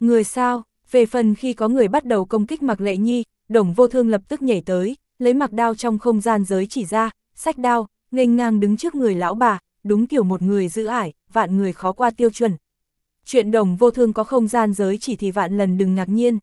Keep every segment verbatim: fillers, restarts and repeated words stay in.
Người sao? Về phần khi có người bắt đầu công kích Mạc Lệ Nhi, Đồng Vô Thương lập tức nhảy tới, lấy mặc đao trong không gian giới chỉ ra, xách đao, nghênh ngang đứng trước người lão bà, đúng kiểu một người giữ ải, vạn người khó qua tiêu chuẩn. Chuyện Đồng Vô Thương có không gian giới chỉ thì vạn lần đừng ngạc nhiên.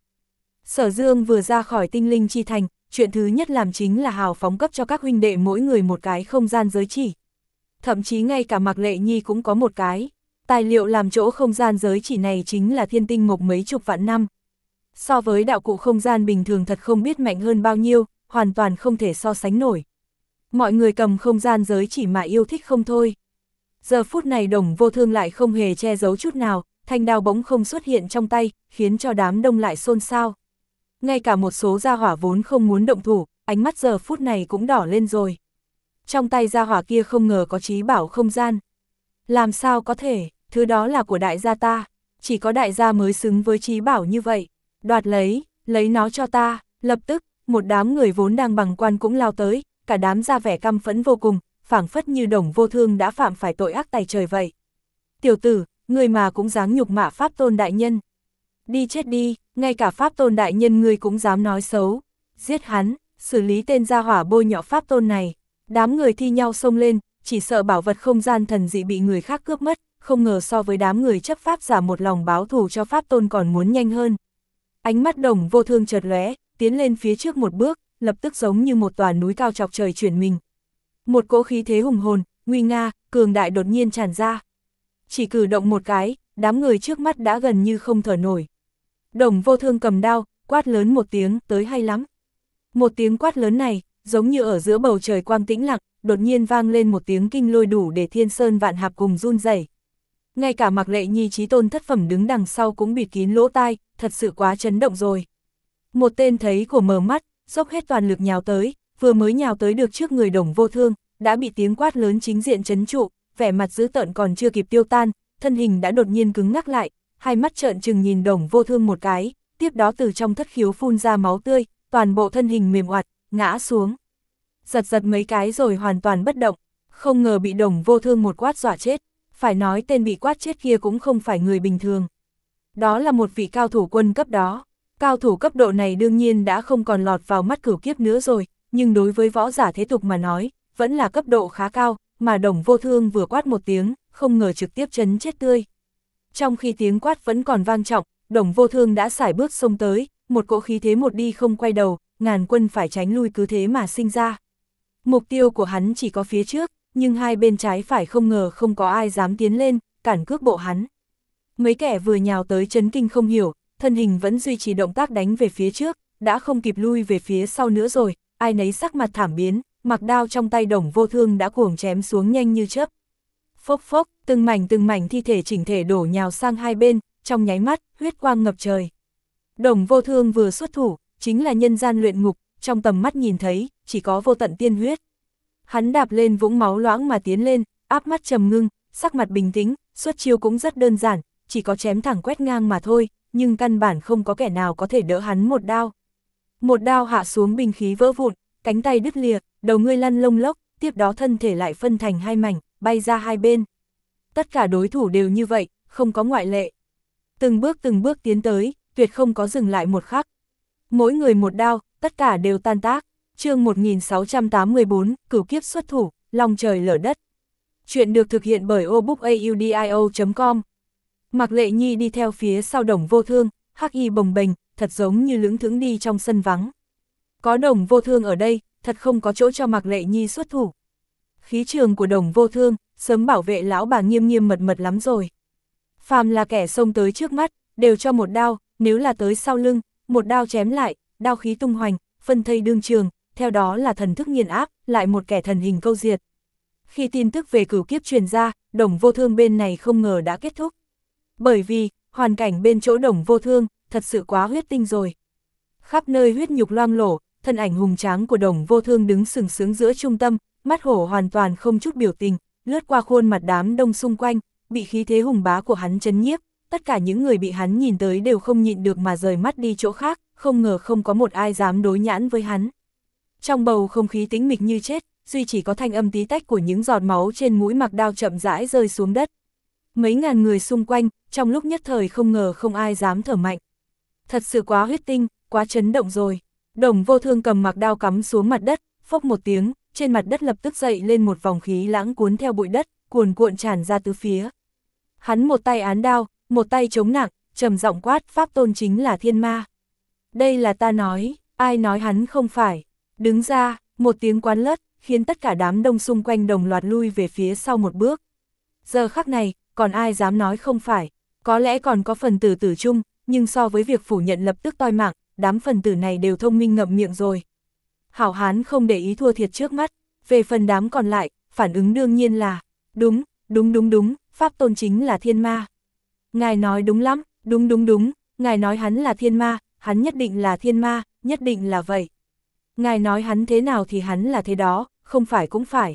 Sở Dương vừa ra khỏi tinh linh chi thành, chuyện thứ nhất làm chính là hào phóng cấp cho các huynh đệ mỗi người một cái không gian giới chỉ. Thậm chí ngay cả Mạc Lệ Nhi cũng có một cái. Tài liệu làm chỗ không gian giới chỉ này chính là thiên tinh mộc mấy chục vạn năm. So với đạo cụ không gian bình thường thật không biết mạnh hơn bao nhiêu, hoàn toàn không thể so sánh nổi. Mọi người cầm không gian giới chỉ mà yêu thích không thôi. Giờ phút này Đồng Vô Thương lại không hề che giấu chút nào, thanh đao bỗng không xuất hiện trong tay, khiến cho đám đông lại xôn xao. Ngay cả một số gia hỏa vốn không muốn động thủ, ánh mắt giờ phút này cũng đỏ lên rồi. Trong tay gia hỏa kia không ngờ có trí bảo không gian. Làm sao có thể, thứ đó là của đại gia ta, chỉ có đại gia mới xứng với trí bảo như vậy. Đoạt lấy, lấy nó cho ta, lập tức, một đám người vốn đang bằng quan cũng lao tới, cả đám ra vẻ căm phẫn vô cùng, phảng phất như Đồng Vô Thương đã phạm phải tội ác tày trời vậy. Tiểu tử, người mà cũng dám nhục mạ Pháp Tôn đại nhân. Đi chết đi, ngay cả Pháp Tôn đại nhân ngươi cũng dám nói xấu. Giết hắn, xử lý tên gia hỏa bôi nhọ Pháp Tôn này. Đám người thi nhau xông lên, chỉ sợ bảo vật không gian thần dị bị người khác cướp mất, không ngờ so với đám người chấp pháp giả một lòng báo thù cho Pháp Tôn còn muốn nhanh hơn. Ánh mắt Đồng Vô Thương chợt lóe, tiến lên phía trước một bước, lập tức giống như một tòa núi cao chọc trời chuyển mình. Một cỗ khí thế hùng hồn, nguy nga, cường đại đột nhiên tràn ra. Chỉ cử động một cái, đám người trước mắt đã gần như không thở nổi. Đồng Vô Thương cầm đao, quát lớn một tiếng, tới hay lắm. Một tiếng quát lớn này, giống như ở giữa bầu trời quang tĩnh lặng, đột nhiên vang lên một tiếng kinh lôi đủ để thiên sơn vạn hạp cùng run rẩy. Ngay cả Mạc Lệ Nhi chí tôn thất phẩm đứng đằng sau cũng bịt kín lỗ tai, thật sự quá chấn động rồi. Một tên thấy của mờ mắt, dốc hết toàn lực nhào tới, vừa mới nhào tới được trước người Đồng Vô Thương, đã bị tiếng quát lớn chính diện trấn trụ, vẻ mặt dữ tợn còn chưa kịp tiêu tan, thân hình đã đột nhiên cứng ngắc lại, hai mắt trợn trừng nhìn Đồng Vô Thương một cái, tiếp đó từ trong thất khiếu phun ra máu tươi, toàn bộ thân hình mềm oặt, ngã xuống. Giật giật mấy cái rồi hoàn toàn bất động, không ngờ bị Đồng Vô Thương một quát dọa chết, phải nói tên bị quát chết kia cũng không phải người bình thường. Đó là một vị cao thủ quân cấp đó. Cao thủ cấp độ này đương nhiên đã không còn lọt vào mắt cửu kiếp nữa rồi, nhưng đối với võ giả thế tục mà nói, vẫn là cấp độ khá cao, mà Đồng Vô Thương vừa quát một tiếng, không ngờ trực tiếp chấn chết tươi. Trong khi tiếng quát vẫn còn vang trọng, Đồng Vô Thương đã sải bước xông tới, một cỗ khí thế một đi không quay đầu, ngàn quân phải tránh lui cứ thế mà sinh ra. Mục tiêu của hắn chỉ có phía trước, nhưng hai bên trái phải không ngờ không có ai dám tiến lên, cản cước bộ hắn. Mấy kẻ vừa nhào tới chấn kinh không hiểu, thân hình vẫn duy trì động tác đánh về phía trước, đã không kịp lui về phía sau nữa rồi, ai nấy sắc mặt thảm biến, mặc đao trong tay Đồng Vô Thương đã cuồng chém xuống nhanh như chớp. Phốc phốc, từng mảnh từng mảnh thi thể chỉnh thể đổ nhào sang hai bên, trong nháy mắt, huyết quang ngập trời. Đồng Vô Thương vừa xuất thủ, chính là nhân gian luyện ngục, trong tầm mắt nhìn thấy, chỉ có vô tận tiên huyết. Hắn đạp lên vũng máu loãng mà tiến lên, áp mắt trầm ngưng, sắc mặt bình tĩnh, xuất chiêu cũng rất đơn giản, chỉ có chém thẳng quét ngang mà thôi, nhưng căn bản không có kẻ nào có thể đỡ hắn một đao. Một đao hạ xuống binh khí vỡ vụn, cánh tay đứt lìa, đầu ngươi lăn lông lốc, tiếp đó thân thể lại phân thành hai mảnh, bay ra hai bên. Tất cả đối thủ đều như vậy, không có ngoại lệ. Từng bước từng bước tiến tới, tuyệt không có dừng lại một khắc. Mỗi người một đao, tất cả đều tan tác. Chương một nghìn sáu trăm tám mươi tư, cửu kiếp xuất thủ, long trời lở đất. Chuyện được thực hiện bởi obookaudio chấm com. Mạc Lệ Nhi đi theo phía sau Đồng Vô Thương, hắc y bồng bềnh, thật giống như lững thững đi trong sân vắng. Có Đồng Vô Thương ở đây, thật không có chỗ cho Mạc Lệ Nhi xuất thủ. Khí trường của Đồng Vô Thương, sớm bảo vệ lão bà nghiêm nghiêm mật mật lắm rồi. Phàm là kẻ xông tới trước mắt, đều cho một đao, nếu là tới sau lưng, một đao chém lại, đao khí tung hoành, phân thây đương trường, theo đó là thần thức nghiền áp, lại một kẻ thần hình câu diệt. Khi tin tức về cửu kiếp truyền ra, Đồng Vô Thương bên này không ngờ đã kết thúc. Bởi vì, hoàn cảnh bên chỗ Đồng Vô Thương, thật sự quá huyết tinh rồi. Khắp nơi huyết nhục loang lổ, thân ảnh hùng tráng của Đồng Vô Thương đứng sừng sướng giữa trung tâm, mắt hổ hoàn toàn không chút biểu tình, lướt qua khuôn mặt đám đông xung quanh, bị khí thế hùng bá của hắn chấn nhiếp, tất cả những người bị hắn nhìn tới đều không nhịn được mà rời mắt đi chỗ khác, không ngờ không có một ai dám đối nhãn với hắn. Trong bầu không khí tĩnh mịch như chết, duy chỉ có thanh âm tí tách của những giọt máu trên mũi Mặc Đao chậm rãi rơi xuống đất. Mấy ngàn người xung quanh, trong lúc nhất thời không ngờ không ai dám thở mạnh. Thật sự quá huyết tinh, quá chấn động rồi. Đồng Vô Thương cầm mặc đao cắm xuống mặt đất, phốc một tiếng, trên mặt đất lập tức dậy lên một vòng khí lãng cuốn theo bụi đất, cuồn cuộn tràn ra tứ phía. Hắn một tay án đao, một tay chống nặng, trầm giọng quát, pháp tôn chính là thiên ma. Đây là ta nói, ai nói hắn không phải. Đứng ra, một tiếng quán lất, khiến tất cả đám đông xung quanh đồng loạt lui về phía sau một bước. Giờ khắc này, còn ai dám nói không phải, có lẽ còn có phần tử tử chung, nhưng so với việc phủ nhận lập tức toi mạng, đám phần tử này đều thông minh ngậm miệng rồi. Hảo hán không để ý thua thiệt trước mắt, về phần đám còn lại, phản ứng đương nhiên là, đúng, đúng đúng đúng, pháp tôn chính là thiên ma. Ngài nói đúng lắm, đúng đúng đúng, ngài nói hắn là thiên ma, hắn nhất định là thiên ma, nhất định là vậy. Ngài nói hắn thế nào thì hắn là thế đó, không phải cũng phải.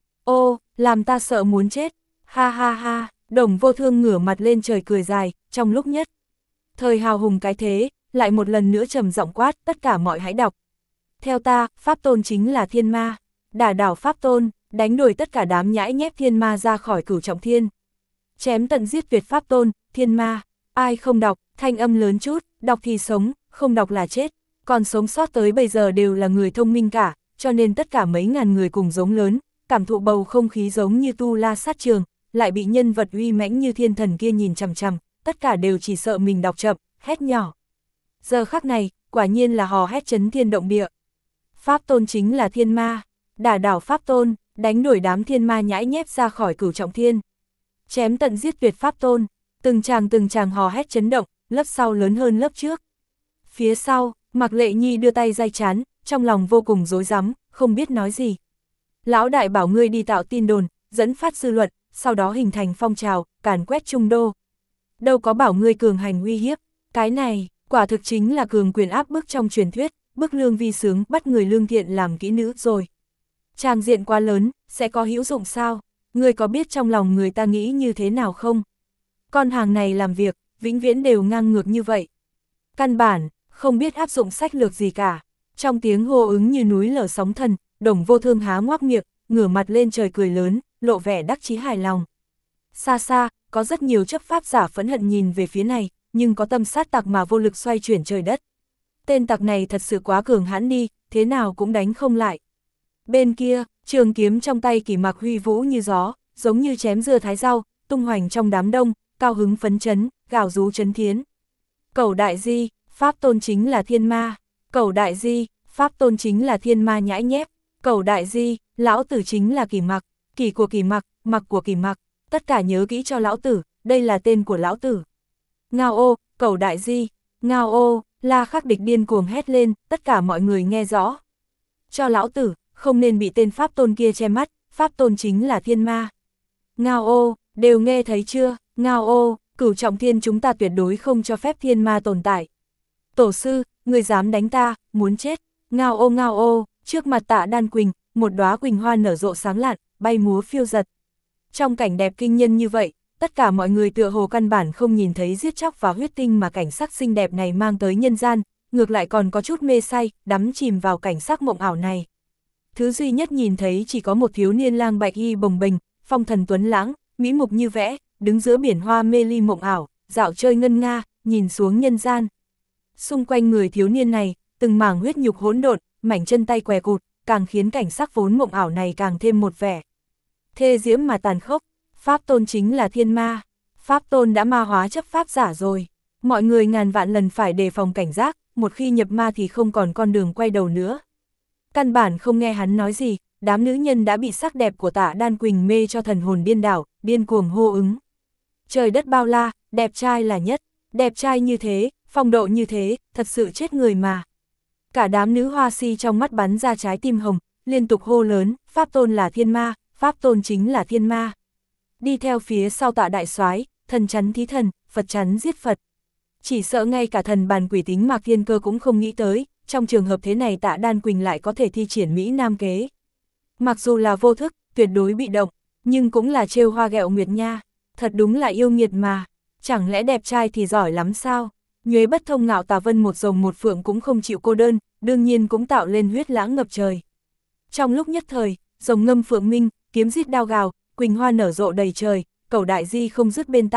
Ô, làm ta sợ muốn chết, ha ha ha, Đồng Vô Thương ngửa mặt lên trời cười dài, trong lúc nhất thời hào hùng cái thế, lại một lần nữa trầm giọng quát, tất cả mọi hãy đọc. Theo ta, pháp tôn chính là thiên ma, đả đảo pháp tôn, đánh đuổi tất cả đám nhãi nhép thiên ma ra khỏi cửu trọng thiên. Chém tận giết tuyệt pháp tôn, thiên ma, ai không đọc, thanh âm lớn chút, đọc thì sống, không đọc là chết, còn sống sót tới bây giờ đều là người thông minh cả, cho nên tất cả mấy ngàn người cùng giống lớn, cảm thụ bầu không khí giống như tu la sát trường, lại bị nhân vật uy mãnh như thiên thần kia nhìn chằm chằm, tất cả đều chỉ sợ mình đọc chậm, hét nhỏ. Giờ khắc này, quả nhiên là hò hét chấn thiên động địa. Pháp tôn chính là thiên ma, đả đảo pháp tôn, đánh đuổi đám thiên ma nhãi nhép ra khỏi cửu trọng thiên. Chém tận giết tuyệt pháp tôn, từng chàng từng chàng hò hét chấn động, lớp sau lớn hơn lớp trước. Phía sau, Mạc Lệ Nhi đưa tay day chán, trong lòng vô cùng rối rắm, không biết nói gì. Lão đại bảo ngươi đi tạo tin đồn, dẫn phát dư luận, sau đó hình thành phong trào, càn quét trung đô. Đâu có bảo ngươi cường hành uy hiếp, cái này, quả thực chính là cường quyền áp bức trong truyền thuyết, bức lương vi sướng bắt người lương thiện làm kỹ nữ rồi. Tràng diện quá lớn, sẽ có hữu dụng sao? Ngươi có biết trong lòng người ta nghĩ như thế nào không? Con hàng này làm việc, vĩnh viễn đều ngang ngược như vậy. Căn bản, không biết áp dụng sách lược gì cả. Trong tiếng hô ứng như núi lở sóng thần, Đồng Vô Thương há ngoác miệng, ngửa mặt lên trời cười lớn, lộ vẻ đắc chí hài lòng. Xa xa, có rất nhiều chấp pháp giả phẫn hận nhìn về phía này, nhưng có tâm sát tặc mà vô lực xoay chuyển trời đất. Tên tặc này thật sự quá cường hãn đi, thế nào cũng đánh không lại. Bên kia, trường kiếm trong tay Kỷ Mặc huy vũ như gió, giống như chém dưa thái rau, tung hoành trong đám đông, cao hứng phấn chấn, gào rú chấn thiến. Cẩu đại di, pháp tôn chính là thiên ma. Cẩu đại di, pháp tôn chính là thiên ma nhãi nhép. Cẩu đại di, lão tử chính là Kỷ Mặc, Kỷ của Kỷ Mặc, Mặc của Kỷ Mặc, tất cả nhớ kỹ cho lão tử, đây là tên của lão tử. Ngao ô, cẩu đại di, ngao ô, La Khắc Địch điên cuồng hét lên, tất cả mọi người nghe rõ. Cho lão tử, không nên bị tên pháp tôn kia che mắt, pháp tôn chính là thiên ma. Ngao ô, đều nghe thấy chưa, ngao ô, cửu trọng thiên chúng ta tuyệt đối không cho phép thiên ma tồn tại. Tổ sư, người dám đánh ta, muốn chết, ngao ô ngao ô, trước mặt Tạ Đan Quỳnh, một đóa quỳnh hoa nở rộ sáng lạn, bay múa phiêu giật. Trong cảnh đẹp kinh nhân như vậy, tất cả mọi người tựa hồ căn bản không nhìn thấy giết chóc và huyết tinh mà cảnh sắc xinh đẹp này mang tới nhân gian, ngược lại còn có chút mê say, đắm chìm vào cảnh sắc mộng ảo này. Thứ duy nhất nhìn thấy chỉ có một thiếu niên lang bạch y bồng bềnh, phong thần tuấn lãng, mỹ mục như vẽ, đứng giữa biển hoa mê ly mộng ảo, dạo chơi ngân nga, nhìn xuống nhân gian. Xung quanh người thiếu niên này, từng mảng huyết nhục hỗn độn, mảnh chân tay què cụt, càng khiến cảnh sắc vốn mộng ảo này càng thêm một vẻ thê diễm mà tàn khốc. Pháp tôn chính là thiên ma, pháp tôn đã ma hóa chấp pháp giả rồi. Mọi người ngàn vạn lần phải đề phòng cảnh giác, một khi nhập ma thì không còn con đường quay đầu nữa. Căn bản không nghe hắn nói gì, đám nữ nhân đã bị sắc đẹp của Tạ Đan Quỳnh mê cho thần hồn điên đảo, điên cuồng hô ứng. Trời đất bao la, đẹp trai là nhất, đẹp trai như thế, phong độ như thế, thật sự chết người mà. Cả đám nữ hoa si trong mắt bắn ra trái tim hồng, liên tục hô lớn, pháp tôn là thiên ma, pháp tôn chính là thiên ma. Đi theo phía sau Tạ đại soái, thần chắn thí thần, Phật chắn giết Phật. Chỉ sợ ngay cả thần bàn quỷ tính Mạc Thiên Cơ cũng không nghĩ tới, trong trường hợp thế này Tạ Đan Quỳnh lại có thể thi triển Mỹ Nam kế. Mặc dù là vô thức, tuyệt đối bị động, nhưng cũng là trêu hoa ghẹo nguyệt nha, thật đúng là yêu nghiệt mà, chẳng lẽ đẹp trai thì giỏi lắm sao? Nhuế Bất Thông ngạo Tà Vân một rồng một phượng cũng không chịu cô đơn, đương nhiên cũng tạo lên huyết lãng ngập trời. Trong lúc nhất thời, rồng ngâm phượng minh, kiếm rít đao gào, quỳnh hoa nở rộ đầy trời, cẩu đại di không dứt bên tai,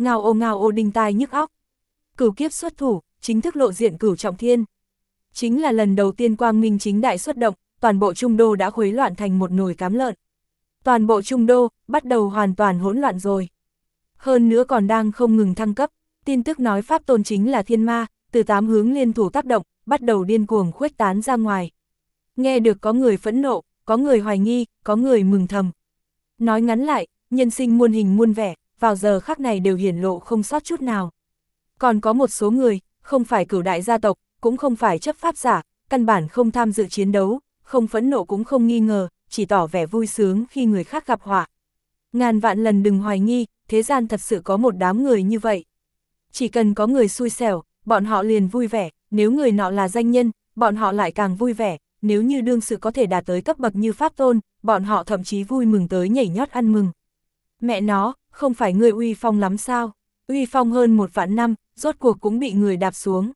ngao ô ngao ô đinh tai nhức óc. Cửu kiếp xuất thủ, chính thức lộ diện Cửu Trọng Thiên. Chính là lần đầu tiên quang minh chính đại xuất động, toàn bộ Trung Đô đã khuấy loạn thành một nồi cám lợn. Toàn bộ Trung Đô, bắt đầu hoàn toàn hỗn loạn rồi. Hơn nữa còn đang không ngừng thăng cấp, tin tức nói Pháp Tôn chính là thiên ma, từ tám hướng liên thủ tác động, bắt đầu điên cuồng khuếch tán ra ngoài. Nghe được có người phẫn nộ, có người hoài nghi, có người mừng thầm. Nói ngắn lại, nhân sinh muôn hình muôn vẻ, vào giờ khắc này đều hiển lộ không sót chút nào. Còn có một số người, không phải cửu đại gia tộc, cũng không phải chấp pháp giả, căn bản không tham dự chiến đấu, không phẫn nộ cũng không nghi ngờ, chỉ tỏ vẻ vui sướng khi người khác gặp họa. Ngàn vạn lần đừng hoài nghi, thế gian thật sự có một đám người như vậy. Chỉ cần có người xui xẻo, bọn họ liền vui vẻ, nếu người nọ là danh nhân, bọn họ lại càng vui vẻ, nếu như đương sự có thể đạt tới cấp bậc như Pháp Tôn, bọn họ thậm chí vui mừng tới nhảy nhót ăn mừng. Mẹ nó, không phải người uy phong lắm sao? Uy phong hơn một vạn năm, rốt cuộc cũng bị người đạp xuống.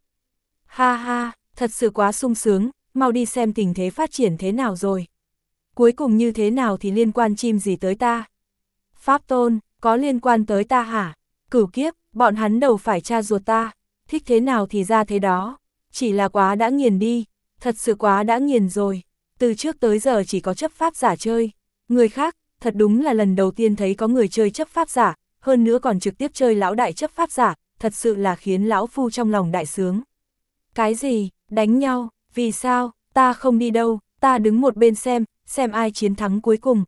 Ha ha, thật sự quá sung sướng, mau đi xem tình thế phát triển thế nào rồi. Cuối cùng như thế nào thì liên quan chim gì tới ta? Pháp Tôn, có liên quan tới ta hả? Cửu kiếp, bọn hắn đầu phải cha ruột ta, thích thế nào thì ra thế đó. Chỉ là quá đã nghiền đi, thật sự quá đã nghiền rồi. Từ trước tới giờ chỉ có chấp pháp giả chơi. Người khác, thật đúng là lần đầu tiên thấy có người chơi chấp pháp giả, hơn nữa còn trực tiếp chơi lão đại chấp pháp giả, thật sự là khiến lão phu trong lòng đại sướng. Cái gì, đánh nhau, vì sao, ta không đi đâu, ta đứng một bên xem, xem ai chiến thắng cuối cùng.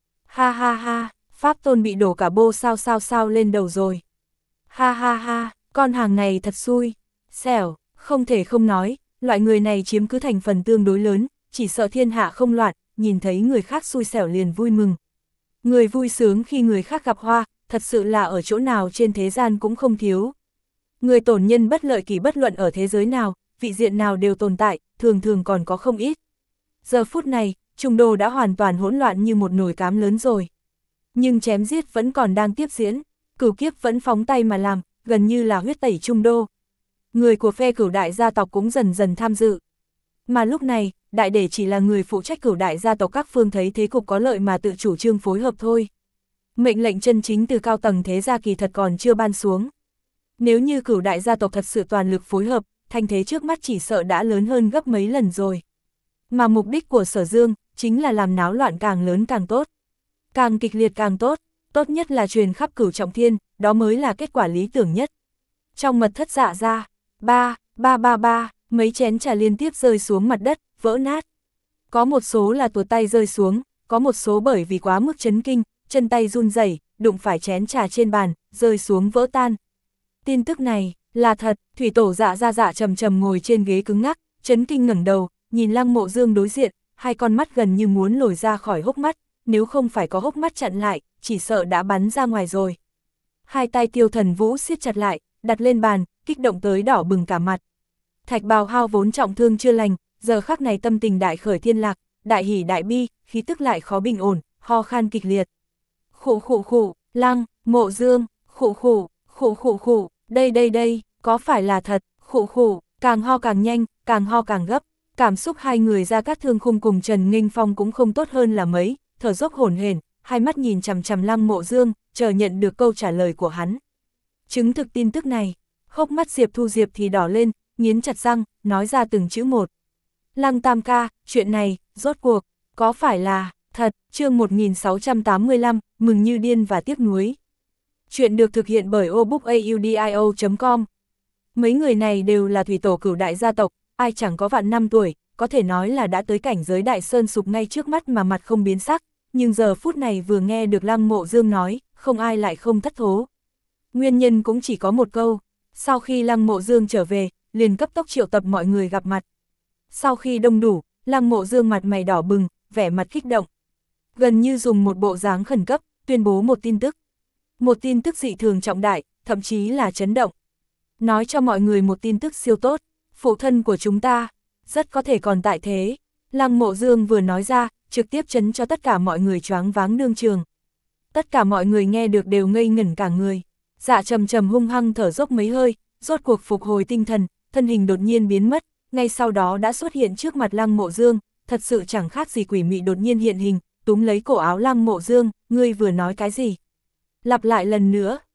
Ha ha ha, Pháp Tôn bị đổ cả bô sao sao sao lên đầu rồi. Ha ha ha, con hàng này thật xui, xẻo, không thể không nói, loại người này chiếm cứ thành phần tương đối lớn, chỉ sợ thiên hạ không loạn, nhìn thấy người khác xui xẻo liền vui mừng. Người vui sướng khi người khác gặp hoa, thật sự là ở chỗ nào trên thế gian cũng không thiếu. Người tổn nhân bất lợi kỳ bất luận ở thế giới nào, vị diện nào đều tồn tại, thường thường còn có không ít. Giờ phút này, Trung Đô đã hoàn toàn hỗn loạn như một nồi cám lớn rồi. Nhưng chém giết vẫn còn đang tiếp diễn, Cửu Kiếp vẫn phóng tay mà làm, gần như là huyết tẩy Trung Đô. Người của phe Cửu đại gia tộc cũng dần dần tham dự. Mà lúc này, đại để chỉ là người phụ trách Cửu đại gia tộc các phương thấy thế cục có lợi mà tự chủ trương phối hợp thôi. Mệnh lệnh chân chính từ cao tầng thế gia kỳ thật còn chưa ban xuống. Nếu như Cửu đại gia tộc thật sự toàn lực phối hợp, thanh thế trước mắt chỉ sợ đã lớn hơn gấp mấy lần rồi. Mà mục đích của Sở Dương, chính là làm náo loạn càng lớn càng tốt. Càng kịch liệt càng tốt, tốt nhất là truyền khắp Cửu Trọng Thiên, đó mới là kết quả lý tưởng nhất. Trong mật thất Dạ ra, ba, ba ba ba, mấy chén trà liên tiếp rơi xuống mặt đất, vỡ nát. Có một số là tuột tay rơi xuống, có một số bởi vì quá mức chấn kinh, chân tay run rẩy, đụng phải chén trà trên bàn, rơi xuống vỡ tan. Tin tức này, là thật, thủy tổ Dạ ra dạ trầm trầm ngồi trên ghế cứng ngắc, chấn kinh ngẩng đầu, nhìn Lăng Mộ Dương đối diện, hai con mắt gần như muốn lồi ra khỏi hốc mắt, nếu không phải có hốc mắt chặn lại, chỉ sợ đã bắn ra ngoài rồi. Hai tay Tiêu Thần Vũ siết chặt lại, đặt lên bàn, kích động tới đỏ bừng cả mặt. Thạch Bào Hao vốn trọng thương chưa lành, giờ khắc này tâm tình đại khởi thiên lạc, đại hỉ đại bi, khí tức lại khó bình ổn, ho khan kịch liệt. Khụ khụ khụ, Lăng, Mộ Dương, khụ khụ, khụ khụ khụ, đây đây đây, có phải là thật, khụ khụ, càng ho càng nhanh, càng ho càng gấp. Cảm xúc hai người Gia Cát Thương Khung cùng Trần Nghênh Phong cũng không tốt hơn là mấy, thở dốc hổn hển, hai mắt nhìn chằm chằm Lăng Mộ Dương, chờ nhận được câu trả lời của hắn. Chứng thực tin tức này, hốc mắt Diệp Thu Diệp thì đỏ lên, nghiến chặt răng, nói ra từng chữ một. Lăng Tam ca, chuyện này, rốt cuộc, có phải là, thật, chương một nghìn sáu trăm tám mươi lăm, mừng như điên và tiếc nuối. Chuyện được thực hiện bởi obookaudio chấm com. Mấy người này đều là thủy tổ Cửu đại gia tộc, ai chẳng có vạn năm tuổi, có thể nói là đã tới cảnh giới đại sơn sụp ngay trước mắt mà mặt không biến sắc, nhưng giờ phút này vừa nghe được Lăng Mộ Dương nói, không ai lại không thất thố. Nguyên nhân cũng chỉ có một câu, sau khi Lăng Mộ Dương trở về, liền cấp tốc triệu tập mọi người gặp mặt. Sau khi đông đủ, Lăng Mộ Dương mặt mày đỏ bừng, vẻ mặt kích động. Gần như dùng một bộ dáng khẩn cấp, tuyên bố một tin tức. Một tin tức dị thường trọng đại, thậm chí là chấn động. Nói cho mọi người một tin tức siêu tốt, phụ thân của chúng ta, rất có thể còn tại thế. Lăng Mộ Dương vừa nói ra, trực tiếp chấn cho tất cả mọi người choáng váng đương trường. Tất cả mọi người nghe được đều ngây ngẩn cả người. Dạ trầm trầm hung hăng thở dốc mấy hơi, rốt cuộc phục hồi tinh thần, thân hình đột nhiên biến mất, ngay sau đó đã xuất hiện trước mặt Lăng Mộ Dương, thật sự chẳng khác gì quỷ mị đột nhiên hiện hình, túm lấy cổ áo Lăng Mộ Dương, ngươi vừa nói cái gì? Lặp lại lần nữa,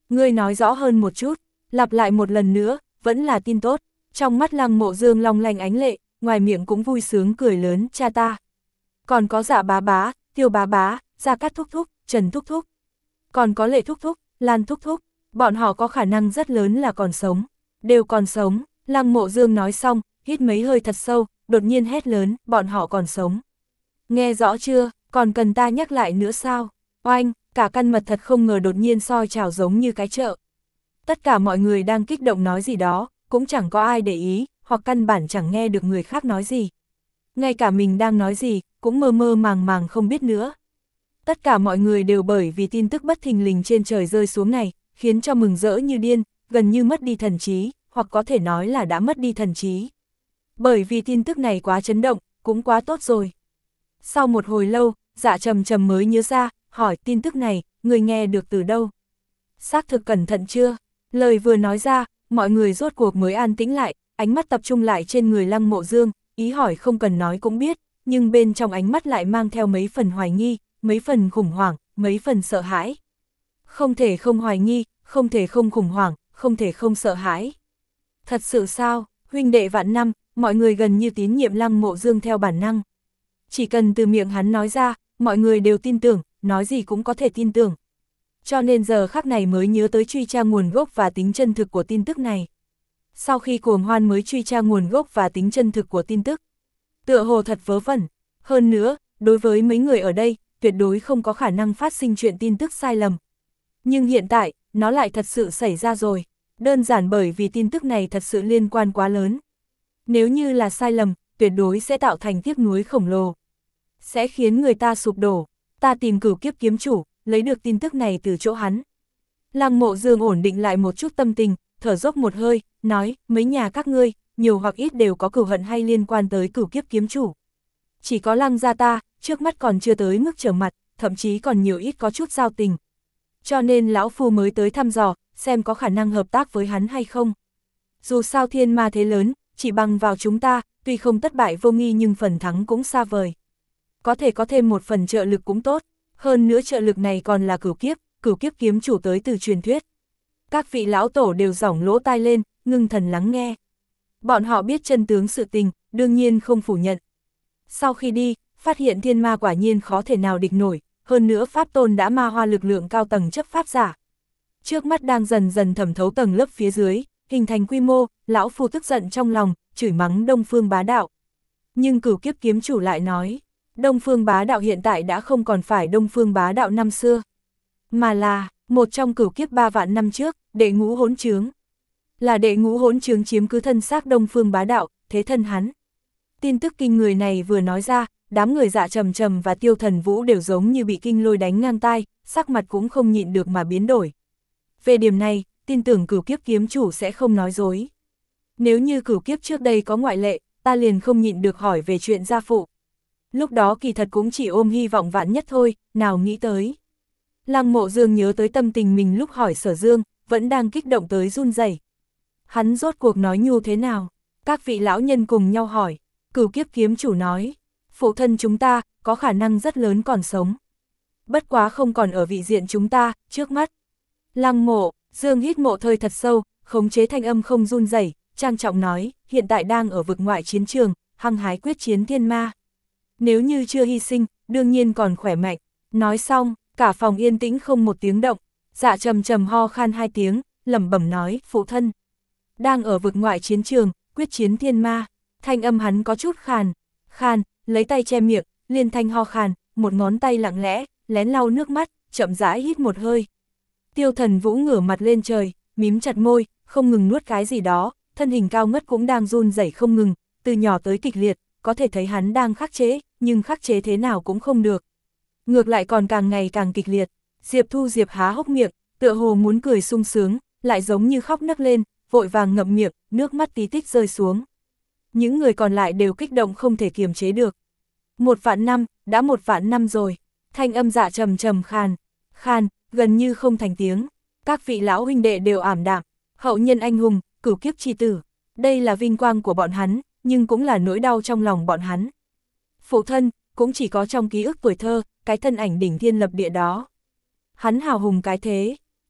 Ngươi nói rõ hơn một chút, lặp lại một lần nữa, vẫn là tin tốt. Trong mắt Lăng Mộ Dương long lanh ánh lệ, ngoài miệng cũng vui sướng cười lớn, cha ta. Còn có Dạ bá bá, Tiêu bá bá, Gia Cát thúc thúc, Trần thúc thúc. Còn có Lệ thúc thúc, Lan thúc thúc, bọn họ có khả năng rất lớn là còn sống. Đều còn sống, Lăng Mộ Dương nói xong, hít mấy hơi thật sâu, đột nhiên hét lớn, bọn họ còn sống. Nghe rõ chưa, còn cần ta nhắc lại nữa sao? Oanh, cả căn mật thật không ngờ đột nhiên soi trào giống như cái chợ. Tất cả mọi người đang kích động nói gì đó, cũng chẳng có ai để ý, hoặc căn bản chẳng nghe được người khác nói gì. Ngay cả mình đang nói gì, cũng mơ mơ màng màng không biết nữa. Tất cả mọi người đều bởi vì tin tức bất thình lình trên trời rơi xuống này, khiến cho mừng rỡ như điên, gần như mất đi thần trí, hoặc có thể nói là đã mất đi thần trí. Bởi vì tin tức này quá chấn động, cũng quá tốt rồi. Sau một hồi lâu, Dạ Trầm Trầm mới nhớ ra, hỏi tin tức này, người nghe được từ đâu? Xác thực cẩn thận chưa? Lời vừa nói ra, mọi người rốt cuộc mới an tĩnh lại, ánh mắt tập trung lại trên người Lăng Mộ Dương, ý hỏi không cần nói cũng biết, nhưng bên trong ánh mắt lại mang theo mấy phần hoài nghi, mấy phần khủng hoảng, mấy phần sợ hãi. Không thể không hoài nghi, không thể không khủng hoảng, không thể không sợ hãi. Thật sự sao, huynh đệ vạn năm, mọi người gần như tín nhiệm Lăng Mộ Dương theo bản năng. Chỉ cần từ miệng hắn nói ra, mọi người đều tin tưởng, nói gì cũng có thể tin tưởng. Cho nên giờ khắc này mới nhớ tới truy tra nguồn gốc và tính chân thực của tin tức này. Sau khi cuồng hoan mới truy tra nguồn gốc và tính chân thực của tin tức. Tựa hồ thật vớ vẩn. Hơn nữa, đối với mấy người ở đây, tuyệt đối không có khả năng phát sinh chuyện tin tức sai lầm. Nhưng hiện tại, nó lại thật sự xảy ra rồi. Đơn giản bởi vì tin tức này thật sự liên quan quá lớn. Nếu như là sai lầm, tuyệt đối sẽ tạo thành tiếc nuối khổng lồ. Sẽ khiến người ta sụp đổ. Ta tìm Cửu Kiếp kiếm chủ, lấy được tin tức này từ chỗ hắn. Lăng Mộ Dương ổn định lại một chút tâm tình, thở dốc một hơi, nói, mấy nhà các ngươi, nhiều hoặc ít đều có cửu hận hay liên quan tới Cửu Kiếp kiếm chủ. Chỉ có Lăng gia ta, trước mắt còn chưa tới mức trở mặt, thậm chí còn nhiều ít có chút giao tình. Cho nên lão phu mới tới thăm dò, xem có khả năng hợp tác với hắn hay không. Dù sao thiên ma thế lớn, chỉ bằng vào chúng ta, tuy không thất bại vô nghi nhưng phần thắng cũng xa vời. Có thể có thêm một phần trợ lực cũng tốt, hơn nữa trợ lực này còn là Cửu Kiếp, Cửu Kiếp kiếm chủ tới từ truyền thuyết. Các vị lão tổ đều giỏng lỗ tai lên, ngưng thần lắng nghe. Bọn họ biết chân tướng sự tình, đương nhiên không phủ nhận. Sau khi đi, phát hiện thiên ma quả nhiên khó thể nào địch nổi, hơn nữa pháp tôn đã ma hoa lực lượng cao tầng chấp pháp giả. Trước mắt đang dần dần thẩm thấu tầng lớp phía dưới, hình thành quy mô, lão phu tức giận trong lòng, chửi mắng Đông Phương Bá Đạo. Nhưng Cửu Kiếp kiếm chủ lại nói, Đông Phương Bá Đạo hiện tại đã không còn phải Đông Phương Bá Đạo năm xưa, mà là một trong cửu kiếp ba vạn năm trước, đệ ngũ hỗn chướng. Là đệ ngũ hỗn chướng chiếm cứ thân xác Đông Phương Bá Đạo, thế thân hắn. Tin tức kinh người này vừa nói ra, đám người Dạ Trầm Trầm và Tiêu Thần Vũ đều giống như bị kinh lôi đánh ngang tai, sắc mặt cũng không nhịn được mà biến đổi. Về điểm này, tin tưởng Cửu Kiếp kiếm chủ sẽ không nói dối. Nếu như Cửu Kiếp trước đây có ngoại lệ, ta liền không nhịn được hỏi về chuyện gia phụ. Lúc đó kỳ thật cũng chỉ ôm hy vọng vạn nhất thôi, nào nghĩ tới. Lăng Mộ Dương nhớ tới tâm tình mình lúc hỏi Sở Dương, vẫn đang kích động tới run rẩy. Hắn rốt cuộc nói nhu thế nào? Các vị lão nhân cùng nhau hỏi. Cửu Kiếp kiếm chủ nói, phụ thân chúng ta, có khả năng rất lớn còn sống. Bất quá không còn ở vị diện chúng ta, trước mắt. Lăng Mộ Dương hít một hơi thật sâu, khống chế thanh âm không run rẩy, trang trọng nói, hiện tại đang ở vực ngoại chiến trường, hăng hái quyết chiến thiên ma. Nếu như chưa hy sinh, đương nhiên còn khỏe mạnh. Nói xong, cả phòng yên tĩnh không một tiếng động. Dạ Trầm Trầm ho khan hai tiếng, lẩm bẩm nói, phụ thân đang ở vực ngoại chiến trường, quyết chiến thiên ma. Thanh âm hắn có chút khàn, khàn, lấy tay che miệng, liên thanh ho khàn, một ngón tay lặng lẽ, lén lau nước mắt, chậm rãi hít một hơi. Tiêu Thần Vũ ngửa mặt lên trời, mím chặt môi, không ngừng nuốt cái gì đó, thân hình cao ngất cũng đang run rẩy không ngừng, từ nhỏ tới kịch liệt, có thể thấy hắn đang khắc chế, nhưng khắc chế thế nào cũng không được. Ngược lại còn càng ngày càng kịch liệt. Diệp Thu Diệp há hốc miệng, tựa hồ muốn cười sung sướng, lại giống như khóc nấc lên, vội vàng ngậm miệng, nước mắt tí tích rơi xuống. Những người còn lại đều kích động không thể kiềm chế được. Một vạn năm, đã một vạn năm rồi. Thanh âm Dạ Trầm Trầm khàn, khàn, gần như không thành tiếng. Các vị lão huynh đệ đều ảm đạm, hậu nhân anh hùng, Cửu Kiếp chi tử. Đây là vinh quang của bọn hắn, nhưng cũng là nỗi đau trong lòng bọn hắn. Phụ thân, cũng chỉ có trong ký ức tuổi thơ, cái thân ảnh đỉnh thiên lập địa đó. Hắn hào hùng cái thế,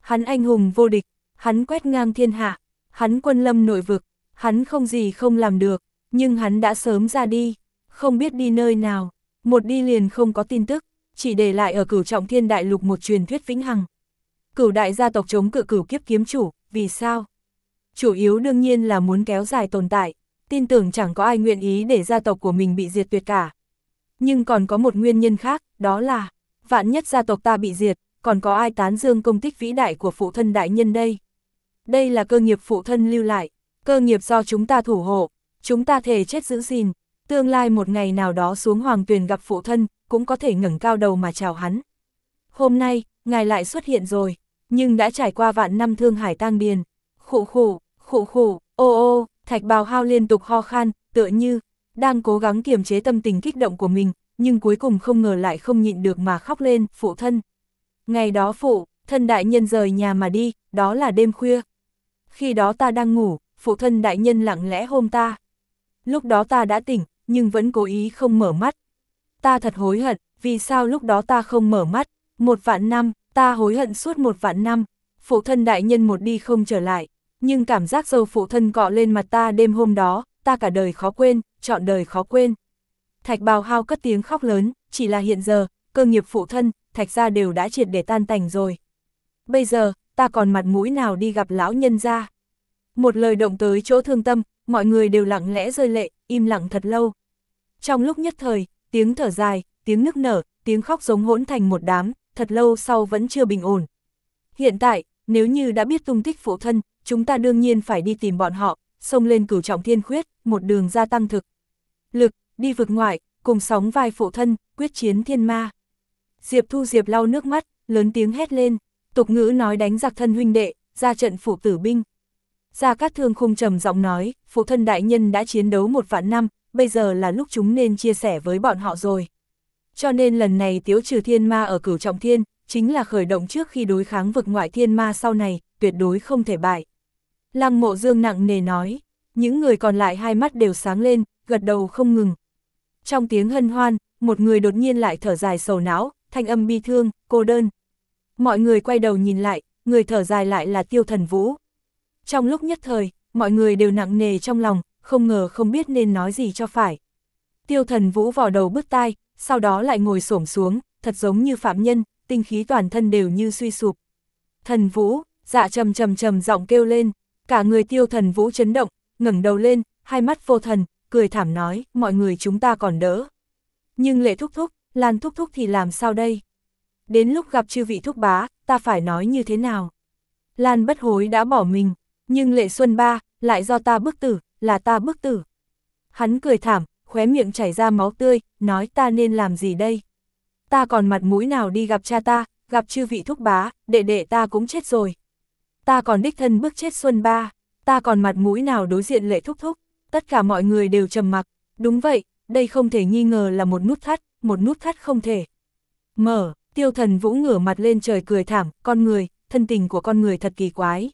Hắn anh hùng vô địch, hắn quét ngang thiên hạ, hắn quân lâm nội vực, hắn không gì không làm được, nhưng hắn đã sớm ra đi, không biết đi nơi nào, một đi liền không có tin tức, chỉ để lại ở Cửu Trọng Thiên Đại Lục một truyền thuyết vĩnh hằng. Cửu đại gia tộc chống cự Cửu Kiếp kiếm chủ, vì sao? Chủ yếu đương nhiên là muốn kéo dài tồn tại, tin tưởng chẳng có ai nguyện ý để gia tộc của mình bị diệt tuyệt cả. Nhưng còn có một nguyên nhân khác, đó là, vạn nhất gia tộc ta bị diệt, còn có ai tán dương công tích vĩ đại của phụ thân đại nhân đây? Đây là cơ nghiệp phụ thân lưu lại, cơ nghiệp do chúng ta thủ hộ, chúng ta thề chết giữ gìn, tương lai một ngày nào đó xuống hoàng tuyền gặp phụ thân, cũng có thể ngẩng cao đầu mà chào hắn. Hôm nay, ngài lại xuất hiện rồi, nhưng đã trải qua vạn năm thương hải tang điền. Khụ khụ, khụ khụ, ô ô, Thạch Bào Hao liên tục ho khan, tựa như đang cố gắng kiềm chế tâm tình kích động của mình, nhưng cuối cùng không ngờ lại không nhịn được mà khóc lên. Phụ thân. Ngày đó phụ thân đại nhân rời nhà mà đi, đó là đêm khuya. Khi đó ta đang ngủ, phụ thân đại nhân lặng lẽ hôn ta. Lúc đó ta đã tỉnh, nhưng vẫn cố ý không mở mắt. Ta thật hối hận, vì sao lúc đó ta không mở mắt? Một vạn năm, ta hối hận suốt một vạn năm. Phụ thân đại nhân một đi không trở lại, nhưng cảm giác dầu phụ thân cọ lên mặt ta đêm hôm đó, ta cả đời khó quên, trọn đời khó quên. Thạch Bào Hao cất tiếng khóc lớn, chỉ là hiện giờ, cơ nghiệp phụ thân, Thạch gia đều đã triệt để tan tành rồi. Bây giờ, ta còn mặt mũi nào đi gặp lão nhân gia? Một lời động tới chỗ thương tâm, mọi người đều lặng lẽ rơi lệ, im lặng thật lâu. Trong lúc nhất thời, tiếng thở dài, tiếng nức nở, tiếng khóc giống hỗn thành một đám, thật lâu sau vẫn chưa bình ổn. Hiện tại, nếu như đã biết tung tích phụ thân, chúng ta đương nhiên phải đi tìm bọn họ, xông lên Cửu Trọng Thiên Khuyết, một đường gia tăng thực lực, đi vực ngoại, cùng sóng vai phụ thân, quyết chiến thiên ma. Diệp Thu Diệp lau nước mắt, lớn tiếng hét lên, tục ngữ nói đánh giặc thân huynh đệ, ra trận phụ tử binh. Gia Cát Thương khung trầm giọng nói, phụ thân đại nhân đã chiến đấu một vạn năm, bây giờ là lúc chúng nên chia sẻ với bọn họ rồi. Cho nên lần này tiêu trừ thiên ma ở Cửu Trọng Thiên, chính là khởi động trước khi đối kháng vực ngoại thiên ma sau này, tuyệt đối không thể bại. Lăng Mộ Dương nặng nề nói, những người còn lại hai mắt đều sáng lên, gật đầu không ngừng. Trong tiếng hân hoan, một người đột nhiên lại thở dài sầu não, thanh âm bi thương, cô đơn. Mọi người quay đầu nhìn lại, người thở dài lại là Tiêu Thần Vũ. Trong lúc nhất thời, mọi người đều nặng nề trong lòng, không ngờ không biết nên nói gì cho phải. Tiêu Thần Vũ vò đầu bứt tai, sau đó lại ngồi xổm xuống, thật giống như phạm nhân, tinh khí toàn thân đều như suy sụp. Thần Vũ, dạ trầm trầm trầm giọng kêu lên, cả người Tiêu Thần Vũ chấn động, ngẩng đầu lên, hai mắt vô thần, cười thảm nói, mọi người chúng ta còn đỡ. Nhưng Lệ thúc thúc, Lan thúc thúc thì làm sao đây? Đến lúc gặp chư vị thúc bá, ta phải nói như thế nào? Lan Bất Hối đã bỏ mình, nhưng Lệ Xuân Ba, lại do ta bức tử, là ta bức tử. Hắn cười thảm, khóe miệng chảy ra máu tươi, nói ta nên làm gì đây? Ta còn mặt mũi nào đi gặp cha ta, gặp chư vị thúc bá, đệ đệ ta cũng chết rồi. Ta còn đích thân bức chết Xuân Ba, ta còn mặt mũi nào đối diện Lệ thúc thúc? Tất cả mọi người đều trầm mặc, đúng vậy, đây không thể nghi ngờ là một nút thắt, một nút thắt không thể mở. Tiêu Thần Vũ ngửa mặt lên trời cười thảm, con người, thân tình của con người thật kỳ quái.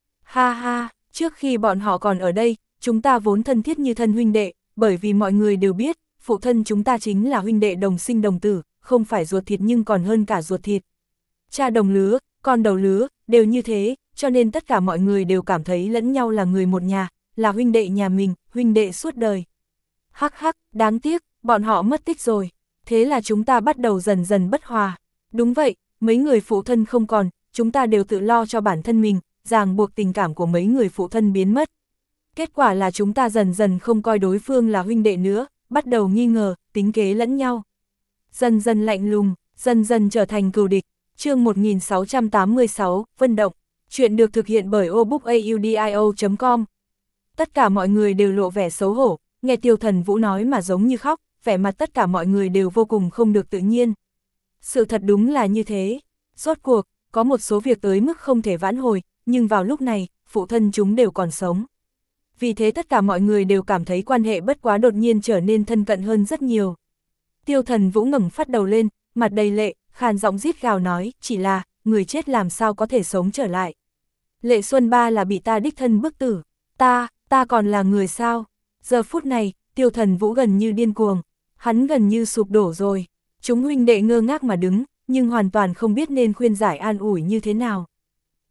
Ha ha, trước khi bọn họ còn ở đây, chúng ta vốn thân thiết như thân huynh đệ, bởi vì mọi người đều biết, phụ thân chúng ta chính là huynh đệ đồng sinh đồng tử, không phải ruột thịt nhưng còn hơn cả ruột thịt. Cha đồng lứa, con đầu lứa, đều như thế, cho nên tất cả mọi người đều cảm thấy lẫn nhau là người một nhà, là huynh đệ nhà mình, huynh đệ suốt đời. Hắc hắc, đáng tiếc, bọn họ mất tích rồi, thế là chúng ta bắt đầu dần dần bất hòa. Đúng vậy, mấy người phụ thân không còn, chúng ta đều tự lo cho bản thân mình, ràng buộc tình cảm của mấy người phụ thân biến mất. Kết quả là chúng ta dần dần không coi đối phương là huynh đệ nữa, bắt đầu nghi ngờ, tính kế lẫn nhau. Dần dần lạnh lùng, dần dần trở thành cừu địch. Chương một nghìn sáu trăm tám mươi sáu, Vân Động. Chuyện được thực hiện bởi obookaudio chấm com. Tất cả mọi người đều lộ vẻ xấu hổ, nghe Tiêu Thần Vũ nói mà giống như khóc, vẻ mặt tất cả mọi người đều vô cùng không được tự nhiên. Sự thật đúng là như thế. Rốt cuộc, có một số việc tới mức không thể vãn hồi, nhưng vào lúc này, phụ thân chúng đều còn sống. Vì thế tất cả mọi người đều cảm thấy quan hệ bất quá đột nhiên trở nên thân cận hơn rất nhiều. Tiêu Thần Vũ ngẩng phát đầu lên, mặt đầy lệ, khàn giọng rít gào nói, chỉ là, người chết làm sao có thể sống trở lại. Lệ Xuân Ba là bị ta đích thân bức tử, ta, ta còn là người sao? Giờ phút này, Tiêu Thần Vũ gần như điên cuồng, hắn gần như sụp đổ rồi. Chúng huynh đệ ngơ ngác mà đứng, nhưng hoàn toàn không biết nên khuyên giải an ủi như thế nào.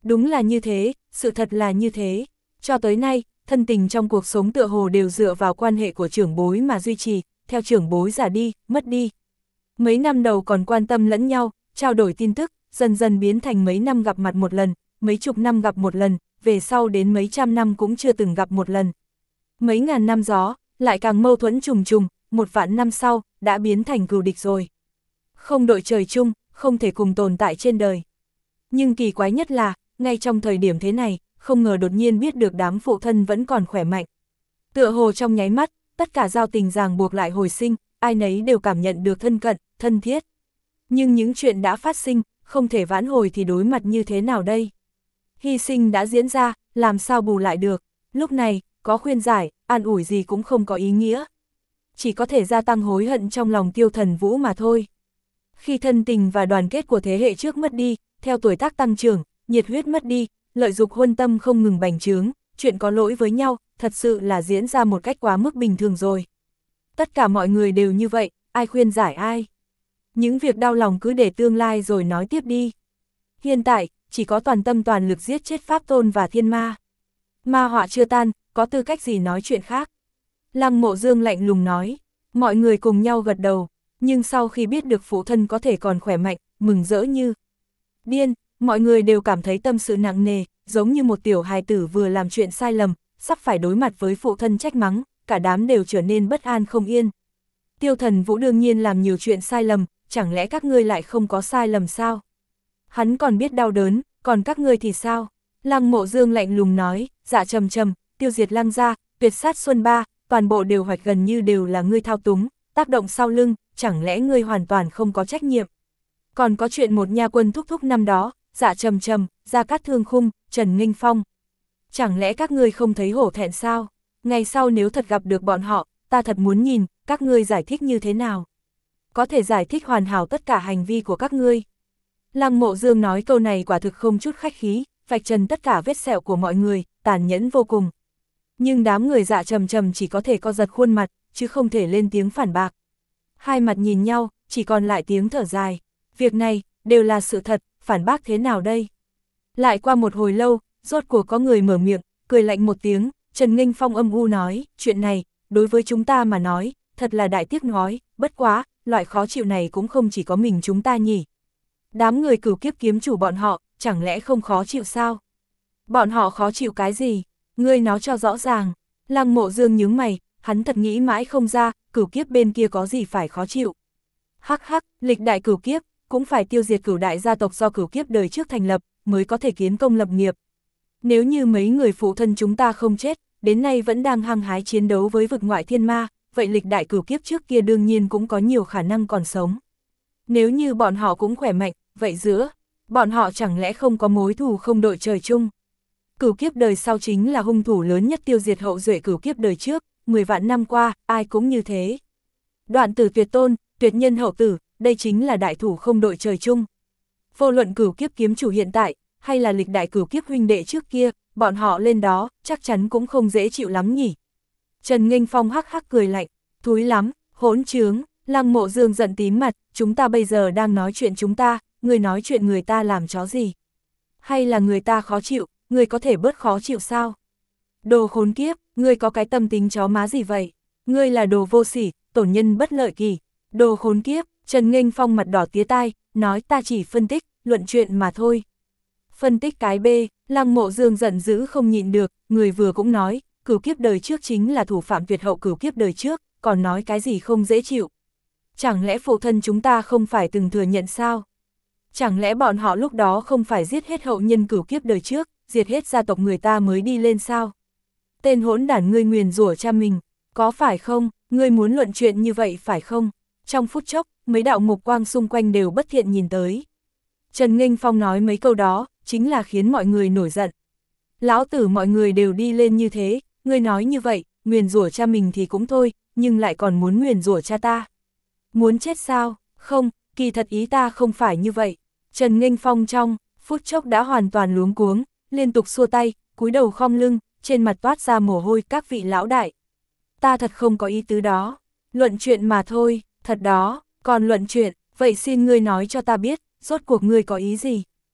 Đúng là như thế, sự thật là như thế. Cho tới nay, thân tình trong cuộc sống tựa hồ đều dựa vào quan hệ của trưởng bối mà duy trì, theo trưởng bối già đi, mất đi. Mấy năm đầu còn quan tâm lẫn nhau, trao đổi tin tức, dần dần biến thành mấy năm gặp mặt một lần, mấy chục năm gặp một lần, về sau đến mấy trăm năm cũng chưa từng gặp một lần. Mấy ngàn năm gió, lại càng mâu thuẫn trùng trùng, một vạn năm sau, đã biến thành cừu địch rồi. Không đội trời chung, không thể cùng tồn tại trên đời. Nhưng kỳ quái nhất là, ngay trong thời điểm thế này, không ngờ đột nhiên biết được đám phụ thân vẫn còn khỏe mạnh. Tựa hồ trong nháy mắt, tất cả giao tình ràng buộc lại hồi sinh, ai nấy đều cảm nhận được thân cận, thân thiết. Nhưng những chuyện đã phát sinh, không thể vãn hồi thì đối mặt như thế nào đây? Hy sinh đã diễn ra, làm sao bù lại được? Lúc này, có khuyên giải, an ủi gì cũng không có ý nghĩa. Chỉ có thể gia tăng hối hận trong lòng Tiêu Thần Vũ mà thôi. Khi thân tình và đoàn kết của thế hệ trước mất đi, theo tuổi tác tăng trưởng, nhiệt huyết mất đi, lợi dục huân tâm không ngừng bành trướng, chuyện có lỗi với nhau, thật sự là diễn ra một cách quá mức bình thường rồi. Tất cả mọi người đều như vậy, ai khuyên giải ai? Những việc đau lòng cứ để tương lai rồi nói tiếp đi. Hiện tại, chỉ có toàn tâm toàn lực giết chết Pháp Tôn và Thiên Ma. Ma họa chưa tan, có tư cách gì nói chuyện khác? Lăng Mộ Dương lạnh lùng nói, mọi người cùng nhau gật đầu, nhưng sau khi biết được phụ thân có thể còn khỏe mạnh, mừng rỡ như điên, mọi người đều cảm thấy tâm sự nặng nề, giống như một tiểu hài tử vừa làm chuyện sai lầm, sắp phải đối mặt với phụ thân trách mắng, cả đám đều trở nên bất an không yên. Tiêu Thần Vũ đương nhiên làm nhiều chuyện sai lầm, chẳng lẽ các ngươi lại không có sai lầm sao? Hắn còn biết đau đớn, còn các ngươi thì sao? Lăng Mộ Dương lạnh lùng nói, Dạ Trầm Trầm, tiêu diệt Lăng gia, tuyệt sát Xuân Ba, toàn bộ đều hoạch gần như đều là ngươi thao túng, tác động sau lưng, chẳng lẽ ngươi hoàn toàn không có trách nhiệm? Còn có chuyện một nha quân thúc thúc năm đó, Dạ Trầm Trầm, Gia Cát Thương Khung, Trần Nghinh Phong. Chẳng lẽ các ngươi không thấy hổ thẹn sao? Ngày sau nếu thật gặp được bọn họ, ta thật muốn nhìn, các ngươi giải thích như thế nào? Có thể giải thích hoàn hảo tất cả hành vi của các ngươi. Lăng Mộ Dương nói câu này quả thực không chút khách khí, vạch trần tất cả vết sẹo của mọi người, tàn nhẫn vô cùng. Nhưng đám người Dạ Trầm Trầm chỉ có thể co giật khuôn mặt, chứ không thể lên tiếng phản bác. Hai mặt nhìn nhau, chỉ còn lại tiếng thở dài. Việc này, đều là sự thật, phản bác thế nào đây? Lại qua một hồi lâu, rốt cuộc có người mở miệng, cười lạnh một tiếng, Trần Nghinh Phong âm u nói, chuyện này, đối với chúng ta mà nói, thật là đại tiếc nuối, bất quá, loại khó chịu này cũng không chỉ có mình chúng ta nhỉ. Đám người Cửu Kiếp kiếm chủ bọn họ, chẳng lẽ không khó chịu sao? Bọn họ khó chịu cái gì? Ngươi nói cho rõ ràng. Lăng Mộ Dương nhướng mày, hắn thật nghĩ mãi không ra, Cửu Kiếp bên kia có gì phải khó chịu. Hắc hắc, lịch đại Cửu Kiếp, cũng phải tiêu diệt cửu đại gia tộc do Cửu Kiếp đời trước thành lập, mới có thể kiến công lập nghiệp. Nếu như mấy người phụ thân chúng ta không chết, đến nay vẫn đang hăng hái chiến đấu với vực ngoại thiên ma, vậy lịch đại Cửu Kiếp trước kia đương nhiên cũng có nhiều khả năng còn sống. Nếu như bọn họ cũng khỏe mạnh, vậy giữa, bọn họ chẳng lẽ không có mối thù không đội trời chung? Cửu Kiếp đời sau chính là hung thủ lớn nhất tiêu diệt hậu duệ Cửu Kiếp đời trước, mười vạn năm qua, ai cũng như thế. Đoạn tử tuyệt tôn, tuyệt nhân hậu tử, đây chính là đại thủ không đội trời chung. Vô luận Cửu Kiếp kiếm chủ hiện tại, hay là lịch đại Cửu Kiếp huynh đệ trước kia, bọn họ lên đó, chắc chắn cũng không dễ chịu lắm nhỉ. Trần Nghinh Phong hắc hắc cười lạnh, thúi lắm, hỗn trướng. Lăng Mộ Dương giận tím mặt, chúng ta bây giờ đang nói chuyện chúng ta, người nói chuyện người ta làm chó gì? Hay là người ta khó chịu, người có thể bớt khó chịu sao? Đồ khốn kiếp, ngươi có cái tâm tính chó má gì vậy? Ngươi là đồ vô sỉ, tổn nhân bất lợi kỳ. Đồ khốn kiếp, Trần Nghinh Phong mặt đỏ tía tai, nói ta chỉ phân tích, luận chuyện mà thôi. Phân tích cái B, Lăng Mộ Dương giận dữ không nhịn được, người vừa cũng nói, Cửu Kiếp đời trước chính là thủ phạm tuyệt hậu Cửu Kiếp đời trước, còn nói cái gì không dễ chịu. Chẳng lẽ phụ thân chúng ta không phải từng thừa nhận sao? Chẳng lẽ bọn họ lúc đó không phải giết hết hậu nhân Cửu Kiếp đời trước, diệt hết gia tộc người ta mới đi lên sao? Tên hỗn đản ngươi nguyền rủa cha mình, có phải không? Ngươi muốn luận chuyện như vậy phải không? Trong phút chốc, mấy đạo mục quang xung quanh đều bất thiện nhìn tới. Trần Nghinh Phong nói mấy câu đó, chính là khiến mọi người nổi giận. Lão tử mọi người đều đi lên như thế, ngươi nói như vậy, nguyền rủa cha mình thì cũng thôi, nhưng lại còn muốn nguyền rủa cha ta. Muốn chết sao? Không, kỳ thật ý ta không phải như vậy. Trần Nghinh Phong trong phút chốc đã hoàn toàn luống cuống, liên tục xua tay, cúi đầu khom lưng, trên mặt toát ra mồ hôi các vị lão đại. Ta thật không có ý tứ đó, luận chuyện mà thôi, thật đó, còn luận chuyện, vậy xin ngươi nói cho ta biết, rốt cuộc ngươi có ý gì?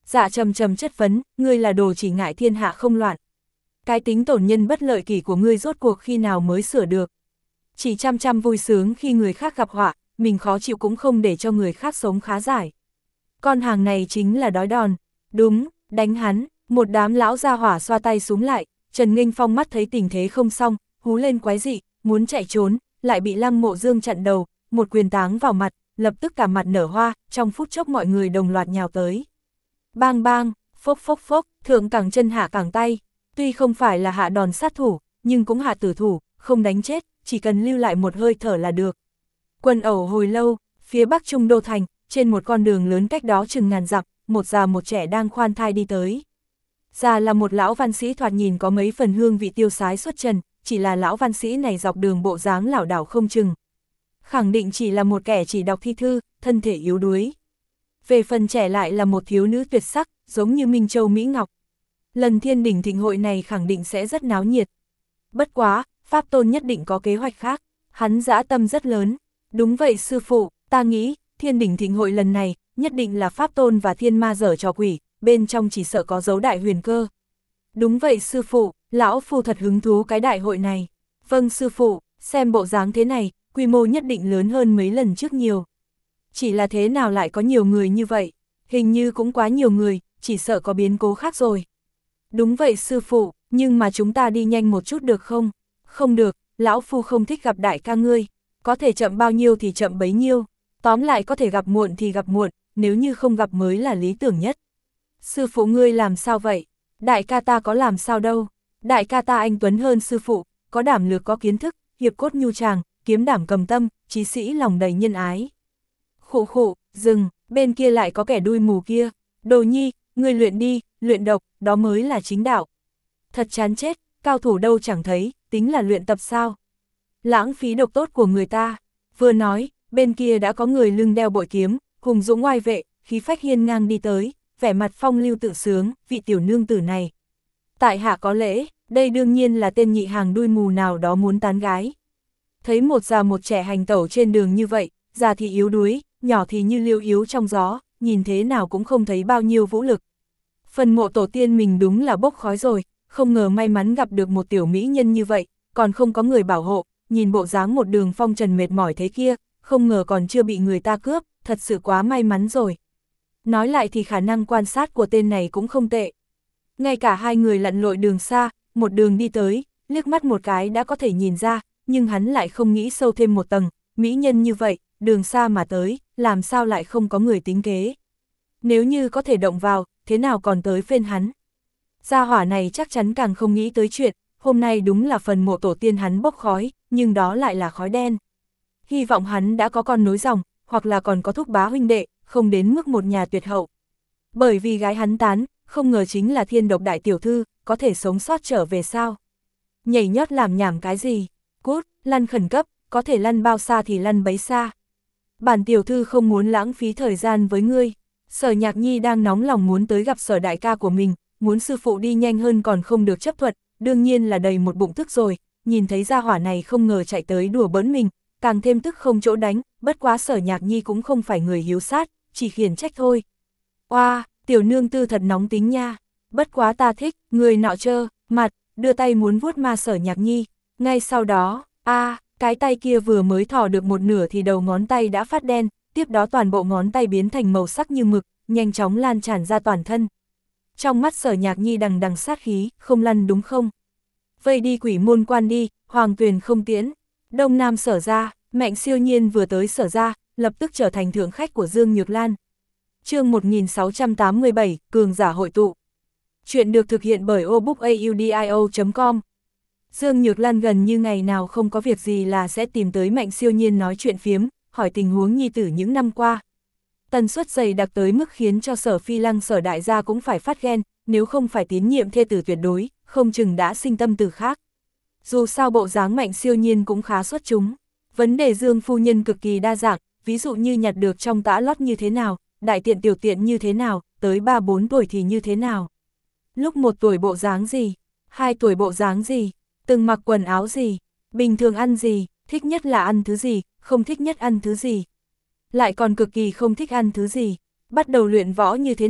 Dạ trầm trầm chất vấn, ngươi là đồ chỉ ngại thiên hạ không loạn. Cái tính tổn nhân bất lợi kỷ của ngươi rốt cuộc khi nào mới sửa được. Chỉ chăm chăm vui sướng khi người khác gặp họa, mình khó chịu cũng không để cho người khác sống khá giải. Con hàng này chính là đói đòn. Đúng, đánh hắn. Một đám lão gia hỏa xoa tay xuống lại, Trần Nghênh Phong mắt thấy tình thế không xong, hú lên quái dị, muốn chạy trốn, lại bị Lăng Mộ Dương chặn đầu, một quyền táng vào mặt, lập tức cả mặt nở hoa, trong phút chốc mọi người đồng loạt nhào tới. Bang bang, phốc phốc phốc, thượng cẳng chân hạ cẳng tay, tuy không phải là hạ đòn sát thủ, nhưng cũng hạ tử thủ, không đánh chết, chỉ cần lưu lại một hơi thở là được. Quần ẩu hồi lâu, phía bắc Trung Đô Thành, trên một con đường lớn cách đó chừng ngàn dặm, một già một trẻ đang khoan thai đi tới. Già là một lão văn sĩ thoạt nhìn có mấy phần hương vị tiêu sái xuất trần, chỉ là lão văn sĩ này dọc đường bộ dáng lảo đảo không chừng. Khẳng định chỉ là một kẻ chỉ đọc thi thư, thân thể yếu đuối. Về phần trẻ lại là một thiếu nữ tuyệt sắc, giống như Minh Châu Mỹ Ngọc. Lần thiên đỉnh thịnh hội này khẳng định sẽ rất náo nhiệt. Bất quá, Pháp Tôn nhất định có kế hoạch khác, hắn dã tâm rất lớn. Đúng vậy sư phụ, ta nghĩ, thiên đỉnh thịnh hội lần này, nhất định là Pháp Tôn và thiên ma giở trò quỷ, bên trong chỉ sợ có dấu đại huyền cơ. Đúng vậy sư phụ, lão phu thật hứng thú cái đại hội này. Vâng sư phụ, xem bộ dáng thế này, quy mô nhất định lớn hơn mấy lần trước nhiều. Chỉ là thế nào lại có nhiều người như vậy, hình như cũng quá nhiều người, chỉ sợ có biến cố khác rồi. Đúng vậy sư phụ, nhưng mà chúng ta đi nhanh một chút được không? Không được, lão phu không thích gặp đại ca ngươi, có thể chậm bao nhiêu thì chậm bấy nhiêu, tóm lại có thể gặp muộn thì gặp muộn, nếu như không gặp mới là lý tưởng nhất. Sư phụ ngươi làm sao vậy? Đại ca ta có làm sao đâu, đại ca ta anh tuấn hơn sư phụ, có đảm lược có kiến thức, hiệp cốt nhu tràng, kiếm đảm cầm tâm, chí sĩ lòng đầy nhân ái. Khụ khụ, dừng, bên kia lại có kẻ đuôi mù kia, Đồ Nhi, ngươi luyện đi, luyện độc, đó mới là chính đạo. Thật chán chết, cao thủ đâu chẳng thấy, tính là luyện tập sao? Lãng phí độc tốt của người ta. Vừa nói, bên kia đã có người lưng đeo bội kiếm, hùng dũng oai vệ, khí phách hiên ngang đi tới, vẻ mặt phong lưu tự sướng, vị tiểu nương tử này. Tại hạ có lễ, đây đương nhiên là tên nhị hàng đuôi mù nào đó muốn tán gái. Thấy một già một trẻ hành tẩu trên đường như vậy, già thì yếu đuối, nhỏ thì như liêu yếu trong gió, nhìn thế nào cũng không thấy bao nhiêu vũ lực. Phần mộ tổ tiên mình đúng là bốc khói rồi, không ngờ may mắn gặp được một tiểu mỹ nhân như vậy, còn không có người bảo hộ, nhìn bộ dáng một đường phong trần mệt mỏi thế kia, không ngờ còn chưa bị người ta cướp, thật sự quá may mắn rồi. Nói lại thì khả năng quan sát của tên này cũng không tệ. Ngay cả hai người lặn lội đường xa, một đường đi tới, liếc mắt một cái đã có thể nhìn ra, nhưng hắn lại không nghĩ sâu thêm một tầng, mỹ nhân như vậy, đường xa mà tới, làm sao lại không có người tính kế. Nếu như có thể động vào, thế nào còn tới phiên hắn. Gia hỏa này chắc chắn càng không nghĩ tới chuyện, hôm nay đúng là phần mộ tổ tiên hắn bốc khói, nhưng đó lại là khói đen. Hy vọng hắn đã có con nối dòng, hoặc là còn có thúc bá huynh đệ, không đến mức một nhà tuyệt hậu. Bởi vì gái hắn tán, không ngờ chính là thiên độc đại tiểu thư, có thể sống sót trở về sao. Nhảy nhót làm nhảm cái gì, cút, lăn khẩn cấp, có thể lăn bao xa thì lăn bấy xa. Bản tiểu thư không muốn lãng phí thời gian với ngươi. Sở Nhạc Nhi đang nóng lòng muốn tới gặp Sở đại ca của mình, muốn sư phụ đi nhanh hơn còn không được chấp thuận, đương nhiên là đầy một bụng tức rồi, nhìn thấy gia hỏa này không ngờ chạy tới đùa bỡn mình, càng thêm tức không chỗ đánh, bất quá Sở Nhạc Nhi cũng không phải người hiếu sát, chỉ khiển trách thôi. Oa, tiểu nương tư thật nóng tính nha, bất quá ta thích, người nọ trơ, mặt, đưa tay muốn vuốt ma Sở Nhạc Nhi, ngay sau đó, a cái tay kia vừa mới thò được một nửa thì đầu ngón tay đã phát đen, tiếp đó toàn bộ ngón tay biến thành màu sắc như mực, nhanh chóng lan tràn ra toàn thân. Trong mắt Sở Nhạc Nhi đằng đằng sát khí, không lăn đúng không? Vây đi quỷ môn quan đi, hoàng tuyền không tiễn. Đông Nam Sở ra, Mạnh Siêu Nhiên vừa tới Sở ra, lập tức trở thành thượng khách của Dương Nhược Lan. Chương một nghìn sáu trăm tám mươi bảy, Cường giả hội tụ. Chuyện được thực hiện bởi obookaudio chấm com. Dương Nhược Lan gần như ngày nào không có việc gì là sẽ tìm tới Mạnh Siêu Nhiên nói chuyện phiếm, hỏi tình huống nhi tử những năm qua. Tần suất dày đặc tới mức khiến cho Sở Phi Lăng Sở đại gia cũng phải phát ghen, nếu không phải tín nhiệm thê tử tuyệt đối, không chừng đã sinh tâm tử khác. Dù sao bộ dáng Mạnh Siêu Nhiên cũng khá xuất chúng. Vấn đề Dương phu nhân cực kỳ đa dạng, ví dụ như nhặt được trong tã lót như thế nào, đại tiện tiểu tiện như thế nào, tới ba bốn tuổi thì như thế nào. Lúc một tuổi bộ dáng gì, hai tuổi bộ dáng gì, từng mặc quần áo gì, bình thường ăn gì, thích nhất là ăn thứ gì, không thích nhất ăn thứ gì. Lại còn cực kỳ không thích ăn thứ gì, bắt đầu luyện võ như thế nào,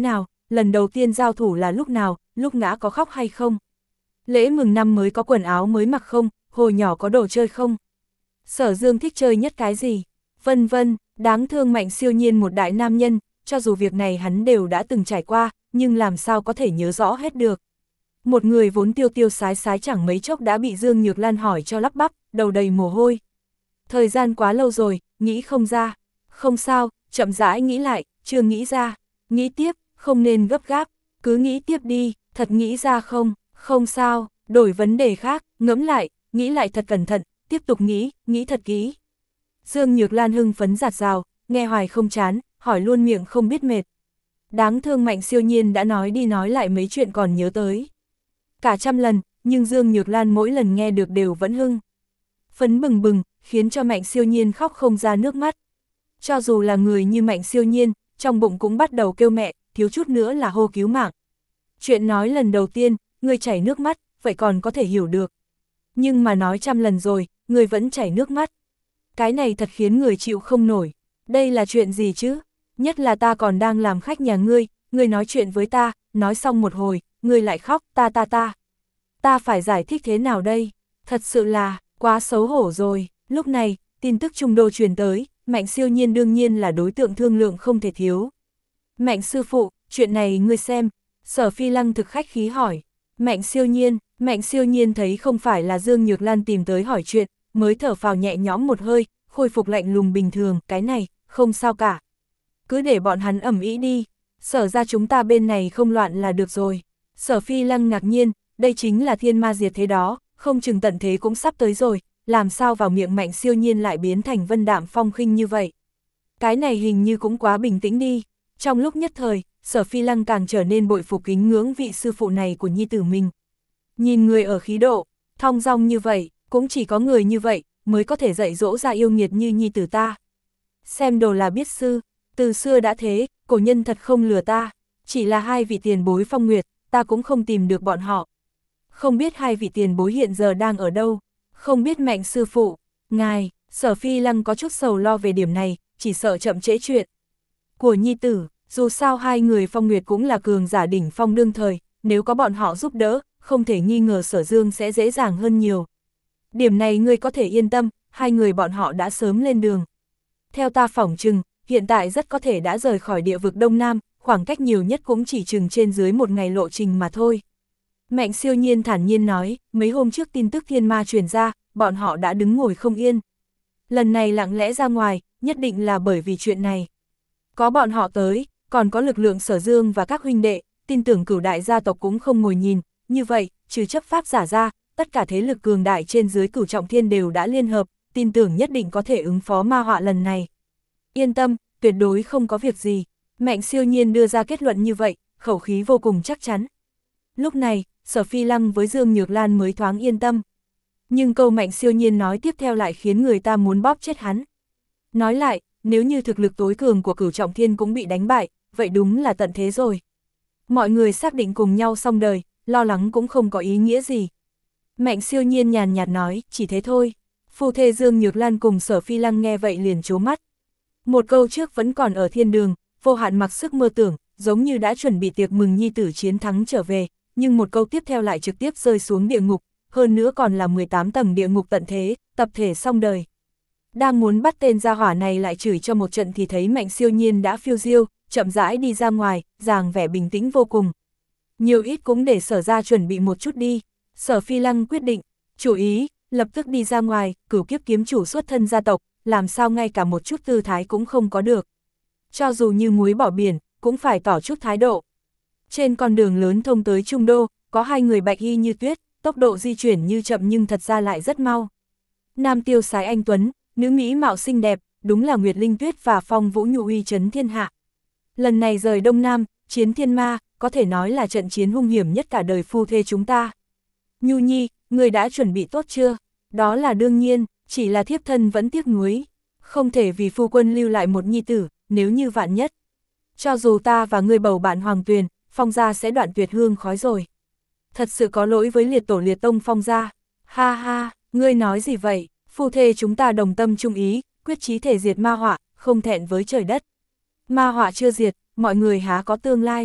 lần đầu tiên giao thủ là lúc nào, lúc ngã có khóc hay không? Lễ mừng năm mới có quần áo mới mặc không, hồi nhỏ có đồ chơi không? Sở Dương thích chơi nhất cái gì? Vân vân, đáng thương Mạnh Siêu Nhiên một đại nam nhân, cho dù việc này hắn đều đã từng trải qua, nhưng làm sao có thể nhớ rõ hết được. Một người vốn tiêu tiêu sái sái chẳng mấy chốc đã bị Dương Nhược Lan hỏi cho lắp bắp, đầu đầy mồ hôi. Thời gian quá lâu rồi, nghĩ không ra. Không sao, chậm rãi nghĩ lại, chưa nghĩ ra. Nghĩ tiếp, không nên gấp gáp, cứ nghĩ tiếp đi, thật nghĩ ra không, không sao, đổi vấn đề khác, ngẫm lại, nghĩ lại thật cẩn thận, tiếp tục nghĩ, nghĩ thật kỹ. Dương Nhược Lan hưng phấn giạt rào, nghe hoài không chán, hỏi luôn miệng không biết mệt. Đáng thương Mạnh Siêu Nhiên đã nói đi nói lại mấy chuyện còn nhớ tới. Cả trăm lần, nhưng Dương Nhược Lan mỗi lần nghe được đều vẫn hưng phấn bừng bừng, khiến cho Mạnh Siêu Nhiên khóc không ra nước mắt. Cho dù là người như Mạnh Siêu Nhiên, trong bụng cũng bắt đầu kêu mẹ, thiếu chút nữa là hô cứu mạng. Chuyện nói lần đầu tiên, người chảy nước mắt, vậy còn có thể hiểu được. Nhưng mà nói trăm lần rồi, người vẫn chảy nước mắt. Cái này thật khiến người chịu không nổi. Đây là chuyện gì chứ? Nhất là ta còn đang làm khách nhà ngươi, ngươi nói chuyện với ta, nói xong một hồi, ngươi lại khóc, ta ta ta. Ta phải giải thích thế nào đây? Thật sự là, quá xấu hổ rồi. Lúc này, tin tức Trung Đô truyền tới, Mạnh Siêu Nhiên đương nhiên là đối tượng thương lượng không thể thiếu. Mạnh sư phụ, chuyện này ngươi xem. Sở Phi Lăng thực khách khí hỏi. Mạnh Siêu Nhiên, Mạnh Siêu Nhiên thấy không phải là Dương Nhược Lan tìm tới hỏi chuyện, mới thở phào nhẹ nhõm một hơi, khôi phục lạnh lùng bình thường, cái này, không sao cả. Cứ để bọn hắn ẩm ý đi, sở ra chúng ta bên này không loạn là được rồi. Sở Phi Lăng ngạc nhiên, đây chính là thiên ma diệt thế đó, không chừng tận thế cũng sắp tới rồi, làm sao vào miệng Mạnh Siêu Nhiên lại biến thành vân đạm phong khinh như vậy. Cái này hình như cũng quá bình tĩnh đi. Trong lúc nhất thời, Sở Phi Lăng càng trở nên bội phục kính ngưỡng vị sư phụ này của nhi tử mình. Nhìn người ở khí độ, thong dong như vậy, cũng chỉ có người như vậy, mới có thể dạy dỗ ra yêu nghiệt như nhi tử ta. Xem đồ là biết sư, từ xưa đã thế, cổ nhân thật không lừa ta, chỉ là hai vị tiền bối Phong Nguyệt, ta cũng không tìm được bọn họ. Không biết hai vị tiền bối hiện giờ đang ở đâu, không biết Mạnh sư phụ, ngài, Sở Phi Lăng có chút sầu lo về điểm này, chỉ sợ chậm trễ chuyện của nhi tử, dù sao hai người Phong Nguyệt cũng là cường giả đỉnh phong đương thời, nếu có bọn họ giúp đỡ, không thể nghi ngờ Sở Dương sẽ dễ dàng hơn nhiều. Điểm này ngươi có thể yên tâm, hai người bọn họ đã sớm lên đường. Theo ta phỏng chừng, hiện tại rất có thể đã rời khỏi địa vực Đông Nam, khoảng cách nhiều nhất cũng chỉ chừng trên dưới một ngày lộ trình mà thôi. Mạnh Siêu Nhiên thản nhiên nói, mấy hôm trước tin tức thiên ma truyền ra, bọn họ đã đứng ngồi không yên. Lần này lặng lẽ ra ngoài, nhất định là bởi vì chuyện này. Có bọn họ tới, còn có lực lượng Sở Dương và các huynh đệ, tin tưởng Cửu đại gia tộc cũng không ngồi nhìn, như vậy, trừ chấp pháp giả ra, tất cả thế lực cường đại trên dưới Cửu Trọng Thiên đều đã liên hợp, tin tưởng nhất định có thể ứng phó ma họa lần này. Yên tâm, tuyệt đối không có việc gì. Mạnh Siêu Nhiên đưa ra kết luận như vậy, khẩu khí vô cùng chắc chắn. Lúc này, Sở Phi Lăng với Dương Nhược Lan mới thoáng yên tâm. Nhưng câu Mạnh Siêu Nhiên nói tiếp theo lại khiến người ta muốn bóp chết hắn. Nói lại, nếu như thực lực tối cường của Cửu Trọng Thiên cũng bị đánh bại, vậy đúng là tận thế rồi. Mọi người xác định cùng nhau xong đời, lo lắng cũng không có ý nghĩa gì. Mạnh Siêu Nhiên nhàn nhạt nói, chỉ thế thôi. Phu thê Dương Nhược Lan cùng Sở Phi Lăng nghe vậy liền trố mắt. Một câu trước vẫn còn ở thiên đường, vô hạn mặc sức mơ tưởng, giống như đã chuẩn bị tiệc mừng nhi tử chiến thắng trở về, nhưng một câu tiếp theo lại trực tiếp rơi xuống địa ngục, hơn nữa còn là mười tám tầng địa ngục tận thế, tập thể xong đời. Đang muốn bắt tên gia hỏa này lại chửi cho một trận thì thấy Mạnh Siêu Nhiên đã phiêu diêu, chậm rãi đi ra ngoài, dáng vẻ bình tĩnh vô cùng. Nhiều ít cũng để Sở ra chuẩn bị một chút đi. Sở Phi Lăng quyết định, chủ ý, lập tức đi ra ngoài, Cửu Kiếp kiếm chủ xuất thân gia tộc, làm sao ngay cả một chút tư thái cũng không có được. Cho dù như muối bỏ biển, cũng phải tỏ chút thái độ. Trên con đường lớn thông tới Trung Đô, có hai người bạch y như tuyết, tốc độ di chuyển như chậm nhưng thật ra lại rất mau. Nam tiêu sái anh tuấn, nữ mỹ mạo xinh đẹp, đúng là Nguyệt Linh Tuyết và Phong Vũ Nhu uy chấn thiên hạ. Lần này rời Đông Nam, chiến thiên ma, có thể nói là trận chiến hung hiểm nhất cả đời phu thê chúng ta. Nhu Nhi, người đã chuẩn bị tốt chưa? Đó là đương nhiên, chỉ là thiếp thân vẫn tiếc nuối. Không thể vì phu quân lưu lại một nhi tử, nếu như vạn nhất. Cho dù ta và ngươi bầu bạn Hoàng Tuyền, Phong gia sẽ đoạn tuyệt hương khói rồi. Thật sự có lỗi với liệt tổ liệt tông Phong gia. Ha ha, ngươi nói gì vậy? Phu thê chúng ta đồng tâm chung ý, quyết chí thể diệt ma họa, không thẹn với trời đất. Ma họa chưa diệt, mọi người há có tương lai.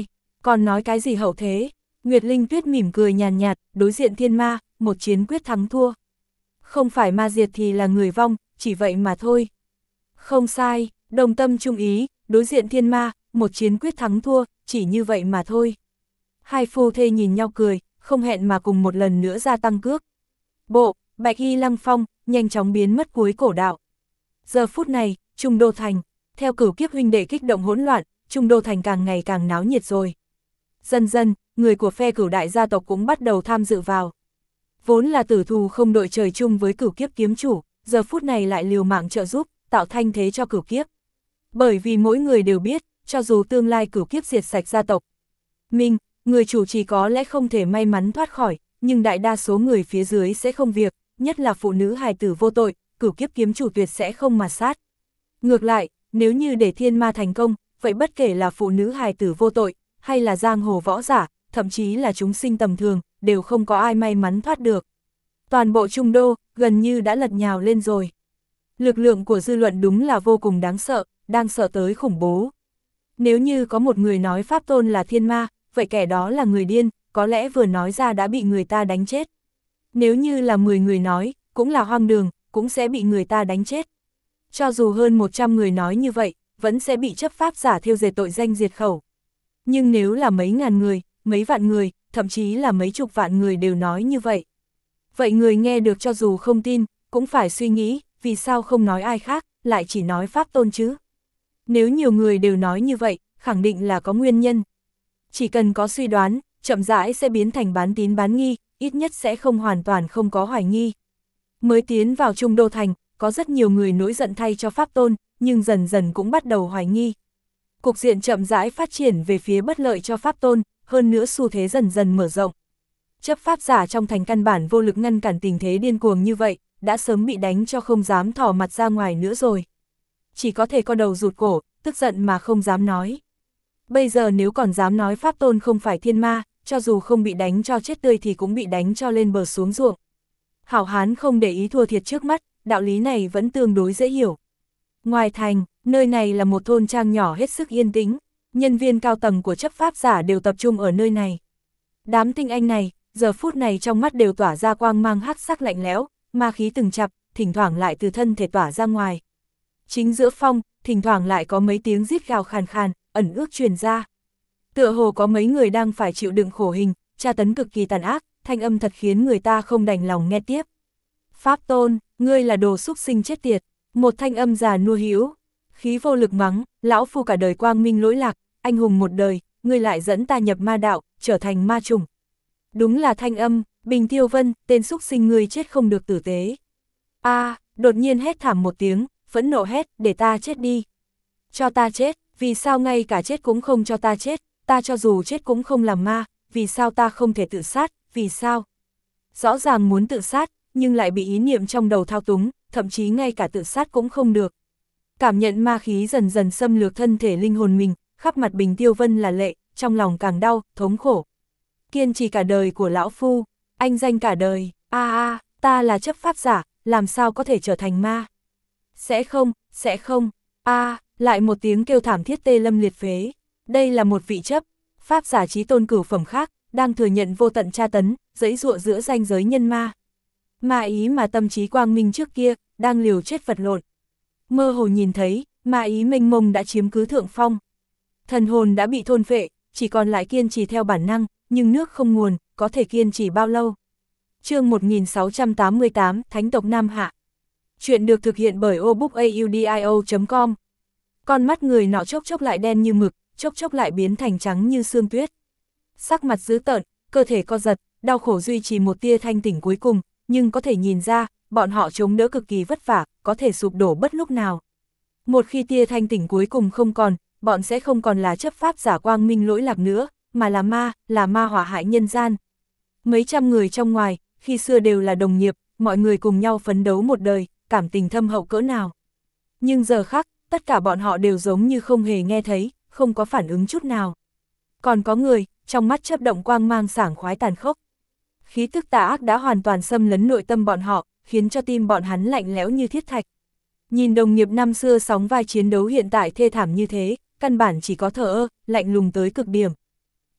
Còn nói cái gì hậu thế? Nguyệt Linh Tuyết mỉm cười nhàn nhạt, đối diện thiên ma, một chiến quyết thắng thua. Không phải ma diệt thì là người vong, chỉ vậy mà thôi. Không sai, đồng tâm trung ý, đối diện thiên ma, một chiến quyết thắng thua, chỉ như vậy mà thôi. Hai phu thê nhìn nhau cười, không hẹn mà cùng một lần nữa gia tăng cước. Bộ, Bạch Y Lăng Phong, nhanh chóng biến mất cuối cổ đạo. Giờ phút này, Trung Đô Thành, theo cửu kiếp huynh đệ kích động hỗn loạn, Trung Đô Thành càng ngày càng náo nhiệt rồi. Dần dần, người của phe cửu đại gia tộc cũng bắt đầu tham dự vào. Vốn là tử thù không đội trời chung với cửu kiếp kiếm chủ, giờ phút này lại liều mạng trợ giúp, tạo thanh thế cho cửu kiếp. Bởi vì mỗi người đều biết, cho dù tương lai cửu kiếp diệt sạch gia tộc, mình, người chủ chỉ có lẽ không thể may mắn thoát khỏi, nhưng đại đa số người phía dưới sẽ không việc, nhất là phụ nữ hài tử vô tội, cửu kiếp kiếm chủ tuyệt sẽ không mà sát. Ngược lại, nếu như để thiên ma thành công, vậy bất kể là phụ nữ hài tử vô tội, hay là giang hồ võ giả, thậm chí là chúng sinh tầm thường, đều không có ai may mắn thoát được. Toàn bộ Trung Đô, gần như đã lật nhào lên rồi. Lực lượng của dư luận đúng là vô cùng đáng sợ, đang sợ tới khủng bố. Nếu như có một người nói Pháp Tôn là thiên ma, vậy kẻ đó là người điên, có lẽ vừa nói ra đã bị người ta đánh chết. Nếu như là mười người nói, cũng là hoang đường, cũng sẽ bị người ta đánh chết. Cho dù hơn một trăm người nói như vậy, vẫn sẽ bị chấp pháp giả thêu dệt tội danh diệt khẩu. Nhưng nếu là mấy ngàn người, mấy vạn người, thậm chí là mấy chục vạn người đều nói như vậy. Vậy người nghe được cho dù không tin, cũng phải suy nghĩ, vì sao không nói ai khác, lại chỉ nói Pháp Tôn chứ? Nếu nhiều người đều nói như vậy, khẳng định là có nguyên nhân. Chỉ cần có suy đoán, chậm rãi sẽ biến thành bán tín bán nghi, ít nhất sẽ không hoàn toàn không có hoài nghi. Mới tiến vào Trung Đô Thành, có rất nhiều người nổi giận thay cho Pháp Tôn, nhưng dần dần cũng bắt đầu hoài nghi. Cục diện chậm rãi phát triển về phía bất lợi cho Pháp Tôn, hơn nữa xu thế dần dần mở rộng. Chấp pháp giả trong thành căn bản vô lực ngăn cản tình thế điên cuồng như vậy, đã sớm bị đánh cho không dám thò mặt ra ngoài nữa rồi. Chỉ có thể co đầu rụt cổ, tức giận mà không dám nói. Bây giờ nếu còn dám nói Pháp Tôn không phải thiên ma, cho dù không bị đánh cho chết tươi thì cũng bị đánh cho lên bờ xuống ruộng. Hảo hán không để ý thua thiệt trước mắt, đạo lý này vẫn tương đối dễ hiểu. Ngoài thành, nơi này là một thôn trang nhỏ hết sức yên tĩnh, nhân viên cao tầng của chấp pháp giả đều tập trung ở nơi này. Đám tinh anh này, giờ phút này trong mắt đều tỏa ra quang mang hắc sắc lạnh lẽo, ma khí từng chập, thỉnh thoảng lại từ thân thể tỏa ra ngoài. Chính giữa phong, thỉnh thoảng lại có mấy tiếng rít gào khàn khàn, ẩn ước truyền ra. Tựa hồ có mấy người đang phải chịu đựng khổ hình, tra tấn cực kỳ tàn ác, thanh âm thật khiến người ta không đành lòng nghe tiếp. Pháp Tôn, ngươi là đồ xúc sinh chết tiệt, một thanh âm già nua hữu, khí vô lực mắng, lão phu cả đời quang minh lỗi lạc, anh hùng một đời, ngươi lại dẫn ta nhập ma đạo, trở thành ma trùng. Đúng là thanh âm, Bình Tiêu Vân, tên xúc sinh ngươi chết không được tử tế. A, à, đột nhiên hét thảm một tiếng, phẫn nộ hét, để ta chết đi. Cho ta chết, vì sao ngay cả chết cũng không cho ta chết, ta cho dù chết cũng không làm ma, vì sao ta không thể tự sát, vì sao? Rõ ràng muốn tự sát, nhưng lại bị ý niệm trong đầu thao túng, thậm chí ngay cả tự sát cũng không được. Cảm nhận ma khí dần dần xâm lược thân thể linh hồn mình, khắp mặt Bình Tiêu Vân là lệ, trong lòng càng đau, thống khổ. Kiên trì cả đời của lão phu, anh danh cả đời, a a, ta là chấp pháp giả, làm sao có thể trở thành ma? Sẽ không, sẽ không, a à, lại một tiếng kêu thảm thiết tê lâm liệt phế. Đây là một vị chấp pháp giả chí tôn cửu phẩm khác, đang thừa nhận vô tận tra tấn, giãy giụa giữa ranh giới nhân ma. Ma ý mà tâm trí quang minh trước kia, đang liều chết vật lộn. Mơ hồ nhìn thấy, ma ý mênh mông đã chiếm cứ thượng phong. Thần hồn đã bị thôn phệ, chỉ còn lại kiên trì theo bản năng, nhưng nước không nguồn, có thể kiên trì bao lâu? Chương một nghìn sáu trăm tám mươi tám, Thánh tộc Nam Hạ. Chuyện được thực hiện bởi obookaudio chấm com. Con mắt người nọ chốc chốc lại đen như mực, chốc chốc lại biến thành trắng như sương tuyết. Sắc mặt dữ tợn, cơ thể co giật, đau khổ duy trì một tia thanh tỉnh cuối cùng, nhưng có thể nhìn ra, bọn họ chống đỡ cực kỳ vất vả, có thể sụp đổ bất lúc nào. Một khi tia thanh tỉnh cuối cùng không còn, bọn sẽ không còn là chấp pháp giả quang minh lỗi lạc nữa, mà là ma, là ma hỏa hại nhân gian. Mấy trăm người trong ngoài, khi xưa đều là đồng nghiệp, mọi người cùng nhau phấn đấu một đời, cảm tình thâm hậu cỡ nào. Nhưng giờ khắc, tất cả bọn họ đều giống như không hề nghe thấy, không có phản ứng chút nào. Còn có người, trong mắt chớp động quang mang sảng khoái tàn khốc. Khí tức tà ác đã hoàn toàn xâm lấn nội tâm bọn họ, khiến cho tim bọn hắn lạnh lẽo như thiết thạch. Nhìn đồng nghiệp năm xưa sóng vai chiến đấu hiện tại thê thảm như thế, căn bản chỉ có thờ ơ, lạnh lùng tới cực điểm.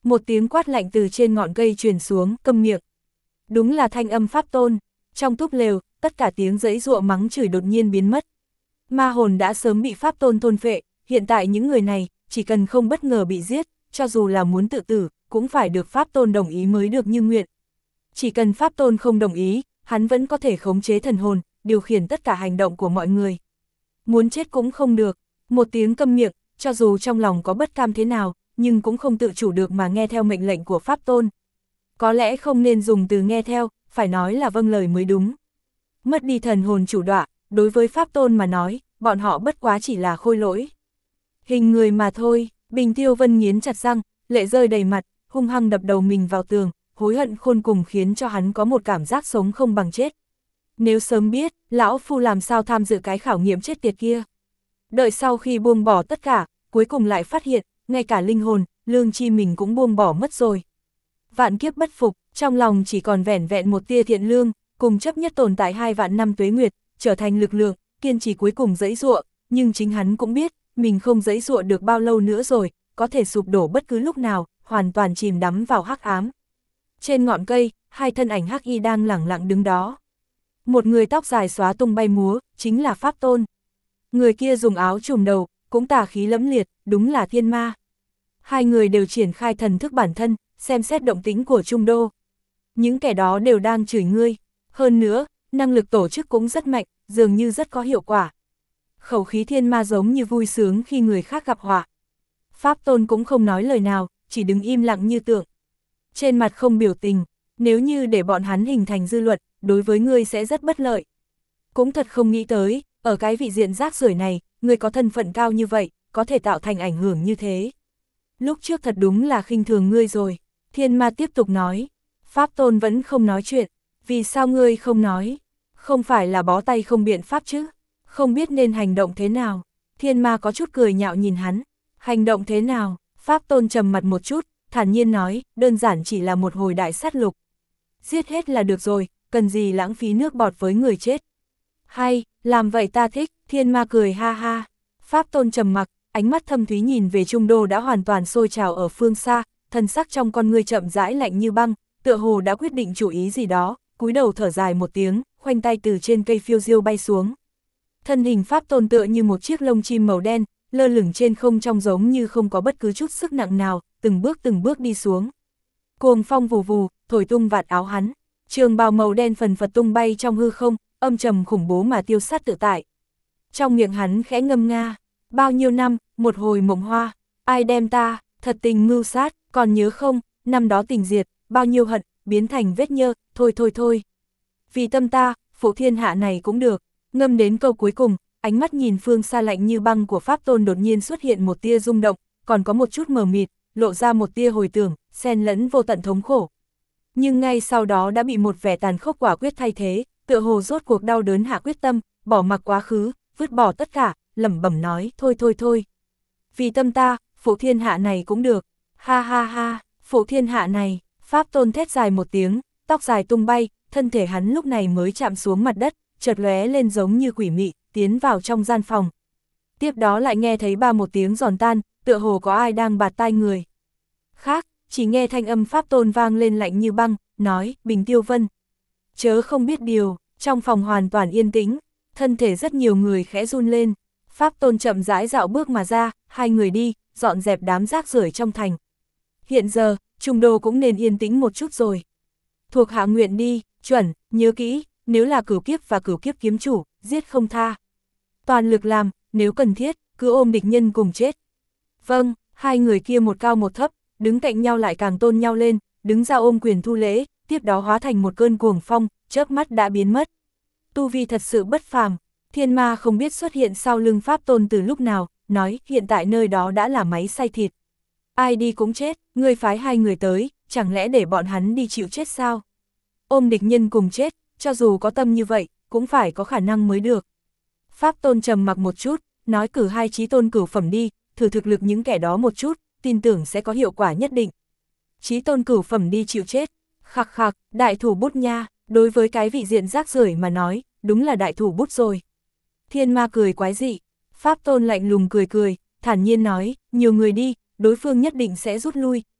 Một tiếng quát lạnh từ trên ngọn cây truyền xuống, câm miệng. Đúng là thanh âm Pháp Tôn. Trong túp lều, tất cả tiếng giãy giụa mắng chửi đột nhiên biến mất. Ma hồn đã sớm bị Pháp Tôn thôn phệ, hiện tại những người này, chỉ cần không bất ngờ bị giết, cho dù là muốn tự tử, cũng phải được Pháp Tôn đồng ý mới được như nguyện. Chỉ cần Pháp Tôn không đồng ý, hắn vẫn có thể khống chế thần hồn, điều khiển tất cả hành động của mọi người. Muốn chết cũng không được, một tiếng câm miệng, cho dù trong lòng có bất cam thế nào, nhưng cũng không tự chủ được mà nghe theo mệnh lệnh của Pháp Tôn. Có lẽ không nên dùng từ nghe theo, phải nói là vâng lời mới đúng. Mất đi thần hồn chủ đọa, đối với Pháp Tôn mà nói, bọn họ bất quá chỉ là khôi lỗi. Hình người mà thôi, Bình Tiêu Vân nghiến chặt răng, lệ rơi đầy mặt, hung hăng đập đầu mình vào tường, hối hận khôn cùng khiến cho hắn có một cảm giác sống không bằng chết. Nếu sớm biết, lão phu làm sao tham dự cái khảo nghiệm chết tiệt kia. Đợi sau khi buông bỏ tất cả, cuối cùng lại phát hiện, ngay cả linh hồn, lương chi mình cũng buông bỏ mất rồi. Vạn kiếp bất phục, trong lòng chỉ còn vẻn vẹn một tia thiện lương, cùng chấp nhất tồn tại hai vạn năm tuế nguyệt, trở thành lực lượng, kiên trì cuối cùng giãy giụa, nhưng chính hắn cũng biết, mình không giãy giụa được bao lâu nữa rồi, có thể sụp đổ bất cứ lúc nào, hoàn toàn chìm đắm vào hắc ám. Trên ngọn cây, hai thân ảnh hắc y đang lẳng lặng đứng đó. Một người tóc dài xóa tung bay múa, chính là Pháp Tôn. Người kia dùng áo trùm đầu, cũng tà khí lẫm liệt, đúng là thiên ma. Hai người đều triển khai thần thức bản thân, xem xét động tĩnh của Trung Đô. Những kẻ đó đều đang chửi ngươi. Hơn nữa, năng lực tổ chức cũng rất mạnh, dường như rất có hiệu quả. Khẩu khí thiên ma giống như vui sướng khi người khác gặp họa. Pháp Tôn cũng không nói lời nào, chỉ đứng im lặng như tượng. Trên mặt không biểu tình, nếu như để bọn hắn hình thành dư luận, đối với ngươi sẽ rất bất lợi. Cũng thật không nghĩ tới, ở cái vị diện rác rưởi này, ngươi có thân phận cao như vậy, có thể tạo thành ảnh hưởng như thế. Lúc trước thật đúng là khinh thường ngươi rồi. Thiên ma tiếp tục nói. Pháp Tôn vẫn không nói chuyện. Vì sao ngươi không nói? Không phải là bó tay không biện pháp chứ? Không biết nên hành động thế nào? Thiên ma có chút cười nhạo nhìn hắn. Hành động thế nào? Pháp Tôn trầm mặt một chút, thản nhiên nói, đơn giản chỉ là một hồi đại sát lục. Giết hết là được rồi, cần gì lãng phí nước bọt với người chết. Hay, làm vậy ta thích, thiên ma cười ha ha. Pháp Tôn trầm mặc, ánh mắt thâm thúy nhìn về Trung Đô đã hoàn toàn sôi trào ở phương xa, thần sắc trong con ngươi chậm rãi lạnh như băng, tựa hồ đã quyết định chủ ý gì đó, cúi đầu thở dài một tiếng, khoanh tay từ trên cây phiêu diêu bay xuống. Thân hình Pháp Tôn tựa như một chiếc lông chim màu đen, lơ lửng trên không trong giống như không có bất cứ chút sức nặng nào, từng bước từng bước đi xuống. Cuồng phong vù vù, thổi tung vạt áo hắn, trường bào màu đen phần phật tung bay trong hư không, âm trầm khủng bố mà tiêu sát tự tại. Trong miệng hắn khẽ ngâm nga, bao nhiêu năm, một hồi mộng hoa, ai đem ta, thật tình mưu sát, còn nhớ không, năm đó tình diệt, bao nhiêu hận, biến thành vết nhơ, thôi thôi thôi. Vì tâm ta, phụ thiên hạ này cũng được, ngâm đến câu cuối cùng, ánh mắt nhìn phương xa lạnh như băng của Pháp Tôn đột nhiên xuất hiện một tia rung động, còn có một chút mờ mịt, lộ ra một tia hồi tưởng, xen lẫn vô tận thống khổ. Nhưng ngay sau đó đã bị một vẻ tàn khốc quả quyết thay thế, tựa hồ rốt cuộc đau đớn hạ quyết tâm, bỏ mặc quá khứ, vứt bỏ tất cả, lẩm bẩm nói, thôi thôi thôi. Vì tâm ta, phụ thiên hạ này cũng được, ha ha ha, phụ thiên hạ này, Pháp Tôn thét dài một tiếng, tóc dài tung bay, thân thể hắn lúc này mới chạm xuống mặt đất, chợt lóe lên giống như quỷ mị, tiến vào trong gian phòng. Tiếp đó lại nghe thấy ba một tiếng giòn tan, tựa hồ có ai đang bạt tai người. Khác, chỉ nghe thanh âm Pháp Tôn vang lên lạnh như băng, nói, Bình Tiêu Vân. Chớ không biết điều, trong phòng hoàn toàn yên tĩnh, thân thể rất nhiều người khẽ run lên. Pháp Tôn chậm rãi dạo bước mà ra, hai người đi, dọn dẹp đám rác rưởi trong thành. Hiện giờ, Trung Đô cũng nên yên tĩnh một chút rồi. Thuộc hạ nguyện đi, chuẩn, nhớ kỹ, nếu là cửu kiếp và cửu kiếp kiếm chủ, giết không tha. Toàn lực làm, nếu cần thiết, cứ ôm địch nhân cùng chết. Vâng, hai người kia một cao một thấp, đứng cạnh nhau lại càng tôn nhau lên, đứng ra ôm quyền thu lễ, tiếp đó hóa thành một cơn cuồng phong, chớp mắt đã biến mất. Tu vi thật sự bất phàm, thiên ma không biết xuất hiện sau lưng Pháp Tôn từ lúc nào, nói hiện tại nơi đó đã là máy xay thịt. Ai đi cũng chết, ngươi phái hai người tới, chẳng lẽ để bọn hắn đi chịu chết sao? Ôm địch nhân cùng chết, cho dù có tâm như vậy, cũng phải có khả năng mới được. Pháp Tôn trầm mặc một chút, nói cử hai chí tôn cửu phẩm đi, thử thực lực những kẻ đó một chút, tin tưởng sẽ có hiệu quả nhất định. Chí tôn cửu phẩm đi chịu chết, khặc khặc, đại thủ bút nha, đối với cái vị diện rác rưởi mà nói, đúng là đại thủ bút rồi. Thiên ma cười quái dị, Pháp Tôn lạnh lùng cười cười, thản nhiên nói, nhiều người đi, đối phương nhất định sẽ rút lui,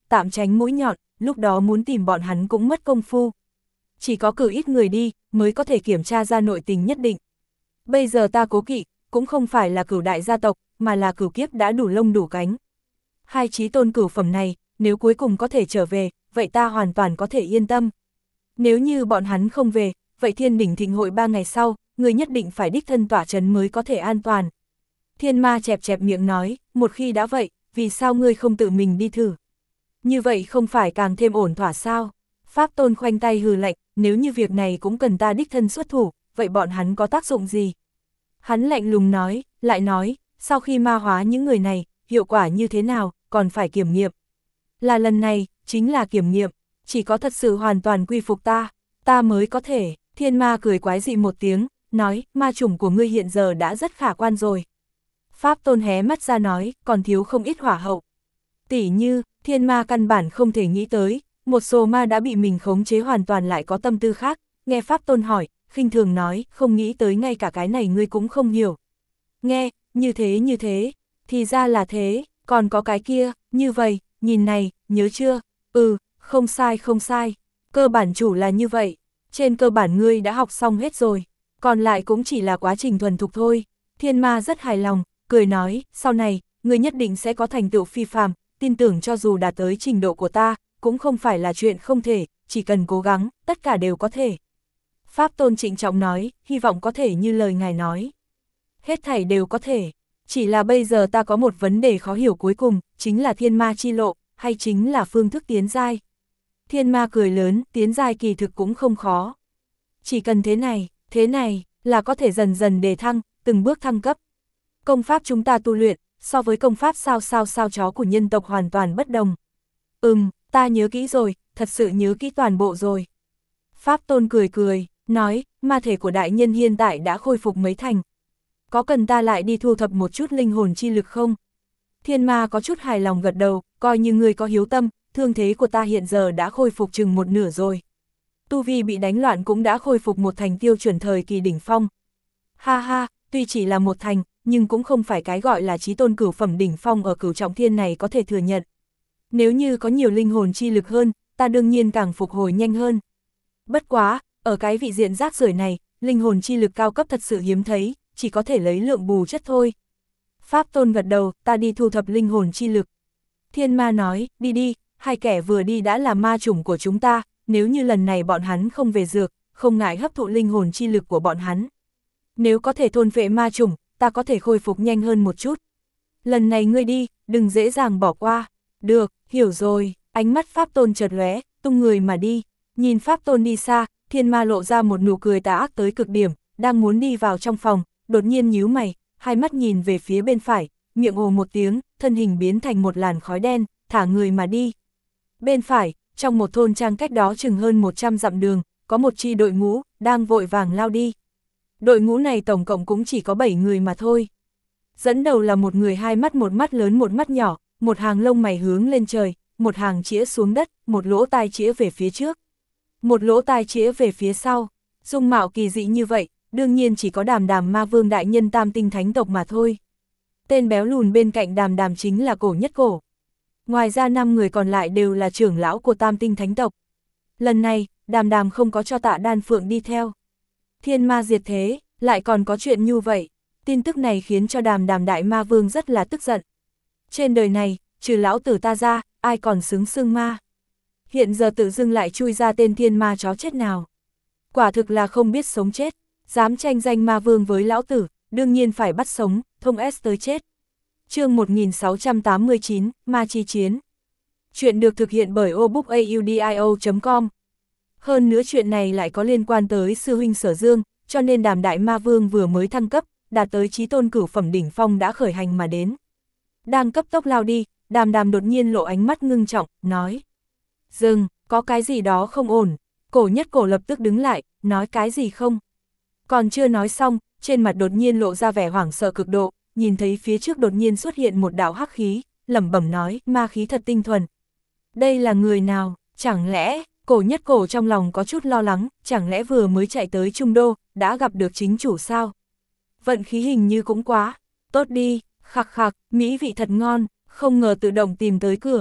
tạm tránh mũi nhọn, lúc đó muốn tìm bọn hắn cũng mất công phu. Chỉ có cử ít người đi, mới có thể kiểm tra ra nội tình nhất định. Bây giờ ta cố kỵ, cũng không phải là cửu đại gia tộc, mà là cửu kiếp đã đủ lông đủ cánh. Hai chí tôn cửu phẩm này, nếu cuối cùng có thể trở về, vậy ta hoàn toàn có thể yên tâm. Nếu như bọn hắn không về, vậy thiên đỉnh thịnh hội ba ngày sau, người nhất định phải đích thân tỏa chấn mới có thể an toàn. Thiên ma chẹp chẹp miệng nói, một khi đã vậy, vì sao ngươi không tự mình đi thử? Như vậy không phải càng thêm ổn thỏa sao? Pháp Tôn khoanh tay hừ lạnh, nếu như việc này cũng cần ta đích thân xuất thủ, vậy bọn hắn có tác dụng gì? Hắn lạnh lùng nói, lại nói, sau khi ma hóa những người này, hiệu quả như thế nào, còn phải kiểm nghiệm. Là lần này, chính là kiểm nghiệm, chỉ có thật sự hoàn toàn quy phục ta, ta mới có thể. Thiên ma cười quái dị một tiếng, nói, ma chủng của ngươi hiện giờ đã rất khả quan rồi. Pháp Tôn hé mắt ra nói, còn thiếu không ít hỏa hậu. Tỉ như, thiên ma căn bản không thể nghĩ tới, một số ma đã bị mình khống chế hoàn toàn lại có tâm tư khác, nghe Pháp Tôn hỏi, khinh thường nói, không nghĩ tới ngay cả cái này ngươi cũng không hiểu. Nghe, như thế như thế, thì ra là thế, còn có cái kia, như vậy, nhìn này, nhớ chưa? Ừ, không sai không sai, cơ bản chủ là như vậy, trên cơ bản ngươi đã học xong hết rồi, còn lại cũng chỉ là quá trình thuần thục thôi. Thiên ma rất hài lòng, cười nói, sau này, ngươi nhất định sẽ có thành tựu phi phàm, tin tưởng cho dù đạt tới trình độ của ta, cũng không phải là chuyện không thể, chỉ cần cố gắng, tất cả đều có thể. Pháp Tôn trịnh trọng nói, hy vọng có thể như lời ngài nói. Hết thảy đều có thể, chỉ là bây giờ ta có một vấn đề khó hiểu cuối cùng, chính là thiên ma chi lộ, hay chính là phương thức tiến giai. Thiên ma cười lớn, tiến giai kỳ thực cũng không khó. Chỉ cần thế này, thế này, là có thể dần dần đề thăng, từng bước thăng cấp. Công pháp chúng ta tu luyện, so với công pháp sao sao sao chó của nhân tộc hoàn toàn bất đồng. Ừm, ta nhớ kỹ rồi, thật sự nhớ kỹ toàn bộ rồi. Pháp Tôn cười cười, nói, ma thể của đại nhân hiện tại đã khôi phục mấy thành. Có cần ta lại đi thu thập một chút linh hồn chi lực không? Thiên ma có chút hài lòng gật đầu, coi như người có hiếu tâm, thương thế của ta hiện giờ đã khôi phục chừng một nửa rồi. Tu vi bị đánh loạn cũng đã khôi phục một thành tiêu chuẩn thời kỳ đỉnh phong. Ha ha, tuy chỉ là một thành, nhưng cũng không phải cái gọi là chí tôn cửu phẩm đỉnh phong ở cửu trọng thiên này có thể thừa nhận. Nếu như có nhiều linh hồn chi lực hơn, ta đương nhiên càng phục hồi nhanh hơn. Bất quá, ở cái vị diện rác rưởi này, linh hồn chi lực cao cấp thật sự hiếm thấy, chỉ có thể lấy lượng bù chất thôi. Pháp Tôn gật đầu, ta đi thu thập linh hồn chi lực. Thiên ma nói, đi đi, hai kẻ vừa đi đã là ma chủng của chúng ta, nếu như lần này bọn hắn không về dược, không ngại hấp thụ linh hồn chi lực của bọn hắn. Nếu có thể thôn phệ ma chủng, ta có thể khôi phục nhanh hơn một chút. Lần này ngươi đi, đừng dễ dàng bỏ qua. Được, hiểu rồi, ánh mắt Pháp Tôn chợt lóe, tung người mà đi. Nhìn Pháp Tôn đi xa, thiên ma lộ ra một nụ cười tà ác tới cực điểm, đang muốn đi vào trong phòng, đột nhiên nhíu mày, hai mắt nhìn về phía bên phải, miệng ồ một tiếng, thân hình biến thành một làn khói đen, thả người mà đi. Bên phải, trong một thôn trang cách đó chừng hơn một trăm dặm đường, có một chi đội ngũ, đang vội vàng lao đi. Đội ngũ này tổng cộng cũng chỉ có bảy người mà thôi. Dẫn đầu là một người hai mắt, một mắt lớn một mắt nhỏ, một hàng lông mày hướng lên trời, một hàng chĩa xuống đất, một lỗ tai chĩa về phía trước. Một lỗ tai chĩa về phía sau, dung mạo kỳ dị như vậy, đương nhiên chỉ có Đàm Đàm ma vương đại nhân tam tinh thánh tộc mà thôi. Tên béo lùn bên cạnh Đàm Đàm chính là Cổ Nhất Cổ. Ngoài ra năm người còn lại đều là trưởng lão của tam tinh thánh tộc. Lần này, Đàm Đàm không có cho Tạ Đan Phượng đi theo. Thiên ma diệt thế, lại còn có chuyện như vậy. Tin tức này khiến cho Đàm Đàm đại ma vương rất là tức giận. Trên đời này, trừ lão tử ta ra, ai còn xứng xưng ma. Hiện giờ tự dưng lại chui ra tên thiên ma chó chết nào. Quả thực là không biết sống chết, dám tranh danh ma vương với lão tử, đương nhiên phải bắt sống, thông S tới chết. Chương một nghìn sáu trăm tám mươi chín, Ma Chi Chiến. Chuyện được thực hiện bởi obookaudio chấm com. Hơn nữa chuyện này lại có liên quan tới sư huynh Sở Dương, cho nên Đàm đại ma vương vừa mới thăng cấp, đạt tới chí tôn cửu phẩm đỉnh phong đã khởi hành mà đến. Đang cấp tốc lao đi, Đàm Đàm đột nhiên lộ ánh mắt ngưng trọng, nói. Dừng, có cái gì đó không ổn. Cổ Nhất Cổ lập tức đứng lại, nói cái gì không? Còn chưa nói xong, trên mặt đột nhiên lộ ra vẻ hoảng sợ cực độ, nhìn thấy phía trước đột nhiên xuất hiện một đạo hắc khí, lẩm bẩm nói, ma khí thật tinh thuần. Đây là người nào? Chẳng lẽ, Cổ Nhất Cổ trong lòng có chút lo lắng, chẳng lẽ vừa mới chạy tới Trung Đô, đã gặp được chính chủ sao? Vận khí hình như cũng quá, tốt đi, khạc khạc, mỹ vị thật ngon, không ngờ tự động tìm tới cửa.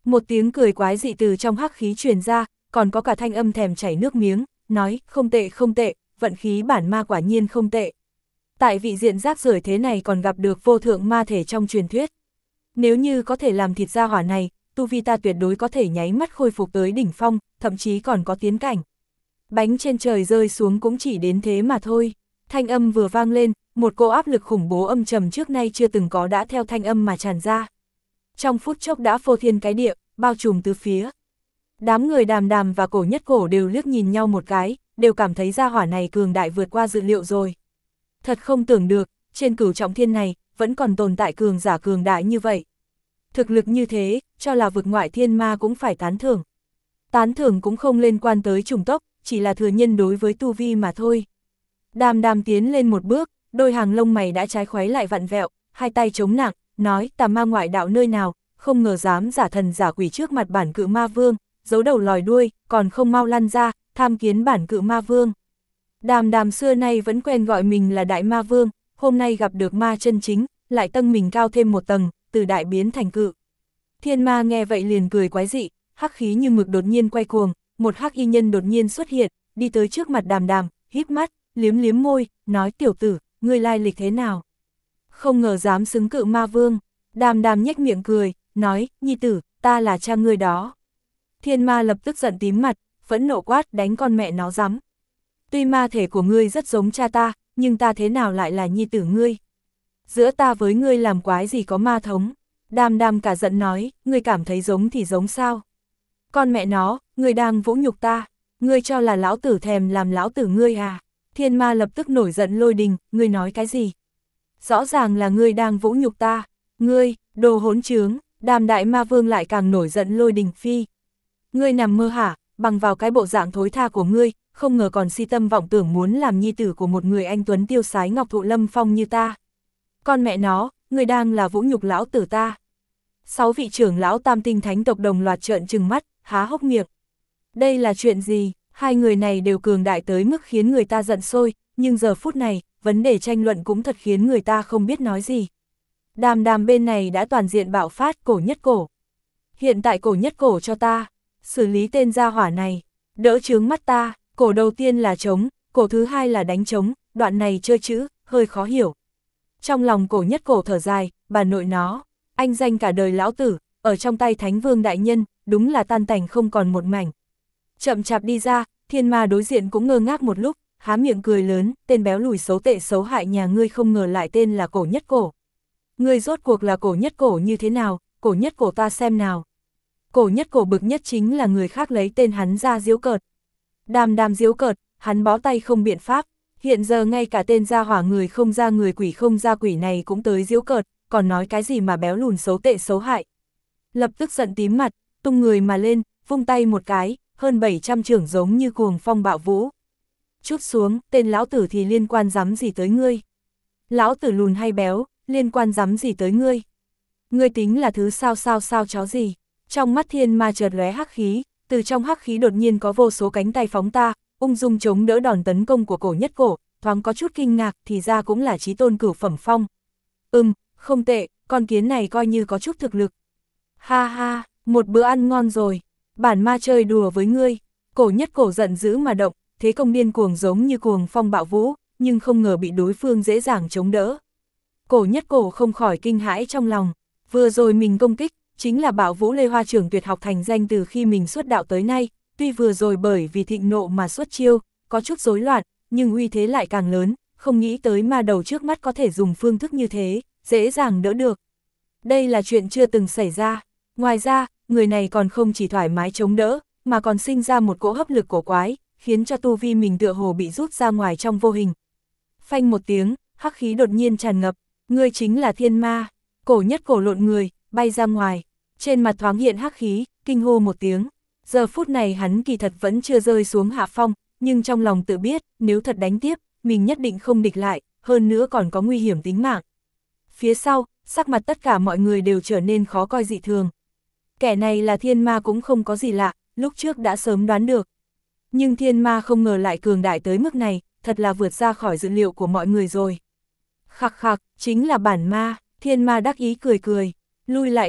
Một tiếng cười quái dị từ trong hắc khí truyền ra, còn có cả thanh âm thèm chảy nước miếng, nói, không tệ không tệ, vận khí bản ma quả nhiên không tệ. Tại vị diện rác rưởi thế này còn gặp được vô thượng ma thể trong truyền thuyết. Nếu như có thể làm thịt ra hỏa này, tu vi ta tuyệt đối có thể nháy mắt khôi phục tới đỉnh phong, thậm chí còn có tiến cảnh. Bánh trên trời rơi xuống cũng chỉ đến thế mà thôi. Thanh âm vừa vang lên, một cỗ áp lực khủng bố âm trầm trước nay chưa từng có đã theo thanh âm mà tràn ra. Trong phút chốc đã phô thiên cái địa, bao trùm tứ phía. Đám người Đàm Đàm và Cổ Nhất Cổ đều liếc nhìn nhau một cái, đều cảm thấy gia hỏa này cường đại vượt qua dự liệu rồi. Thật không tưởng được, trên cửu trọng thiên này, vẫn còn tồn tại cường giả cường đại như vậy. Thực lực như thế, cho là vực ngoại thiên ma cũng phải tán thưởng. Tán thưởng cũng không liên quan tới chủng tốc, chỉ là thừa nhân đối với tu vi mà thôi. Đàm Đàm tiến lên một bước, đôi hàng lông mày đã trái khuấy lại vặn vẹo, hai tay chống nặng, nói tà ma ngoại đạo nơi nào, không ngờ dám giả thần giả quỷ trước mặt bản cự ma vương, giấu đầu lòi đuôi, còn không mau lăn ra, tham kiến bản cự ma vương. Đàm Đàm xưa nay vẫn quen gọi mình là đại ma vương, hôm nay gặp được ma chân chính, lại tăng mình cao thêm một tầng, từ đại biến thành cự. Thiên ma nghe vậy liền cười quái dị, hắc khí như mực đột nhiên quay cuồng, một hắc y nhân đột nhiên xuất hiện, đi tới trước mặt Đàm Đàm, híp mắt, liếm liếm môi, nói tiểu tử, ngươi lai lịch thế nào? Không ngờ dám xứng cự ma vương. Đàm Đàm nhếch miệng cười, nói, nhi tử, ta là cha ngươi đó. Thiên ma lập tức giận tím mặt, phẫn nộ quát, đánh con mẹ nó dám. Tuy ma thể của ngươi rất giống cha ta, nhưng ta thế nào lại là nhi tử ngươi? Giữa ta với ngươi làm quái gì có ma thống? Đàm Đàm cả giận nói, ngươi cảm thấy giống thì giống sao? Con mẹ nó, ngươi đang vũ nhục ta, ngươi cho là lão tử thèm làm lão tử ngươi à? Thiên ma lập tức nổi giận lôi đình, ngươi nói cái gì? Rõ ràng là ngươi đang vũ nhục ta, ngươi, đồ hỗn trướng. Đàm đại ma vương lại càng nổi giận lôi đình phi. Ngươi nằm mơ hả, bằng vào cái bộ dạng thối tha của ngươi, không ngờ còn si tâm vọng tưởng muốn làm nhi tử của một người anh tuấn tiêu sái ngọc thụ lâm phong như ta. Con mẹ nó, ngươi đang là vũ nhục lão tử ta. Sáu vị trưởng lão tam tinh thánh tộc đồng loạt trợn trừng mắt, há hốc miệng. Đây là chuyện gì? Hai người này đều cường đại tới mức khiến người ta giận sôi, nhưng giờ phút này, vấn đề tranh luận cũng thật khiến người ta không biết nói gì. Đàm Đàm bên này đã toàn diện bạo phát, Cổ Nhất Cổ. Hiện tại Cổ Nhất Cổ cho ta, xử lý tên gia hỏa này, đỡ chướng mắt ta, cổ đầu tiên là trống, cổ thứ hai là đánh trống, đoạn này chơi chữ, hơi khó hiểu. Trong lòng Cổ Nhất Cổ thở dài, bà nội nó, anh danh cả đời lão tử, ở trong tay Thánh Vương đại nhân, đúng là tan tành không còn một mảnh. Chậm chạp đi ra, thiên ma đối diện cũng ngơ ngác một lúc, há miệng cười lớn, tên béo lùi xấu tệ xấu hại nhà ngươi không ngờ lại tên là Cổ Nhất Cổ. Ngươi rốt cuộc là Cổ Nhất Cổ như thế nào, Cổ Nhất Cổ ta xem nào. Cổ Nhất Cổ bực nhất chính là người khác lấy tên hắn ra giễu cợt. Đàm Đàm giễu cợt, hắn bó tay không biện pháp, hiện giờ ngay cả tên gia hỏa người không ra người quỷ không ra quỷ này cũng tới giễu cợt, còn nói cái gì mà béo lùn xấu tệ xấu hại. Lập tức giận tím mặt, tung người mà lên, vung tay một cái, hơn bảy trăm trưởng giống như cuồng phong bạo vũ. Chút xuống, tên lão tử thì liên quan dám gì tới ngươi. Lão tử lùn hay béo, liên quan dám gì tới ngươi. Ngươi tính là thứ sao sao sao chó gì. Trong mắt thiên ma chợt lóe hắc khí, từ trong hắc khí đột nhiên có vô số cánh tay phóng ta, ung dung chống đỡ đòn tấn công của Cổ Nhất Cổ, thoáng có chút kinh ngạc thì ra cũng là chí tôn cửu phẩm phong. Ừm, không tệ, con kiến này coi như có chút thực lực. Ha ha, một bữa ăn ngon rồi, bản ma chơi đùa với ngươi. Cổ Nhất Cổ giận dữ mà động, thế công điên cuồng giống như cuồng phong bạo vũ, nhưng không ngờ bị đối phương dễ dàng chống đỡ. Cổ Nhất Cổ không khỏi kinh hãi trong lòng, vừa rồi mình công kích, chính là Bạo Vũ Lê Hoa trưởng tuyệt học thành danh từ khi mình xuất đạo tới nay, tuy vừa rồi bởi vì thịnh nộ mà xuất chiêu, có chút rối loạn, nhưng uy thế lại càng lớn, không nghĩ tới ma đầu trước mắt có thể dùng phương thức như thế, dễ dàng đỡ được. Đây là chuyện chưa từng xảy ra, ngoài ra, người này còn không chỉ thoải mái chống đỡ, mà còn sinh ra một cỗ hấp lực cổ quái, khiến cho tu vi mình tựa hồ bị rút ra ngoài trong vô hình. Phanh một tiếng, hắc khí đột nhiên tràn ngập, ngươi chính là thiên ma. Cổ Nhất Cổ lộn người, bay ra ngoài, trên mặt thoáng hiện hắc khí, kinh hô một tiếng. Giờ phút này hắn kỳ thật vẫn chưa rơi xuống hạ phong, nhưng trong lòng tự biết, nếu thật đánh tiếp, mình nhất định không địch lại, hơn nữa còn có nguy hiểm tính mạng. Phía sau, sắc mặt tất cả mọi người đều trở nên khó coi dị thường. Kẻ này là thiên ma cũng không có gì lạ, lúc trước đã sớm đoán được. Nhưng thiên ma không ngờ lại cường đại tới mức này, thật là vượt ra khỏi dự liệu của mọi người rồi. Khặc khặc, chính là bản ma, thiên ma đắc ý cười cười, lui lại đi,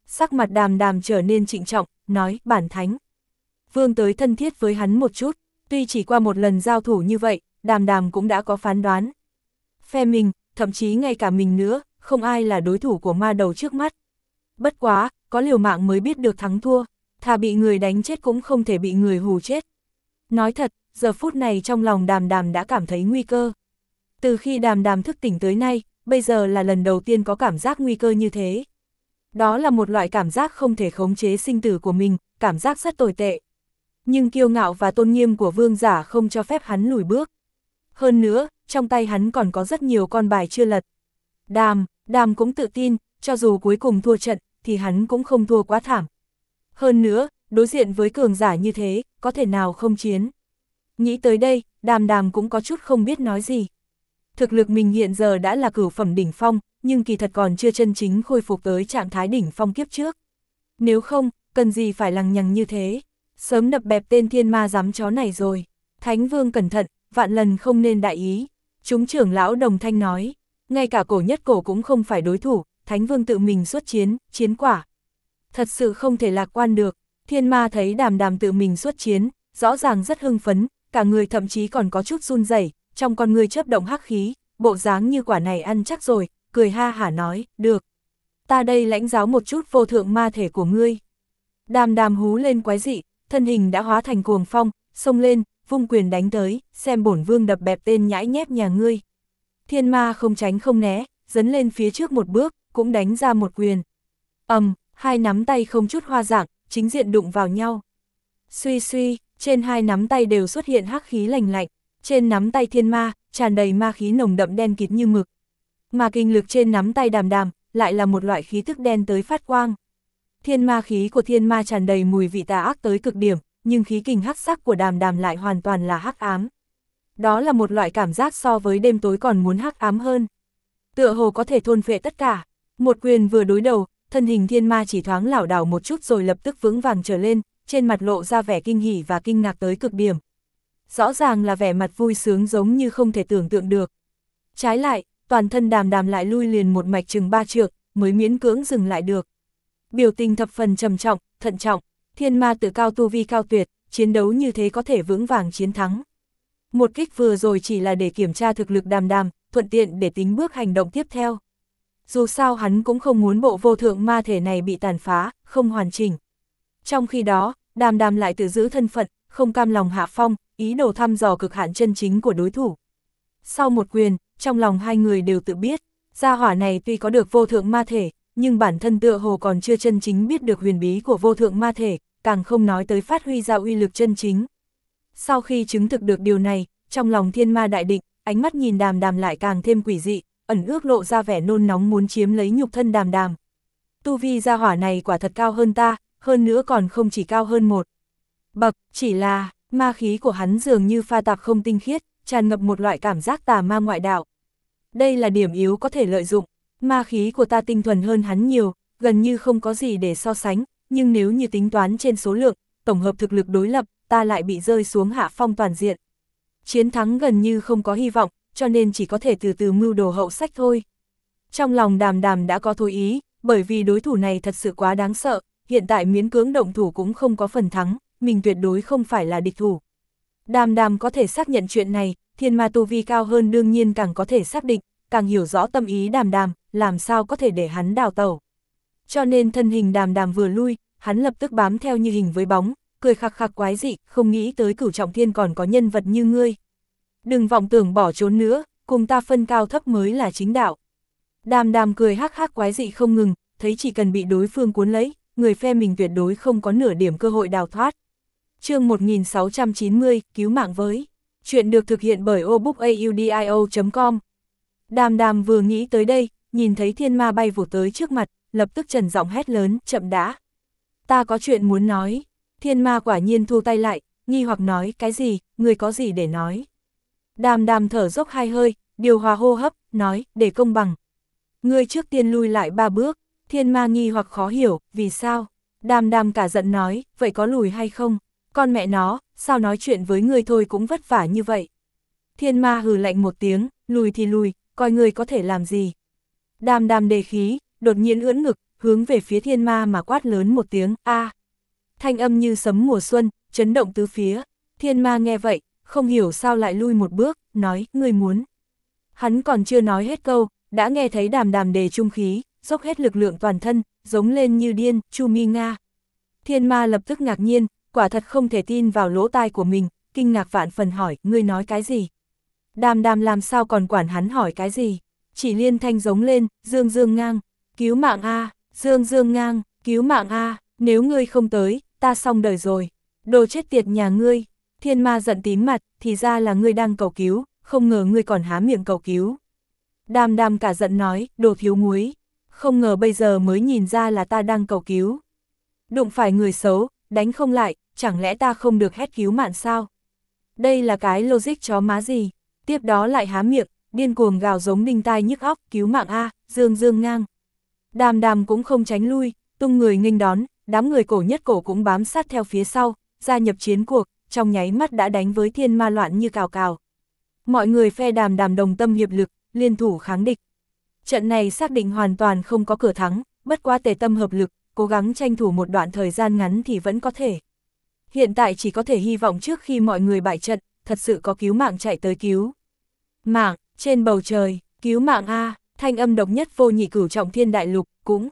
Sắc mặt Đàm Đàm trở nên trịnh trọng, nói, bản thánh. Vương tới thân thiết với hắn một chút, tuy chỉ qua một lần giao thủ như vậy, Đàm Đàm cũng đã có phán đoán. Phe mình, thậm chí ngay cả mình nữa, không ai là đối thủ của ma đầu trước mắt. Bất quá, có liều mạng mới biết được thắng thua, thà bị người đánh chết cũng không thể bị người hù chết. Nói thật, giờ phút này trong lòng Đàm Đàm đã cảm thấy nguy cơ. Từ khi Đàm Đàm thức tỉnh tới nay, bây giờ là lần đầu tiên có cảm giác nguy cơ như thế. Đó là một loại cảm giác không thể khống chế sinh tử của mình, cảm giác rất tồi tệ. Nhưng kiêu ngạo và tôn nghiêm của vương giả không cho phép hắn lùi bước. Hơn nữa, trong tay hắn còn có rất nhiều con bài chưa lật. Đàm, Đàm cũng tự tin, cho dù cuối cùng thua trận, thì hắn cũng không thua quá thảm. Hơn nữa, đối diện với cường giả như thế, có thể nào không chiến. Nghĩ tới đây, Đàm Đàm cũng có chút không biết nói gì. Thực lực mình hiện giờ đã là cửu phẩm đỉnh phong, nhưng kỳ thật còn chưa chân chính khôi phục tới trạng thái đỉnh phong kiếp trước. Nếu không, cần gì phải lằng nhằng như thế, sớm đập bẹp tên thiên ma giám chó này rồi. Thánh Vương cẩn thận, vạn lần không nên đại ý. Chúng trưởng lão đồng thanh nói, ngay cả cổ nhất cổ cũng không phải đối thủ, Thánh Vương tự mình xuất chiến, chiến quả. Thật sự không thể lạc quan được. Thiên ma thấy Đàm Đàm tự mình xuất chiến, rõ ràng rất hưng phấn, cả người thậm chí còn có chút run rẩy, trong con người chớp động hắc khí, bộ dáng như quả này ăn chắc rồi, cười ha hả nói, được. Ta đây lãnh giáo một chút vô thượng ma thể của ngươi. Đàm Đàm hú lên quái dị, thân hình đã hóa thành cuồng phong, xông lên, vung quyền đánh tới, xem bổn vương đập bẹp tên nhãi nhép nhà ngươi. Thiên ma không tránh không né, dấn lên phía trước một bước, cũng đánh ra một quyền. Ầm, um, hai nắm tay không chút hoa dạng, chính diện đụng vào nhau. Suy suy, trên hai nắm tay đều xuất hiện hắc khí lành lạnh, trên nắm tay thiên ma, tràn đầy ma khí nồng đậm đen kịt như mực. Mà kinh lực trên nắm tay Đàm Đàm, lại là một loại khí tức đen tới phát quang. Thiên ma khí của thiên ma tràn đầy mùi vị tà ác tới cực điểm, nhưng khí kình hắc sắc của Đàm Đàm lại hoàn toàn là hắc ám. Đó là một loại cảm giác so với đêm tối còn muốn hắc ám hơn. Tựa hồ có thể thôn phệ tất cả. Một quyền vừa đối đầu, thân hình thiên ma chỉ thoáng lảo đảo một chút rồi lập tức vững vàng trở lên, trên mặt lộ ra vẻ kinh hỉ và kinh ngạc tới cực điểm. Rõ ràng là vẻ mặt vui sướng giống như không thể tưởng tượng được. Trái lại, toàn thân Đàm Đàm lại lui liền một mạch chừng ba trượng, mới miễn cưỡng dừng lại được. Biểu tình thập phần trầm trọng, thận trọng, thiên ma tự cao tu vi cao tuyệt, chiến đấu như thế có thể vững vàng chiến thắng. Một kích vừa rồi chỉ là để kiểm tra thực lực Đàm Đàm, thuận tiện để tính bước hành động tiếp theo. Dù sao hắn cũng không muốn bộ vô thượng ma thể này bị tàn phá, không hoàn chỉnh. Trong khi đó, Đàm Đàm lại tự giữ thân phận, không cam lòng hạ phong, ý đồ thăm dò cực hạn chân chính của đối thủ. Sau một quyền, trong lòng hai người đều tự biết, gia hỏa này tuy có được vô thượng ma thể, nhưng bản thân tựa hồ còn chưa chân chính biết được huyền bí của vô thượng ma thể, càng không nói tới phát huy ra uy lực chân chính. Sau khi chứng thực được điều này, trong lòng thiên ma đại định, ánh mắt nhìn Đàm Đàm lại càng thêm quỷ dị, ẩn ước lộ ra vẻ nôn nóng muốn chiếm lấy nhục thân Đàm Đàm. Tu vi gia hỏa này quả thật cao hơn ta, hơn nữa còn không chỉ cao hơn một bậc, chỉ là ma khí của hắn dường như pha tạp không tinh khiết, tràn ngập một loại cảm giác tà ma ngoại đạo. Đây là điểm yếu có thể lợi dụng, ma khí của ta tinh thuần hơn hắn nhiều, gần như không có gì để so sánh, nhưng nếu như tính toán trên số lượng, tổng hợp thực lực đối lập, ta lại bị rơi xuống hạ phong toàn diện. Chiến thắng gần như không có hy vọng, cho nên chỉ có thể từ từ mưu đồ hậu sách thôi. Trong lòng Đàm Đàm đã có thôi ý, bởi vì đối thủ này thật sự quá đáng sợ, hiện tại miễn cưỡng động thủ cũng không có phần thắng, mình tuyệt đối không phải là địch thủ. Đàm Đàm có thể xác nhận chuyện này, thiên ma tu vi cao hơn đương nhiên càng có thể xác định, càng hiểu rõ tâm ý Đàm Đàm, làm sao có thể để hắn đào tẩu. Cho nên thân hình Đàm Đàm vừa lui, hắn lập tức bám theo như hình với bóng, cười khặc khặc quái dị, không nghĩ tới Cửu Trọng Thiên còn có nhân vật như ngươi. Đừng vọng tưởng bỏ trốn nữa, cùng ta phân cao thấp mới là chính đạo. Đàm Đàm cười hắc hắc quái dị không ngừng, thấy chỉ cần bị đối phương cuốn lấy, người phe mình tuyệt đối không có nửa điểm cơ hội đào thoát. Chương một nghìn sáu trăm chín mươi, cứu mạng với. Chuyện được thực hiện bởi obookaudio chấm com. Đàm Đàm vừa nghĩ tới đây, nhìn thấy thiên ma bay vụt tới trước mặt, lập tức trần giọng hét lớn, chậm đã. Ta có chuyện muốn nói. Thiên ma quả nhiên thu tay lại, nghi hoặc nói, cái gì, người có gì để nói. Đàm Đàm thở dốc hai hơi, điều hòa hô hấp, nói, để công bằng. Ngươi trước tiên lui lại ba bước. Thiên ma nghi hoặc khó hiểu, vì sao? Đàm Đàm cả giận nói, vậy có lùi hay không? Con mẹ nó, sao nói chuyện với ngươi thôi cũng vất vả như vậy? Thiên ma hừ lạnh một tiếng, lùi thì lùi, coi ngươi có thể làm gì? Đàm Đàm đề khí, đột nhiên ưỡn ngực, hướng về phía thiên ma mà quát lớn một tiếng, a. Thanh âm như sấm mùa xuân, chấn động tứ phía. Thiên ma nghe vậy, không hiểu sao lại lui một bước, nói, ngươi muốn. Hắn còn chưa nói hết câu, đã nghe thấy Đàm Đàm đề trung khí, dốc hết lực lượng toàn thân, giống lên như điên, Chu Mi Nga. Thiên ma lập tức ngạc nhiên, quả thật không thể tin vào lỗ tai của mình, kinh ngạc vạn phần hỏi, ngươi nói cái gì? Đàm Đàm làm sao còn quản hắn hỏi cái gì? Chỉ liên thanh giống lên, Dương Dương Ngang, cứu mạng a, Dương Dương Ngang, cứu mạng a, nếu ngươi không tới, ta xong đời rồi. Đồ chết tiệt nhà ngươi. Thiên ma giận tím mặt, thì ra là ngươi đang cầu cứu, không ngờ ngươi còn há miệng cầu cứu. Đàm Đàm cả giận nói, đồ thiếu muối, không ngờ bây giờ mới nhìn ra là ta đang cầu cứu. Đụng phải người xấu, đánh không lại, chẳng lẽ ta không được hét cứu mạng sao? Đây là cái logic chó má gì? Tiếp đó lại há miệng, điên cuồng gào giống đinh tai nhức óc, cứu mạng a, Dương Dương Ngang. Đàm Đàm cũng không tránh lui, tung người nghênh đón, đám người cổ nhất cổ cũng bám sát theo phía sau, gia nhập chiến cuộc, trong nháy mắt đã đánh với thiên ma loạn như cào cào. Mọi người phe Đàm Đàm đồng tâm hiệp lực, liên thủ kháng địch. Trận này xác định hoàn toàn không có cửa thắng, bất quá tề tâm hợp lực, cố gắng tranh thủ một đoạn thời gian ngắn thì vẫn có thể. Hiện tại chỉ có thể hy vọng trước khi mọi người bại trận, thật sự có cứu mạng chạy tới cứu. Mạng, trên bầu trời, cứu mạng a, thanh âm độc nhất vô nhị cửu trọng thiên đại lục, cũng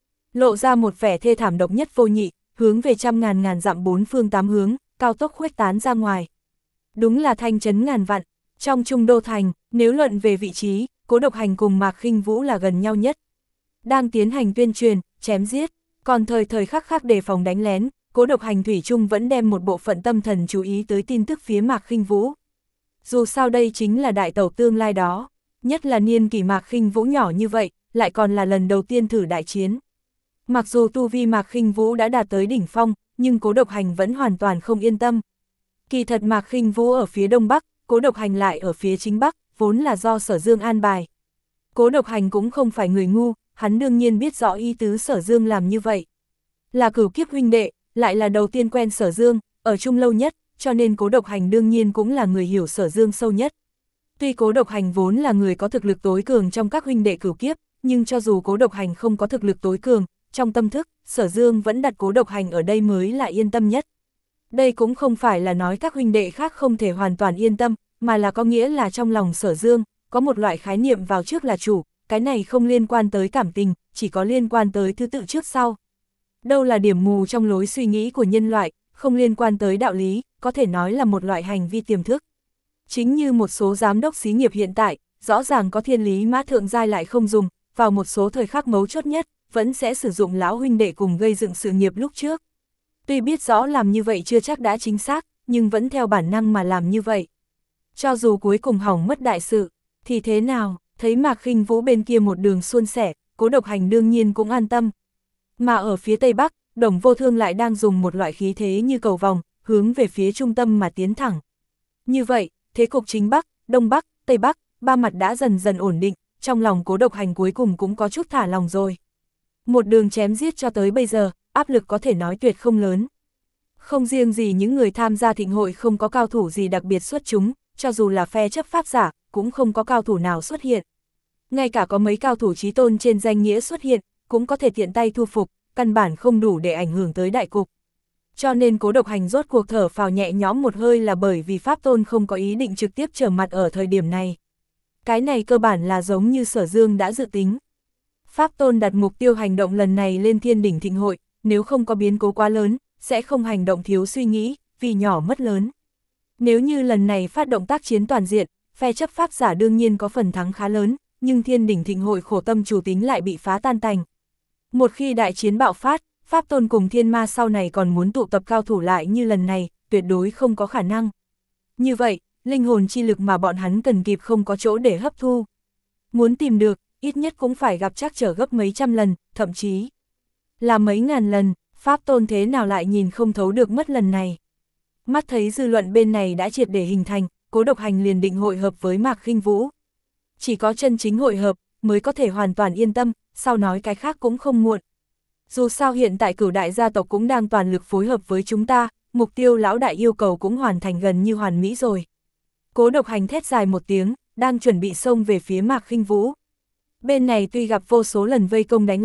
lộ ra một vẻ thê thảm độc nhất vô nhị, hướng về trăm ngàn ngàn dặm bốn phương tám hướng, cao tốc khuếch tán ra ngoài. Đúng là thanh trấn ngàn vạn, trong Trung Đô Thành, nếu luận về vị trí, Cố Độc Hành cùng Mạc Khinh Vũ là gần nhau nhất. Đang tiến hành tuyên truyền, chém giết, còn thời thời khắc khắc đề phòng đánh lén, Cố Độc Hành thủy chung vẫn đem một bộ phận tâm thần chú ý tới tin tức phía Mạc Khinh Vũ. Dù sao đây chính là đại tẩu tương lai đó, nhất là niên kỷ Mạc Khinh Vũ nhỏ như vậy, lại còn là lần đầu tiên thử đại chiến. Mặc dù tu vi Mạc Khinh Vũ đã đạt tới đỉnh phong, nhưng Cố Độc Hành vẫn hoàn toàn không yên tâm. Kỳ thật Mạc Khinh Vũ ở phía đông bắc, Cố Độc Hành lại ở phía chính bắc, vốn là do Sở Dương an bài. Cố Độc Hành cũng không phải người ngu, hắn đương nhiên biết rõ ý tứ Sở Dương làm như vậy. Là cửu kiếp huynh đệ, lại là đầu tiên quen Sở Dương, ở chung lâu nhất, cho nên Cố Độc Hành đương nhiên cũng là người hiểu Sở Dương sâu nhất. Tuy Cố Độc Hành vốn là người có thực lực tối cường trong các huynh đệ cửu kiếp, nhưng cho dù Cố Độc Hành không có thực lực tối cường, trong tâm thức, Sở Dương vẫn đặt Cố Độc Hành ở đây mới là yên tâm nhất. Đây cũng không phải là nói các huynh đệ khác không thể hoàn toàn yên tâm, mà là có nghĩa là trong lòng Sở Dương, có một loại khái niệm vào trước là chủ, cái này không liên quan tới cảm tình, chỉ có liên quan tới thứ tự trước sau. Đâu là điểm mù trong lối suy nghĩ của nhân loại, không liên quan tới đạo lý, có thể nói là một loại hành vi tiềm thức. Chính như một số giám đốc xí nghiệp hiện tại, rõ ràng có thiên lý mã thượng giai lại không dùng, vào một số thời khắc mấu chốt nhất, vẫn sẽ sử dụng lão huynh đệ cùng gây dựng sự nghiệp lúc trước. Tuy biết rõ làm như vậy chưa chắc đã chính xác, nhưng vẫn theo bản năng mà làm như vậy. Cho dù cuối cùng hỏng mất đại sự, thì thế nào, thấy Mạc Khinh Vũ bên kia một đường suôn sẻ, Cố Độc Hành đương nhiên cũng an tâm. Mà ở phía Tây Bắc, Đồng Vô Thương lại đang dùng một loại khí thế như cầu vòng, hướng về phía trung tâm mà tiến thẳng. Như vậy, thế cục chính Bắc, Đông Bắc, Tây Bắc, ba mặt đã dần dần ổn định, trong lòng Cố Độc Hành cuối cùng cũng có chút thả lòng rồi. Một đường chém giết cho tới bây giờ, áp lực có thể nói tuyệt không lớn. Không riêng gì những người tham gia thịnh hội không có cao thủ gì đặc biệt xuất chúng, cho dù là phe chấp pháp giả, cũng không có cao thủ nào xuất hiện. Ngay cả có mấy cao thủ chí tôn trên danh nghĩa xuất hiện, cũng có thể tiện tay thu phục, căn bản không đủ để ảnh hưởng tới đại cục. Cho nên Cố Độc Hành rốt cuộc thở phào nhẹ nhõm một hơi là bởi vì Pháp Tôn không có ý định trực tiếp trở mặt ở thời điểm này. Cái này cơ bản là giống như Sở Dương đã dự tính. Pháp Tôn đặt mục tiêu hành động lần này lên Thiên Đỉnh Thịnh Hội, nếu không có biến cố quá lớn, sẽ không hành động thiếu suy nghĩ, vì nhỏ mất lớn. Nếu như lần này phát động tác chiến toàn diện, phe chấp pháp giả đương nhiên có phần thắng khá lớn, nhưng Thiên Đỉnh Thịnh Hội khổ tâm chủ tính lại bị phá tan tành. Một khi đại chiến bạo phát, Pháp Tôn cùng Thiên Ma sau này còn muốn tụ tập cao thủ lại như lần này, tuyệt đối không có khả năng. Như vậy, linh hồn chi lực mà bọn hắn cần kịp không có chỗ để hấp thu. Muốn tìm được, ít nhất cũng phải gặp trắc trở gấp mấy trăm lần, thậm chí là mấy ngàn lần, Pháp Tôn thế nào lại nhìn không thấu được mất lần này. Mắt thấy dư luận bên này đã triệt để hình thành, Cố Độc Hành liền định hội hợp với Mạc Khinh Vũ. Chỉ có chân chính hội hợp, mới có thể hoàn toàn yên tâm, sau nói cái khác cũng không muộn. Dù sao hiện tại Cửu đại gia tộc cũng đang toàn lực phối hợp với chúng ta, mục tiêu lão đại yêu cầu cũng hoàn thành gần như hoàn mỹ rồi. Cố Độc Hành thét dài một tiếng, đang chuẩn bị xông về phía Mạc Khinh Vũ. Bên này tuy gặp vô số lần vây công đánh lén,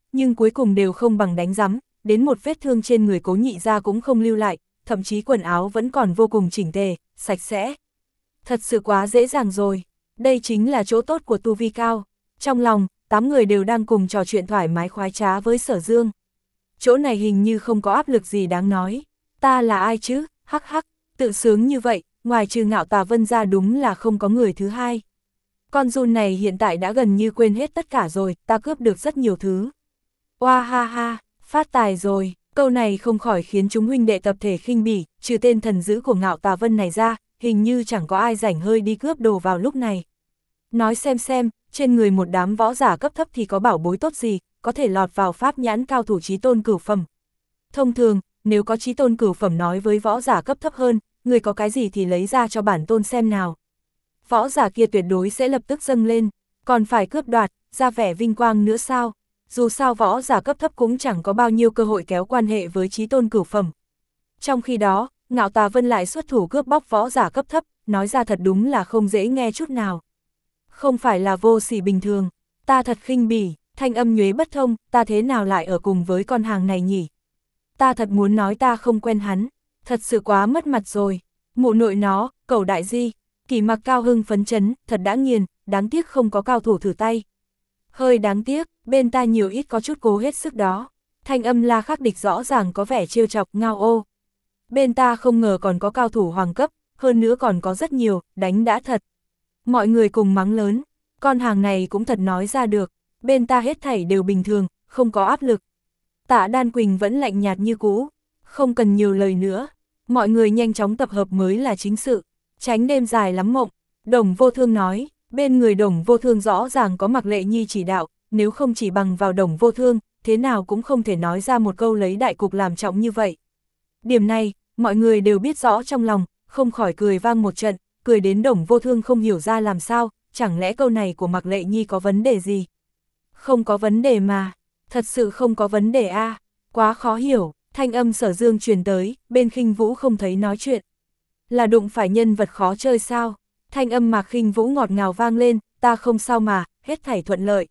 nhưng cuối cùng đều không bằng đánh rắm, đến một vết thương trên người Cố Nhị gia cũng không lưu lại, thậm chí quần áo vẫn còn vô cùng chỉnh tề, sạch sẽ. Thật sự quá dễ dàng rồi, đây chính là chỗ tốt của tu vi cao. Trong lòng, tám người đều đang cùng trò chuyện thoải mái khoái trá với Sở Dương. Chỗ này hình như không có áp lực gì đáng nói. Ta là ai chứ, hắc hắc, tự sướng như vậy, ngoài trừ Ngạo Tà Vân ra đúng là không có người thứ hai. Con giun này hiện tại đã gần như quên hết tất cả rồi, ta cướp được rất nhiều thứ. Oa ha ha, phát tài rồi, câu này không khỏi khiến chúng huynh đệ tập thể khinh bỉ, trừ tên thần dữ của Ngạo Tà Vân này ra, hình như chẳng có ai rảnh hơi đi cướp đồ vào lúc này. Nói xem xem, trên người một đám võ giả cấp thấp thì có bảo bối tốt gì, có thể lọt vào pháp nhãn cao thủ chí tôn cửu phẩm. Thông thường, nếu có chí tôn cửu phẩm nói với võ giả cấp thấp hơn, người có cái gì thì lấy ra cho bản tôn xem nào. Võ giả kia tuyệt đối sẽ lập tức dâng lên, còn phải cướp đoạt, ra vẻ vinh quang nữa sao? Dù sao võ giả cấp thấp cũng chẳng có bao nhiêu cơ hội kéo quan hệ với chí tôn cửu phẩm. Trong khi đó, Ngạo Tà Vân lại xuất thủ cướp bóc võ giả cấp thấp, nói ra thật đúng là không dễ nghe chút nào. Không phải là vô sỉ bình thường, ta thật khinh bỉ, thanh âm nhuế bất thông, ta thế nào lại ở cùng với con hàng này nhỉ? Ta thật muốn nói ta không quen hắn, thật sự quá mất mặt rồi. Mụ nội nó, Cẩu đại di, Kỳ Mặc cao hưng phấn chấn, thật đã nghiền, đáng tiếc không có cao thủ thử tay. Hơi đáng tiếc, bên ta nhiều ít có chút cố hết sức đó. Thanh âm La Khắc Địch rõ ràng có vẻ trêu chọc, ngao ô. Bên ta không ngờ còn có cao thủ hoàng cấp, hơn nữa còn có rất nhiều, đánh đã thật. Mọi người cùng mắng lớn, con hàng này cũng thật nói ra được, bên ta hết thảy đều bình thường, không có áp lực. Tạ Đan Quỳnh vẫn lạnh nhạt như cũ, không cần nhiều lời nữa, mọi người nhanh chóng tập hợp mới là chính sự, tránh đêm dài lắm mộng. Đồng Vô Thương nói, bên người Đồng Vô Thương rõ ràng có Mạc Lệ Nhi chỉ đạo, nếu không chỉ bằng vào Đồng Vô Thương, thế nào cũng không thể nói ra một câu lấy đại cục làm trọng như vậy. Điểm này, mọi người đều biết rõ trong lòng, không khỏi cười vang một trận, cười đến Đồng Vô Thương không hiểu ra làm sao, chẳng lẽ câu này của Mạc Lệ Nhi có vấn đề gì? Không có vấn đề mà, thật sự không có vấn đề a, à. Quá khó hiểu, thanh âm Sở Dương truyền tới, bên Khinh Vũ không thấy nói chuyện. Là đụng phải nhân vật khó chơi sao? Thanh âm Mạc Khinh Vũ ngọt ngào vang lên, ta không sao mà, hết thảy thuận lợi.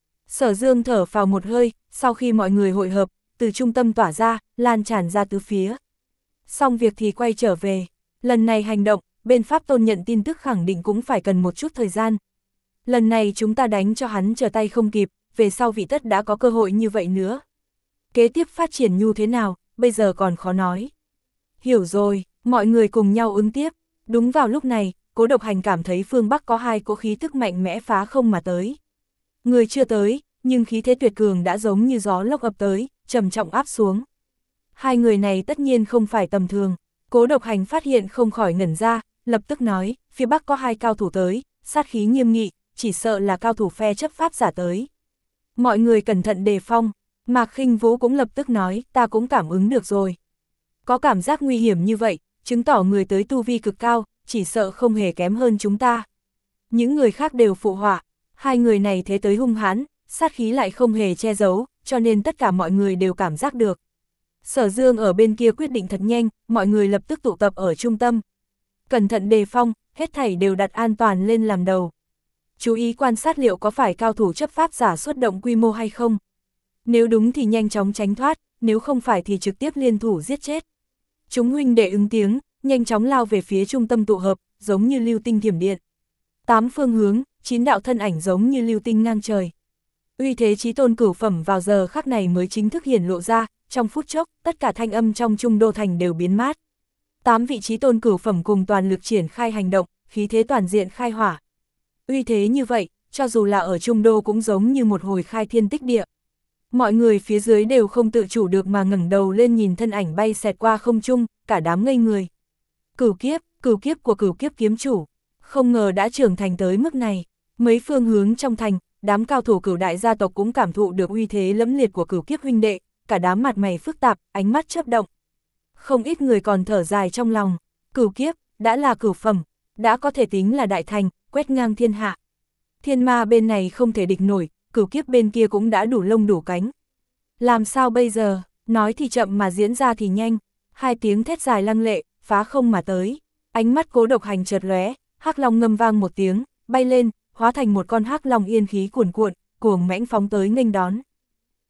Sở Dương thở phào một hơi, sau khi mọi người hội hợp, từ trung tâm tỏa ra, lan tràn ra tứ phía. Xong việc thì quay trở về, lần này hành động, bên Pháp Tôn nhận tin tức khẳng định cũng phải cần một chút thời gian. Lần này chúng ta đánh cho hắn trở tay không kịp, về sau vị tất đã có cơ hội như vậy nữa. Kế tiếp phát triển như thế nào, bây giờ còn khó nói. Hiểu rồi, mọi người cùng nhau ứng tiếp. Đúng vào lúc này, Cố Độc Hành cảm thấy phương Bắc có hai cỗ khí tức mạnh mẽ phá không mà tới. Người chưa tới, nhưng khí thế tuyệt cường đã giống như gió lốc ập tới, trầm trọng áp xuống. Hai người này tất nhiên không phải tầm thường. Cố Độc Hành phát hiện không khỏi ngẩn ra, lập tức nói, phía Bắc có hai cao thủ tới, sát khí nghiêm nghị, chỉ sợ là cao thủ phe chấp pháp giả tới. Mọi người cẩn thận đề phòng. Mạc Khinh Vũ cũng lập tức nói, ta cũng cảm ứng được rồi. Có cảm giác nguy hiểm như vậy, chứng tỏ người tới tu vi cực cao, chỉ sợ không hề kém hơn chúng ta. Những người khác đều phụ họa, hai người này thế tới hung hãn, sát khí lại không hề che giấu, cho nên tất cả mọi người đều cảm giác được. Sở Dương ở bên kia quyết định thật nhanh, mọi người lập tức tụ tập ở trung tâm. Cẩn thận đề phòng, hết thảy đều đặt an toàn lên làm đầu. Chú ý quan sát liệu có phải cao thủ chấp pháp giả xuất động quy mô hay không. Nếu đúng thì nhanh chóng tránh thoát, nếu không phải thì trực tiếp liên thủ giết chết. Chúng huynh đệ ứng tiếng, nhanh chóng lao về phía trung tâm tụ hợp, giống như lưu tinh thiểm điện. Tám phương hướng, chín đạo thân ảnh giống như lưu tinh ngang trời. Uy thế chí tôn cửu phẩm vào giờ khắc này mới chính thức hiển lộ ra, trong phút chốc, tất cả thanh âm trong Trung Đô Thành đều biến mát. Tám vị chí tôn cửu phẩm cùng toàn lực triển khai hành động, khí thế toàn diện khai hỏa. Uy thế như vậy, cho dù là ở Trung Đô cũng giống như một hồi khai thiên tích địa. Mọi người phía dưới đều không tự chủ được mà ngẩng đầu lên nhìn thân ảnh bay xẹt qua không trung, cả đám ngây người. Cửu kiếp, cửu kiếp của cửu kiếp kiếm chủ, không ngờ đã trưởng thành tới mức này. Mấy phương hướng trong thành, đám cao thủ cửu đại gia tộc cũng cảm thụ được uy thế lẫm liệt của cửu kiếp huynh đệ, cả đám mặt mày phức tạp, ánh mắt chớp động. Không ít người còn thở dài trong lòng, cửu kiếp, đã là cửu phẩm, đã có thể tính là đại thành, quét ngang thiên hạ. Thiên ma bên này không thể địch nổi, cửu kiếp bên kia cũng đã đủ lông đủ cánh. Làm sao bây giờ, nói thì chậm mà diễn ra thì nhanh, hai tiếng thét dài lăng lệ, phá không mà tới. Ánh mắt Cố Độc Hành chợt lóe, hắc long ngâm vang một tiếng, bay lên, hóa thành một con hắc long yên khí cuồn cuộn, cuồng mãnh phóng tới nghênh đón.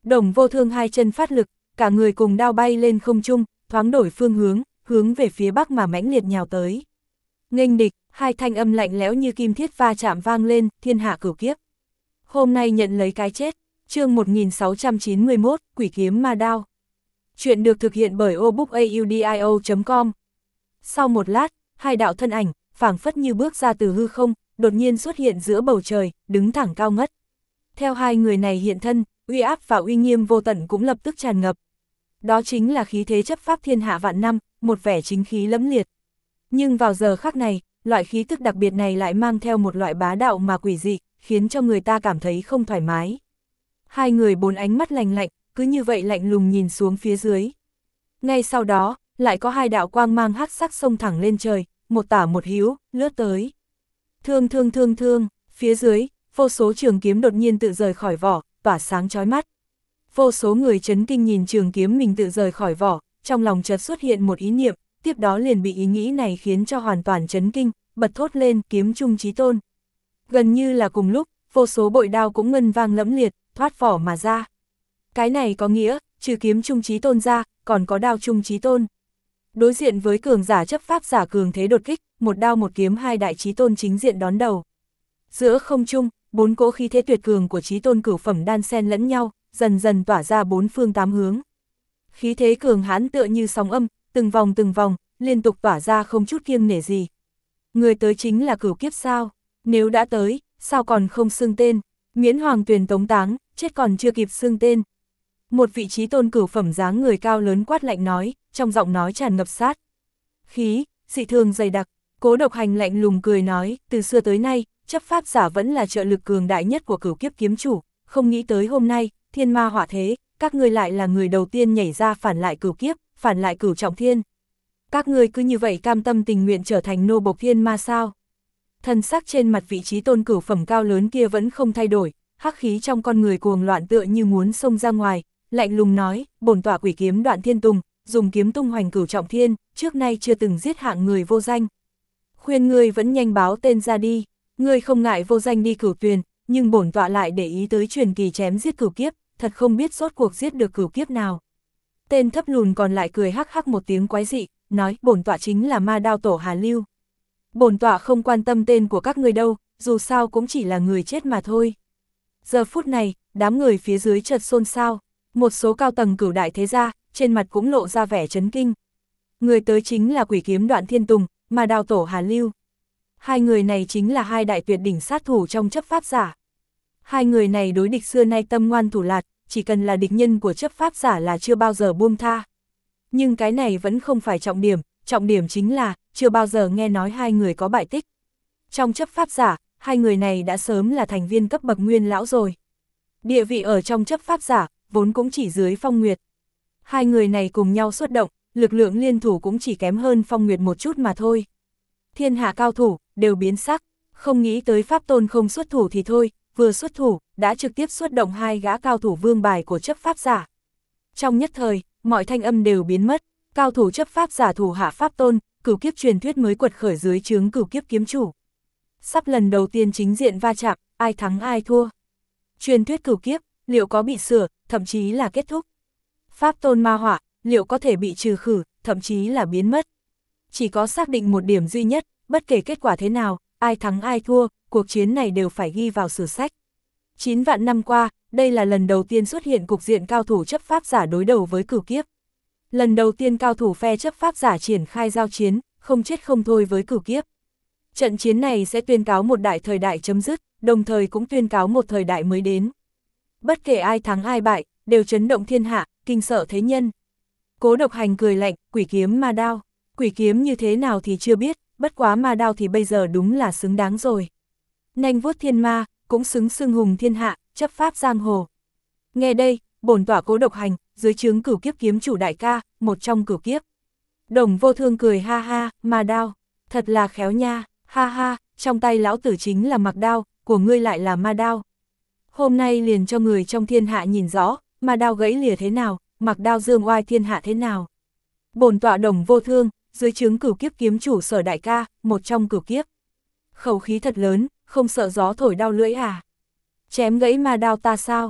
Đồng Vô Thương hai chân phát lực, cả người cùng đao bay lên không trung, thoáng đổi phương hướng, hướng về phía bắc mà mãnh liệt nhào tới. Nghênh địch, hai thanh âm lạnh lẽo như kim thiết va chạm vang lên, thiên hạ cửu kiếp. Hôm nay nhận lấy cái chết, chương một nghìn sáu trăm chín mươi mốt, Quỷ kiếm ma đao. Chuyện được thực hiện bởi obookaudio chấm com. Sau một lát, hai đạo thân ảnh, phảng phất như bước ra từ hư không, đột nhiên xuất hiện giữa bầu trời, đứng thẳng cao ngất. Theo hai người này hiện thân, uy áp và uy nghiêm vô tận cũng lập tức tràn ngập. Đó chính là khí thế chấp pháp thiên hạ vạn năm, một vẻ chính khí lẫm liệt. Nhưng vào giờ khắc này, loại khí tức đặc biệt này lại mang theo một loại bá đạo mà quỷ dị, khiến cho người ta cảm thấy không thoải mái. Hai người bốn ánh mắt lạnh lạnh, cứ như vậy lạnh lùng nhìn xuống phía dưới. Ngay sau đó, lại có hai đạo quang mang hắc sắc xông thẳng lên trời, một tả một hữu, lướt tới. Thương thương thương thương, phía dưới, vô số trường kiếm đột nhiên tự rời khỏi vỏ, tỏa sáng chói mắt. Vô số người chấn kinh nhìn trường kiếm mình tự rời khỏi vỏ, trong lòng chợt xuất hiện một ý niệm, tiếp đó liền bị ý nghĩ này khiến cho hoàn toàn chấn kinh, bật thốt lên kiếm trung chí tôn. Gần như là cùng lúc, vô số bội đao cũng ngân vang lẫm liệt, thoát vỏ mà ra. Cái này có nghĩa, trừ kiếm trung chí tôn ra, còn có đao trung chí tôn. Đối diện với cường giả chấp pháp giả cường thế đột kích, một đao một kiếm hai đại chí tôn chính diện đón đầu. Giữa không trung, bốn cỗ khí thế tuyệt cường của chí tôn cửu phẩm đan xen lẫn nhau, dần dần tỏa ra bốn phương tám hướng. Khí thế cường hãn tựa như sóng âm, từng vòng từng vòng, liên tục tỏa ra không chút kiêng nể gì. Người tới chính là cửu kiếp sao? Nếu đã tới, sao còn không xưng tên? Miễn hoàng tuyền tống táng, chết còn chưa kịp xưng tên. Một vị chí tôn cửu phẩm dáng người cao lớn quát lạnh nói, trong giọng nói tràn ngập sát khí, dị thường dày đặc. Cố Độc Hành lạnh lùng cười nói, từ xưa tới nay, chấp pháp giả vẫn là trợ lực cường đại nhất của cửu kiếp kiếm chủ, không nghĩ tới hôm nay, thiên ma họa thế, các ngươi lại là người đầu tiên nhảy ra phản lại cửu kiếp, phản lại cửu trọng thiên. Các ngươi cứ như vậy cam tâm tình nguyện trở thành nô bộc thiên ma sao? Thần sắc trên mặt vị trí tôn cửu phẩm cao lớn kia vẫn không thay đổi, hắc khí trong con người cuồng loạn tựa như muốn xông ra ngoài, lạnh lùng nói, bổn tọa quỷ kiếm Đoạn Thiên Tùng, dùng kiếm tung hoành cửu trọng thiên, trước nay chưa từng giết hạng người vô danh. Khuyên ngươi vẫn nhanh báo tên ra đi, ngươi không ngại vô danh đi cửu tuyền, nhưng bổn tọa lại để ý tới truyền kỳ chém giết cửu kiếp, thật không biết rốt cuộc giết được cửu kiếp nào. Tên thấp lùn còn lại cười hắc hắc một tiếng quái dị, nói bổn tọa chính là ma đao tổ Hà Lưu. Bổn tọa không quan tâm tên của các ngươi đâu, dù sao cũng chỉ là người chết mà thôi. Giờ phút này, đám người phía dưới chợt xôn xao, một số cao tầng cửu đại thế gia, trên mặt cũng lộ ra vẻ chấn kinh. Người tới chính là quỷ kiếm Đoạn Thiên Tùng, ma đao tổ Hà Lưu. Hai người này chính là hai đại tuyệt đỉnh sát thủ trong chấp pháp giả. Hai người này đối địch xưa nay tâm ngoan thủ lạt, chỉ cần là địch nhân của chấp pháp giả là chưa bao giờ buông tha. Nhưng cái này vẫn không phải trọng điểm, trọng điểm chính là, chưa bao giờ nghe nói hai người có bại tích. Trong chấp pháp giả, hai người này đã sớm là thành viên cấp bậc nguyên lão rồi. Địa vị ở trong chấp pháp giả, vốn cũng chỉ dưới Phong Nguyệt. Hai người này cùng nhau xuất động, lực lượng liên thủ cũng chỉ kém hơn Phong Nguyệt một chút mà thôi. Thiên hạ cao thủ, đều biến sắc, không nghĩ tới pháp tôn không xuất thủ thì thôi, vừa xuất thủ, đã trực tiếp xuất động hai gã cao thủ vương bài của chấp pháp giả. Trong nhất thời, mọi thanh âm đều biến mất, cao thủ chấp pháp giả thủ hạ pháp tôn, cửu kiếp truyền thuyết mới quật khởi dưới trướng cửu kiếp kiếm chủ. Sắp lần đầu tiên chính diện va chạm, ai thắng ai thua. Truyền thuyết cửu kiếp, liệu có bị sửa, thậm chí là kết thúc. Pháp tôn ma họa, liệu có thể bị trừ khử, thậm chí là biến mất. Chỉ có xác định một điểm duy nhất, bất kể kết quả thế nào, ai thắng ai thua, cuộc chiến này đều phải ghi vào sử sách. Chín vạn năm qua, đây là lần đầu tiên xuất hiện cục diện cao thủ chấp pháp giả đối đầu với cửu kiếp. Lần đầu tiên cao thủ phe chấp pháp giả triển khai giao chiến, không chết không thôi với cửu kiếp. Trận chiến này sẽ tuyên cáo một đại thời đại chấm dứt, đồng thời cũng tuyên cáo một thời đại mới đến. Bất kể ai thắng ai bại, đều chấn động thiên hạ, kinh sợ thế nhân. Cố Độc Hành cười lạnh, quỷ kiếm ma đao. Quỷ kiếm như thế nào thì chưa biết, bất quá ma đao thì bây giờ đúng là xứng đáng rồi. Nanh vuốt thiên ma, cũng xứng xưng hùng thiên hạ, chấp pháp giang hồ. Nghe đây, bổn tọa Cố Độc Hành, dưới trướng cửu kiếp kiếm chủ đại ca, một trong cửu kiếp. Đồng Vô Thương cười ha ha, ma đao, thật là khéo nha, ha ha, trong tay lão tử chính là mặc đao, của ngươi lại là ma đao. Hôm nay liền cho người trong thiên hạ nhìn rõ, ma đao gãy lìa thế nào, mặc đao dương oai thiên hạ thế nào. Bổn tọa Đồng Vô Thương, dưới trướng cửu kiếp kiếm chủ Sở đại ca, một trong cửu kiếp. Khẩu khí thật lớn, không sợ gió thổi đau lưỡi à. Chém gãy ma đao ta sao?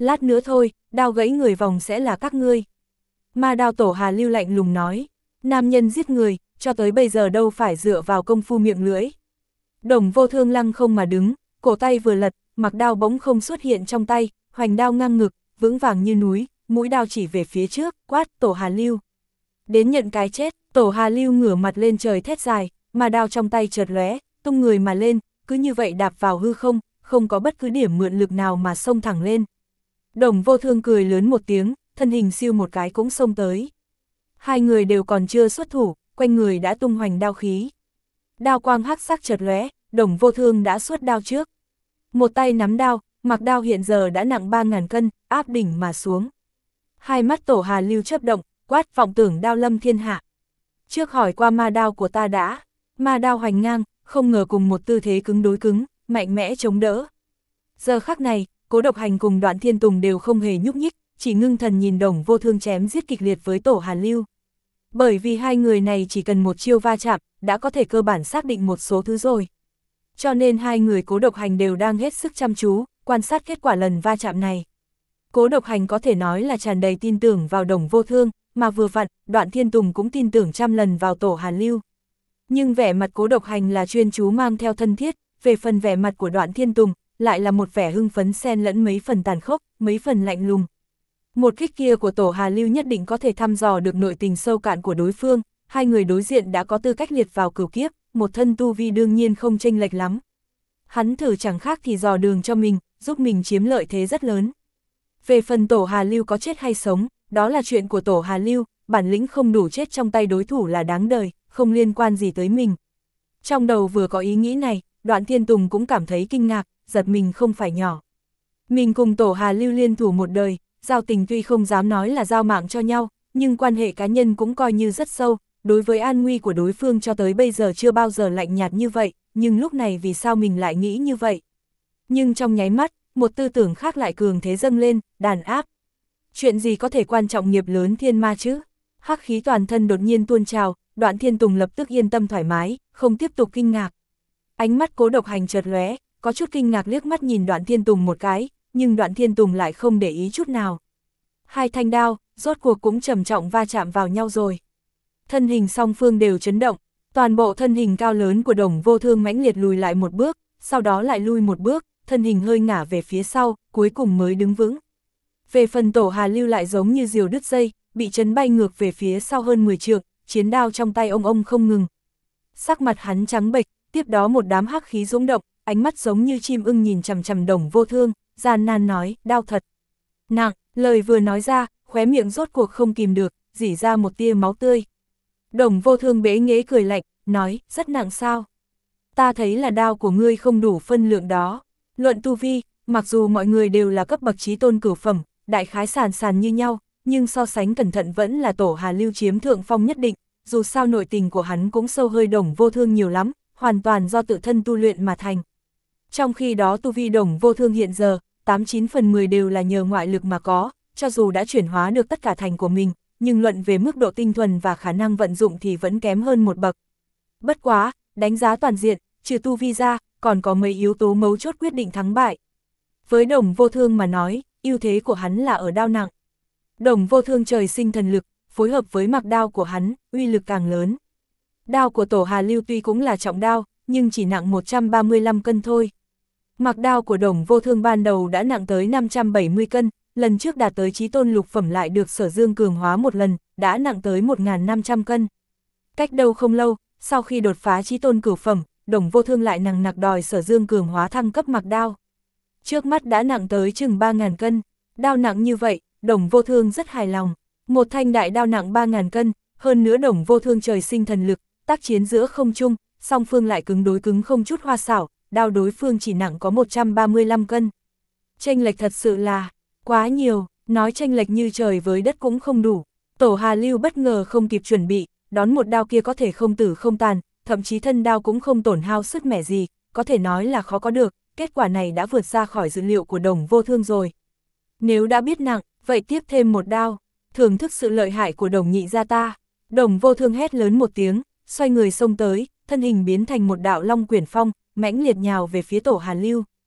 Lát nữa thôi, đao gãy người vòng sẽ là các ngươi. Ma đao Tổ Hà Lưu lạnh lùng nói, nam nhân giết người, cho tới bây giờ đâu phải dựa vào công phu miệng lưỡi. Đồng Vô Thương lăng không mà đứng, cổ tay vừa lật, mặc đao bỗng không xuất hiện trong tay, hoành đao ngang ngực, vững vàng như núi, mũi đao chỉ về phía trước, quát Tổ Hà Lưu. Đến nhận cái chết, Tổ Hà Lưu ngửa mặt lên trời thét dài, mà đao trong tay chợt lóe, tung người mà lên, cứ như vậy đạp vào hư không, không có bất cứ điểm mượn lực nào mà xông thẳng lên. Đồng Vô Thương cười lớn một tiếng, thân hình siêu một cái cũng xông tới. Hai người đều còn chưa xuất thủ, quanh người đã tung hoành đao khí. Đao quang hắc sắc chợt lóe, Đồng Vô Thương đã xuất đao trước. Một tay nắm đao, mặc đao hiện giờ đã nặng ba ngàn cân, áp đỉnh mà xuống. Hai mắt Tổ Hà Lưu chớp động, quát vọng tưởng đao lâm thiên hạ. Trước hỏi qua ma đao của ta đã, ma đao hoành ngang, không ngờ cùng một tư thế cứng đối cứng, mạnh mẽ chống đỡ. Giờ khắc này, Cố Độc Hành cùng Đoạn Thiên Tùng đều không hề nhúc nhích, chỉ ngưng thần nhìn Đồng Vô Thương chém giết kịch liệt với Tổ Hà Lưu. Bởi vì hai người này chỉ cần một chiêu va chạm, đã có thể cơ bản xác định một số thứ rồi. Cho nên hai người Cố Độc Hành đều đang hết sức chăm chú, quan sát kết quả lần va chạm này. Cố Độc Hành có thể nói là tràn đầy tin tưởng vào Đồng Vô Thương, mà vừa vặn, Đoạn Thiên Tùng cũng tin tưởng trăm lần vào Tổ Hà Lưu. Nhưng vẻ mặt Cố Độc Hành là chuyên chú mang theo thân thiết, về phần vẻ mặt của Đoạn Thiên Tùng, lại là một vẻ hưng phấn xen lẫn mấy phần tàn khốc, mấy phần lạnh lùng. Một kích kia của Tổ Hà Lưu nhất định có thể thăm dò được nội tình sâu cạn của đối phương, hai người đối diện đã có tư cách liệt vào cửu kiếp, một thân tu vi đương nhiên không chênh lệch lắm. Hắn thử chẳng khác thì dò đường cho mình, giúp mình chiếm lợi thế rất lớn. Về phần Tổ Hà Lưu có chết hay sống, đó là chuyện của Tổ Hà Lưu, bản lĩnh không đủ chết trong tay đối thủ là đáng đời, không liên quan gì tới mình. Trong đầu vừa có ý nghĩ này, Đoạn Thiên Tùng cũng cảm thấy kinh ngạc, giật mình không phải nhỏ. Mình cùng Tổ Hà Lưu liên thủ một đời, giao tình tuy không dám nói là giao mạng cho nhau, nhưng quan hệ cá nhân cũng coi như rất sâu, đối với an nguy của đối phương cho tới bây giờ chưa bao giờ lạnh nhạt như vậy, nhưng lúc này vì sao mình lại nghĩ như vậy? Nhưng trong nháy mắt, một tư tưởng khác lại cường thế dâng lên, đàn áp. Chuyện gì có thể quan trọng nghiệp lớn thiên ma chứ? Hắc khí toàn thân đột nhiên tuôn trào, Đoạn Thiên Tùng lập tức yên tâm thoải mái, không tiếp tục kinh ngạc. Ánh mắt Cố Độc Hành chợt lóe, có chút kinh ngạc liếc mắt nhìn Đoạn Thiên Tùng một cái, nhưng Đoạn Thiên Tùng lại không để ý chút nào. Hai thanh đao, rốt cuộc cũng trầm trọng va chạm vào nhau rồi. Thân hình song phương đều chấn động, toàn bộ thân hình cao lớn của Đồng Vô Thương mãnh liệt lùi lại một bước, sau đó lại lui một bước, thân hình hơi ngả về phía sau, cuối cùng mới đứng vững. Về phần Tổ Hà Lưu lại giống như diều đứt dây, bị chấn bay ngược về phía sau hơn mười trượng, chiến đao trong tay ông ông không ngừng. Sắc mặt hắn trắng bệch, tiếp đó một đám hắc khí dũng động, ánh mắt giống như chim ưng nhìn chằm chằm Đồng Vô Thương, gian nan nói, đao thật nặng, lời vừa nói ra, khóe miệng rốt cuộc không kìm được, rỉ ra một tia máu tươi. Đồng Vô Thương bẽ nghễ cười lạnh, nói, rất nặng sao? Ta thấy là đao của ngươi không đủ phân lượng đó. Luận tu vi, mặc dù mọi người đều là cấp bậc chí tôn cửu phẩm, đại khái sàn sàn như nhau, nhưng so sánh cẩn thận vẫn là Tổ Hà Lưu chiếm thượng phong nhất định, dù sao nội tình của hắn cũng sâu hơi Đồng Vô Thương nhiều lắm, hoàn toàn do tự thân tu luyện mà thành. Trong khi đó tu vi Đồng Vô Thương hiện giờ, tám chín phần mười đều là nhờ ngoại lực mà có, cho dù đã chuyển hóa được tất cả thành của mình, nhưng luận về mức độ tinh thuần và khả năng vận dụng thì vẫn kém hơn một bậc. Bất quá, đánh giá toàn diện, trừ tu vi ra, còn có mấy yếu tố mấu chốt quyết định thắng bại. Với Đồng Vô Thương mà nói, ưu thế của hắn là ở đao nặng. Đồng Vô Thương trời sinh thần lực, phối hợp với mặc đao của hắn, uy lực càng lớn. Đao của Tổ Hà Lưu tuy cũng là trọng đao, nhưng chỉ nặng một trăm ba mươi lăm cân thôi. Mặc đao của Đồng Vô Thương ban đầu đã nặng tới năm trăm bảy mươi cân, lần trước đạt tới chí tôn lục phẩm lại được Sở Dương cường hóa một lần, đã nặng tới một nghìn năm trăm cân. Cách đâu không lâu, sau khi đột phá chí tôn cửu phẩm, Đồng Vô Thương lại nặng nặc đòi Sở Dương cường hóa thăng cấp mặc đao. Trước mắt đã nặng tới chừng ba nghìn cân, đao nặng như vậy, Đồng Vô Thương rất hài lòng. Một thanh đại đao nặng ba nghìn cân, hơn nữa Đồng Vô Thương trời sinh thần lực, tác chiến giữa không trung, song phương lại cứng đối cứng không chút hoa xảo, đao đối phương chỉ nặng có một trăm ba mươi lăm cân. Chênh lệch thật sự là quá nhiều, nói chênh lệch như trời với đất cũng không đủ. Tổ Hà Lưu bất ngờ không kịp chuẩn bị, đón một đao kia có thể không tử không tàn, thậm chí thân đao cũng không tổn hao sức mẻ gì, có thể nói là khó có được, kết quả này đã vượt ra khỏi dự liệu của Đồng Vô Thương rồi. Nếu đã biết nặng, vậy tiếp thêm một đao, thưởng thức sự lợi hại của Đồng nhị gia ta. Đồng Vô Thương hét lớn một tiếng, xoay người xông tới, thân hình biến thành một đạo long quyển phong, mãnh liệt nhào về phía Tổ Hà Lưu.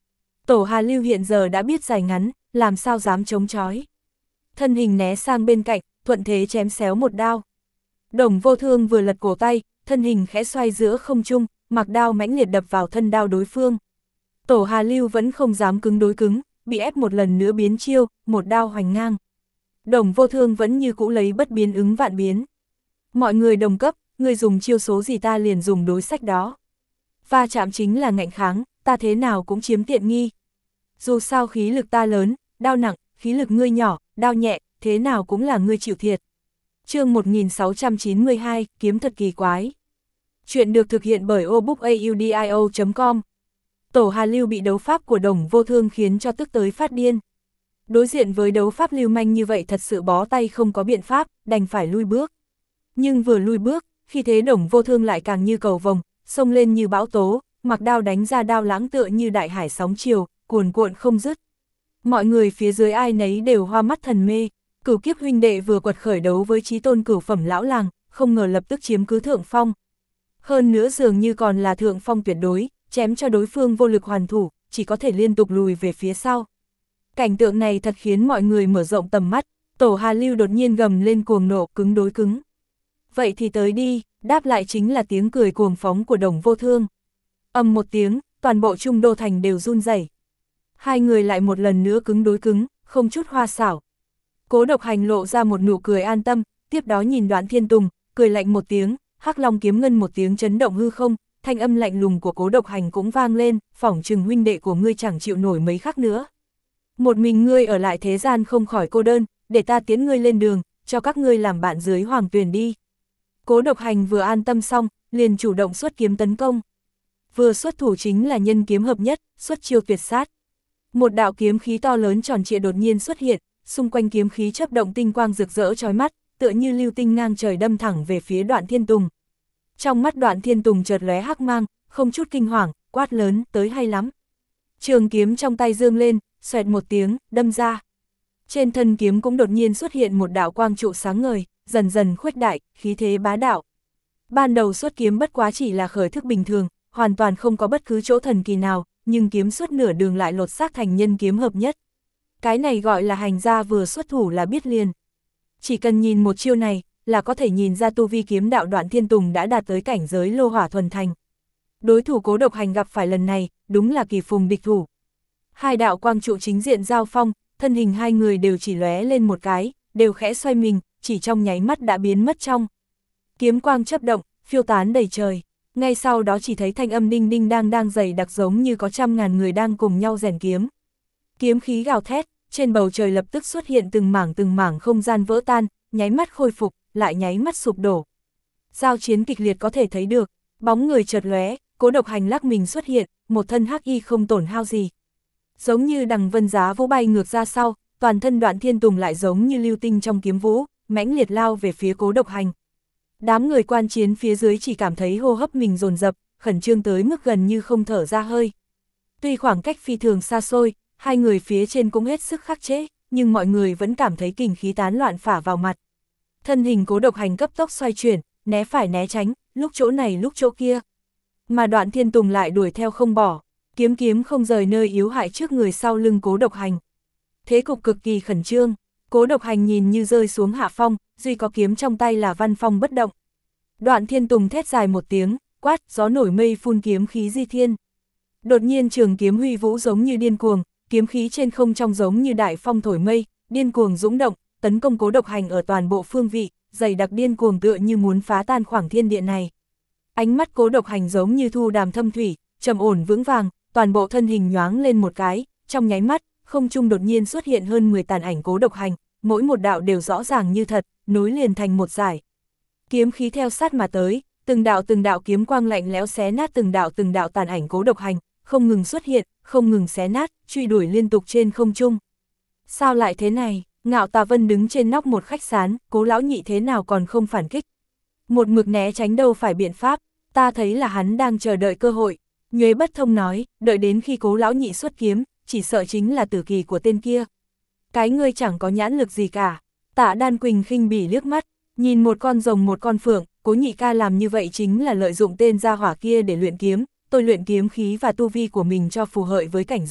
Tổ Hà Lưu hiện giờ đã biết dài ngắn, làm sao dám chống chói. Thân hình né sang bên cạnh, thuận thế chém xéo một đao. Đồng Vô Thương vừa lật cổ tay, thân hình khẽ xoay giữa không trung, mặc đao mãnh liệt đập vào thân đao đối phương. Tổ Hà Lưu vẫn không dám cứng đối cứng, bị ép một lần nữa biến chiêu, một đao hoành ngang. Đồng Vô Thương vẫn như cũ lấy bất biến ứng vạn biến. Mọi người đồng cấp, người dùng chiêu số gì ta liền dùng đối sách đó. Va chạm chính là ngạnh kháng, ta thế nào cũng chiếm tiện nghi. Dù sao khí lực ta lớn, đao nặng, khí lực ngươi nhỏ, đao nhẹ, thế nào cũng là ngươi chịu thiệt. Chương một nghìn sáu trăm chín mươi hai, kiếm thật kỳ quái. Chuyện được thực hiện bởi obookaudio chấm com. Tổ Hà Lưu bị đấu pháp của Đồng Vô Thương khiến cho tức tới phát điên. Đối diện với đấu pháp lưu manh như vậy thật sự bó tay không có biện pháp, đành phải lui bước. Nhưng vừa lui bước, khi thế Đồng Vô Thương lại càng như cầu vồng, xông lên như bão tố, mặc đao đánh ra đao lãng tựa như đại hải sóng chiều, cuồn cuộn không dứt. Mọi người phía dưới ai nấy đều hoa mắt thần mê. Cửu Kiếp huynh đệ vừa quật khởi đấu với chí tôn cửu phẩm lão làng, không ngờ lập tức chiếm cứ thượng phong. Hơn nữa dường như còn là thượng phong tuyệt đối, chém cho đối phương vô lực hoàn thủ, chỉ có thể liên tục lùi về phía sau. Cảnh tượng này thật khiến mọi người mở rộng tầm mắt. Tổ Hà Lưu đột nhiên gầm lên cuồng nộ, cứng đối cứng. Vậy thì tới đi, đáp lại chính là tiếng cười cuồng phóng của Đồng Vô Thương. Ầm một tiếng, toàn bộ Trung Đô thành đều run rẩy. Hai người lại một lần nữa cứng đối cứng, không chút hoa xảo. Cố Độc Hành lộ ra một nụ cười an tâm, tiếp đó nhìn Đoạn Thiên Tùng, cười lạnh một tiếng, Hắc Long kiếm ngân một tiếng chấn động hư không, thanh âm lạnh lùng của Cố Độc Hành cũng vang lên, phỏng chừng huynh đệ của ngươi chẳng chịu nổi mấy khắc nữa. Một mình ngươi ở lại thế gian không khỏi cô đơn, để ta tiến ngươi lên đường, cho các ngươi làm bạn dưới hoàng tuyền đi. Cố Độc Hành vừa an tâm xong, liền chủ động xuất kiếm tấn công. Vừa xuất thủ chính là nhân kiếm hợp nhất, xuất chiêu tuyệt sát. Một đạo kiếm khí to lớn tròn trịa đột nhiên xuất hiện, xung quanh kiếm khí chớp động tinh quang rực rỡ chói mắt, tựa như lưu tinh ngang trời đâm thẳng về phía Đoạn Thiên Tùng. Trong mắt Đoạn Thiên Tùng chợt lóe hắc mang, không chút kinh hoàng, quát lớn, tới hay lắm. Trường kiếm trong tay dương lên, xoẹt một tiếng, đâm ra. Trên thân kiếm cũng đột nhiên xuất hiện một đạo quang trụ sáng ngời, dần dần khuếch đại, khí thế bá đạo. Ban đầu xuất kiếm bất quá chỉ là khởi thức bình thường, hoàn toàn không có bất cứ chỗ thần kỳ nào, nhưng kiếm suốt nửa đường lại lột xác thành nhân kiếm hợp nhất. Cái này gọi là hành gia vừa xuất thủ là biết liền. Chỉ cần nhìn một chiêu này, là có thể nhìn ra tu vi kiếm đạo Đoạn Thiên Tùng đã đạt tới cảnh giới lô hỏa thuần thành. Đối thủ Cố Độc Hành gặp phải lần này, đúng là kỳ phùng địch thủ. Hai đạo quang trụ chính diện giao phong, thân hình hai người đều chỉ lóe lên một cái, đều khẽ xoay mình, chỉ trong nháy mắt đã biến mất trong. Kiếm quang chớp động, phiêu tán đầy trời. Ngay sau đó chỉ thấy thanh âm đinh đinh đang đang dày đặc giống như có trăm ngàn người đang cùng nhau rèn kiếm. Kiếm khí gào thét, trên bầu trời lập tức xuất hiện từng mảng từng mảng không gian vỡ tan, nháy mắt khôi phục, lại nháy mắt sụp đổ. Giao chiến kịch liệt có thể thấy được, bóng người chợt lóe, Cố Độc Hành lắc mình xuất hiện, một thân hắc y không tổn hao gì. Giống như đằng vân giá vũ bay ngược ra sau, toàn thân Đoạn Thiên Tùng lại giống như lưu tinh trong kiếm vũ, mãnh liệt lao về phía Cố Độc Hành. Đám người quan chiến phía dưới chỉ cảm thấy hô hấp mình dồn dập, khẩn trương tới mức gần như không thở ra hơi. Tuy khoảng cách phi thường xa xôi, hai người phía trên cũng hết sức khắc chế, nhưng mọi người vẫn cảm thấy kình khí tán loạn phả vào mặt. Thân hình Cố Độc Hành cấp tốc xoay chuyển, né phải né tránh, lúc chỗ này lúc chỗ kia. Mà Đoạn Thiên Tùng lại đuổi theo không bỏ, kiếm kiếm không rời nơi yếu hại trước người sau lưng Cố Độc Hành. Thế cục cực kỳ khẩn trương, Cố Độc Hành nhìn như rơi xuống hạ phong, duy có kiếm trong tay là văn phong bất động. Đoạn Thiên Tùng thét dài một tiếng, quát, gió nổi mây phun kiếm khí di thiên. Đột nhiên trường kiếm huy vũ giống như điên cuồng, kiếm khí trên không trong giống như đại phong thổi mây, điên cuồng dũng động, tấn công Cố Độc Hành ở toàn bộ phương vị, dày đặc điên cuồng tựa như muốn phá tan khoảng thiên địa này. Ánh mắt Cố Độc Hành giống như thu đàm thâm thủy, trầm ổn vững vàng, toàn bộ thân hình nhoáng lên một cái, trong nháy mắt, không trung đột nhiên xuất hiện hơn mười tàn ảnh Cố Độc Hành, mỗi một đạo đều rõ ràng như thật, nối liền thành một dải. Kiếm khí theo sát mà tới, từng đạo từng đạo kiếm quang lạnh lẽo xé nát từng đạo từng đạo tàn ảnh Cố Độc Hành, không ngừng xuất hiện, không ngừng xé nát, truy đuổi liên tục trên không trung. Sao lại thế này? Ngạo Tà Vân đứng trên nóc một khách sạn, Cố lão nhị thế nào còn không phản kích? Một mực né tránh đâu phải biện pháp, ta thấy là hắn đang chờ đợi cơ hội. Nhuế Bất Thông nói, đợi đến khi Cố lão nhị xuất kiếm, chỉ sợ chính là tử kỳ của tên kia. Cái ngươi chẳng có nhãn lực gì cả. Tạ Đan Quỳnh khinh bỉ liếc mắt, nhìn một con rồng một con phượng, Cố nhị ca làm như vậy chính là lợi dụng tên gia hỏa kia để luyện kiếm, tôi luyện kiếm khí và tu vi của mình cho phù hợp với cảnh giới,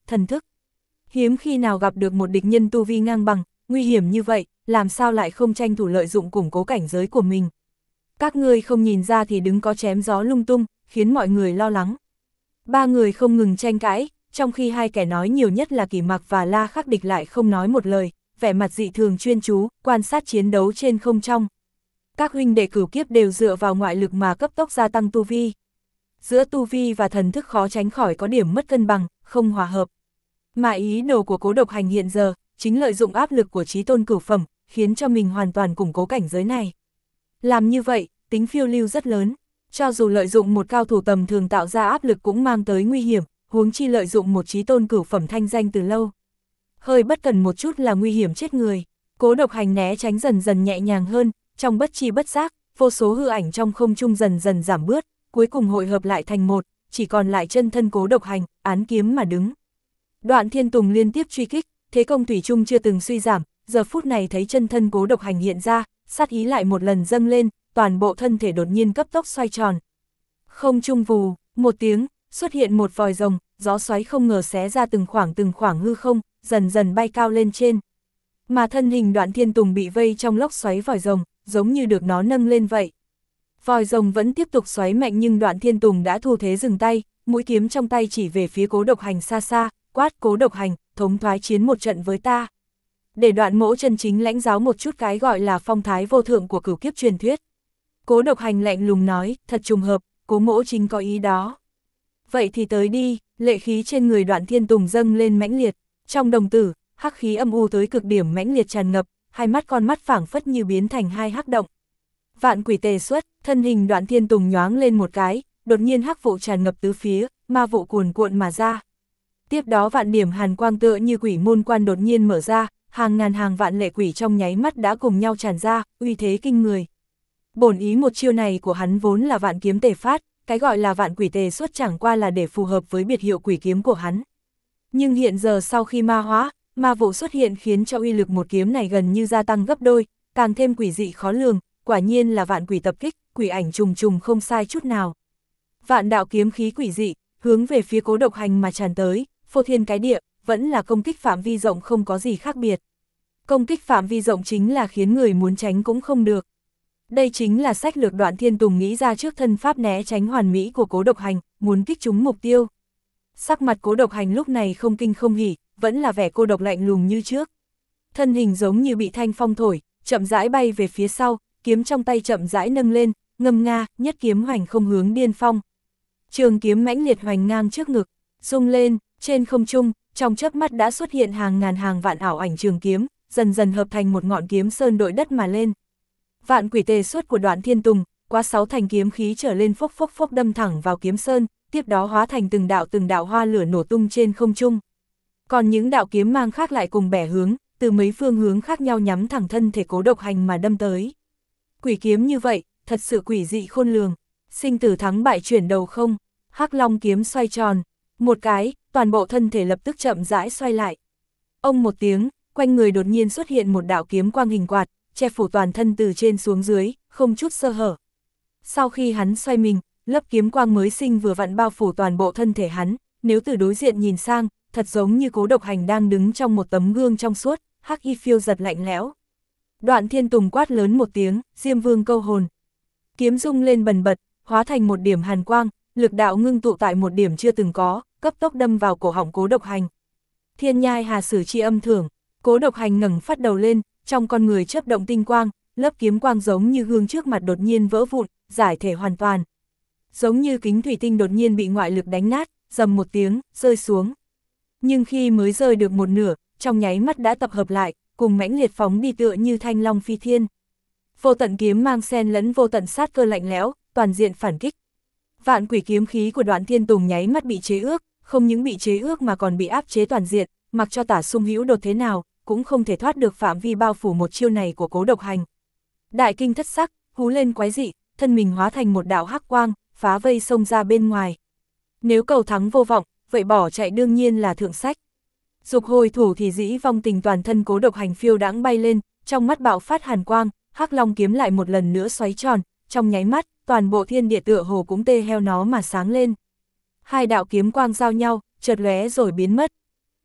thần thức. Hiếm khi nào gặp được một địch nhân tu vi ngang bằng, nguy hiểm như vậy, làm sao lại không tranh thủ lợi dụng củng cố cảnh giới của mình. Các ngươi không nhìn ra thì đứng có chém gió lung tung, khiến mọi người lo lắng. Ba người không ngừng tranh cãi, trong khi hai kẻ nói nhiều nhất là Kỷ Mặc và La Khắc Địch lại không nói một lời, vẻ mặt dị thường chuyên chú, quan sát chiến đấu trên không trong. Các huynh đệ cửu kiếp đều dựa vào ngoại lực mà cấp tốc gia tăng tu vi. Giữa tu vi và thần thức khó tránh khỏi có điểm mất cân bằng, không hòa hợp. Mà ý đồ của Cố Độc Hành hiện giờ, chính lợi dụng áp lực của chí tôn cửu phẩm, khiến cho mình hoàn toàn củng cố cảnh giới này. Làm như vậy, tính phiêu lưu rất lớn, cho dù lợi dụng một cao thủ tầm thường tạo ra áp lực cũng mang tới nguy hiểm, huống chi lợi dụng một chí tôn cửu phẩm thanh danh từ lâu. Hơi bất cần một chút là nguy hiểm chết người. Cố Độc Hành né tránh dần dần nhẹ nhàng hơn, trong bất chi bất giác, vô số hư ảnh trong không trung dần dần giảm bớt, cuối cùng hội hợp lại thành một, chỉ còn lại chân thân Cố Độc Hành, án kiếm mà đứng. Đoạn Thiên Tùng liên tiếp truy kích, thế công thủy chung chưa từng suy giảm, giờ phút này thấy chân thân Cố Độc Hành hiện ra, sát ý lại một lần dâng lên, toàn bộ thân thể đột nhiên cấp tốc xoay tròn. Không trung vù, một tiếng, xuất hiện một vòi rồng, gió xoáy không ngờ xé ra từng khoảng từng khoảng hư không, dần dần bay cao lên trên. Mà thân hình Đoạn Thiên Tùng bị vây trong lốc xoáy vòi rồng, giống như được nó nâng lên vậy. Vòi rồng vẫn tiếp tục xoáy mạnh nhưng Đoạn Thiên Tùng đã thu thế dừng tay, mũi kiếm trong tay chỉ về phía Cố Độc Hành xa xa, quát: Cố Độc Hành, thống thoái chiến một trận với ta. Để Đoạn mỗ chân chính lãnh giáo một chút cái gọi là phong thái vô thượng của cửu kiếp truyền thuyết. Cố Độc Hành lạnh lùng nói, thật trùng hợp, Cố mỗ chính có ý đó. Vậy thì tới đi, lệ khí trên người Đoạn Thiên Tùng dâng lên mãnh liệt, trong đồng tử, hắc khí âm u tới cực điểm mãnh liệt tràn ngập, hai mắt con mắt phảng phất như biến thành hai hắc động. Vạn quỷ tề xuất, thân hình Đoạn Thiên Tùng nhoáng lên một cái, đột nhiên hắc vụ tràn ngập tứ phía, ma vụ cuồn cuộn mà ra. Tiếp đó vạn điểm hàn quang tựa như quỷ môn quan đột nhiên mở ra, hàng ngàn hàng vạn lệ quỷ trong nháy mắt đã cùng nhau tràn ra, uy thế kinh người. Bổn ý một chiêu này của hắn vốn là vạn kiếm tề phát, cái gọi là vạn quỷ tề xuất chẳng qua là để phù hợp với biệt hiệu quỷ kiếm của hắn. Nhưng hiện giờ sau khi ma hóa, ma vụ xuất hiện khiến cho uy lực một kiếm này gần như gia tăng gấp đôi, càng thêm quỷ dị khó lường, quả nhiên là vạn quỷ tập kích, quỷ ảnh trùng trùng không sai chút nào. Vạn đạo kiếm khí quỷ dị, hướng về phía Cố Độc Hành mà tràn tới, phô thiên cái địa, vẫn là công kích phạm vi rộng không có gì khác biệt. Công kích phạm vi rộng chính là khiến người muốn tránh cũng không được. Đây chính là sách lược Đoạn Thiên Tùng nghĩ ra trước thân pháp né tránh hoàn mỹ của Cố Độc Hành, muốn kích trúng mục tiêu. Sắc mặt Cố Độc Hành lúc này không kinh không hỉ, vẫn là vẻ cô độc lạnh lùng như trước. Thân hình giống như bị thanh phong thổi, chậm rãi bay về phía sau, kiếm trong tay chậm rãi nâng lên, ngâm nga, nhất kiếm hoành không hướng điên phong. Trường kiếm mãnh liệt hoành ngang trước ngực, rung lên, trên không trung, trong chớp mắt đã xuất hiện hàng ngàn hàng vạn ảo ảnh trường kiếm, dần dần hợp thành một ngọn kiếm sơn đội đất mà lên. Vạn quỷ tề xuất của Đoạn Thiên Tùng, quá sáu thành kiếm khí trở lên phốc phốc phốc đâm thẳng vào kiếm sơn, tiếp đó hóa thành từng đạo từng đạo hoa lửa nổ tung trên không trung. Còn những đạo kiếm mang khác lại cùng bẻ hướng, từ mấy phương hướng khác nhau nhắm thẳng thân thể Cố Độc Hành mà đâm tới. Quỷ kiếm như vậy, thật sự quỷ dị khôn lường, sinh tử thắng bại chuyển đầu không, Hắc Long kiếm xoay tròn, một cái, toàn bộ thân thể lập tức chậm rãi xoay lại. Ông một tiếng, quanh người đột nhiên xuất hiện một đạo kiếm quang hình quạt, che phủ toàn thân từ trên xuống dưới, không chút sơ hở. Sau khi hắn xoay mình, lớp kiếm quang mới sinh vừa vặn bao phủ toàn bộ thân thể hắn, nếu từ đối diện nhìn sang, thật giống như Cố Độc Hành đang đứng trong một tấm gương trong suốt, hắc y phiêu giật lạnh lẽo. Đoạn Thiên Tùng quát lớn một tiếng, Diêm Vương câu hồn. Kiếm rung lên bần bật, hóa thành một điểm hàn quang, lực đạo ngưng tụ tại một điểm chưa từng có, cấp tốc đâm vào cổ họng Cố Độc Hành. Thiên nhai hà sử chi âm thưởng, Cố Độc Hành ngẩng phát đầu lên, trong con người chớp động tinh quang, lớp kiếm quang giống như gương trước mặt đột nhiên vỡ vụn, giải thể hoàn toàn. Giống như kính thủy tinh đột nhiên bị ngoại lực đánh nát, rầm một tiếng, rơi xuống. Nhưng khi mới rơi được một nửa, trong nháy mắt đã tập hợp lại, cùng mãnh liệt phóng đi tựa như thanh long phi thiên. Vô tận kiếm mang xen lẫn vô tận sát cơ lạnh lẽo, toàn diện phản kích. Vạn quỷ kiếm khí của Đoạn Thiên Tùng nháy mắt bị chế ước, không những bị chế ước mà còn bị áp chế toàn diện, mặc cho tả sung hữu đột thế nào, cũng không thể thoát được phạm vi bao phủ một chiêu này của Cố Độc Hành. Đại kinh thất sắc, hú lên quái dị, thân mình hóa thành một đạo hắc quang, phá vây xông ra bên ngoài. Nếu cầu thắng vô vọng, vậy bỏ chạy đương nhiên là thượng sách. Dục hồi thủ thì dĩ vong tình, toàn thân Cố Độc Hành phiêu đãng bay lên, trong mắt bạo phát hàn quang, hắc long kiếm lại một lần nữa xoáy tròn, trong nháy mắt, toàn bộ thiên địa tựa hồ cũng tê heo nó mà sáng lên. Hai đạo kiếm quang giao nhau, chợt lóe rồi biến mất.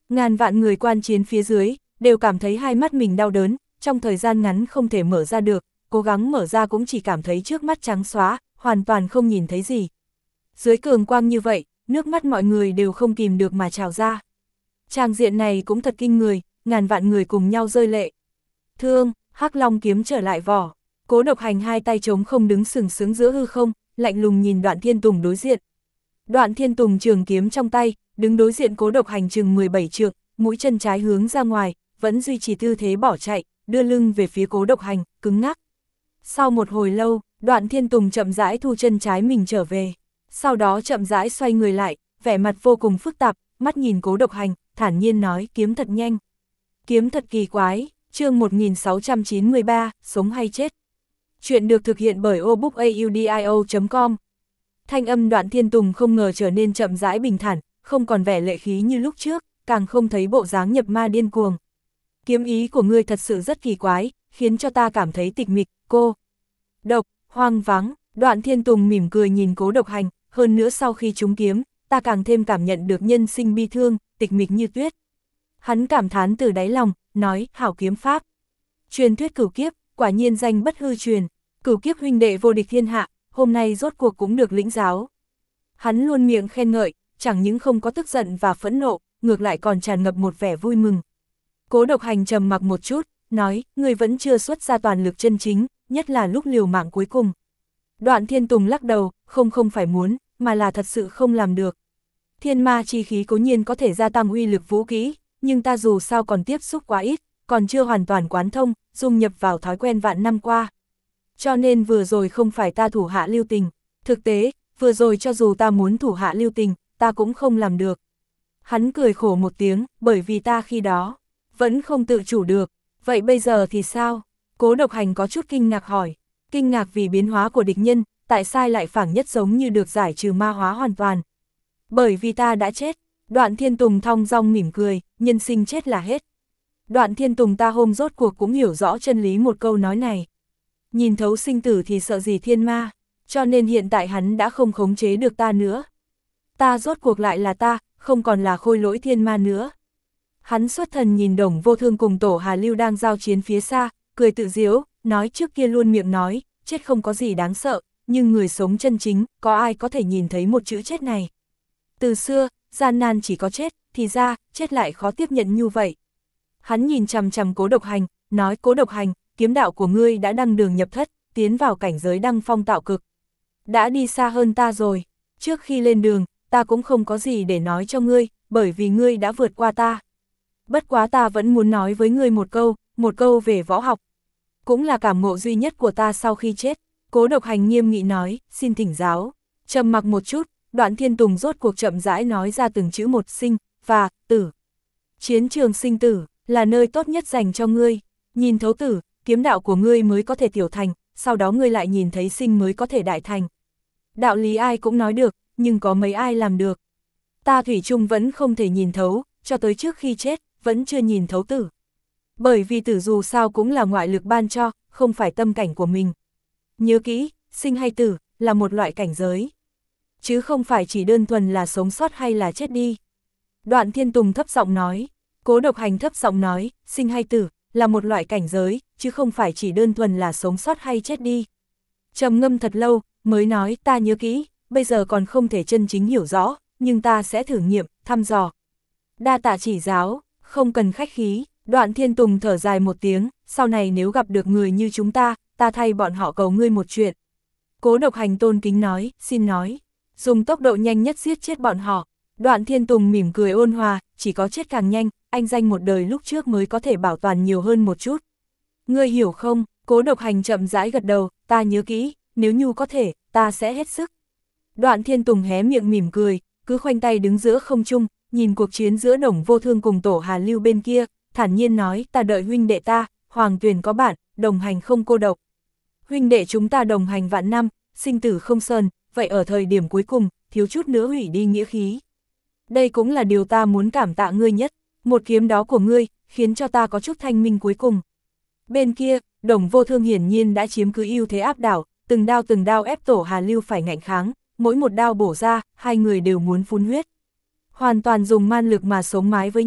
Ngàn vạn người quan chiến phía dưới, đều cảm thấy hai mắt mình đau đớn, trong thời gian ngắn không thể mở ra được, cố gắng mở ra cũng chỉ cảm thấy trước mắt trắng xóa, hoàn toàn không nhìn thấy gì. Dưới cường quang như vậy, nước mắt mọi người đều không kìm được mà trào ra. Tràng diện này cũng thật kinh người, ngàn vạn người cùng nhau rơi lệ. Thương, Hắc Long kiếm trở lại vỏ. Cố Độc Hành hai tay trống không đứng sừng sững giữa hư không, lạnh lùng nhìn Đoạn Thiên Tùng đối diện. Đoạn Thiên Tùng trường kiếm trong tay, đứng đối diện Cố Độc Hành chừng mười bảy trượng, mũi chân trái hướng ra ngoài, vẫn duy trì tư thế bỏ chạy, đưa lưng về phía Cố Độc Hành, cứng ngắc. Sau một hồi lâu, Đoạn Thiên Tùng chậm rãi thu chân trái mình trở về. Sau đó chậm rãi xoay người lại, vẻ mặt vô cùng phức tạp, mắt nhìn Cố Độc Hành, thản nhiên nói kiếm thật nhanh. Kiếm thật kỳ quái, chương một nghìn sáu trăm chín mươi ba, sống hay chết. Chuyện được thực hiện bởi obookaudio chấm com. Thanh âm Đoạn Thiên Tùng không ngờ trở nên chậm rãi bình thản, không còn vẻ lệ khí như lúc trước, càng không thấy bộ dáng nhập ma điên cuồng. Kiếm ý của ngươi thật sự rất kỳ quái, khiến cho ta cảm thấy tịch mịch, cô. Độc, hoang vắng, Đoạn Thiên Tùng mỉm cười nhìn Cố Độc Hành, hơn nữa sau khi trúng kiếm, ta càng thêm cảm nhận được nhân sinh bi thương, tịch mịch như tuyết. Hắn cảm thán từ đáy lòng, nói, hảo kiếm pháp. Truyền thuyết cửu kiếp, quả nhiên danh bất hư truyền, cửu kiếp huynh đệ vô địch thiên hạ, hôm nay rốt cuộc cũng được lĩnh giáo. Hắn luôn miệng khen ngợi, chẳng những không có tức giận và phẫn nộ, ngược lại còn tràn ngập một vẻ vui mừng. Cố Độc Hành trầm mặc một chút, nói, người vẫn chưa xuất ra toàn lực chân chính, nhất là lúc liều mạng cuối cùng. Đoạn Thiên Tùng lắc đầu, không không phải muốn, mà là thật sự không làm được. Thiên ma chi khí cố nhiên có thể gia tăng uy lực vũ kỹ, nhưng ta dù sao còn tiếp xúc quá ít, còn chưa hoàn toàn quán thông, dung nhập vào thói quen vạn năm qua. Cho nên vừa rồi không phải ta thủ hạ lưu tình, thực tế, vừa rồi cho dù ta muốn thủ hạ lưu tình, ta cũng không làm được. Hắn cười khổ một tiếng, bởi vì ta khi đó, vẫn không tự chủ được, vậy bây giờ thì sao? Cố Độc Hành có chút kinh ngạc hỏi, kinh ngạc vì biến hóa của địch nhân, tại sao lại phảng nhất giống như được giải trừ ma hóa hoàn toàn. Bởi vì ta đã chết, Đoạn Thiên Tùng thong dong mỉm cười, nhân sinh chết là hết. Đoạn Thiên Tùng ta hôm rốt cuộc cũng hiểu rõ chân lý một câu nói này. Nhìn thấu sinh tử thì sợ gì thiên ma, cho nên hiện tại hắn đã không khống chế được ta nữa. Ta rốt cuộc lại là ta, không còn là khôi lỗi thiên ma nữa. Hắn xuất thần nhìn Đồng Vô Thương cùng Tổ Hà Lưu đang giao chiến phía xa, cười tự giễu, nói trước kia luôn miệng nói, chết không có gì đáng sợ, nhưng người sống chân chính, có ai có thể nhìn thấy một chữ chết này. Từ xưa, gian nan chỉ có chết, thì ra, chết lại khó tiếp nhận như vậy. Hắn nhìn chằm chằm Cố Độc Hành, nói Cố Độc Hành, kiếm đạo của ngươi đã đăng đường nhập thất, tiến vào cảnh giới đăng phong tạo cực. Đã đi xa hơn ta rồi, trước khi lên đường, ta cũng không có gì để nói cho ngươi, bởi vì ngươi đã vượt qua ta. Bất quá ta vẫn muốn nói với ngươi một câu, một câu về võ học. Cũng là cảm ngộ duy nhất của ta sau khi chết. Cố Độc Hành nghiêm nghị nói, xin thỉnh giáo. Trầm mặc một chút, Đoạn Thiên Tùng rốt cuộc chậm rãi nói ra từng chữ một, sinh, và, tử. Chiến trường sinh tử, là nơi tốt nhất dành cho ngươi. Nhìn thấu tử, kiếm đạo của ngươi mới có thể tiểu thành, sau đó ngươi lại nhìn thấy sinh mới có thể đại thành. Đạo lý ai cũng nói được, nhưng có mấy ai làm được. Ta thủy chung vẫn không thể nhìn thấu, cho tới trước khi chết, vẫn chưa nhìn thấu tử. Bởi vì tử dù sao cũng là ngoại lực ban cho, không phải tâm cảnh của mình. Nhớ kỹ, sinh hay tử, là một loại cảnh giới. Chứ không phải chỉ đơn thuần là sống sót hay là chết đi. Đoạn Thiên Tùng thấp giọng nói, Cố Độc Hành thấp giọng nói, sinh hay tử, là một loại cảnh giới, chứ không phải chỉ đơn thuần là sống sót hay chết đi. Trầm ngâm thật lâu, mới nói ta nhớ kỹ, bây giờ còn không thể chân chính hiểu rõ, nhưng ta sẽ thử nghiệm, thăm dò. Đa tạ chỉ giáo, không cần khách khí. Đoạn Thiên Tùng thở dài một tiếng, sau này nếu gặp được người như chúng ta, ta thay bọn họ cầu ngươi một chuyện. Cố Độc Hành tôn kính nói, xin nói, dùng tốc độ nhanh nhất giết chết bọn họ. Đoạn Thiên Tùng mỉm cười ôn hòa, chỉ có chết càng nhanh, anh danh một đời lúc trước mới có thể bảo toàn nhiều hơn một chút. Ngươi hiểu không? Cố Độc Hành chậm rãi gật đầu, ta nhớ kỹ, nếu như có thể, ta sẽ hết sức. Đoạn Thiên Tùng hé miệng mỉm cười, cứ khoanh tay đứng giữa không trung, nhìn cuộc chiến giữa Đồng Vô Thương cùng Tổ Hà Lưu bên kia, thản nhiên nói, ta đợi huynh đệ ta, Hoàng Tuyền có bạn, đồng hành không cô độc. Huynh đệ chúng ta đồng hành vạn năm, sinh tử không sơn, vậy ở thời điểm cuối cùng, thiếu chút nữa hủy đi nghĩa khí. Đây cũng là điều ta muốn cảm tạ ngươi nhất, một kiếm đó của ngươi, khiến cho ta có chút thanh minh cuối cùng. Bên kia, Đồng Vô Thương hiển nhiên đã chiếm cứ ưu thế áp đảo, từng đao từng đao ép Tổ Hà Lưu phải ngạnh kháng, mỗi một đao bổ ra, hai người đều muốn phun huyết. Hoàn toàn dùng man lực mà sống mái với nhau,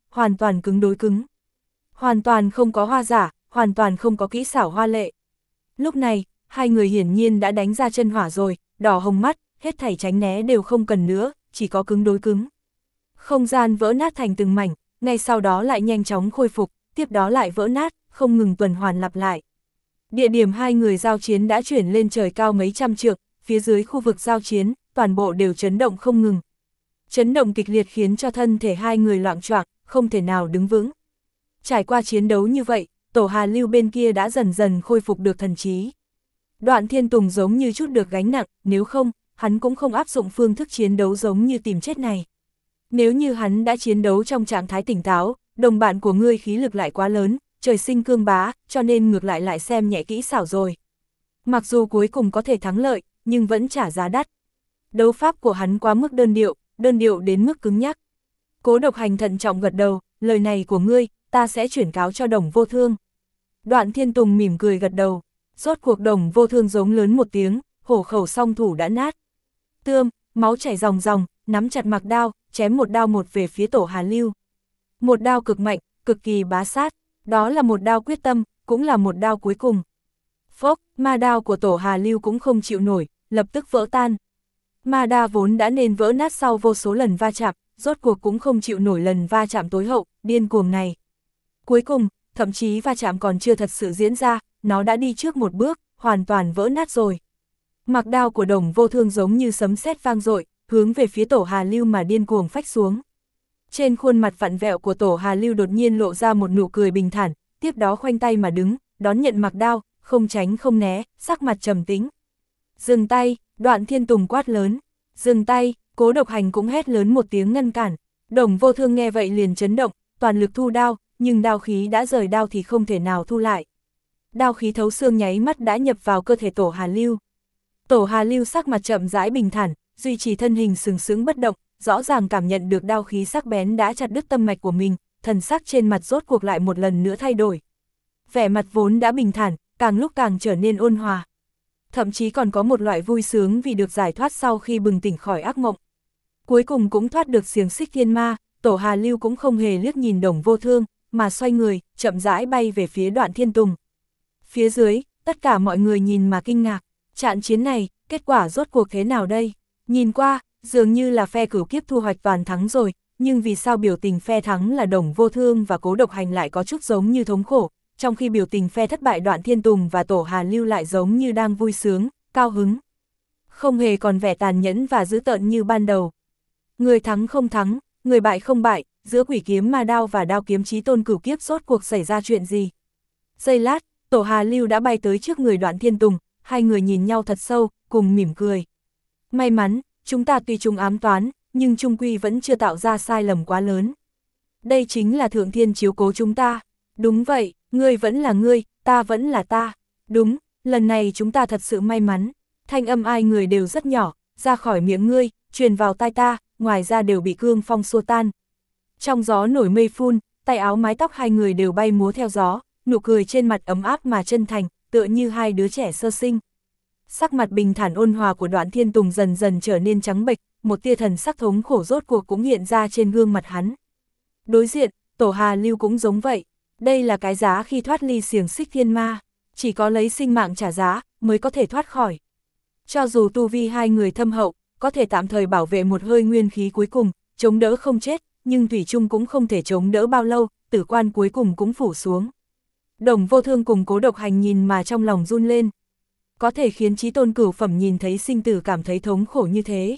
hoàn toàn cứng đối cứng. Hoàn toàn không có hoa giả, hoàn toàn không có kỹ xảo hoa lệ. Lúc này, hai người hiển nhiên đã đánh ra chân hỏa rồi, đỏ hồng mắt, hết thảy tránh né đều không cần nữa, chỉ có cứng đối cứng. Không gian vỡ nát thành từng mảnh, ngay sau đó lại nhanh chóng khôi phục, tiếp đó lại vỡ nát, không ngừng tuần hoàn lặp lại. Địa điểm hai người giao chiến đã chuyển lên trời cao mấy trăm trượng, phía dưới khu vực giao chiến, toàn bộ đều chấn động không ngừng. Chấn động kịch liệt khiến cho thân thể hai người loạng choạng, không thể nào đứng vững. Trải qua chiến đấu như vậy, Tổ Hà Lưu bên kia đã dần dần khôi phục được thần trí. Đoạn Thiên Tùng giống như chút được gánh nặng, nếu không, hắn cũng không áp dụng phương thức chiến đấu giống như tìm chết này. Nếu như hắn đã chiến đấu trong trạng thái tỉnh táo, đồng bạn của ngươi khí lực lại quá lớn, trời sinh cương bá, cho nên ngược lại lại xem nhẹ kỹ xảo rồi. Mặc dù cuối cùng có thể thắng lợi, nhưng vẫn trả giá đắt. Đấu pháp của hắn quá mức đơn điệu, đơn điệu đến mức cứng nhắc. Cố Độc Hành thận trọng gật đầu, lời này của ngươi, ta sẽ chuyển cáo cho Đồng Vô Thương. Đoạn Thiên Tùng mỉm cười gật đầu, rốt cuộc Đồng Vô Thương giống lớn một tiếng, hổ khẩu song thủ đã nát. Tươm, máu chảy ròng ròng, nắm chặt mặc đao, chém một đao một về phía Tổ Hà Lưu. Một đao cực mạnh, cực kỳ bá sát, đó là một đao quyết tâm, cũng là một đao cuối cùng. Phốc, ma đao của Tổ Hà Lưu cũng không chịu nổi, lập tức vỡ tan. Ma đa vốn đã nên vỡ nát sau vô số lần va chạm, rốt cuộc cũng không chịu nổi lần va chạm tối hậu, điên cuồng này. Cuối cùng, thậm chí va chạm còn chưa thật sự diễn ra, nó đã đi trước một bước, hoàn toàn vỡ nát rồi. Mặc đao của Đồng Vô Thương giống như sấm sét vang dội, hướng về phía Tổ Hà Lưu mà điên cuồng phách xuống. Trên khuôn mặt vặn vẹo của Tổ Hà Lưu đột nhiên lộ ra một nụ cười bình thản, tiếp đó khoanh tay mà đứng, đón nhận mặc đao, không tránh không né, sắc mặt trầm tĩnh. Dừng tay, Đoạn Thiên Tùng quát lớn. Dừng tay, Cố Độc Hành cũng hét lớn một tiếng ngăn cản. Đồng Vô Thương nghe vậy liền chấn động, toàn lực thu đao, nhưng đao khí đã rời đao thì không thể nào thu lại. Đao khí thấu xương nháy mắt đã nhập vào cơ thể Tổ Hà Lưu. Tổ Hà Lưu sắc mặt chậm rãi bình thản, duy trì thân hình sừng sững bất động, rõ ràng cảm nhận được đao khí sắc bén đã chặt đứt tâm mạch của mình, thần sắc trên mặt rốt cuộc lại một lần nữa thay đổi. Vẻ mặt vốn đã bình thản, càng lúc càng trở nên ôn hòa. Thậm chí còn có một loại vui sướng vì được giải thoát sau khi bừng tỉnh khỏi ác mộng. Cuối cùng cũng thoát được xiềng xích thiên ma, Tổ Hà Lưu cũng không hề liếc nhìn Đồng Vô Thương, mà xoay người, chậm rãi bay về phía Đoạn Thiên Tùng. Phía dưới, tất cả mọi người nhìn mà kinh ngạc, trận chiến này, kết quả rốt cuộc thế nào đây? Nhìn qua, dường như là phe cửu kiếp thu hoạch toàn thắng rồi, nhưng vì sao biểu tình phe thắng là Đồng Vô Thương và Cố Độc Hành lại có chút giống như thống khổ, trong khi biểu tình phe thất bại Đoạn Thiên Tùng và Tổ Hà Lưu lại giống như đang vui sướng, cao hứng. Không hề còn vẻ tàn nhẫn và dữ tợn như ban đầu. Người thắng không thắng, người bại không bại, giữa quỷ kiếm ma đao và đao kiếm chí tôn cửu kiếp rốt cuộc xảy ra chuyện gì? Giây lát, Tổ Hà Lưu đã bay tới trước người Đoạn Thiên Tùng, hai người nhìn nhau thật sâu, cùng mỉm cười. May mắn, chúng ta tuy chung ám toán, nhưng chung quy vẫn chưa tạo ra sai lầm quá lớn. Đây chính là Thượng Thiên chiếu cố chúng ta. Đúng vậy, ngươi vẫn là ngươi, ta vẫn là ta. Đúng, lần này chúng ta thật sự may mắn. Thanh âm ai người đều rất nhỏ, ra khỏi miệng ngươi, truyền vào tai ta, ngoài ra đều bị cương phong xua tan. Trong gió nổi mây phun, tay áo mái tóc hai người đều bay múa theo gió, nụ cười trên mặt ấm áp mà chân thành, tựa như hai đứa trẻ sơ sinh. Sắc mặt bình thản ôn hòa của Đoạn Thiên Tùng dần dần trở nên trắng bệch, một tia thần sắc thống khổ rốt cuộc cũng hiện ra trên gương mặt hắn. Đối diện, Tổ Hà Lưu cũng giống vậy, đây là cái giá khi thoát ly xiềng xích thiên ma, chỉ có lấy sinh mạng trả giá, mới có thể thoát khỏi. Cho dù tu vi hai người thâm hậu, có thể tạm thời bảo vệ một hơi nguyên khí cuối cùng, chống đỡ không chết, nhưng thủy chung cũng không thể chống đỡ bao lâu, tử quan cuối cùng cũng phủ xuống. Đồng Vô Thương cùng Cố Độc Hành nhìn mà trong lòng run lên. Có thể khiến chí tôn cửu phẩm nhìn thấy sinh tử cảm thấy thống khổ như thế.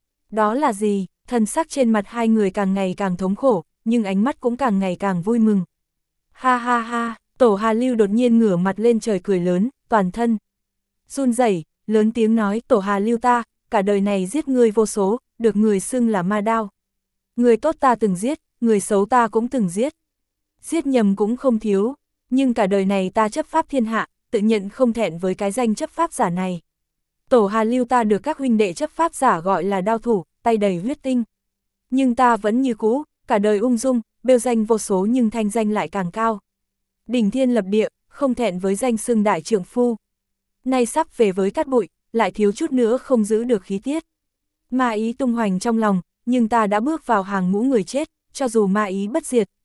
Đó là gì? Thần sắc trên mặt hai người càng ngày càng thống khổ, nhưng ánh mắt cũng càng ngày càng vui mừng. Ha ha ha, Tổ Hà Lưu đột nhiên ngửa mặt lên trời cười lớn, toàn thân run rẩy, lớn tiếng nói, Tổ Hà Lưu ta, cả đời này giết người vô số, được người xưng là ma đao. Người tốt ta từng giết, người xấu ta cũng từng giết. Giết nhầm cũng không thiếu, nhưng cả đời này ta chấp pháp thiên hạ, tự nhận không thẹn với cái danh chấp pháp giả này. Tổ Hà Lưu ta được các huynh đệ chấp pháp giả gọi là đao thủ, tay đầy huyết tinh. Nhưng ta vẫn như cũ, cả đời ung dung, bêu danh vô số nhưng thanh danh lại càng cao. Đỉnh thiên lập địa, không thẹn với danh xưng đại trượng phu. Nay sắp về với cát bụi, lại thiếu chút nữa không giữ được khí tiết. Ma ý tung hoành trong lòng, nhưng ta đã bước vào hàng ngũ người chết, cho dù ma ý bất diệt,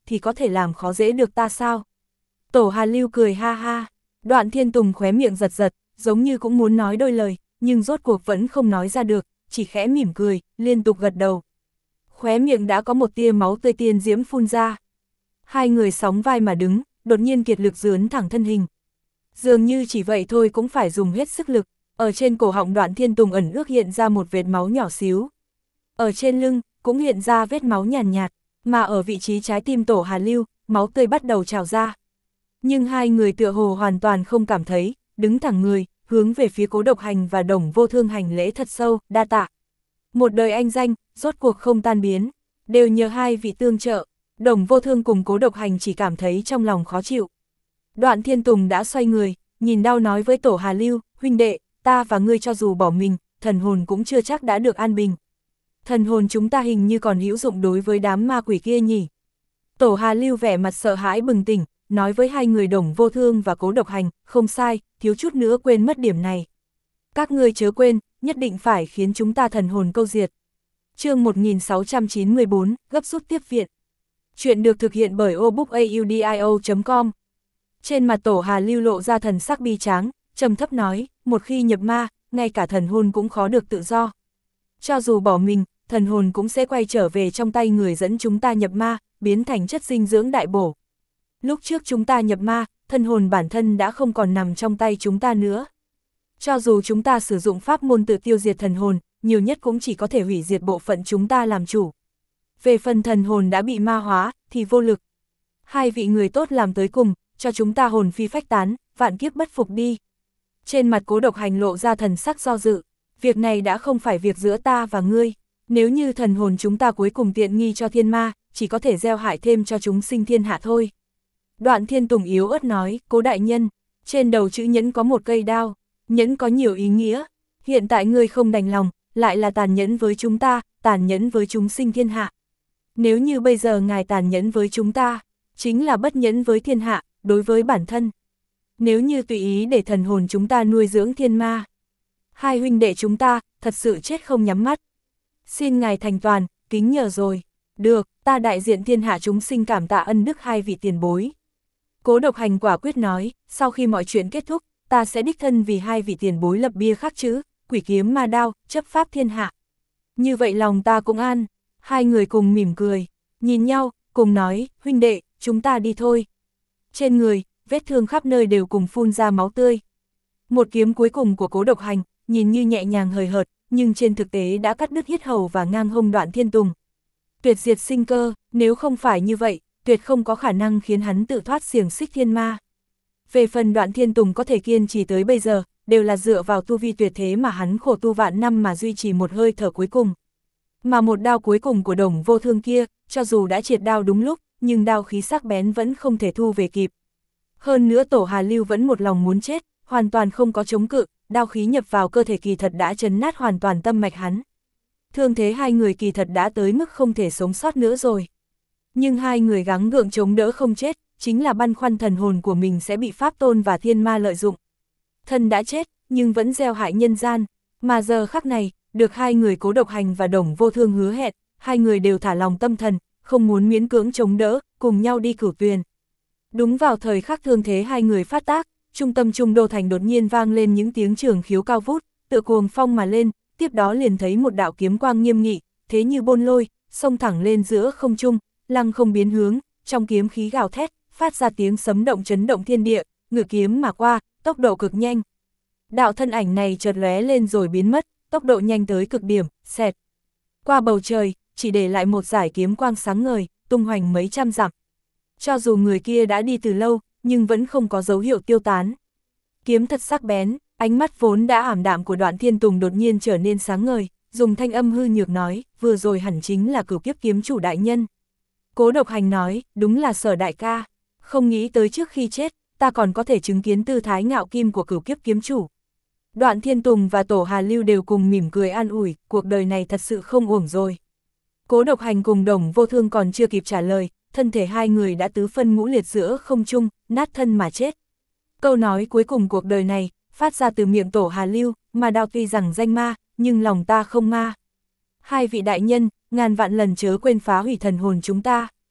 thì có thể làm khó dễ được ta sao? Tổ Hà Lưu cười ha ha, Đoạn Thiên Tùng khóe miệng giật giật, giống như cũng muốn nói đôi lời, nhưng rốt cuộc vẫn không nói ra được, chỉ khẽ mỉm cười, liên tục gật đầu. Khóe miệng đã có một tia máu tươi tiên diễm phun ra. Hai người sóng vai mà đứng, đột nhiên kiệt lực dướn thẳng thân hình. Dường như chỉ vậy thôi cũng phải dùng hết sức lực, ở trên cổ họng Đoạn Thiên Tùng ẩn ước hiện ra một vệt máu nhỏ xíu. Ở trên lưng, cũng hiện ra vết máu nhàn nhạt, nhạt, mà ở vị trí trái tim Tổ Hà Lưu, máu tươi bắt đầu trào ra. Nhưng hai người tựa hồ hoàn toàn không cảm thấy, đứng thẳng người, hướng về phía Cố Độc Hành và Đồng Vô Thương hành lễ thật sâu, đa tạ. Một đời anh danh, rốt cuộc không tan biến, đều nhờ hai vị tương trợ. Đồng Vô Thương cùng Cố Độc Hành chỉ cảm thấy trong lòng khó chịu. Đoạn Thiên Tùng đã xoay người, nhìn đau nói với Tổ Hà Lưu, huynh đệ, ta và ngươi cho dù bỏ mình, thần hồn cũng chưa chắc đã được an bình. Thần hồn chúng ta hình như còn hữu dụng đối với đám ma quỷ kia nhỉ. Tổ Hà Lưu vẻ mặt sợ hãi bừng tỉnh, nói với hai người Đồng Vô Thương và Cố Độc Hành, không sai, thiếu chút nữa quên mất điểm này. Các ngươi chớ quên, nhất định phải khiến chúng ta thần hồn câu diệt. Chương một nghìn sáu trăm chín mươi bốn, gấp rút tiếp viện. Chuyện được thực hiện bởi obookaudio chấm com. Trên mặt Tổ Hà Lưu lộ ra thần sắc bi tráng, trầm thấp nói, một khi nhập ma, ngay cả thần hồn cũng khó được tự do. Cho dù bỏ mình, thần hồn cũng sẽ quay trở về trong tay người dẫn chúng ta nhập ma, biến thành chất dinh dưỡng đại bổ. Lúc trước chúng ta nhập ma, thần hồn bản thân đã không còn nằm trong tay chúng ta nữa. Cho dù chúng ta sử dụng pháp môn tự tiêu diệt thần hồn, nhiều nhất cũng chỉ có thể hủy diệt bộ phận chúng ta làm chủ. Về phần thần hồn đã bị ma hóa, thì vô lực. Hai vị người tốt làm tới cùng, cho chúng ta hồn phi phách tán, vạn kiếp bất phục đi. Trên mặt Cố Độc Hành lộ ra thần sắc do dự. Việc này đã không phải việc giữa ta và ngươi. Nếu như thần hồn chúng ta cuối cùng tiện nghi cho thiên ma, chỉ có thể gieo hại thêm cho chúng sinh thiên hạ thôi. Đoạn Thiên Tùng yếu ớt nói, Cố đại nhân, trên đầu chữ nhẫn có một cây đao, nhẫn có nhiều ý nghĩa. Hiện tại ngươi không đành lòng, lại là tàn nhẫn với chúng ta, tàn nhẫn với chúng sinh thiên hạ. Nếu như bây giờ ngài tàn nhẫn với chúng ta, chính là bất nhẫn với thiên hạ, đối với bản thân. Nếu như tùy ý để thần hồn chúng ta nuôi dưỡng thiên ma, hai huynh đệ chúng ta, thật sự chết không nhắm mắt. Xin ngài thành toàn, kính nhờ rồi. Được, ta đại diện thiên hạ chúng sinh cảm tạ ân đức hai vị tiền bối. Cố Độc Hành quả quyết nói, sau khi mọi chuyện kết thúc, ta sẽ đích thân vì hai vị tiền bối lập bia khắc chữ, quỷ kiếm ma đao, chấp pháp thiên hạ. Như vậy lòng ta cũng an. Hai người cùng mỉm cười, nhìn nhau, cùng nói, huynh đệ, chúng ta đi thôi. Trên người, vết thương khắp nơi đều cùng phun ra máu tươi. Một kiếm cuối cùng của Cố Độc Hành, nhìn như nhẹ nhàng hời hợt, nhưng trên thực tế đã cắt đứt yết hầu và ngang hông Đoạn Thiên Tùng. Tuyệt diệt sinh cơ, nếu không phải như vậy, tuyệt không có khả năng khiến hắn tự thoát xiềng xích thiên ma. Về phần Đoạn Thiên Tùng có thể kiên trì tới bây giờ, đều là dựa vào tu vi tuyệt thế mà hắn khổ tu vạn năm mà duy trì một hơi thở cuối cùng. Mà một đao cuối cùng của Đồng Vô Thương kia, cho dù đã triệt đao đúng lúc, nhưng đao khí sắc bén vẫn không thể thu về kịp. Hơn nữa Tổ Hà Lưu vẫn một lòng muốn chết, hoàn toàn không có chống cự, đao khí nhập vào cơ thể kỳ thật đã chấn nát hoàn toàn tâm mạch hắn. Thương thế hai người kỳ thật đã tới mức không thể sống sót nữa rồi. Nhưng hai người gắng gượng chống đỡ không chết, chính là băn khoăn thần hồn của mình sẽ bị pháp tôn và thiên ma lợi dụng. Thân đã chết, nhưng vẫn gieo hại nhân gian, mà giờ khắc này, được hai người Cố Độc Hành và Đồng Vô Thương hứa hẹn, hai người đều thả lòng tâm thần, không muốn miễn cưỡng chống đỡ, cùng nhau đi cửu tuyền. Đúng vào thời khắc thương thế hai người phát tác, trung tâm Trung Đô Thành đột nhiên vang lên những tiếng trường khiếu cao vút, tựa cuồng phong mà lên, tiếp đó liền thấy một đạo kiếm quang nghiêm nghị, thế như bôn lôi, xông thẳng lên giữa không trung, lăng không biến hướng, trong kiếm khí gào thét, phát ra tiếng sấm động chấn động thiên địa, ngự kiếm mà qua, tốc độ cực nhanh. Đạo thân ảnh này chợt lóe lên rồi biến mất, tốc độ nhanh tới cực điểm, xẹt qua bầu trời, chỉ để lại một dải kiếm quang sáng ngời, tung hoành mấy trăm dặm. Cho dù người kia đã đi từ lâu, nhưng vẫn không có dấu hiệu tiêu tán. Kiếm thật sắc bén, ánh mắt vốn đã ảm đạm của Đoạn Thiên Tùng đột nhiên trở nên sáng ngời, dùng thanh âm hư nhược nói, vừa rồi hẳn chính là Cửu Kiếp kiếm chủ đại nhân. Cố Độc Hành nói, đúng là Sở đại ca, không nghĩ tới trước khi chết, ta còn có thể chứng kiến tư thái ngạo kim của Cửu Kiếp kiếm chủ. Đoạn Thiên Tùng và Tổ Hà Lưu đều cùng mỉm cười an ủi, cuộc đời này thật sự không uổng rồi. Cố Độc Hành cùng Đồng Vô Thương còn chưa kịp trả lời, thân thể hai người đã tứ phân ngũ liệt giữa không trung, nát thân mà chết. Câu nói cuối cùng cuộc đời này, phát ra từ miệng Tổ Hà Lưu, mà đao tuy rằng danh ma, nhưng lòng ta không ma. Hai vị đại nhân, ngàn vạn lần chớ quên phá hủy thần hồn chúng ta.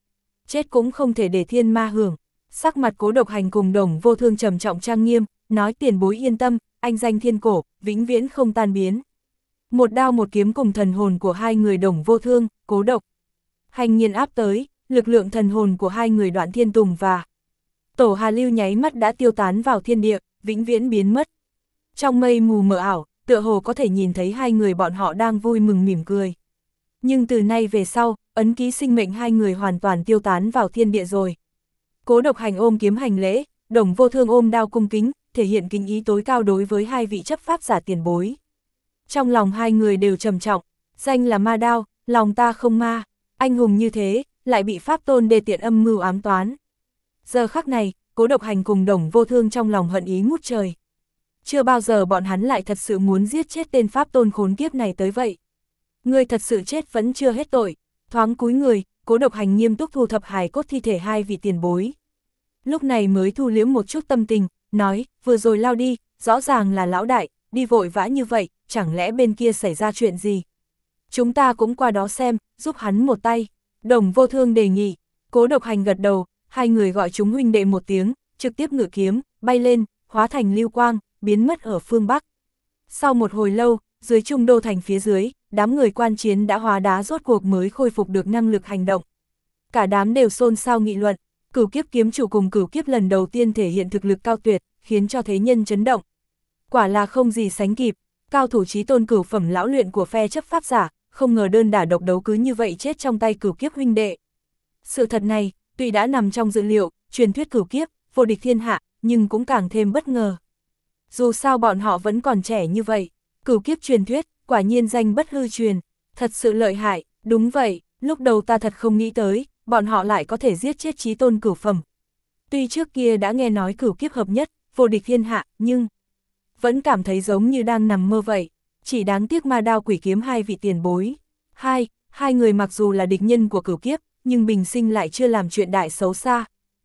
chết cũng không thể để thiên ma hưởng. Sắc mặt Cố Độc Hành cùng Đồng Vô Thương trầm trọng trang nghiêm, nói tiền bối yên tâm, anh danh thiên cổ, vĩnh viễn không tan biến. Một đao một kiếm cùng thần hồn của hai người Đồng Vô Thương, Cố Độc Hành nghiền áp tới, lực lượng thần hồn của hai người Đoạn Thiên Tùng và Tổ Hà Lưu nháy mắt đã tiêu tán vào thiên địa, vĩnh viễn biến mất. Trong mây mù mờ ảo, tựa hồ có thể nhìn thấy hai người bọn họ đang vui mừng mỉm cười. Nhưng từ nay về sau, ấn ký sinh mệnh hai người hoàn toàn tiêu tán vào thiên địa rồi. Cố Độc Hành ôm kiếm hành lễ, Đồng Vô Thương ôm đao cung kính, thể hiện kính ý tối cao đối với hai vị chấp pháp giả tiền bối. Trong lòng hai người đều trầm trọng, danh là ma đao, lòng ta không ma, anh hùng như thế, lại bị pháp tôn đê tiện âm mưu ám toán. Giờ khắc này, Cố Độc Hành cùng Đồng Vô Thương trong lòng hận ý ngút trời. Chưa bao giờ bọn hắn lại thật sự muốn giết chết tên pháp tôn khốn kiếp này tới vậy. Người thật sự chết vẫn chưa hết tội, thoáng cúi người, Cố Độc Hành nghiêm túc thu thập hài cốt thi thể hai vị tiền bối. Lúc này mới thu liễm một chút tâm tình, nói, vừa rồi lao đi, rõ ràng là lão đại, đi vội vã như vậy, chẳng lẽ bên kia xảy ra chuyện gì? Chúng ta cũng qua đó xem, giúp hắn một tay. Đồng Vô Thương đề nghị. Cố Độc Hành gật đầu, hai người gọi chúng huynh đệ một tiếng, trực tiếp ngự kiếm, bay lên, hóa thành lưu quang, biến mất ở phương Bắc. Sau một hồi lâu, dưới Trung Đô thành phía dưới, đám người quan chiến đã hóa đá rốt cuộc mới khôi phục được năng lực hành động. Cả đám đều xôn xao nghị luận, Cửu Kiếp kiếm chủ cùng Cửu Kiếp lần đầu tiên thể hiện thực lực cao tuyệt, khiến cho thế nhân chấn động. Quả là không gì sánh kịp, cao thủ chí tôn cửu phẩm lão luyện của phe chấp pháp giả, không ngờ đơn đả độc đấu cứ như vậy chết trong tay Cửu Kiếp huynh đệ. Sự thật này, tuy đã nằm trong dự liệu, truyền thuyết Cửu Kiếp, vô địch thiên hạ, nhưng cũng càng thêm bất ngờ. Dù sao bọn họ vẫn còn trẻ như vậy, Cửu Kiếp truyền thuyết, quả nhiên danh bất hư truyền, thật sự lợi hại, đúng vậy, lúc đầu ta thật không nghĩ tới, bọn họ lại có thể giết chết chí tôn cửu phẩm. Tuy trước kia đã nghe nói Cửu Kiếp hợp nhất, vô địch thiên hạ, nhưng vẫn cảm thấy giống như đang nằm mơ vậy, chỉ đáng tiếc ma đao quỷ kiếm hai vị tiền bối. Hai, hai người mặc dù là địch nhân của Cửu Kiếp, nhưng bình sinh lại chưa làm chuyện đại xấu xa.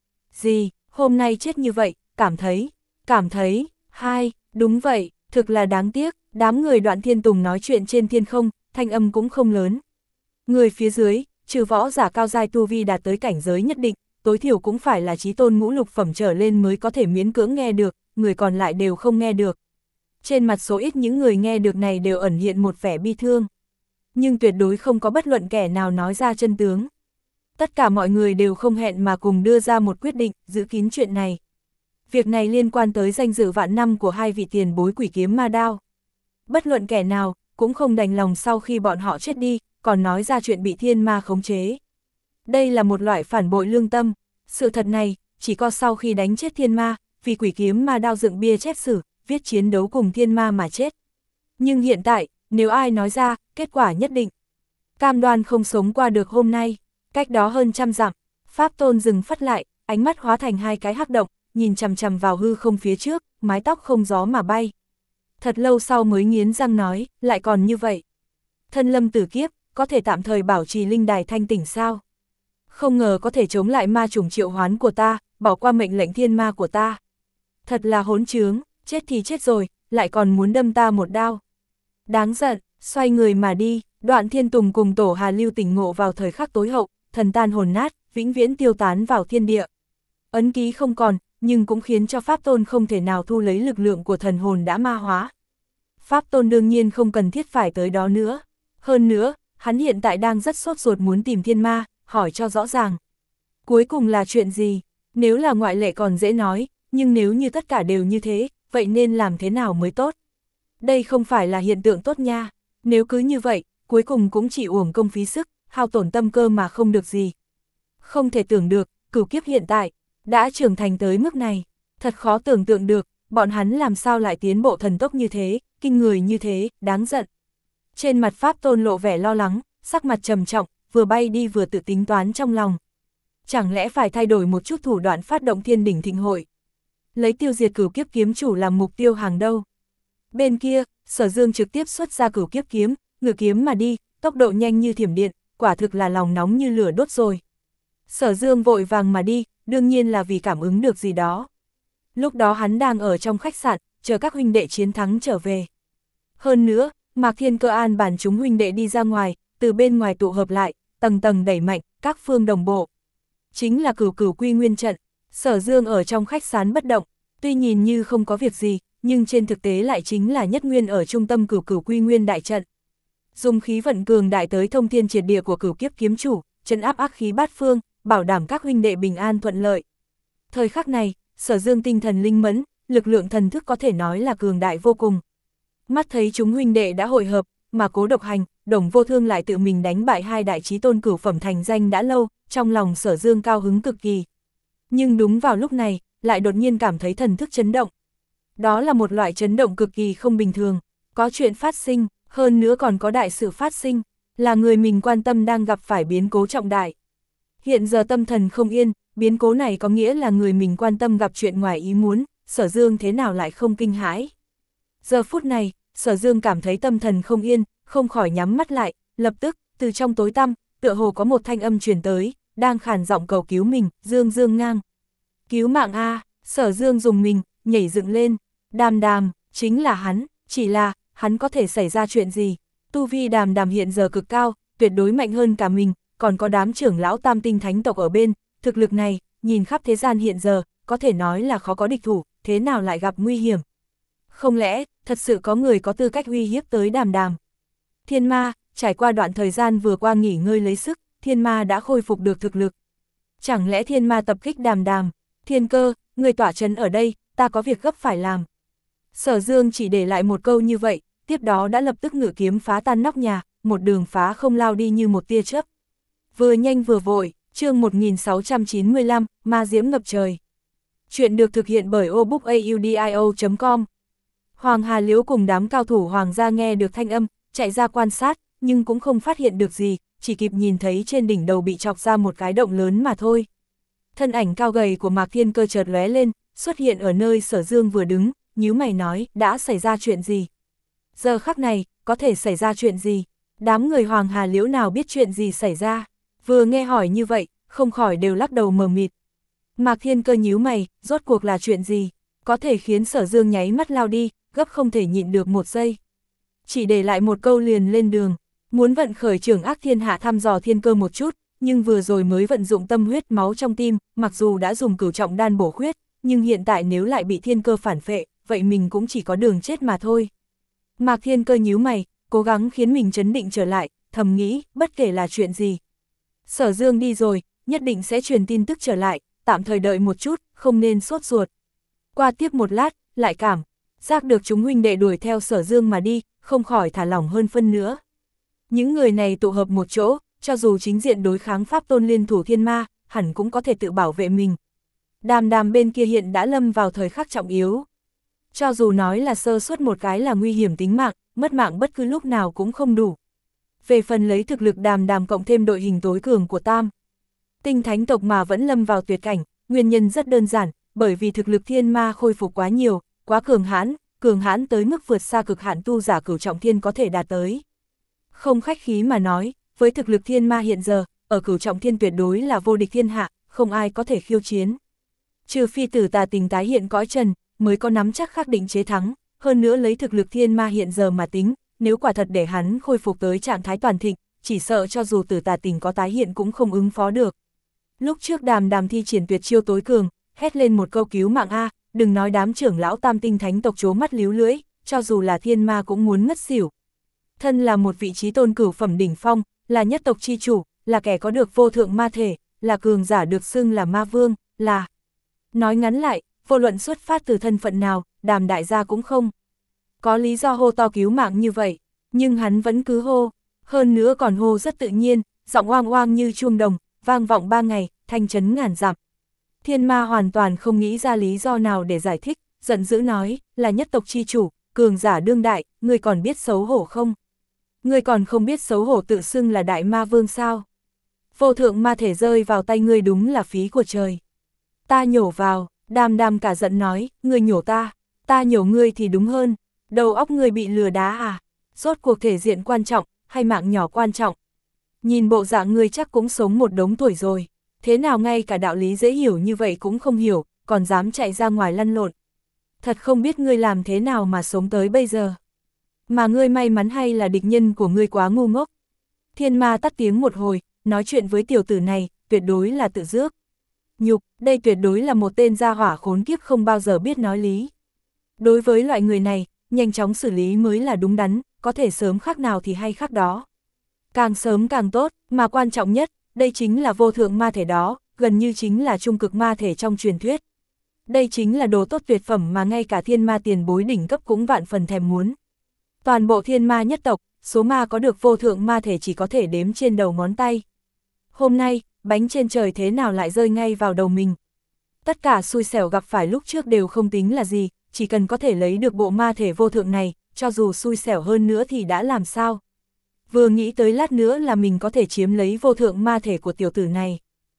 Gì, hôm nay chết như vậy, cảm thấy, cảm thấy, hai, đúng vậy, thực là đáng tiếc, đám người Đoạn Thiên Tùng nói chuyện trên thiên không, thanh âm cũng không lớn. Người phía dưới, trừ võ giả cao giai tu vi đạt tới cảnh giới nhất định, tối thiểu cũng phải là chí tôn ngũ lục phẩm trở lên mới có thể miễn cưỡng nghe được, người còn lại đều không nghe được. Trên mặt số ít những người nghe được này đều ẩn hiện một vẻ bi thương. Nhưng tuyệt đối không có bất luận kẻ nào nói ra chân tướng. Tất cả mọi người đều không hẹn mà cùng đưa ra một quyết định, giữ kín chuyện này. Việc này liên quan tới danh dự vạn năm của hai vị tiền bối quỷ kiếm ma đao. Bất luận kẻ nào, cũng không đành lòng sau khi bọn họ chết đi, còn nói ra chuyện bị thiên ma khống chế. Đây là một loại phản bội lương tâm. Sự thật này, chỉ có sau khi đánh chết thiên ma, vì quỷ kiếm ma đao dựng bia chép sử, viết chiến đấu cùng thiên ma mà chết. Nhưng hiện tại, nếu ai nói ra, kết quả nhất định. Cam đoan không sống qua được hôm nay. Cách đó hơn trăm dặm, Pháp Tôn dừng phắt lại, ánh mắt hóa thành hai cái hắc động, nhìn chằm chằm vào hư không phía trước, mái tóc không gió mà bay. Thật lâu sau mới nghiến răng nói, lại còn như vậy. Thân lâm tử kiếp, có thể tạm thời bảo trì linh đài thanh tỉnh sao? Không ngờ có thể chống lại ma chủng triệu hoán của ta, bỏ qua mệnh lệnh thiên ma của ta. Thật là hỗn trướng, chết thì chết rồi, lại còn muốn đâm ta một đao. Đáng giận, xoay người mà đi, Đoạn Thiên Tùng cùng Tổ Hà Lưu tỉnh ngộ vào thời khắc tối hậu, thần tan hồn nát, vĩnh viễn tiêu tán vào thiên địa. Ấn ký không còn, nhưng cũng khiến cho Pháp Tôn không thể nào thu lấy lực lượng của thần hồn đã ma hóa. Pháp Tôn đương nhiên không cần thiết phải tới đó nữa. Hơn nữa, hắn hiện tại đang rất sốt ruột muốn tìm thiên ma, hỏi cho rõ ràng. Cuối cùng là chuyện gì? Nếu là ngoại lệ còn dễ nói, nhưng nếu như tất cả đều như thế, vậy nên làm thế nào mới tốt? Đây không phải là hiện tượng tốt nha. Nếu cứ như vậy, cuối cùng cũng chỉ uổng công phí sức, hao tổn tâm cơ mà không được gì. Không thể tưởng được, Cửu Kiếp hiện tại đã trưởng thành tới mức này. Thật khó tưởng tượng được, bọn hắn làm sao lại tiến bộ thần tốc như thế, kinh người như thế, đáng giận. Trên mặt Pháp Tôn lộ vẻ lo lắng, sắc mặt trầm trọng, vừa bay đi vừa tự tính toán trong lòng. Chẳng lẽ phải thay đổi một chút thủ đoạn phát động thiên đỉnh thịnh hội? Lấy tiêu diệt Cửu Kiếp kiếm chủ làm mục tiêu hàng đầu. Bên kia, Sở Dương trực tiếp xuất ra Cửu Kiếp kiếm, ngự kiếm mà đi, tốc độ nhanh như thiểm điện, quả thực là lòng nóng như lửa đốt rồi. Sở Dương vội vàng mà đi, đương nhiên là vì cảm ứng được gì đó. Lúc đó hắn đang ở trong khách sạn, chờ các huynh đệ chiến thắng trở về. Hơn nữa, Mạc Thiên Cơ an bản chúng huynh đệ đi ra ngoài, từ bên ngoài tụ hợp lại, tầng tầng đẩy mạnh, các phương đồng bộ. chính là Cửu Cửu Quy Nguyên trận. Sở Dương ở trong khách sạn bất động, tuy nhìn như không có việc gì, nhưng trên thực tế lại chính là nhất nguyên ở trung tâm Cửu Cửu Quy Nguyên đại trận. Dùng khí vận cường đại tới thông thiên triệt địa của Cửu Kiếp kiếm chủ, trấn áp ác khí bát phương, bảo đảm các huynh đệ bình an thuận lợi. Thời khắc này, Sở Dương tinh thần linh mẫn, lực lượng thần thức có thể nói là cường đại vô cùng. Mắt thấy chúng huynh đệ đã hội hợp, mà Cố Độc Hành, Đồng Vô Thương lại tự mình đánh bại hai đại chí tôn cửu phẩm thành danh đã lâu, trong lòng Sở Dương cao hứng cực kỳ. Nhưng đúng vào lúc này, lại đột nhiên cảm thấy thần thức chấn động. Đó là một loại chấn động cực kỳ không bình thường, có chuyện phát sinh, hơn nữa còn có đại sự phát sinh, là người mình quan tâm đang gặp phải biến cố trọng đại. Hiện giờ tâm thần không yên, biến cố này có nghĩa là người mình quan tâm gặp chuyện ngoài ý muốn, Sở Dương thế nào lại không kinh hãi. Giờ phút này, Sở Dương cảm thấy tâm thần không yên, không khỏi nhắm mắt lại, lập tức, từ trong tối tăm, tựa hồ có một thanh âm truyền tới, đang khàn giọng cầu cứu mình, Dương Dương ngang. Cứu mạng a, Sở Dương dùng mình, nhảy dựng lên, Đàm Đàm, chính là hắn, chỉ là, hắn có thể xảy ra chuyện gì? Tu vi Đàm Đàm hiện giờ cực cao, tuyệt đối mạnh hơn cả mình, còn có đám trưởng lão tam tinh thánh tộc ở bên, thực lực này, nhìn khắp thế gian hiện giờ, có thể nói là khó có địch thủ, thế nào lại gặp nguy hiểm? Không lẽ, thật sự có người có tư cách uy hiếp tới Đàm Đàm? Thiên Ma, trải qua đoạn thời gian vừa qua nghỉ ngơi lấy sức, Thiên Ma đã khôi phục được thực lực. Chẳng lẽ Thiên Ma tập kích Đàm Đàm? Thiên Cơ, người tỏa trấn ở đây, ta có việc gấp phải làm. Sở Dương chỉ để lại một câu như vậy, tiếp đó đã lập tức ngự kiếm phá tan nóc nhà, một đường phá không lao đi như một tia chớp. Vừa nhanh vừa vội, chương một nghìn sáu trăm chín mươi lăm, Ma Diễm ngập trời. Chuyện được thực hiện bởi obookaudio chấm com. Hoàng Hà Liễu cùng đám cao thủ hoàng gia nghe được thanh âm, chạy ra quan sát, nhưng cũng không phát hiện được gì, chỉ kịp nhìn thấy trên đỉnh đầu bị chọc ra một cái động lớn mà thôi. Thân ảnh cao gầy của Mạc Thiên Cơ chợt lóe lên, xuất hiện ở nơi Sở Dương vừa đứng, nhíu mày nói, đã xảy ra chuyện gì? Giờ khắc này, có thể xảy ra chuyện gì? Đám người Hoàng Hà Liễu nào biết chuyện gì xảy ra? Vừa nghe hỏi như vậy, không khỏi đều lắc đầu mờ mịt. Mạc Thiên Cơ nhíu mày, rốt cuộc là chuyện gì? Có thể khiến Sở Dương nháy mắt lao đi, gấp không thể nhịn được một giây. Chỉ để lại một câu liền lên đường, muốn vận khởi trưởng ác thiên hạ thăm dò Thiên Cơ một chút, nhưng vừa rồi mới vận dụng tâm huyết máu trong tim, mặc dù đã dùng cửu trọng đan bổ huyết, nhưng hiện tại nếu lại bị Thiên Cơ phản phệ, vậy mình cũng chỉ có đường chết mà thôi. Mạc Thiên Cơ nhíu mày, cố gắng khiến mình trấn định trở lại, thầm nghĩ, bất kể là chuyện gì. Sở Dương đi rồi, nhất định sẽ truyền tin tức trở lại, tạm thời đợi một chút, không nên sốt ruột. Qua tiếp một lát, lại cảm giác được chúng huynh đệ đuổi theo Sở Dương mà đi, không khỏi thả lỏng hơn phân nữa. Những người này tụ hợp một chỗ, cho dù chính diện đối kháng pháp tôn liên thủ thiên ma, hẳn cũng có thể tự bảo vệ mình. Đàm Đàm bên kia hiện đã lâm vào thời khắc trọng yếu. Cho dù nói là sơ suất một cái là nguy hiểm tính mạng, mất mạng bất cứ lúc nào cũng không đủ. Về phần lấy thực lực Đàm Đàm cộng thêm đội hình tối cường của Tam Tinh Thánh tộc mà vẫn lâm vào tuyệt cảnh, nguyên nhân rất đơn giản, bởi vì thực lực thiên ma khôi phục quá nhiều, quá cường hãn, cường hãn tới mức vượt xa cực hạn tu giả cửu trọng thiên có thể đạt tới. Không khách khí mà nói, với thực lực thiên ma hiện giờ, ở cửu trọng thiên tuyệt đối là vô địch thiên hạ, không ai có thể khiêu chiến. Trừ phi Tử Tà Tình tái hiện cõi trần, mới có nắm chắc khắc định chế thắng, hơn nữa lấy thực lực thiên ma hiện giờ mà tính, nếu quả thật để hắn khôi phục tới trạng thái toàn thịnh, chỉ sợ cho dù Tử Tà Tình có tái hiện cũng không ứng phó được. Lúc trước Đàm Đàm thi triển tuyệt chiêu tối cường, hét lên một câu cứu mạng a, đừng nói đám trưởng lão tam tinh thánh tộc trố mắt líu lưỡi, cho dù là thiên ma cũng muốn ngất xỉu. Thân là một vị trí tôn cửu phẩm đỉnh phong, là nhất tộc chi chủ, là kẻ có được vô thượng ma thể, là cường giả được xưng là ma vương, là... Nói ngắn lại, vô luận xuất phát từ thân phận nào, Đàm đại gia cũng không có lý do hô to cứu mạng như vậy, nhưng hắn vẫn cứ hô, hơn nữa còn hô rất tự nhiên, giọng oang oang như chuông đồng, vang vọng ba ngày, thanh chấn ngàn dặm. Thiên ma hoàn toàn không nghĩ ra lý do nào để giải thích, giận dữ nói, là nhất tộc chi chủ, cường giả đương đại, ngươi còn biết xấu hổ không? Ngươi còn không biết xấu hổ tự xưng là đại ma vương sao? Vô thượng ma thể rơi vào tay ngươi đúng là phí của trời. Ta nhổ vào, Đàm Đàm cả giận nói, ngươi nhổ ta, ta nhổ ngươi thì đúng hơn, đầu óc ngươi bị lừa đá à? Rốt cuộc thể diện quan trọng, hay mạng nhỏ quan trọng? Nhìn bộ dạng ngươi chắc cũng sống một đống tuổi rồi, thế nào ngay cả đạo lý dễ hiểu như vậy cũng không hiểu, còn dám chạy ra ngoài lăn lộn. Thật không biết ngươi làm thế nào mà sống tới bây giờ. Mà ngươi may mắn hay là địch nhân của ngươi quá ngu ngốc? Thiên ma tắt tiếng một hồi, nói chuyện với tiểu tử này, tuyệt đối là tự dước. nhục, đây tuyệt đối là một tên gia hỏa khốn kiếp không bao giờ biết nói lý. Đối với loại người này, nhanh chóng xử lý mới là đúng đắn, có thể sớm khác nào thì hay khác đó. Càng sớm càng tốt, mà quan trọng nhất, đây chính là vô thượng ma thể đó, gần như chính là trung cực ma thể trong truyền thuyết. Đây chính là đồ tốt tuyệt phẩm mà ngay cả thiên ma tiền bối đỉnh cấp cũng vạn phần thèm muốn. Toàn bộ thiên ma nhất tộc, số ma có được vô thượng ma thể chỉ có thể đếm trên đầu ngón tay. Hôm nay, bánh trên trời thế nào lại rơi ngay vào đầu mình. Tất cả xui xẻo gặp phải lúc trước đều không tính là gì, chỉ cần có thể lấy được bộ ma thể vô thượng này, cho dù xui xẻo hơn nữa thì đã làm sao. Vừa nghĩ tới lát nữa là mình có thể chiếm lấy vô thượng ma thể của tiểu tử này.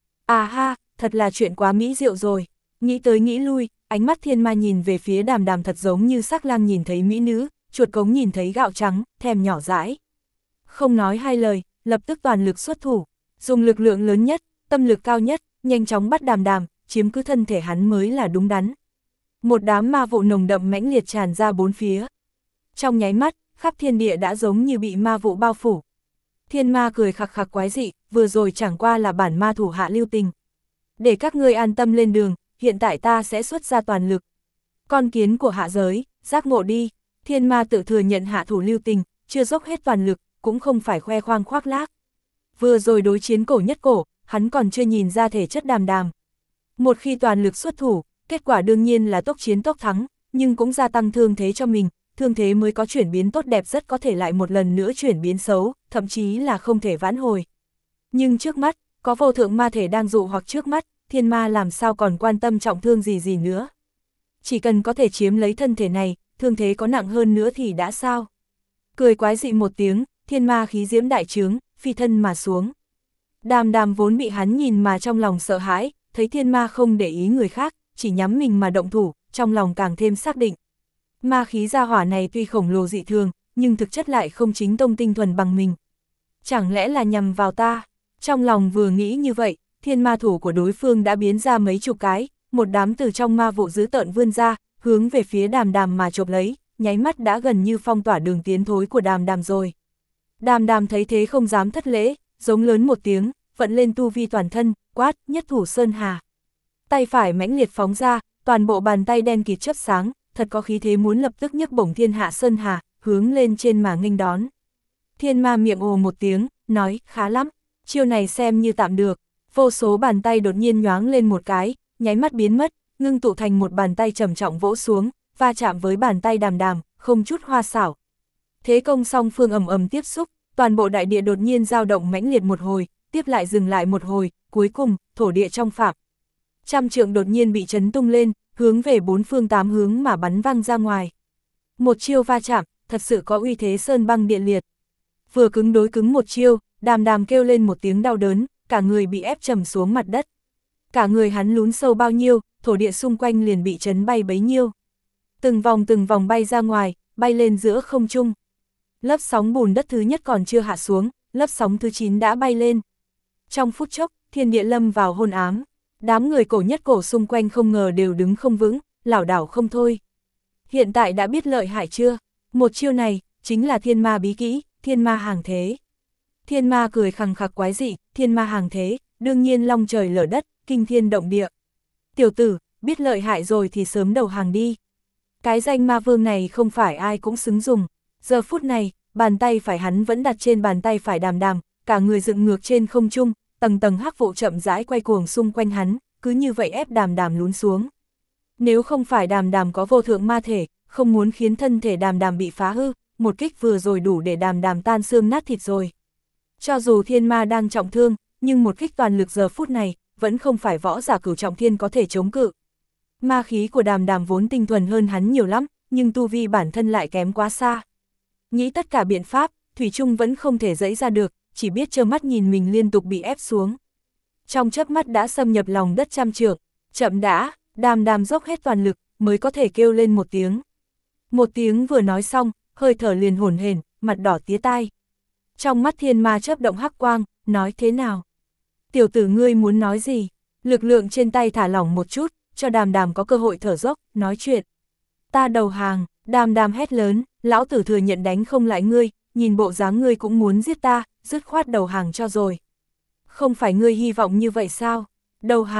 À ha, thật là chuyện quá mỹ diệu rồi. Nghĩ tới nghĩ lui, ánh mắt thiên ma nhìn về phía Đàm Đàm thật giống như sắc lang nhìn thấy mỹ nữ, chuột cống nhìn thấy gạo trắng, thèm nhỏ dãi. Không nói hai lời, lập tức toàn lực xuất thủ, dùng lực lượng lớn nhất, tâm lực cao nhất, nhanh chóng bắt Đàm Đàm, chiếm cứ thân thể hắn mới là đúng đắn. Một đám ma vụ nồng đậm mãnh liệt tràn ra bốn phía. Trong nháy mắt, khắp thiên địa đã giống như bị ma vụ bao phủ. Thiên ma cười khặc khặc quái dị, vừa rồi chẳng qua là bản ma thủ hạ lưu tình. Để các ngươi an tâm lên đường, hiện tại ta sẽ xuất ra toàn lực. Con kiến của hạ giới, giác ngộ đi. Thiên ma tự thừa nhận hạ thủ lưu tình, chưa dốc hết toàn lực, cũng không phải khoe khoang khoác lác. Vừa rồi đối chiến cổ nhất cổ, hắn còn chưa nhìn ra thể chất Đàm Đàm. Một khi toàn lực xuất thủ, kết quả đương nhiên là tốc chiến tốc thắng, nhưng cũng gia tăng thương thế cho mình, thương thế mới có chuyển biến tốt đẹp rất có thể lại một lần nữa chuyển biến xấu, thậm chí là không thể vãn hồi. Nhưng trước mắt, có vô thượng ma thể đang dụ hoặc trước mắt, thiên ma làm sao còn quan tâm trọng thương gì gì nữa. Chỉ cần có thể chiếm lấy thân thể này, thương thế có nặng hơn nữa thì đã sao. Cười quái dị một tiếng, thiên ma khí diễm đại trướng, phi thân mà xuống. Đàm Đàm vốn bị hắn nhìn mà trong lòng sợ hãi, thấy thiên ma không để ý người khác, chỉ nhắm mình mà động thủ, trong lòng càng thêm xác định. Ma khí gia hỏa này tuy khổng lồ dị thường, nhưng thực chất lại không chính tông tinh thuần bằng mình. Chẳng lẽ là nhằm vào ta? Trong lòng vừa nghĩ như vậy, thiên ma thủ của đối phương đã biến ra mấy chục cái, một đám từ trong ma vụ dữ tợn vươn ra, hướng về phía Đàm Đàm mà chộp lấy, nháy mắt đã gần như phong tỏa đường tiến thối của Đàm Đàm rồi. Đàm Đàm thấy thế không dám thất lễ, giống lớn một tiếng, vận lên tu vi toàn thân, quát, nhất thủ sơn hà. Tay phải mãnh liệt phóng ra, toàn bộ bàn tay đen kịt chớp sáng, thật có khí thế muốn lập tức nhấc bổng thiên hạ sơn hà, hướng lên trên mà nghênh đón. Thiên ma miệng ồ một tiếng, nói, khá lắm, chiêu này xem như tạm được. Vô số bàn tay đột nhiên nhoáng lên một cái, nháy mắt biến mất, ngưng tụ thành một bàn tay trầm trọng vỗ xuống, va chạm với bàn tay Đàm Đàm, không chút hoa xảo. Thế công song phương ầm ầm tiếp xúc, toàn bộ đại địa đột nhiên dao động mãnh liệt một hồi, tiếp lại dừng lại một hồi, cuối cùng, thổ địa trong phạm. Trăm trượng đột nhiên bị chấn tung lên, hướng về bốn phương tám hướng mà bắn văng ra ngoài. Một chiêu va chạm, thật sự có uy thế sơn băng địa liệt. Vừa cứng đối cứng một chiêu, Đàm Đàm kêu lên một tiếng đau đớn, cả người bị ép trầm xuống mặt đất. Cả người hắn lún sâu bao nhiêu, thổ địa xung quanh liền bị chấn bay bấy nhiêu. Từng vòng từng vòng bay ra ngoài, bay lên giữa không trung. Lớp sóng bùn đất thứ nhất còn chưa hạ xuống, lớp sóng thứ chín đã bay lên. Trong phút chốc, thiên địa lâm vào hôn ám. Đám người cổ nhất cổ xung quanh không ngờ đều đứng không vững, lảo đảo không thôi. Hiện tại đã biết lợi hại chưa? Một chiêu này, chính là thiên ma bí kỹ, thiên ma hàng thế. Thiên ma cười khằng khặc quái dị, thiên ma hàng thế, đương nhiên long trời lở đất, kinh thiên động địa. Tiểu tử, biết lợi hại rồi thì sớm đầu hàng đi. Cái danh ma vương này không phải ai cũng xứng dùng. Giờ phút này, bàn tay phải hắn vẫn đặt trên bàn tay phải Đàm Đàm, cả người dựng ngược trên không trung, tầng tầng hắc vụ chậm rãi quay cuồng xung quanh hắn, cứ như vậy ép Đàm Đàm lún xuống. Nếu không phải Đàm Đàm có vô thượng ma thể, không muốn khiến thân thể Đàm Đàm bị phá hư, một kích vừa rồi đủ để Đàm Đàm tan xương nát thịt rồi. Cho dù thiên ma đang trọng thương, nhưng một kích toàn lực giờ phút này, vẫn không phải võ giả cửu trọng thiên có thể chống cự. Ma khí của Đàm Đàm vốn tinh thuần hơn hắn nhiều lắm, nhưng tu vi bản thân lại kém quá xa. Nghĩ tất cả biện pháp, Thủy Trung vẫn không thể dẫy ra được, chỉ biết trơ mắt nhìn mình liên tục bị ép xuống. Trong chớp mắt đã xâm nhập lòng đất trăm trượng, chậm đã, Đàm Đàm dốc hết toàn lực, mới có thể kêu lên một tiếng. Một tiếng vừa nói xong, hơi thở liền hổn hển, mặt đỏ tía tai. Trong mắt thiên ma chớp động hắc quang, nói thế nào? Tiểu tử ngươi muốn nói gì? Lực lượng trên tay thả lỏng một chút, cho Đàm Đàm có cơ hội thở dốc, nói chuyện. Ta đầu hàng, Đàm Đàm hét lớn, lão tử thừa nhận đánh không lại ngươi, nhìn bộ dáng ngươi cũng muốn giết ta, dứt khoát đầu hàng cho rồi. Không phải ngươi hy vọng như vậy sao? Đầu hàng,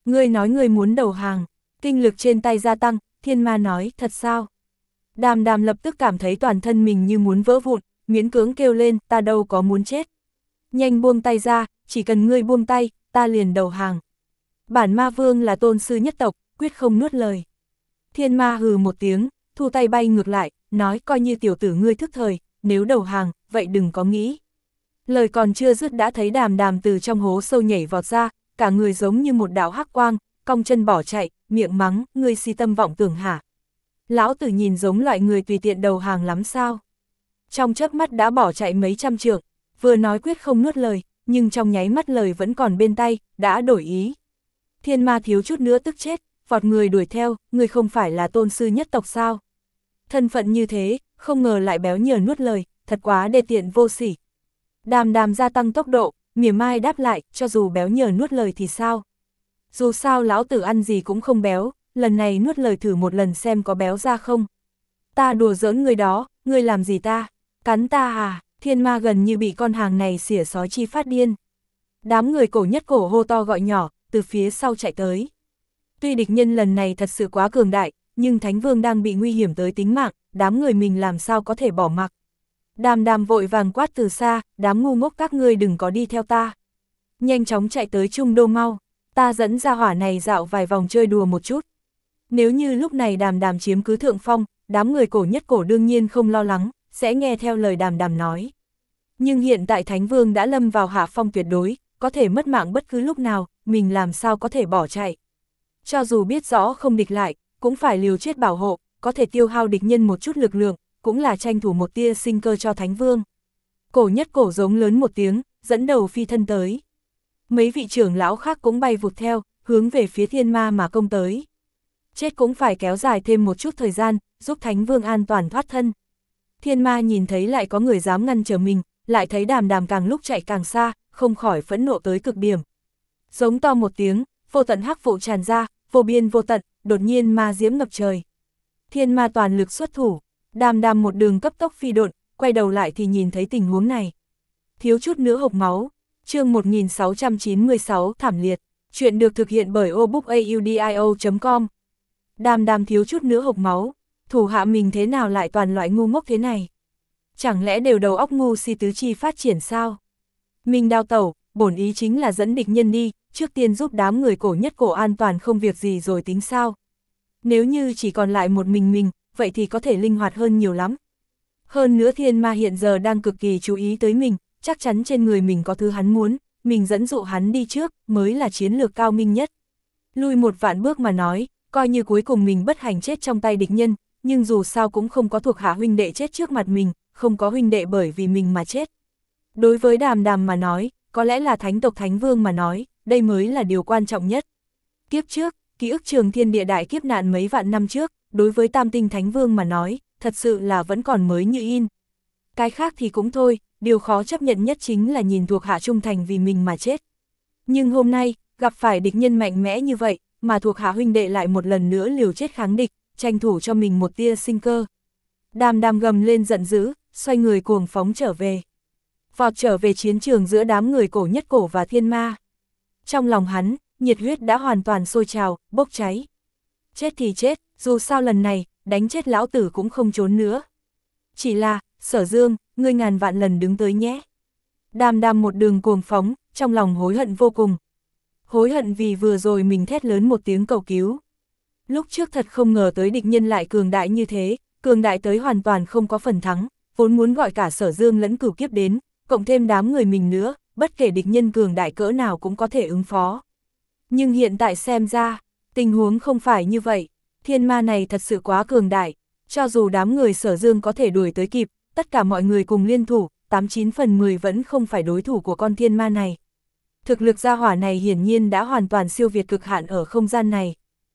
Ngươi nói ngươi muốn đầu hàng, kinh lực trên tay gia tăng, thiên ma nói, thật sao? Đàm đàm lập tức cảm thấy toàn thân mình như muốn vỡ vụn, miễn cưỡng kêu lên, ta đâu có muốn chết. Nhanh buông tay ra, chỉ cần ngươi buông tay, ta liền đầu hàng. Bản ma vương là tôn sư nhất tộc, quyết không nuốt lời. Thiên ma hừ một tiếng, thu tay bay ngược lại, nói coi như tiểu tử ngươi thức thời, nếu đầu hàng, vậy đừng có nghĩ. Lời còn chưa dứt đã thấy đàm đàm từ trong hố sâu nhảy vọt ra, cả người giống như một đạo hắc quang, cong chân bỏ chạy, miệng mắng, ngươi si tâm vọng tưởng hả? Lão tử nhìn giống loại người tùy tiện đầu hàng lắm sao? Trong chớp mắt đã bỏ chạy mấy trăm trượng, vừa nói quyết không nuốt lời, nhưng trong nháy mắt lời vẫn còn bên tay, đã đổi ý. Thiên ma thiếu chút nữa tức chết, vọt người đuổi theo, ngươi không phải là tôn sư nhất tộc sao? Thân phận như thế, không ngờ lại béo nhờ nuốt lời, thật quá đê tiện vô sỉ. Đàm đàm gia tăng tốc độ, mỉa mai đáp lại, cho dù béo nhờ nuốt lời thì sao? Dù sao lão tử ăn gì cũng không béo, lần này nuốt lời thử một lần xem có béo ra không. Ta đùa giỡn người đó, ngươi làm gì ta? Cắn ta à? Thiên ma gần như bị con hàng này xỉa sói chi phát điên. Đám người cổ nhất cổ hô to gọi nhỏ, từ phía sau chạy tới. Tuy địch nhân lần này thật sự quá cường đại, nhưng Thánh Vương đang bị nguy hiểm tới tính mạng, đám người mình làm sao có thể bỏ mặc. Đàm đàm vội vàng quát từ xa, đám ngu ngốc các ngươi đừng có đi theo ta. Nhanh chóng chạy tới Trung Đô mau, ta dẫn ra hỏa này dạo vài vòng chơi đùa một chút. Nếu như lúc này đàm đàm chiếm cứ thượng phong, đám người cổ nhất cổ đương nhiên không lo lắng, sẽ nghe theo lời đàm đàm nói. Nhưng hiện tại Thánh Vương đã lâm vào hạ phong tuyệt đối, có thể mất mạng bất cứ lúc nào, mình làm sao có thể bỏ chạy. Cho dù biết rõ không địch lại, cũng phải liều chết bảo hộ, có thể tiêu hao địch nhân một chút lực lượng, cũng là tranh thủ một tia sinh cơ cho Thánh Vương. Cổ nhất cổ giống lớn một tiếng, dẫn đầu phi thân tới. Mấy vị trưởng lão khác cũng bay vụt theo, hướng về phía thiên ma mà công tới. Chết cũng phải kéo dài thêm một chút thời gian, giúp Thánh Vương an toàn thoát thân. Thiên ma nhìn thấy lại có người dám ngăn trở mình, lại thấy đàm đàm càng lúc chạy càng xa, không khỏi phẫn nộ tới cực điểm. Giống to một tiếng, vô tận hắc vụ tràn ra, vô biên vô tận, đột nhiên ma diễm ngập trời. Thiên ma toàn lực xuất thủ, đàm đàm một đường cấp tốc phi độn, quay đầu lại thì nhìn thấy tình huống này. Thiếu chút nữa hộc máu, chương một nghìn sáu trăm chín mươi sáu thảm liệt, chuyện được thực hiện bởi obookaudio chấm com. Đàm đàm thiếu chút nữa hộc máu, thủ hạ mình thế nào lại toàn loại ngu ngốc thế này? Chẳng lẽ đều đầu óc ngu si tứ chi phát triển sao? Mình đào tẩu, bổn ý chính là dẫn địch nhân đi, trước tiên giúp đám người cổ nhất cổ an toàn không việc gì rồi tính sao? Nếu như chỉ còn lại một mình mình, vậy thì có thể linh hoạt hơn nhiều lắm. Hơn nữa thiên ma hiện giờ đang cực kỳ chú ý tới mình, chắc chắn trên người mình có thứ hắn muốn, mình dẫn dụ hắn đi trước, mới là chiến lược cao minh nhất. Lui một vạn bước mà nói, coi như cuối cùng mình bất hạnh chết trong tay địch nhân, nhưng dù sao cũng không có thuộc hạ huynh đệ chết trước mặt mình, không có huynh đệ bởi vì mình mà chết. Đối với đàm đàm mà nói, có lẽ là thánh tộc Thánh Vương mà nói, đây mới là điều quan trọng nhất. Kiếp trước, ký ức trường thiên địa đại kiếp nạn mấy vạn năm trước, đối với Tam Tinh Thánh Vương mà nói, thật sự là vẫn còn mới như in. Cái khác thì cũng thôi, điều khó chấp nhận nhất chính là nhìn thuộc hạ trung thành vì mình mà chết. Nhưng hôm nay, gặp phải địch nhân mạnh mẽ như vậy, mà thuộc hạ huynh đệ lại một lần nữa liều chết kháng địch, tranh thủ cho mình một tia sinh cơ. Đàm đàm gầm lên giận dữ, xoay người cuồng phóng trở về. Vọt trở về chiến trường giữa đám người cổ nhất cổ và thiên ma. Trong lòng hắn, nhiệt huyết đã hoàn toàn sôi trào, bốc cháy. Chết thì chết, dù sao lần này, đánh chết lão tử cũng không trốn nữa. Chỉ là, Sở Dương, ngươi ngàn vạn lần đứng tới nhé. Đàm đàm một đường cuồng phóng, trong lòng hối hận vô cùng. Hối hận vì vừa rồi mình thét lớn một tiếng cầu cứu. Lúc trước thật không ngờ tới địch nhân lại cường đại như thế, cường đại tới hoàn toàn không có phần thắng, vốn muốn gọi cả Sở Dương lẫn cửu kiếp đến, cộng thêm đám người mình nữa, bất kể địch nhân cường đại cỡ nào cũng có thể ứng phó. Nhưng hiện tại xem ra, tình huống không phải như vậy, thiên ma này thật sự quá cường đại, cho dù đám người Sở Dương có thể đuổi tới kịp, tất cả mọi người cùng liên thủ, tám chín phần mười vẫn không phải đối thủ của con thiên ma này. Thực lực gia hỏa này hiển nhiên đã hoàn toàn siêu việt cực hạn ở không gian này.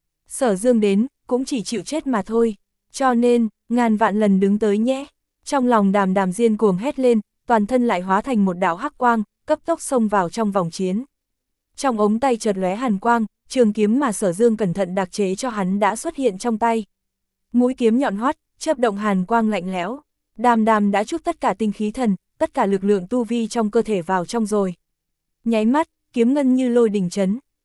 Sở Dương đến, cũng chỉ chịu chết mà thôi, cho nên, ngàn vạn lần đứng tới nhé. Trong lòng đàm đàm diên cuồng hét lên, toàn thân lại hóa thành một đạo hắc quang, cấp tốc xông vào trong vòng chiến. Trong ống tay chợt lóe hàn quang, trường kiếm mà Sở Dương cẩn thận đặc chế cho hắn đã xuất hiện trong tay. Mũi kiếm nhọn hoắt, chớp động hàn quang lạnh lẽo. Đàm đàm đã trút tất cả tinh khí thần, tất cả lực lượng tu vi trong cơ thể vào trong rồi. Nháy mắt, kiếm ngân như lôi đình chấn.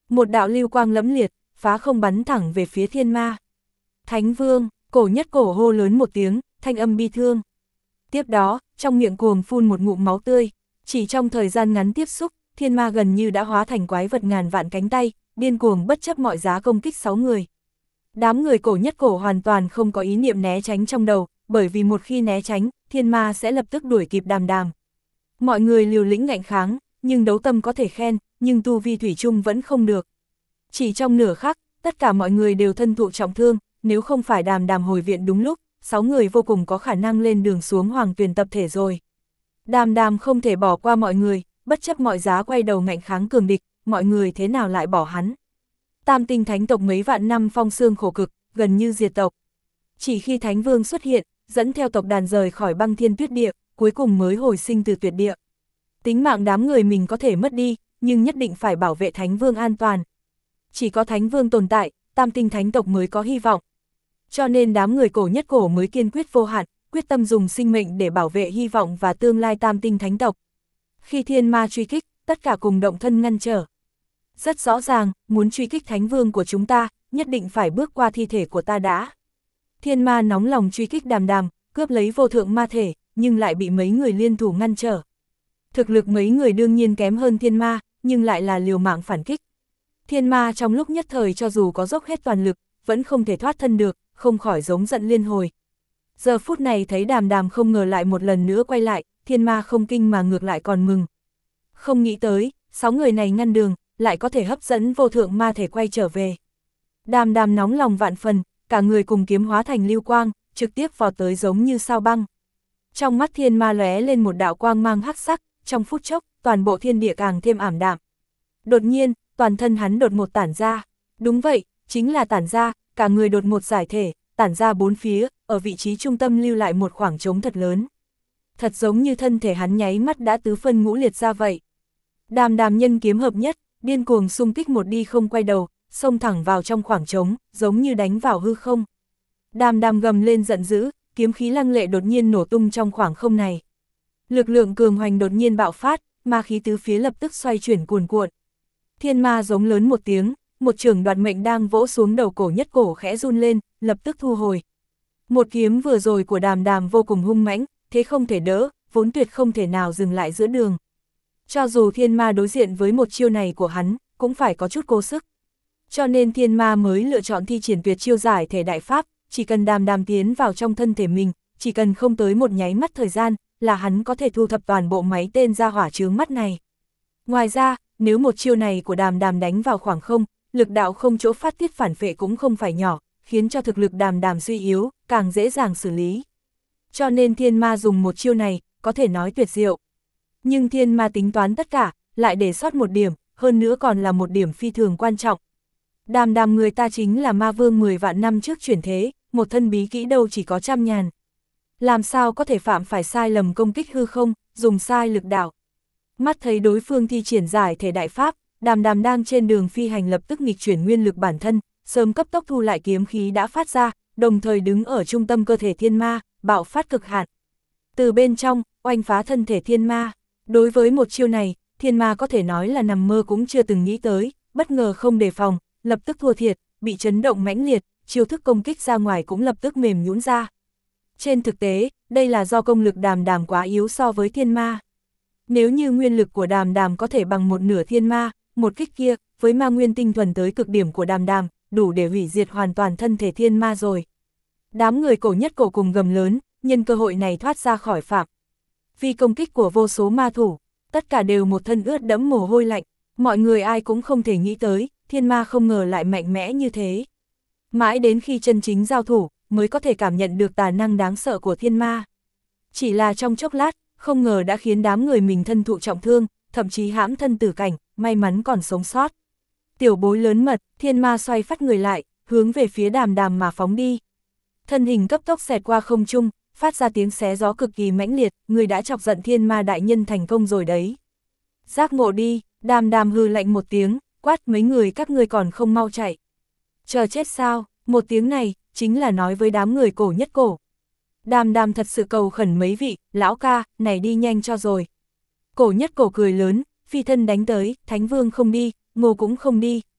Một đạo lưu quang lẫm liệt, phá không bắn thẳng về phía thiên ma. Thánh Vương, Cổ Nhất Cổ hô lớn một tiếng, thanh âm bi thương. Tiếp đó, trong miệng cuồng phun một ngụm máu tươi, chỉ trong thời gian ngắn tiếp xúc, thiên ma gần như đã hóa thành quái vật ngàn vạn cánh tay, điên cuồng bất chấp mọi giá công kích sáu người. Đám người Cổ Nhất Cổ hoàn toàn không có ý niệm né tránh trong đầu, bởi vì một khi né tránh, thiên ma sẽ lập tức đuổi kịp Đàm Đàm. Mọi người liều lĩnh ngạnh kháng, nhưng đấu tâm có thể khen, nhưng tu vi thủy chung vẫn không được. Chỉ trong nửa khắc, tất cả mọi người đều thân thụ trọng thương, nếu không phải Đàm Đàm hồi viện đúng lúc, sáu người vô cùng có khả năng lên đường xuống Hoàng Tuyền tập thể rồi. Đàm Đàm không thể bỏ qua mọi người, bất chấp mọi giá quay đầu ngạnh kháng cường địch, mọi người thế nào lại bỏ hắn. Tam tinh thánh tộc mấy vạn năm phong xương khổ cực, gần như diệt tộc. Chỉ khi Thánh Vương xuất hiện, dẫn theo tộc đàn rời khỏi băng thiên tuyết địa, cuối cùng mới hồi sinh từ tuyệt địa. Tính mạng đám người mình có thể mất đi, nhưng nhất định phải bảo vệ Thánh Vương an toàn. Chỉ có Thánh Vương tồn tại, tam tinh thánh tộc mới có hy vọng. Cho nên đám người Cổ Nhất Cổ mới kiên quyết vô hạn, quyết tâm dùng sinh mệnh để bảo vệ hy vọng và tương lai tam tinh thánh tộc. Khi thiên ma truy kích, tất cả cùng động thân ngăn trở. Rất rõ ràng, muốn truy kích Thánh Vương của chúng ta, nhất định phải bước qua thi thể của ta đã. Thiên ma nóng lòng truy kích Đàm Đàm, cướp lấy vô thượng ma thể, nhưng lại bị mấy người liên thủ ngăn trở. Thực lực mấy người đương nhiên kém hơn thiên ma, nhưng lại là liều mạng phản kích. Thiên ma trong lúc nhất thời cho dù có dốc hết toàn lực, vẫn không thể thoát thân được, không khỏi giống giận liên hồi. Giờ phút này thấy Đàm Đàm không ngờ lại một lần nữa quay lại, thiên ma không kinh mà ngược lại còn mừng. Không nghĩ tới, sáu người này ngăn đường, lại có thể hấp dẫn vô thượng ma thể quay trở về. Đàm Đàm nóng lòng vạn phần, cả người cùng kiếm hóa thành lưu quang, trực tiếp vào tới giống như sao băng. Trong mắt thiên ma lóe lên một đạo quang mang hắc sắc, trong phút chốc, toàn bộ thiên địa càng thêm ảm đạm. Đột nhiên, toàn thân hắn đột ngột tản ra. Đúng vậy, chính là tản ra, cả người đột ngột giải thể, tản ra bốn phía, ở vị trí trung tâm lưu lại một khoảng trống thật lớn. Thật giống như thân thể hắn nháy mắt đã tứ phân ngũ liệt ra vậy. Đàm Đàm nhân kiếm hợp nhất, điên cuồng xung kích một đi không quay đầu, xông thẳng vào trong khoảng trống, giống như đánh vào hư không. Đàm Đàm gầm lên giận dữ, kiếm khí lăng lệ đột nhiên nổ tung trong khoảng không này. Lực lượng cường hoành đột nhiên bạo phát, ma khí tứ phía lập tức xoay chuyển cuồn cuộn. Thiên ma giống lớn một tiếng, một chưởng đoạt mệnh đang vỗ xuống đầu Cổ Nhất Cổ khẽ run lên, lập tức thu hồi. Một kiếm vừa rồi của Đàm Đàm vô cùng hung mãnh, thế không thể đỡ, vốn tuyệt không thể nào dừng lại giữa đường. Cho dù thiên ma đối diện với một chiêu này của hắn, cũng phải có chút cố sức. Cho nên thiên ma mới lựa chọn thi triển tuyệt chiêu giải thể đại pháp, chỉ cần Đàm Đàm tiến vào trong thân thể mình, chỉ cần không tới một nháy mắt thời gian, là hắn có thể thu thập toàn bộ máy tên ra hỏa chướng mắt này. Ngoài ra, nếu một chiêu này của Đàm Đàm đánh vào khoảng không, lực đạo không chỗ phát tiết phản phệ cũng không phải nhỏ, khiến cho thực lực Đàm Đàm suy yếu, càng dễ dàng xử lý. Cho nên thiên ma dùng một chiêu này, có thể nói tuyệt diệu. Nhưng thiên ma tính toán tất cả, lại để sót một điểm, hơn nữa còn là một điểm phi thường quan trọng. Đàm Đàm người ta chính là ma vương mười vạn năm trước chuyển thế, một thân bí kỹ đâu chỉ có trăm nhàn. Làm sao có thể phạm phải sai lầm công kích hư không, dùng sai lực đạo. Mắt thấy đối phương thi triển giải thể đại pháp, Đàm Đàm đang trên đường phi hành lập tức nghịch chuyển nguyên lực bản thân, sớm cấp tốc thu lại kiếm khí đã phát ra, đồng thời đứng ở trung tâm cơ thể thiên ma, bạo phát cực hạn. Từ bên trong, oanh phá thân thể thiên ma. Đối với một chiêu này, thiên ma có thể nói là nằm mơ cũng chưa từng nghĩ tới, bất ngờ không đề phòng, lập tức thua thiệt, bị chấn động mãnh liệt, chiêu thức công kích ra ngoài cũng lập tức mềm nhũn ra. Trên thực tế, đây là do công lực Đàm Đàm quá yếu so với thiên ma. Nếu như nguyên lực của Đàm Đàm có thể bằng một nửa thiên ma, một kích kia, với ma nguyên tinh thuần tới cực điểm của Đàm Đàm, đủ để hủy diệt hoàn toàn thân thể thiên ma rồi. Đám người Cổ Nhất Cổ cùng gầm lớn, nhân cơ hội này thoát ra khỏi phạm vì công kích của vô số ma thủ, tất cả đều một thân ướt đẫm mồ hôi lạnh, mọi người ai cũng không thể nghĩ tới, thiên ma không ngờ lại mạnh mẽ như thế. Mãi đến khi chân chính giao thủ, mới có thể cảm nhận được tà năng đáng sợ của thiên ma. Chỉ là trong chốc lát, không ngờ đã khiến đám người mình thân thụ trọng thương, thậm chí hãm thân tử cảnh, may mắn còn sống sót. Tiểu bối lớn mật, thiên ma xoay phát người lại, hướng về phía Đàm Đàm mà phóng đi. Thân hình cấp tốc xẹt qua không trung, phát ra tiếng xé gió cực kỳ mãnh liệt, người đã chọc giận thiên ma đại nhân thành công rồi đấy. Giác ngộ đi, Đàm Đàm hư lạnh một tiếng, quát mấy người các ngươi còn không mau chạy. Chờ chết sao, một tiếng này, chính là nói với đám người Cổ Nhất Cổ. Đàm Đàm thật sự cầu khẩn mấy vị, lão ca, này đi nhanh cho rồi. Cổ Nhất Cổ cười lớn, phi thân đánh tới, Thánh Vương không đi, Ngô cũng không đi.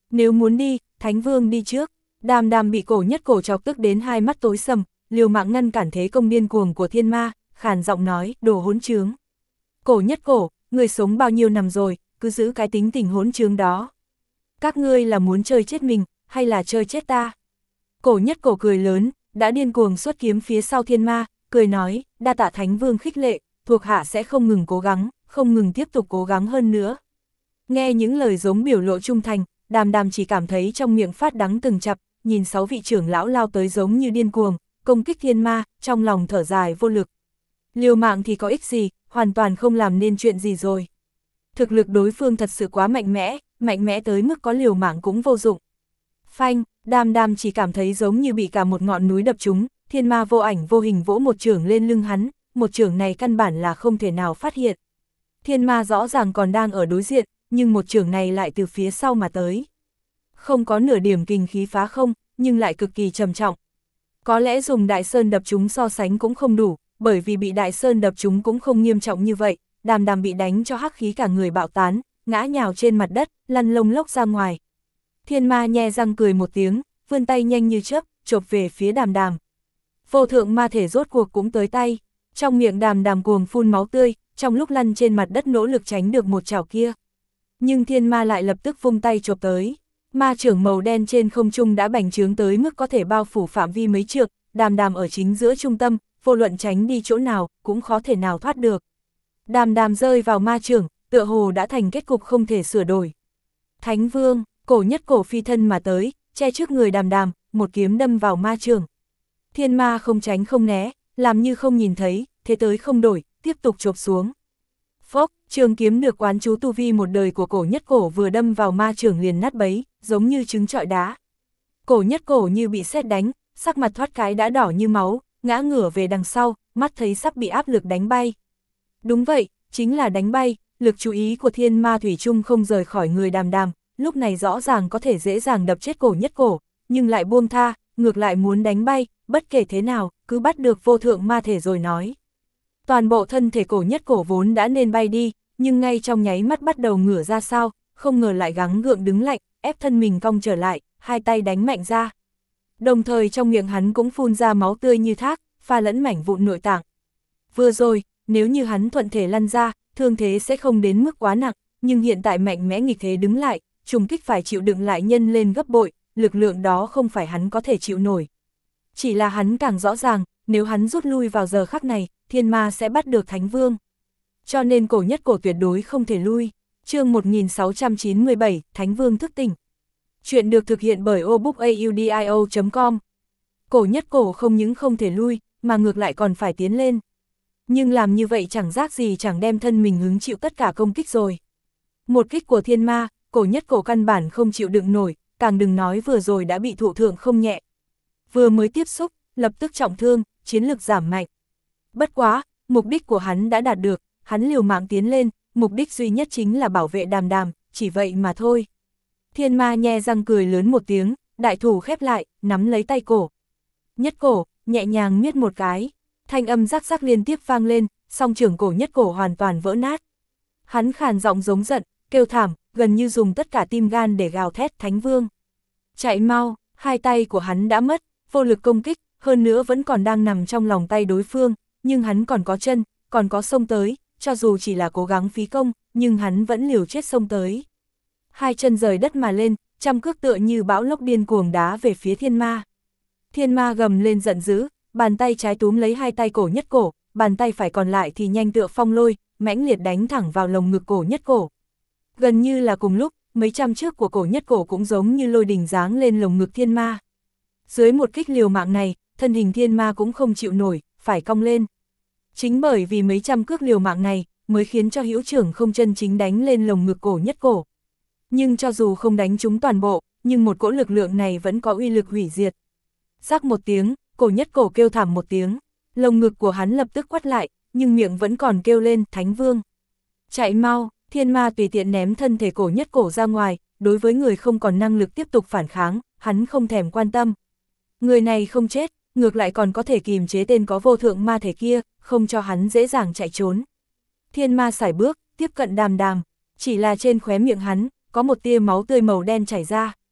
Nếu muốn đi, Thánh Vương đi trước. Đàm Đàm bị Cổ Nhất Cổ chọc tức đến hai mắt tối sầm, liều mạng ngăn cản thế công điên cuồng của thiên ma, khàn giọng nói, đồ hỗn trướng. Cổ Nhất Cổ, người sống bao nhiêu năm rồi, cứ giữ cái tính tình hỗn trướng đó. Các ngươi là muốn chơi chết mình, hay là chơi chết ta? Cổ Nhất Cổ cười lớn, đã điên cuồng xuất kiếm phía sau thiên ma, cười nói, đa tạ Thánh Vương khích lệ, thuộc hạ sẽ không ngừng cố gắng, không ngừng tiếp tục cố gắng hơn nữa. Nghe những lời giống biểu lộ trung thành, Đàm Đàm chỉ cảm thấy trong miệng phát đắng từng chập, nhìn sáu vị trưởng lão lao tới giống như điên cuồng, công kích thiên ma, trong lòng thở dài vô lực. Liều mạng thì có ích gì, hoàn toàn không làm nên chuyện gì rồi. Thực lực đối phương thật sự quá mạnh mẽ, mạnh mẽ tới mức có liều mạng cũng vô dụng. Phanh, Đàm Đàm chỉ cảm thấy giống như bị cả một ngọn núi đập trúng, thiên ma vô ảnh vô hình vỗ một chưởng lên lưng hắn, một chưởng này căn bản là không thể nào phát hiện. Thiên ma rõ ràng còn đang ở đối diện, nhưng một chưởng này lại từ phía sau mà tới. Không có nửa điểm kình khí phá không, nhưng lại cực kỳ trầm trọng. Có lẽ dùng Đại Sơn đập chúng so sánh cũng không đủ, bởi vì bị Đại Sơn đập chúng cũng không nghiêm trọng như vậy, Đàm Đàm bị đánh cho hắc khí cả người bạo tán, ngã nhào trên mặt đất, lăn lông lốc ra ngoài. Thiên ma nhe răng cười một tiếng, vươn tay nhanh như chớp, chộp về phía Đàm Đàm. Vô thượng ma thể rốt cuộc cũng tới tay, trong miệng Đàm Đàm cuồng phun máu tươi, trong lúc lăn trên mặt đất nỗ lực tránh được một chảo kia. Nhưng thiên ma lại lập tức vung tay chộp tới. Ma trưởng màu đen trên không trung đã bành trướng tới mức có thể bao phủ phạm vi mấy trượng, Đàm Đàm ở chính giữa trung tâm, vô luận tránh đi chỗ nào, cũng khó thể nào thoát được. Đàm Đàm rơi vào ma trưởng, tựa hồ đã thành kết cục không thể sửa đổi. Thánh Vương, Cổ Nhất Cổ phi thân mà tới, che trước người Đàm Đàm, một kiếm đâm vào ma trưởng. Thiên ma không tránh không né, làm như không nhìn thấy, thế tới không đổi, tiếp tục chộp xuống. Phốc, trường kiếm được quán chú tu vi một đời của Cổ Nhất Cổ vừa đâm vào ma trưởng liền nát bấy, giống như trứng trọi đá. Cổ Nhất Cổ như bị sét đánh, sắc mặt thoát cái đã đỏ như máu, ngã ngửa về đằng sau, mắt thấy sắp bị áp lực đánh bay. Đúng vậy, chính là đánh bay, lực chú ý của thiên ma thủy chung không rời khỏi người Đàm Đàm, lúc này rõ ràng có thể dễ dàng đập chết Cổ Nhất Cổ, nhưng lại buông tha, ngược lại muốn đánh bay, bất kể thế nào, cứ bắt được vô thượng ma thể rồi nói. Toàn bộ thân thể Cổ Nhất Cổ vốn đã nên bay đi, nhưng ngay trong nháy mắt bắt đầu ngửa ra sao, không ngờ lại gắng gượng đứng lạnh, ép thân mình cong trở lại, hai tay đánh mạnh ra. Đồng thời trong miệng hắn cũng phun ra máu tươi như thác, pha lẫn mảnh vụn nội tạng. Vừa rồi, nếu như hắn thuận thể lăn ra, thương thế sẽ không đến mức quá nặng, nhưng hiện tại mạnh mẽ nghịch thế đứng lại, trùng kích phải chịu đựng lại nhân lên gấp bội, lực lượng đó không phải hắn có thể chịu nổi. Chỉ là hắn càng rõ ràng, nếu hắn rút lui vào giờ khắc này, thiên ma sẽ bắt được Thánh Vương. Cho nên Cổ Nhất Cổ tuyệt đối không thể lui. Chương một nghìn sáu trăm chín mươi bảy, Thánh Vương thức tỉnh. Chuyện được thực hiện bởi obookaudio chấm com. Cổ Nhất Cổ không những không thể lui, mà ngược lại còn phải tiến lên. Nhưng làm như vậy chẳng giác gì chẳng đem thân mình hứng chịu tất cả công kích rồi. Một kích của thiên ma, Cổ Nhất Cổ căn bản không chịu đựng nổi, càng đừng nói vừa rồi đã bị thụ thượng không nhẹ. Vừa mới tiếp xúc, lập tức trọng thương, chiến lực giảm mạnh. Bất quá, mục đích của hắn đã đạt được, hắn liều mạng tiến lên, mục đích duy nhất chính là bảo vệ Đàm Đàm, chỉ vậy mà thôi. Thiên ma nhe răng cười lớn một tiếng, đại thủ khép lại, nắm lấy tay Cổ Nhất Cổ, nhẹ nhàng miết một cái, thanh âm rắc rắc liên tiếp vang lên, song trưởng Cổ Nhất Cổ hoàn toàn vỡ nát. Hắn khàn giọng giống giận, kêu thảm, gần như dùng tất cả tim gan để gào thét Thánh Vương. Chạy mau, hai tay của hắn đã mất, vô lực công kích, hơn nữa vẫn còn đang nằm trong lòng tay đối phương, nhưng hắn còn có chân, còn có xông tới, cho dù chỉ là cố gắng phí công, nhưng hắn vẫn liều chết xông tới. Hai chân rời đất mà lên, trăm cước tựa như bão lốc điên cuồng đá về phía thiên ma. Thiên ma gầm lên giận dữ, bàn tay trái túm lấy hai tay Cổ Nhất Cổ, bàn tay phải còn lại thì nhanh tựa phong lôi, mãnh liệt đánh thẳng vào lồng ngực Cổ Nhất Cổ. Gần như là cùng lúc, mấy trăm trước của Cổ Nhất Cổ cũng giống như lôi đình giáng lên lồng ngực thiên ma. Dưới một kích liều mạng này, thân hình thiên ma cũng không chịu nổi, phải cong lên. Chính bởi vì mấy trăm cước liều mạng này, mới khiến cho hữu trưởng không chân chính đánh lên lồng ngực Cổ Nhất Cổ. Nhưng cho dù không đánh trúng toàn bộ, nhưng một cỗ lực lượng này vẫn có uy lực hủy diệt. Rắc một tiếng, Cổ Nhất Cổ kêu thảm một tiếng, lồng ngực của hắn lập tức quắt lại, nhưng miệng vẫn còn kêu lên Thánh Vương. Chạy mau, thiên ma tùy tiện ném thân thể Cổ Nhất Cổ ra ngoài, đối với người không còn năng lực tiếp tục phản kháng, hắn không thèm quan tâm. Người này không chết, ngược lại còn có thể kìm chế tên có vô thượng ma thể kia, không cho hắn dễ dàng chạy trốn. Thiên ma sải bước, tiếp cận Đàm Đàm, chỉ là trên khóe miệng hắn, có một tia máu tươi màu đen chảy ra.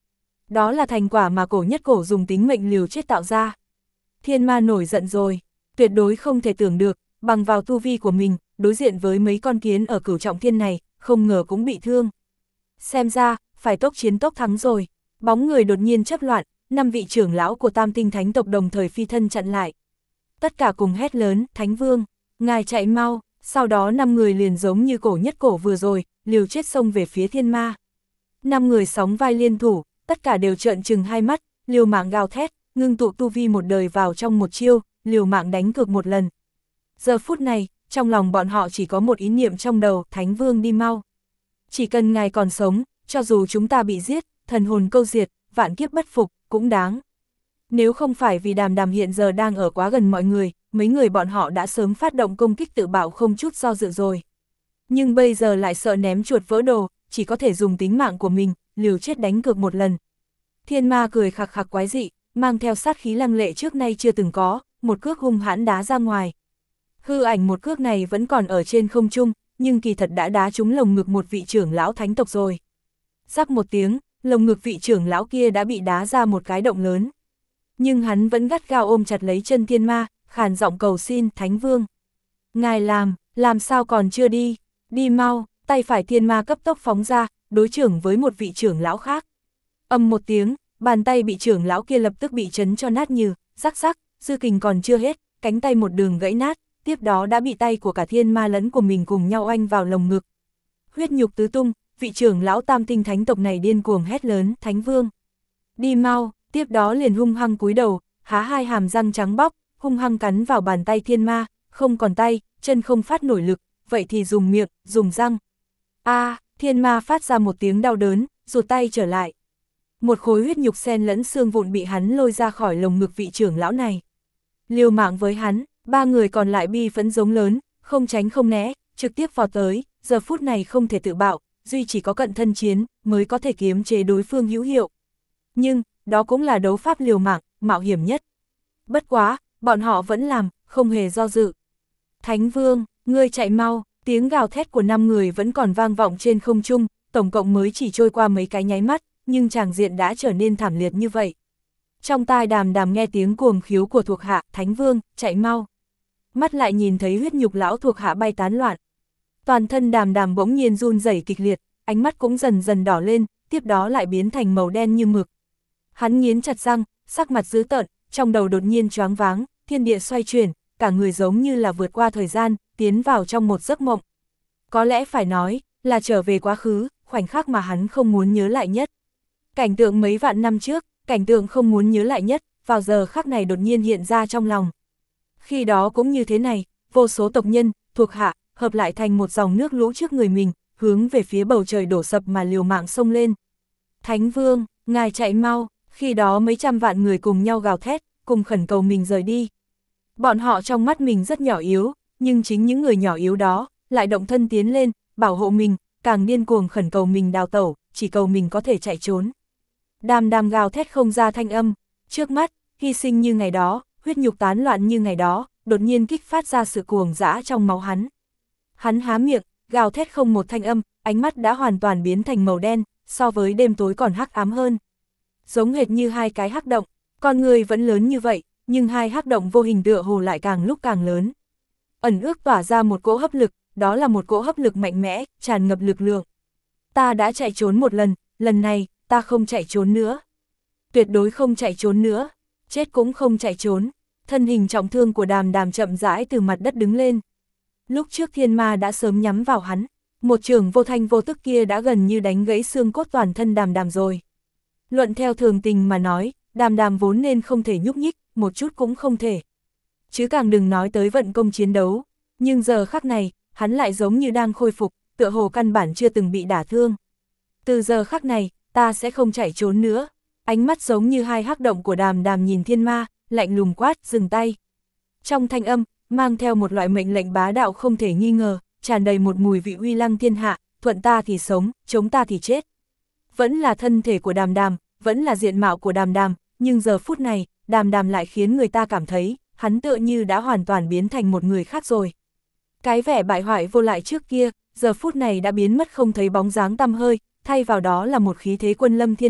Đó là thành quả mà cổ nhất cổ dùng tính mệnh liều chết tạo ra. Thiên ma nổi giận rồi, tuyệt đối không thể tưởng được, bằng vào tu vi của mình, đối diện với mấy con kiến ở cửu trọng thiên này, không ngờ cũng bị thương. Xem ra, phải tốc chiến tốc thắng rồi. Bóng người đột nhiên chấp loạn, năm vị trưởng lão của Tam Tinh Thánh tộc đồng thời phi thân chặn lại. Tất cả cùng hét lớn, Thánh Vương, ngài chạy mau, sau đó năm người liền giống như cổ nhất cổ vừa rồi, liều chết xông về phía thiên ma. Năm người sóng vai liên thủ, tất cả đều trợn trừng hai mắt, liều mạng gào thét, ngưng tụ tu vi một đời vào trong một chiêu, liều mạng đánh cược một lần. Giờ phút này, trong lòng bọn họ chỉ có một ý niệm trong đầu, Thánh Vương đi mau. Chỉ cần ngài còn sống, cho dù chúng ta bị giết, thần hồn câu diệt, vạn kiếp bất phục, cũng đáng. Nếu không phải vì Đàm Đàm hiện giờ đang ở quá gần mọi người, mấy người bọn họ đã sớm phát động công kích tự bạo không chút do dự rồi. Nhưng bây giờ lại sợ ném chuột vỡ đồ, chỉ có thể dùng tính mạng của mình, liều chết đánh cược một lần. Thiên ma cười khạc khạc quái dị, mang theo sát khí lăng lệ trước nay chưa từng có, một cước hung hãn đá ra ngoài. Hư ảnh một cước này vẫn còn ở trên không trung, nhưng kỳ thật đã đá trúng lồng ngực một vị trưởng lão thánh tộc rồi. Rắc một tiếng, lồng ngực vị trưởng lão kia đã bị đá ra một cái động lớn. Nhưng hắn vẫn gắt gao ôm chặt lấy chân thiên ma, khàn giọng cầu xin, Thánh Vương. Ngài làm, làm sao còn chưa đi, đi mau, tay phải thiên ma cấp tốc phóng ra, đối trưởng với một vị trưởng lão khác. Âm một tiếng, bàn tay bị trưởng lão kia lập tức bị chấn cho nát như, rắc rắc, dư kình còn chưa hết, cánh tay một đường gãy nát, tiếp đó đã bị tay của cả thiên ma lẫn của mình cùng nhau oanh vào lồng ngực. Huyết nhục tứ tung, vị trưởng lão Tam Tinh Thánh tộc này điên cuồng hét lớn, Thánh Vương. Đi mau, tiếp đó liền hung hăng cúi đầu, há hai hàm răng trắng bóc, hung hăng cắn vào bàn tay thiên ma, không còn tay, chân không phát nổi lực, vậy thì dùng miệng, dùng răng. A, à, thiên ma phát ra một tiếng đau đớn, rụt tay trở lại. Một khối huyết nhục xen lẫn xương vụn bị hắn lôi ra khỏi lồng ngực vị trưởng lão này. Liều mạng với hắn, ba người còn lại bi phẫn giống lớn, không tránh không né, trực tiếp vào tới, giờ phút này không thể tự bạo, duy chỉ có cận thân chiến mới có thể kiềm chế đối phương hữu hiệu. Nhưng, đó cũng là đấu pháp liều mạng, mạo hiểm nhất. Bất quá, bọn họ vẫn làm, không hề do dự. Thánh Vương, ngươi chạy mau, tiếng gào thét của năm người vẫn còn vang vọng trên không trung, tổng cộng mới chỉ trôi qua mấy cái nháy mắt, nhưng tràng diện đã trở nên thảm liệt như vậy. Trong tai Đàm Đàm nghe tiếng cuồng khiếu của thuộc hạ, Thánh Vương, chạy mau. Mắt lại nhìn thấy huyết nhục lão thuộc hạ bay tán loạn. Toàn thân Đàm Đàm bỗng nhiên run rẩy kịch liệt, ánh mắt cũng dần dần đỏ lên, tiếp đó lại biến thành màu đen như mực. Hắn nghiến chặt răng, sắc mặt dữ tợn, trong đầu đột nhiên choáng váng, thiên địa xoay chuyển, cả người giống như là vượt qua thời gian, tiến vào trong một giấc mộng. Có lẽ phải nói, là trở về quá khứ, khoảnh khắc mà hắn không muốn nhớ lại nhất. Cảnh tượng mấy vạn năm trước, cảnh tượng không muốn nhớ lại nhất, vào giờ khắc này đột nhiên hiện ra trong lòng. Khi đó cũng như thế này, vô số tộc nhân, thuộc hạ, hợp lại thành một dòng nước lũ trước người mình, hướng về phía bầu trời đổ sập mà liều mạng xông lên. Thánh Vương, ngài chạy mau, khi đó mấy trăm vạn người cùng nhau gào thét, cùng khẩn cầu mình rời đi. Bọn họ trong mắt mình rất nhỏ yếu, nhưng chính những người nhỏ yếu đó, lại động thân tiến lên, bảo hộ mình, càng điên cuồng khẩn cầu mình đào tẩu, chỉ cầu mình có thể chạy trốn. Đàm Đàm gào thét không ra thanh âm, trước mắt, hy sinh như ngày đó, huyết nhục tán loạn như ngày đó, đột nhiên kích phát ra sự cuồng dã trong máu hắn. Hắn há miệng, gào thét không một thanh âm, ánh mắt đã hoàn toàn biến thành màu đen, so với đêm tối còn hắc ám hơn. Giống hệt như hai cái hắc động, con người vẫn lớn như vậy, nhưng hai hắc động vô hình tựa hồ lại càng lúc càng lớn. Ẩn ước tỏa ra một cỗ hấp lực, đó là một cỗ hấp lực mạnh mẽ, tràn ngập lực lượng. Ta đã chạy trốn một lần, lần này, ta không chạy trốn nữa. Tuyệt đối không chạy trốn nữa, chết cũng không chạy trốn. Thân hình trọng thương của Đàm Đàm chậm rãi từ mặt đất đứng lên. Lúc trước thiên ma đã sớm nhắm vào hắn, một trường vô thanh vô tức kia đã gần như đánh gãy xương cốt toàn thân Đàm Đàm rồi. Luận theo thường tình mà nói, Đàm Đàm vốn nên không thể nhúc nhích, một chút cũng không thể. Chứ càng đừng nói tới vận công chiến đấu, nhưng giờ khắc này, hắn lại giống như đang khôi phục, tựa hồ căn bản chưa từng bị đả thương. Từ giờ khắc này, ta sẽ không chạy trốn nữa. Ánh mắt giống như hai hắc động của Đàm Đàm nhìn thiên ma, lạnh lùng quát, dừng tay. Trong thanh âm, mang theo một loại mệnh lệnh bá đạo không thể nghi ngờ, tràn đầy một mùi vị uy lăng thiên hạ, thuận ta thì sống, chống ta thì chết. Vẫn là thân thể của Đàm Đàm, vẫn là diện mạo của Đàm Đàm, nhưng giờ phút này, Đàm Đàm lại khiến người ta cảm thấy, hắn tựa như đã hoàn toàn biến thành một người khác rồi. Cái vẻ bại hoại vô lại trước kia, giờ phút này đã biến mất không thấy bóng dáng tăm hơi, thay vào đó là một khí thế quân lâm thiên hạ,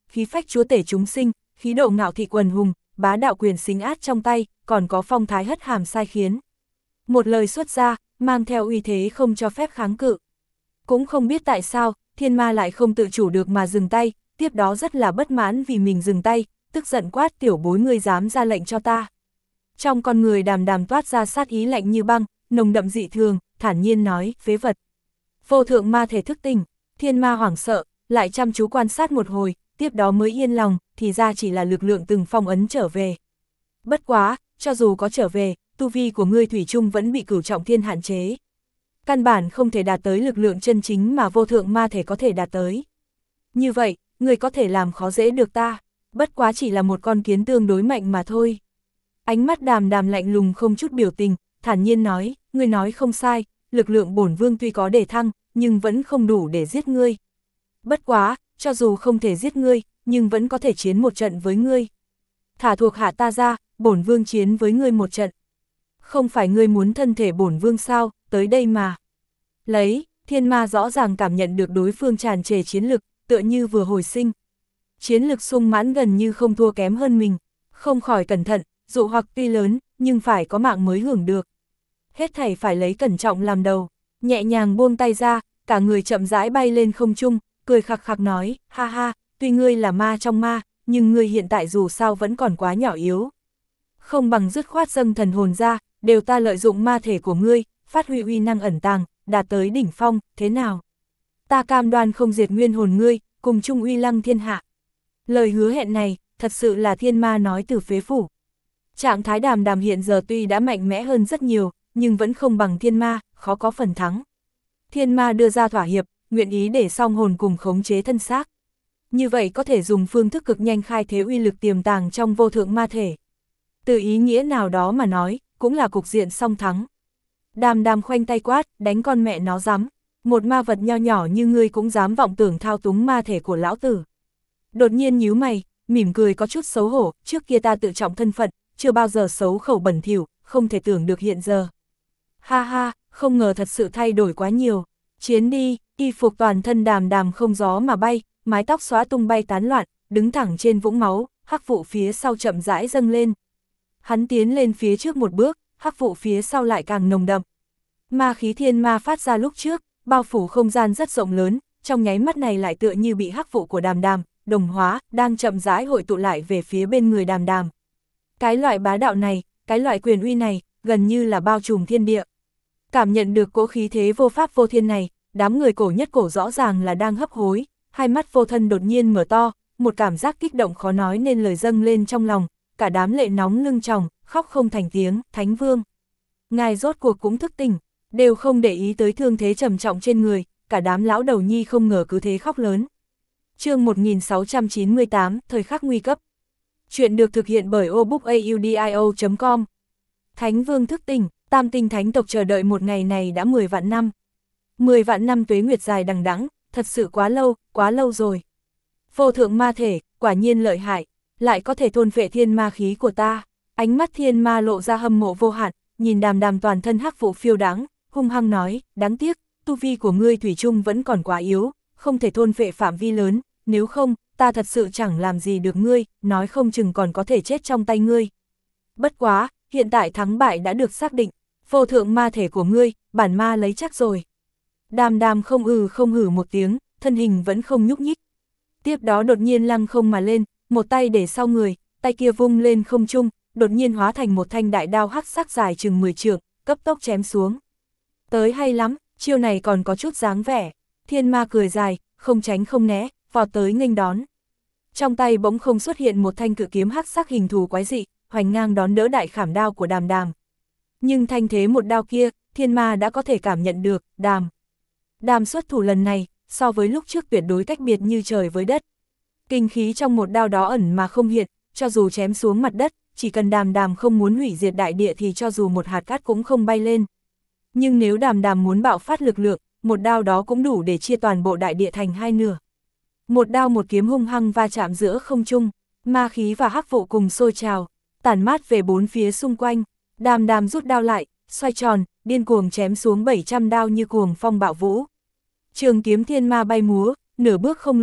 khí phách chúa tể chúng sinh, khí độ ngạo thị quần hùng, bá đạo quyền xính át trong tay, còn có phong thái hất hàm sai khiến. Một lời xuất ra, mang theo uy thế không cho phép kháng cự. Cũng không biết tại sao, thiên ma lại không tự chủ được mà dừng tay, tiếp đó rất là bất mãn vì mình dừng tay, tức giận quát tiểu bối ngươi dám ra lệnh cho ta. Trong con người Đàm Đàm toát ra sát ý lạnh như băng, nồng đậm dị thường, thản nhiên nói, phế vật. Vô thượng ma thể thức tỉnh, thiên ma hoảng sợ, lại chăm chú quan sát một hồi, tiếp đó mới yên lòng, thì ra chỉ là lực lượng từng phong ấn trở về. Bất quá, cho dù có trở về, tu vi của ngươi thủy chung vẫn bị cửu trọng thiên hạn chế. Căn bản không thể đạt tới lực lượng chân chính mà vô thượng ma thể có thể đạt tới. Như vậy, ngươi có thể làm khó dễ được ta, bất quá chỉ là một con kiến tương đối mạnh mà thôi. Ánh mắt Đàm Đàm lạnh lùng không chút biểu tình, thản nhiên nói, ngươi nói không sai, lực lượng bổn vương tuy có để thăng, nhưng vẫn không đủ để giết ngươi. Bất quá, cho dù không thể giết ngươi, nhưng vẫn có thể chiến một trận với ngươi. Thả thuộc hạ ta ra, bổn vương chiến với ngươi một trận. Không phải ngươi muốn thân thể bổn vương sao, tới đây mà. Lấy, thiên ma rõ ràng cảm nhận được đối phương tràn trề chiến lực, tựa như vừa hồi sinh. Chiến lực sung mãn gần như không thua kém hơn mình, không khỏi cẩn thận, dụ hoặc tuy lớn, nhưng phải có mạng mới hưởng được. Hết thảy phải lấy cẩn trọng làm đầu, nhẹ nhàng buông tay ra, cả người chậm rãi bay lên không trung, cười khặc khặc nói, ha ha, tuy ngươi là ma trong ma, nhưng ngươi hiện tại dù sao vẫn còn quá nhỏ yếu. Không bằng dứt khoát dâng thần hồn ra, đều ta lợi dụng ma thể của ngươi, phát huy uy năng ẩn tàng, đạt tới đỉnh phong, thế nào? Ta cam đoan không diệt nguyên hồn ngươi, cùng chung uy lăng thiên hạ. Lời hứa hẹn này, thật sự là thiên ma nói từ phế phủ. Trạng thái Đàm Đàm hiện giờ tuy đã mạnh mẽ hơn rất nhiều, nhưng vẫn không bằng thiên ma, khó có phần thắng. Thiên ma đưa ra thỏa hiệp, nguyện ý để song hồn cùng khống chế thân xác. Như vậy có thể dùng phương thức cực nhanh khai thế uy lực tiềm tàng trong vô thượng ma thể. Từ ý nghĩa nào đó mà nói, cũng là cục diện song thắng. Đàm Đàm khoanh tay quát, đánh con mẹ nó dám. Một ma vật nho nhỏ như ngươi cũng dám vọng tưởng thao túng ma thể của lão tử. Đột nhiên nhíu mày, mỉm cười có chút xấu hổ, trước kia ta tự trọng thân phận, chưa bao giờ xấu khẩu bẩn thỉu, không thể tưởng được hiện giờ. Ha ha, không ngờ thật sự thay đổi quá nhiều. Chiến đi, y phục toàn thân Đàm Đàm không gió mà bay, mái tóc xóa tung bay tán loạn, đứng thẳng trên vũng máu, hắc vụ phía sau chậm rãi dâng lên. Hắn tiến lên phía trước một bước, hắc vụ phía sau lại càng nồng đậm. Ma khí thiên ma phát ra lúc trước, bao phủ không gian rất rộng lớn, trong nháy mắt này lại tựa như bị hắc vụ của Đàm Đàm đồng hóa, đang chậm rãi hội tụ lại về phía bên người Đàm Đàm. Cái loại bá đạo này, cái loại quyền uy này, gần như là bao trùm thiên địa. Cảm nhận được cỗ khí thế vô pháp vô thiên này, đám người cổ nhất cổ rõ ràng là đang hấp hối, hai mắt vô thân đột nhiên mở to, một cảm giác kích động khó nói nên lời dâng lên trong lòng, cả đám lệ nóng lưng tròng, khóc không thành tiếng, Thánh Vương. Ngài rốt cuộc cũng thức tỉnh, đều không để ý tới thương thế trầm trọng trên người, cả đám lão đầu nhi không ngờ cứ thế khóc lớn. Chương một nghìn sáu trăm chín mươi tám, thời khắc nguy cấp. Chuyện được thực hiện bởi obookaudio chấm com. Thánh Vương thức tỉnh, Tam Tinh Thánh tộc chờ đợi một ngày này đã mười vạn năm. mười vạn năm tuế nguyệt dài đằng đẵng, thật sự quá lâu, quá lâu rồi. Vô thượng ma thể, quả nhiên lợi hại, lại có thể thôn phệ thiên ma khí của ta. Ánh mắt thiên ma lộ ra hâm mộ vô hạn, nhìn Đàm Đàm toàn thân hắc vụ phiêu đáng, hung hăng nói, đáng tiếc, tu vi của ngươi thủy chung vẫn còn quá yếu, không thể thôn phệ phạm vi lớn, nếu không, ta thật sự chẳng làm gì được ngươi, nói không chừng còn có thể chết trong tay ngươi. Bất quá, hiện tại thắng bại đã được xác định, vô thượng ma thể của ngươi, bản ma lấy chắc rồi. Đàm Đàm không ừ không hử một tiếng, thân hình vẫn không nhúc nhích. Tiếp đó đột nhiên lăng không mà lên, một tay để sau người, tay kia vung lên không trung, đột nhiên hóa thành một thanh đại đao hắc sắc dài chừng mười trượng, cấp tốc chém xuống. Tới hay lắm, chiêu này còn có chút dáng vẻ. Thiên ma cười dài, không tránh không né, vọt tới nghênh đón. Trong tay bỗng không xuất hiện một thanh cự kiếm hắc sắc hình thù quái dị, hoành ngang đón đỡ đại khảm đao của Đàm Đàm. Nhưng thanh thế một đao kia, thiên ma đã có thể cảm nhận được, Đàm. Đàm xuất thủ lần này, so với lúc trước tuyệt đối cách biệt như trời với đất. Kinh khí trong một đao đó ẩn mà không hiện, cho dù chém xuống mặt đất, chỉ cần Đàm Đàm không muốn hủy diệt đại địa thì cho dù một hạt cát cũng không bay lên. Nhưng nếu Đàm Đàm muốn bạo phát lực lượng, một đao đó cũng đủ để chia toàn bộ đại địa thành hai nửa. Một đao một kiếm hung hăng va chạm giữa không trung, ma khí và hắc vụ cùng sôi trào, tản mát về bốn phía xung quanh. Đàm Đàm rút đao lại, xoay tròn, điên cuồng chém xuống bảy trăm đao như cuồng phong bạo vũ. Trường kiếm thiên ma bay múa, nửa bước không lùi,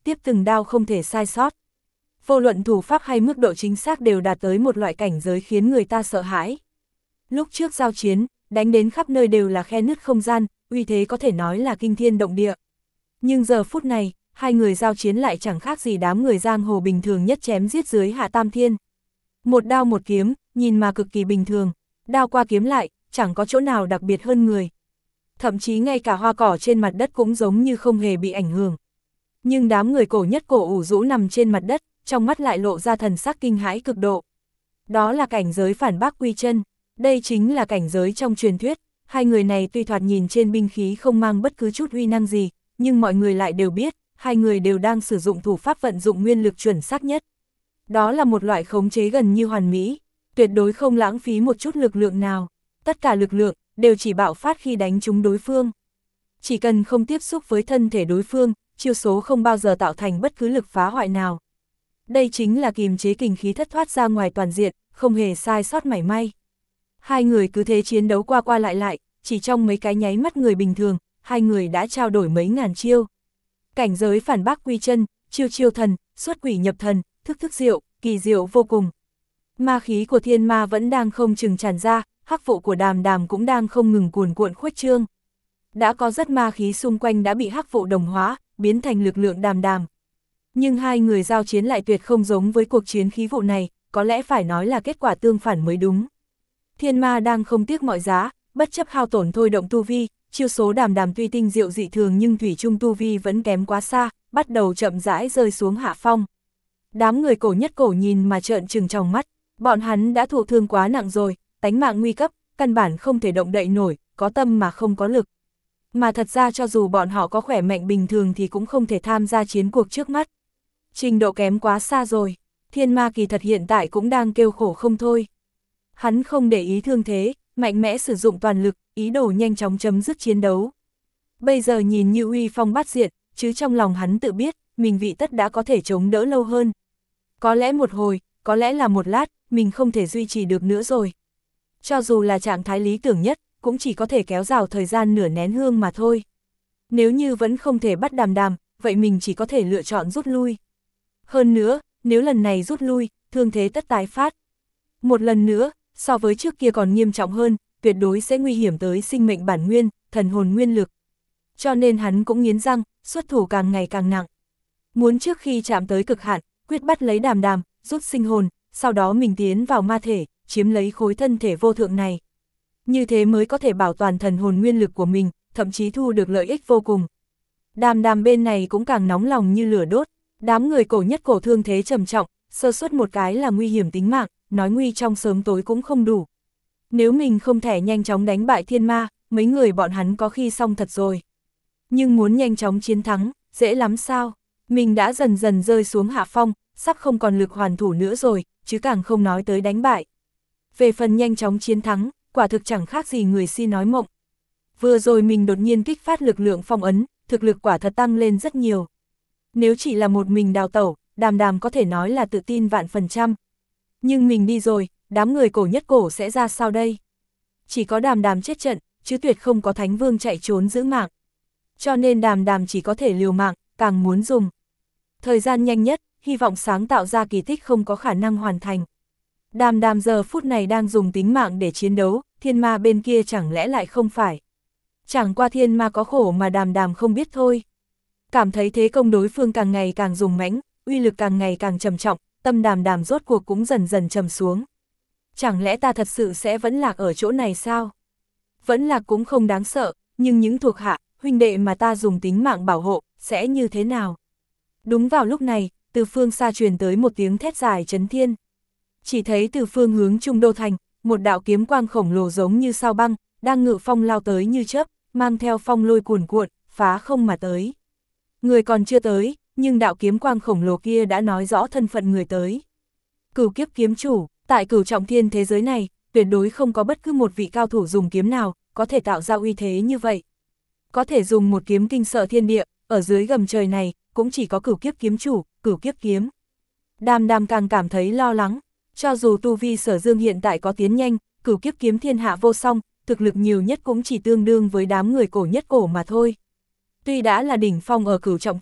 tiếp từng đao không thể sai sót. Vô luận thủ pháp hay mức độ chính xác đều đạt tới một loại cảnh giới khiến người ta sợ hãi. Lúc trước giao chiến, đánh đến khắp nơi đều là khe nứt không gian, uy thế có thể nói là kinh thiên động địa. Nhưng giờ phút này, hai người giao chiến lại chẳng khác gì đám người giang hồ bình thường nhất chém giết dưới hạ tam thiên. Một đao một kiếm, nhìn mà cực kỳ bình thường, đao qua kiếm lại, chẳng có chỗ nào đặc biệt hơn người. Thậm chí ngay cả hoa cỏ trên mặt đất cũng giống như không hề bị ảnh hưởng. Nhưng đám người cổ nhất cổ ủ rũ nằm trên mặt đất, trong mắt lại lộ ra thần sắc kinh hãi cực độ. Đó là cảnh giới phản bác quy chân, đây chính là cảnh giới trong truyền thuyết. Hai người này tuy thoạt nhìn trên binh khí không mang bất cứ chút uy năng gì, nhưng mọi người lại đều biết, hai người đều đang sử dụng thủ pháp vận dụng nguyên lực chuẩn xác nhất. Đó là một loại khống chế gần như hoàn mỹ, tuyệt đối không lãng phí một chút lực lượng nào. Tất cả lực lượng đều chỉ bạo phát khi đánh trúng đối phương. Chỉ cần không tiếp xúc với thân thể đối phương, chiêu số không bao giờ tạo thành bất cứ lực phá hoại nào. Đây chính là kiềm chế kình khí thất thoát ra ngoài toàn diện, không hề sai sót mảy may. Hai người cứ thế chiến đấu qua qua lại lại, chỉ trong mấy cái nháy mắt người bình thường, hai người đã trao đổi mấy ngàn chiêu. Cảnh giới phản bác quy chân, chiêu chiêu thần, xuất quỷ nhập thần, thức thức diệu, kỳ diệu vô cùng. Ma khí của thiên ma vẫn đang không chừng tràn ra, hắc vụ của đàm đàm cũng đang không ngừng cuồn cuộn khuếch trương. Đã có rất ma khí xung quanh đã bị hắc vụ đồng hóa, biến thành lực lượng đàm đàm. Nhưng hai người giao chiến lại tuyệt không giống với cuộc chiến khí vụ này, có lẽ phải nói là kết quả tương phản mới đúng. Thiên ma đang không tiếc mọi giá, bất chấp hao tổn thôi động tu vi, chiêu số đàm đàm tuy tinh diệu dị thường nhưng thủy chung tu vi vẫn kém quá xa, bắt đầu chậm rãi rơi xuống hạ phong. Đám người cổ nhất cổ nhìn mà trợn trừng trong mắt, bọn hắn đã thụ thương quá nặng rồi, tánh mạng nguy cấp, căn bản không thể động đậy nổi, có tâm mà không có lực. Mà thật ra cho dù bọn họ có khỏe mạnh bình thường thì cũng không thể tham gia chiến cuộc trước mắt. Trình độ kém quá xa rồi, thiên ma kỳ thật hiện tại cũng đang kêu khổ không thôi. Hắn không để ý thương thế, mạnh mẽ sử dụng toàn lực, ý đồ nhanh chóng chấm dứt chiến đấu. Bây giờ nhìn như uy phong bát diện, chứ trong lòng hắn tự biết, mình vị tất đã có thể chống đỡ lâu hơn. Có lẽ một hồi, có lẽ là một lát, mình không thể duy trì được nữa rồi. Cho dù là trạng thái lý tưởng nhất, cũng chỉ có thể kéo dài thời gian nửa nén hương mà thôi. Nếu như vẫn không thể bắt đàm đàm, vậy mình chỉ có thể lựa chọn rút lui. Hơn nữa, nếu lần này rút lui, thương thế tất tái phát. Một lần nữa, so với trước kia còn nghiêm trọng hơn, tuyệt đối sẽ nguy hiểm tới sinh mệnh bản nguyên, thần hồn nguyên lực. Cho nên hắn cũng nghiến răng, xuất thủ càng ngày càng nặng. Muốn trước khi chạm tới cực hạn, quyết bắt lấy đàm đàm, rút sinh hồn, sau đó mình tiến vào ma thể, chiếm lấy khối thân thể vô thượng này. Như thế mới có thể bảo toàn thần hồn nguyên lực của mình, thậm chí thu được lợi ích vô cùng. Đàm đàm bên này cũng càng nóng lòng như lửa đốt, đám người cổ nhất cổ thương thế trầm trọng, sơ suất một cái là nguy hiểm tính mạng, nói nguy trong sớm tối cũng không đủ. Nếu mình không thể nhanh chóng đánh bại thiên ma, mấy người bọn hắn có khi xong thật rồi. Nhưng muốn nhanh chóng chiến thắng, dễ lắm sao? Mình đã dần dần rơi xuống hạ phong, sắp không còn lực hoàn thủ nữa rồi, chứ càng không nói tới đánh bại. Về phần nhanh chóng chiến thắng, quả thực chẳng khác gì người si nói mộng. Vừa rồi mình đột nhiên kích phát lực lượng phong ấn, thực lực quả thật tăng lên rất nhiều. Nếu chỉ là một mình đào tẩu, đàm đàm có thể nói là tự tin vạn phần trăm. Nhưng mình đi rồi, đám người cổ nhất cổ sẽ ra sao đây? Chỉ có đàm đàm chết trận, chứ tuyệt không có thánh vương chạy trốn giữ mạng. Cho nên đàm đàm chỉ có thể liều mạng, càng muốn dùng. Thời gian nhanh nhất, hy vọng sáng tạo ra kỳ tích không có khả năng hoàn thành. Đàm đàm giờ phút này đang dùng tính mạng để chiến đấu, thiên ma bên kia chẳng lẽ lại không phải. Chẳng qua thiên ma có khổ mà đàm đàm không biết thôi. Cảm thấy thế công đối phương càng ngày càng dùng mãnh, uy lực càng ngày càng trầm trọng, tâm đàm đàm rốt cuộc cũng dần dần trầm xuống. Chẳng lẽ ta thật sự sẽ vẫn lạc ở chỗ này sao? Vẫn lạc cũng không đáng sợ, nhưng những thuộc hạ, huynh đệ mà ta dùng tính mạng bảo hộ, sẽ như thế nào? Đúng vào lúc này, từ phương xa truyền tới một tiếng thét dài chấn thiên. Chỉ thấy từ phương hướng Trung Đô Thành, một đạo kiếm quang khổng lồ giống như sao băng, đang ngự phong lao tới như chớp, mang theo phong lôi cuồn cuộn, phá không mà tới. Người còn chưa tới, nhưng đạo kiếm quang khổng lồ kia đã nói rõ thân phận người tới. Cửu kiếp kiếm chủ, tại cửu trọng thiên thế giới này, tuyệt đối không có bất cứ một vị cao thủ dùng kiếm nào, có thể tạo ra uy thế như vậy. Có thể dùng một kiếm kinh sợ thiên địa, ở dưới gầm trời này, cũng chỉ có cửu kiếp kiếm chủ, cửu kiếp kiếm. Đàm đàm càng cảm thấy lo lắng, cho dù tu vi Sở Dương hiện tại có tiến nhanh, cửu kiếp kiếm thiên hạ vô song, thực lực nhiều nhất cũng chỉ tương đương với đám người cổ nhất cổ mà thôi. Tuy đã là đỉnh phong ở cửu trọng thiên,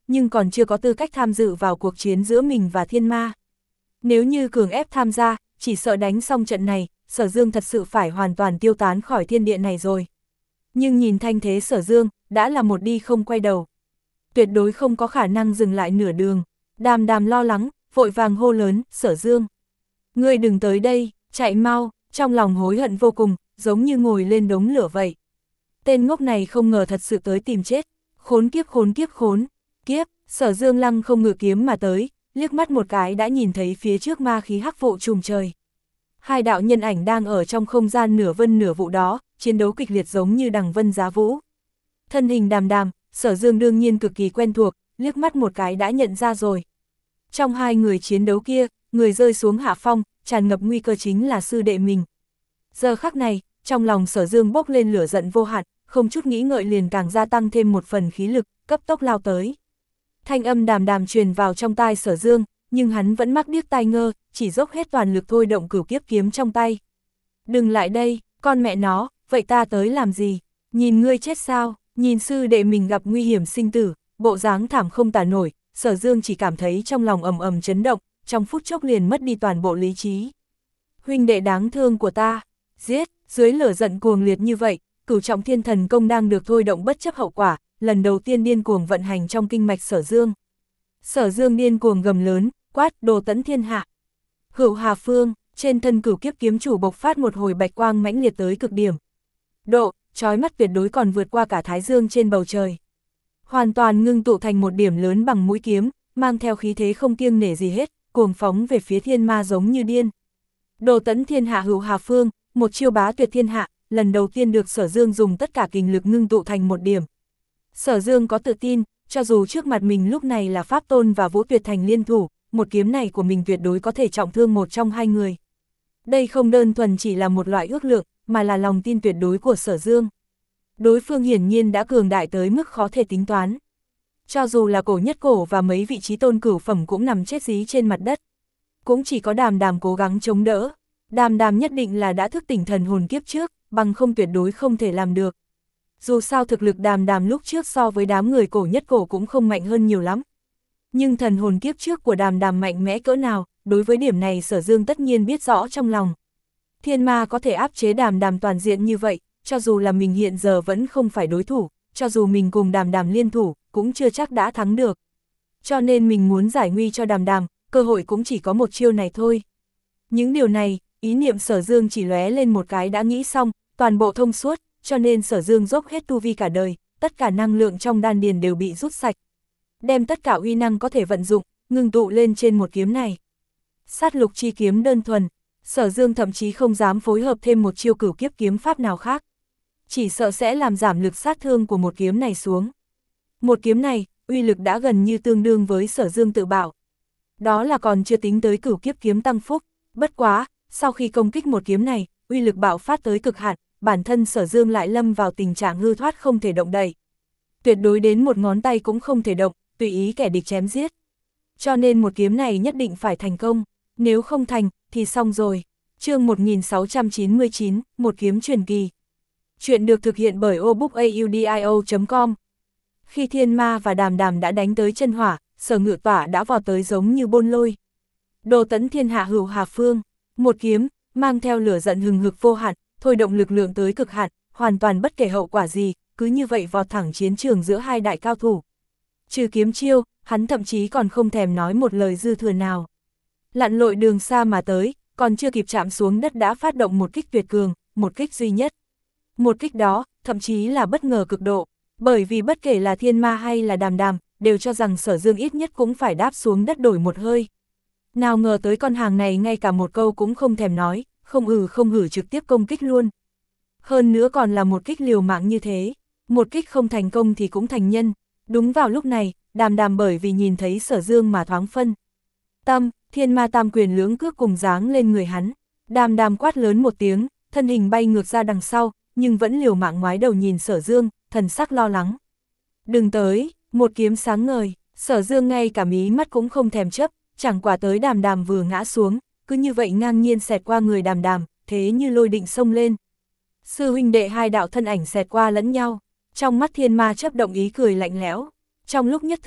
nhưng còn chưa có tư cách tham dự vào cuộc chiến giữa mình và thiên ma. Nếu như cường ép tham gia, chỉ sợ đánh xong trận này, Sở Dương thật sự phải hoàn toàn tiêu tán khỏi thiên địa này rồi. Nhưng nhìn thanh thế Sở Dương, đã là một đi không quay đầu. Tuyệt đối không có khả năng dừng lại nửa đường. Đàm Đàm lo lắng, vội vàng hô lớn, Sở Dương. Ngươi đừng tới đây, chạy mau, trong lòng hối hận vô cùng, giống như ngồi lên đống lửa vậy. Tên ngốc này không ngờ thật sự tới tìm chết. Khốn kiếp khốn kiếp khốn, kiếp, Sở Dương lăng không ngự kiếm mà tới, liếc mắt một cái đã nhìn thấy phía trước ma khí hắc vụ trùm trời. Hai đạo nhân ảnh đang ở trong không gian nửa vân nửa vụ đó, chiến đấu kịch liệt giống như đằng vân giá vũ. Thân hình Đàm Đàm, Sở Dương đương nhiên cực kỳ quen thuộc, liếc mắt một cái đã nhận ra rồi. Trong hai người chiến đấu kia, người rơi xuống hạ phong, tràn ngập nguy cơ chính là sư đệ mình. Giờ khắc này, trong lòng Sở Dương bốc lên lửa giận vô hạn, không chút nghĩ ngợi liền càng gia tăng thêm một phần khí lực, cấp tốc lao tới. Thanh âm Đàm Đàm truyền vào trong tai Sở Dương, nhưng hắn vẫn mắc điếc tai ngơ, chỉ dốc hết toàn lực thôi động cửu kiếp kiếm trong tay. Đừng lại đây, con mẹ nó, vậy ta tới làm gì? Nhìn ngươi chết sao? Nhìn sư đệ mình gặp nguy hiểm sinh tử, bộ dáng thảm không tả nổi, Sở Dương chỉ cảm thấy trong lòng ầm ầm chấn động, trong phút chốc liền mất đi toàn bộ lý trí. Huynh đệ đáng thương của ta, giết, dưới lửa giận cuồng liệt như vậy, cửu trọng thiên thần công đang được thôi động bất chấp hậu quả, lần đầu tiên điên cuồng vận hành trong kinh mạch Sở Dương. Sở Dương điên cuồng gầm lớn, quát đồ tẫn thiên hạ. Hữu Hà Phương, trên thân cửu kiếp kiếm chủ bộc phát một hồi bạch quang mãnh liệt tới cực điểm. Độ, chói mắt tuyệt đối còn vượt qua cả thái dương trên bầu trời. Hoàn toàn ngưng tụ thành một điểm lớn bằng mũi kiếm, mang theo khí thế không kiêng nể gì hết, cuồng phóng về phía thiên ma giống như điên. Đồ tẫn thiên hạ Hữu Hà Phương, một chiêu bá tuyệt thiên hạ, lần đầu tiên được Sở Dương dùng tất cả kình lực ngưng tụ thành một điểm. Sở Dương có tự tin, cho dù trước mặt mình lúc này là Pháp Tôn và Vũ Tuyệt Thành liên thủ, một kiếm này của mình tuyệt đối có thể trọng thương một trong hai người. Đây không đơn thuần chỉ là một loại ước lượng, mà là lòng tin tuyệt đối của Sở Dương. Đối phương hiển nhiên đã cường đại tới mức khó thể tính toán. Cho dù là cổ nhất cổ và mấy vị trí tôn cửu phẩm cũng nằm chết dí trên mặt đất. Cũng chỉ có Đàm Đàm cố gắng chống đỡ. Đàm Đàm nhất định là đã thức tỉnh thần hồn kiếp trước, bằng không tuyệt đối không thể làm được. Dù sao thực lực Đàm Đàm lúc trước so với đám người cổ nhất cổ cũng không mạnh hơn nhiều lắm. Nhưng thần hồn kiếp trước của Đàm Đàm mạnh mẽ cỡ nào, đối với điểm này Sở Dương tất nhiên biết rõ trong lòng. Thiên ma có thể áp chế Đàm Đàm toàn diện như vậy, cho dù là mình hiện giờ vẫn không phải đối thủ, cho dù mình cùng Đàm Đàm liên thủ, cũng chưa chắc đã thắng được. Cho nên mình muốn giải nguy cho Đàm Đàm, cơ hội cũng chỉ có một chiêu này thôi. Những điều này, ý niệm Sở Dương chỉ lóe lên một cái đã nghĩ xong, toàn bộ thông suốt, cho nên Sở Dương dốc hết tu vi cả đời, tất cả năng lượng trong đan điền đều bị rút sạch. Đem tất cả uy năng có thể vận dụng, ngưng tụ lên trên một kiếm này. Sát lục chi kiếm đơn thuần, Sở Dương thậm chí không dám phối hợp thêm một chiêu cửu kiếp kiếm pháp nào khác. Chỉ sợ sẽ làm giảm lực sát thương của một kiếm này xuống. Một kiếm này, uy lực đã gần như tương đương với Sở Dương tự bảo. Đó là còn chưa tính tới cửu kiếp kiếm tăng phúc, bất quá, sau khi công kích một kiếm này, uy lực bạo phát tới cực hạn, bản thân Sở Dương lại lâm vào tình trạng hư thoát không thể động đậy. Tuyệt đối đến một ngón tay cũng không thể động, tùy ý kẻ địch chém giết. Cho nên một kiếm này nhất định phải thành công, nếu không thành, thì xong rồi. Chương một nghìn sáu trăm chín mươi chín, một kiếm truyền kỳ. Chuyện được thực hiện bởi obookaudio chấm com. Khi Thiên Ma và Đàm Đàm đã đánh tới chân hỏa, Sở Ngự Tỏa đã vọt tới giống như bôn lôi. Đồ tẫn thiên hạ Hữu Hà Phương, một kiếm, mang theo lửa giận hừng hực vô hạn, thôi động lực lượng tới cực hạn, hoàn toàn bất kể hậu quả gì, cứ như vậy vọt thẳng chiến trường giữa hai đại cao thủ. Trừ kiếm chiêu, hắn thậm chí còn không thèm nói một lời dư thừa nào. Lặn lội đường xa mà tới, còn chưa kịp chạm xuống đất đã phát động một kích tuyệt cường, một kích duy nhất. Một kích đó, thậm chí là bất ngờ cực độ, bởi vì bất kể là Thiên Ma hay là Đàm Đàm, đều cho rằng Sở Dương ít nhất cũng phải đáp xuống đất đổi một hơi. Nào ngờ tới con hàng này ngay cả một câu cũng không thèm nói, không ử không hử trực tiếp công kích luôn. Hơn nữa còn là một kích liều mạng như thế, một kích không thành công thì cũng thành nhân. Đúng vào lúc này, Đàm Đàm bởi vì nhìn thấy Sở Dương mà thoáng phân tâm, Thiên Ma tam quyền lưỡng cước cùng giáng lên người hắn. Đàm Đàm quát lớn một tiếng, thân hình bay ngược ra đằng sau, nhưng vẫn liều mạng ngoái đầu nhìn Sở Dương, thần sắc lo lắng. Đừng tới, một kiếm sáng ngời, Sở Dương ngay cả mí mắt cũng không thèm chấp, chẳng quả tới Đàm Đàm vừa ngã xuống, cứ như vậy ngang nhiên xẹt qua người Đàm Đàm, thế như lôi định xông lên. Sư huynh đệ hai đạo thân ảnh xẹt qua lẫn nhau, trong mắt Thiên Ma chớp động ý cười lạnh lẽo. Trong lúc nhất thời,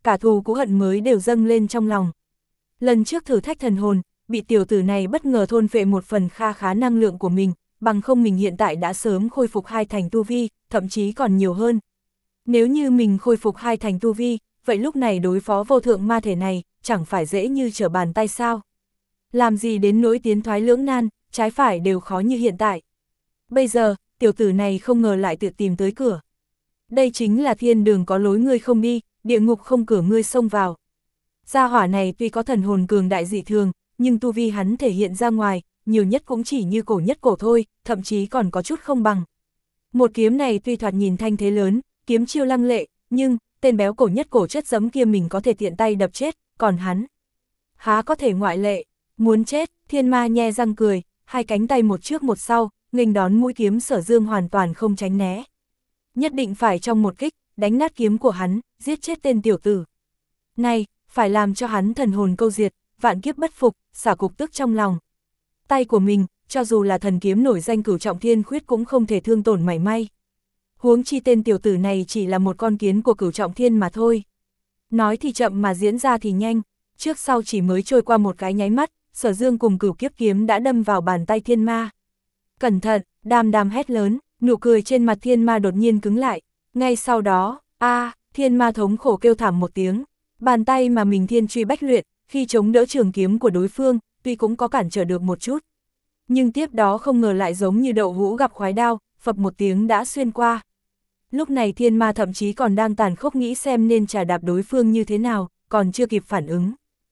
cả thù cũ hận mới đều dâng lên trong lòng. Lần trước thử thách thần hồn, bị tiểu tử này bất ngờ thôn phệ một phần kha khá năng lượng của mình, bằng không mình hiện tại đã sớm khôi phục hai thành tu vi, thậm chí còn nhiều hơn. Nếu như mình khôi phục hai thành tu vi, vậy lúc này đối phó vô thượng ma thể này, chẳng phải dễ như trở bàn tay sao? Làm gì đến nỗi tiến thoái lưỡng nan, trái phải đều khó như hiện tại. Bây giờ, tiểu tử này không ngờ lại tự tìm tới cửa. Đây chính là thiên đường có lối ngươi không đi, địa ngục không cửa ngươi xông vào. Gia hỏa này tuy có thần hồn cường đại dị thường, nhưng tu vi hắn thể hiện ra ngoài, nhiều nhất cũng chỉ như cổ nhất cổ thôi, thậm chí còn có chút không bằng. Một kiếm này tuy thoạt nhìn thanh thế lớn, kiếm chiêu lăng lệ, nhưng, tên béo cổ nhất cổ chất giấm kia mình có thể tiện tay đập chết, còn hắn há có thể ngoại lệ. Muốn chết, thiên ma nhe răng cười, hai cánh tay một trước một sau, nghênh đón mũi kiếm Sở Dương hoàn toàn không tránh né. Nhất định phải trong một kích, đánh nát kiếm của hắn, giết chết tên tiểu tử. Này, phải làm cho hắn thần hồn câu diệt, vạn kiếp bất phục, xả cục tức trong lòng. Tay của mình, cho dù là thần kiếm nổi danh Cửu Trọng Thiên Khuyết cũng không thể thương tổn mảy may. Huống chi tên tiểu tử này chỉ là một con kiến của Cửu Trọng Thiên mà thôi. Nói thì chậm mà diễn ra thì nhanh, trước sau chỉ mới trôi qua một cái nháy mắt, Sở Dương cùng Cửu Kiếp kiếm đã đâm vào bàn tay thiên ma. Cẩn thận, đàm đàm hét lớn, nụ cười trên mặt thiên ma đột nhiên cứng lại. Ngay sau đó, a thiên ma thống khổ kêu thảm một tiếng. Bàn tay mà mình thiên truy bách luyện, khi chống đỡ trường kiếm của đối phương, tuy cũng có cản trở được một chút. Nhưng tiếp đó không ngờ lại giống như đậu hũ gặp khoái đao, phập một tiếng đã xuyên qua. Lúc này thiên ma thậm chí còn đang tàn khốc nghĩ xem nên trà đạp đối phương như thế nào, còn chưa kịp phản ứng.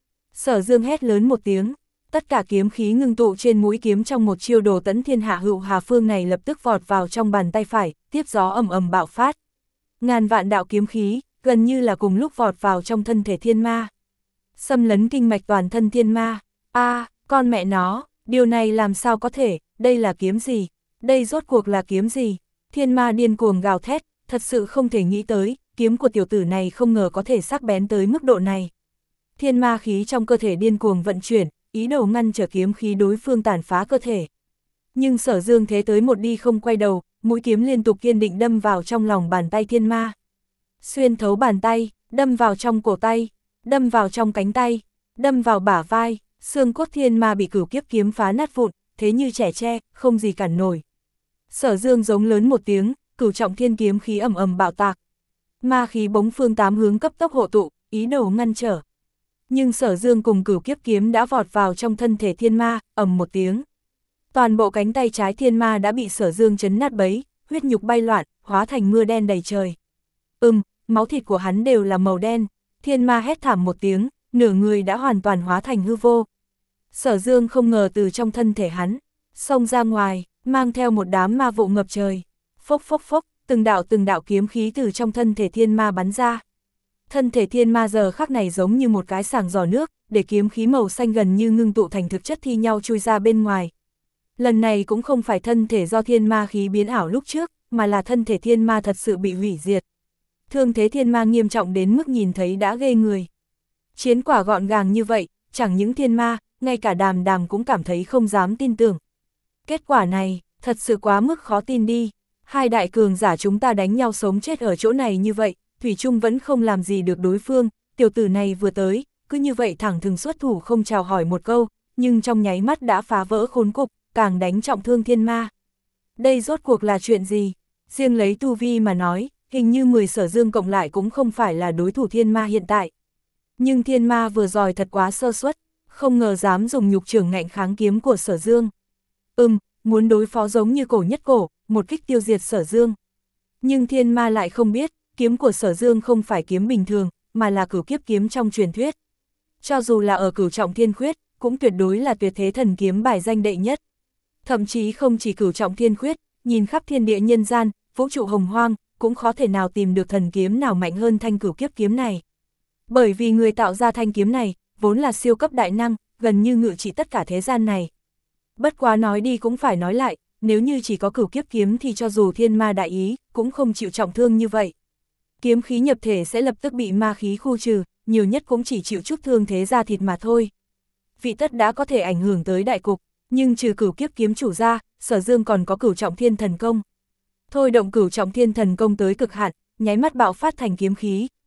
Sở Dương hét lớn một tiếng, tất cả kiếm khí ngưng tụ trên mũi kiếm trong một chiêu đồ tẫn thiên hạ hữu hà phương này lập tức vọt vào trong bàn tay phải, tiếp gió ầm ầm bạo phát. Ngàn vạn đạo kiếm khí, gần như là cùng lúc vọt vào trong thân thể thiên ma. Xâm lấn kinh mạch toàn thân thiên ma. A, à, con mẹ nó, điều này làm sao có thể, đây là kiếm gì? Đây rốt cuộc là kiếm gì? Thiên ma điên cuồng gào thét, thật sự không thể nghĩ tới, kiếm của tiểu tử này không ngờ có thể sắc bén tới mức độ này. Thiên ma khí trong cơ thể điên cuồng vận chuyển, ý đồ ngăn trở kiếm khí đối phương tàn phá cơ thể. Nhưng Sở Dương thế tới một đi không quay đầu, mũi kiếm liên tục kiên định đâm vào trong lòng bàn tay thiên ma. Xuyên thấu bàn tay, đâm vào trong cổ tay, đâm vào trong cánh tay, đâm vào bả vai, xương cốt thiên ma bị Cửu Kiếp kiếm phá nát vụn, thế như trẻ tre, không gì cản nổi. Sở Dương giống lớn một tiếng, Cửu Trọng Thiên kiếm khí ầm ầm bạo tạc. Ma khí bống phương tám hướng cấp tốc hộ tụ, ý đồ ngăn trở. Nhưng Sở Dương cùng Cửu Kiếp kiếm đã vọt vào trong thân thể thiên ma, ầm một tiếng. Toàn bộ cánh tay trái thiên ma đã bị Sở Dương chấn nát bấy, huyết nhục bay loạn, hóa thành mưa đen đầy trời. Ừm, máu thịt của hắn đều là màu đen, thiên ma hét thảm một tiếng, nửa người đã hoàn toàn hóa thành hư vô. Sở Dương không ngờ từ trong thân thể hắn, xông ra ngoài, mang theo một đám ma vụ ngập trời. Phốc phốc phốc, từng đạo từng đạo kiếm khí từ trong thân thể thiên ma bắn ra. Thân thể thiên ma giờ khắc này giống như một cái sàng giò nước, để kiếm khí màu xanh gần như ngưng tụ thành thực chất thi nhau chui ra bên ngoài. Lần này cũng không phải thân thể do thiên ma khí biến ảo lúc trước, mà là thân thể thiên ma thật sự bị hủy diệt. Thương thế thiên ma nghiêm trọng đến mức nhìn thấy đã ghê người. Chiến quả gọn gàng như vậy, chẳng những thiên ma, ngay cả đàm đàm cũng cảm thấy không dám tin tưởng. Kết quả này, thật sự quá mức khó tin đi. Hai đại cường giả chúng ta đánh nhau sống chết ở chỗ này như vậy, thủy chung vẫn không làm gì được đối phương, tiểu tử này vừa tới, cứ như vậy thẳng thừng xuất thủ không chào hỏi một câu, nhưng trong nháy mắt đã phá vỡ khốn cục, càng đánh trọng thương thiên ma. Đây rốt cuộc là chuyện gì? Riêng lấy tu vi mà nói, hình như mười Sở Dương cộng lại cũng không phải là đối thủ thiên ma hiện tại. Nhưng thiên ma vừa rồi thật quá sơ suất, không ngờ dám dùng nhục trưởng ngạnh kháng kiếm của Sở Dương. Ừm, muốn đối phó giống như cổ nhất cổ, một kích tiêu diệt Sở Dương. Nhưng thiên ma lại không biết, kiếm của Sở Dương không phải kiếm bình thường, mà là Cửu Kiếp kiếm trong truyền thuyết. Cho dù là ở Cửu Trọng Thiên Khuyết, cũng tuyệt đối là tuyệt thế thần kiếm bài danh đệ nhất. Thậm chí không chỉ Cửu Trọng Thiên Khuyết, nhìn khắp thiên địa nhân gian, vũ trụ hồng hoang, cũng khó thể nào tìm được thần kiếm nào mạnh hơn thanh Cửu Kiếp kiếm này. Bởi vì người tạo ra thanh kiếm này, vốn là siêu cấp đại năng, gần như ngự trị tất cả thế gian này. Bất quá nói đi cũng phải nói lại, nếu như chỉ có Cửu Kiếp kiếm thì cho dù thiên ma đại ý, cũng không chịu trọng thương như vậy. Kiếm khí nhập thể sẽ lập tức bị ma khí khu trừ, nhiều nhất cũng chỉ chịu chút thương thế da thịt mà thôi. Vị tất đã có thể ảnh hưởng tới đại cục, nhưng trừ Cửu Kiếp kiếm chủ ra, Sở Dương còn có Cửu Trọng Thiên thần công. Thôi động Cửu Trọng Thiên thần công tới cực hạn, nháy mắt bạo phát thành kiếm khí,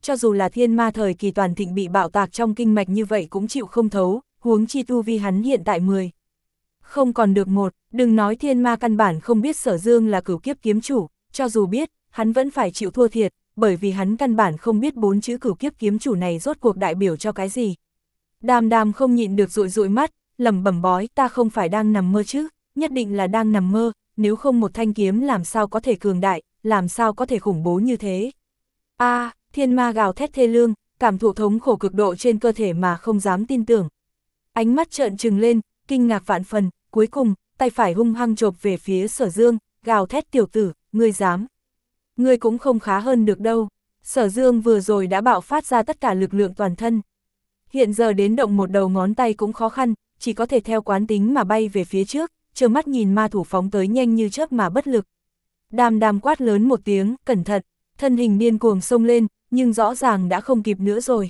cho dù là thiên ma thời kỳ toàn thịnh bị bạo tạc trong kinh mạch như vậy cũng chịu không thấu, huống chi tu vi hắn hiện tại mười. Không còn được một, đừng nói thiên ma căn bản không biết Sở Dương là cửu kiếp kiếm chủ, cho dù biết, hắn vẫn phải chịu thua thiệt, bởi vì hắn căn bản không biết bốn chữ cửu kiếp kiếm chủ này rốt cuộc đại biểu cho cái gì. Đàm Đàm không nhịn được dụi dụi mắt, lẩm bẩm bói, ta không phải đang nằm mơ chứ, nhất định là đang nằm mơ, nếu không một thanh kiếm làm sao có thể cường đại, làm sao có thể khủng bố như thế. A, à, thiên ma gào thét thê lương, cảm thụ thống khổ cực độ trên cơ thể mà không dám tin tưởng. Ánh mắt trợn trừng lên, kinh ngạc vạn phần, cuối cùng, tay phải hung hăng chộp về phía Sở Dương, gào thét tiểu tử, ngươi dám. Ngươi cũng không khá hơn được đâu. Sở Dương vừa rồi đã bạo phát ra tất cả lực lượng toàn thân. Hiện giờ đến động một đầu ngón tay cũng khó khăn, chỉ có thể theo quán tính mà bay về phía trước, trơ mắt nhìn ma thủ phóng tới nhanh như chớp mà bất lực. Đàm Đàm quát lớn một tiếng, cẩn thận, thân hình điên cuồng xông lên, nhưng rõ ràng đã không kịp nữa rồi.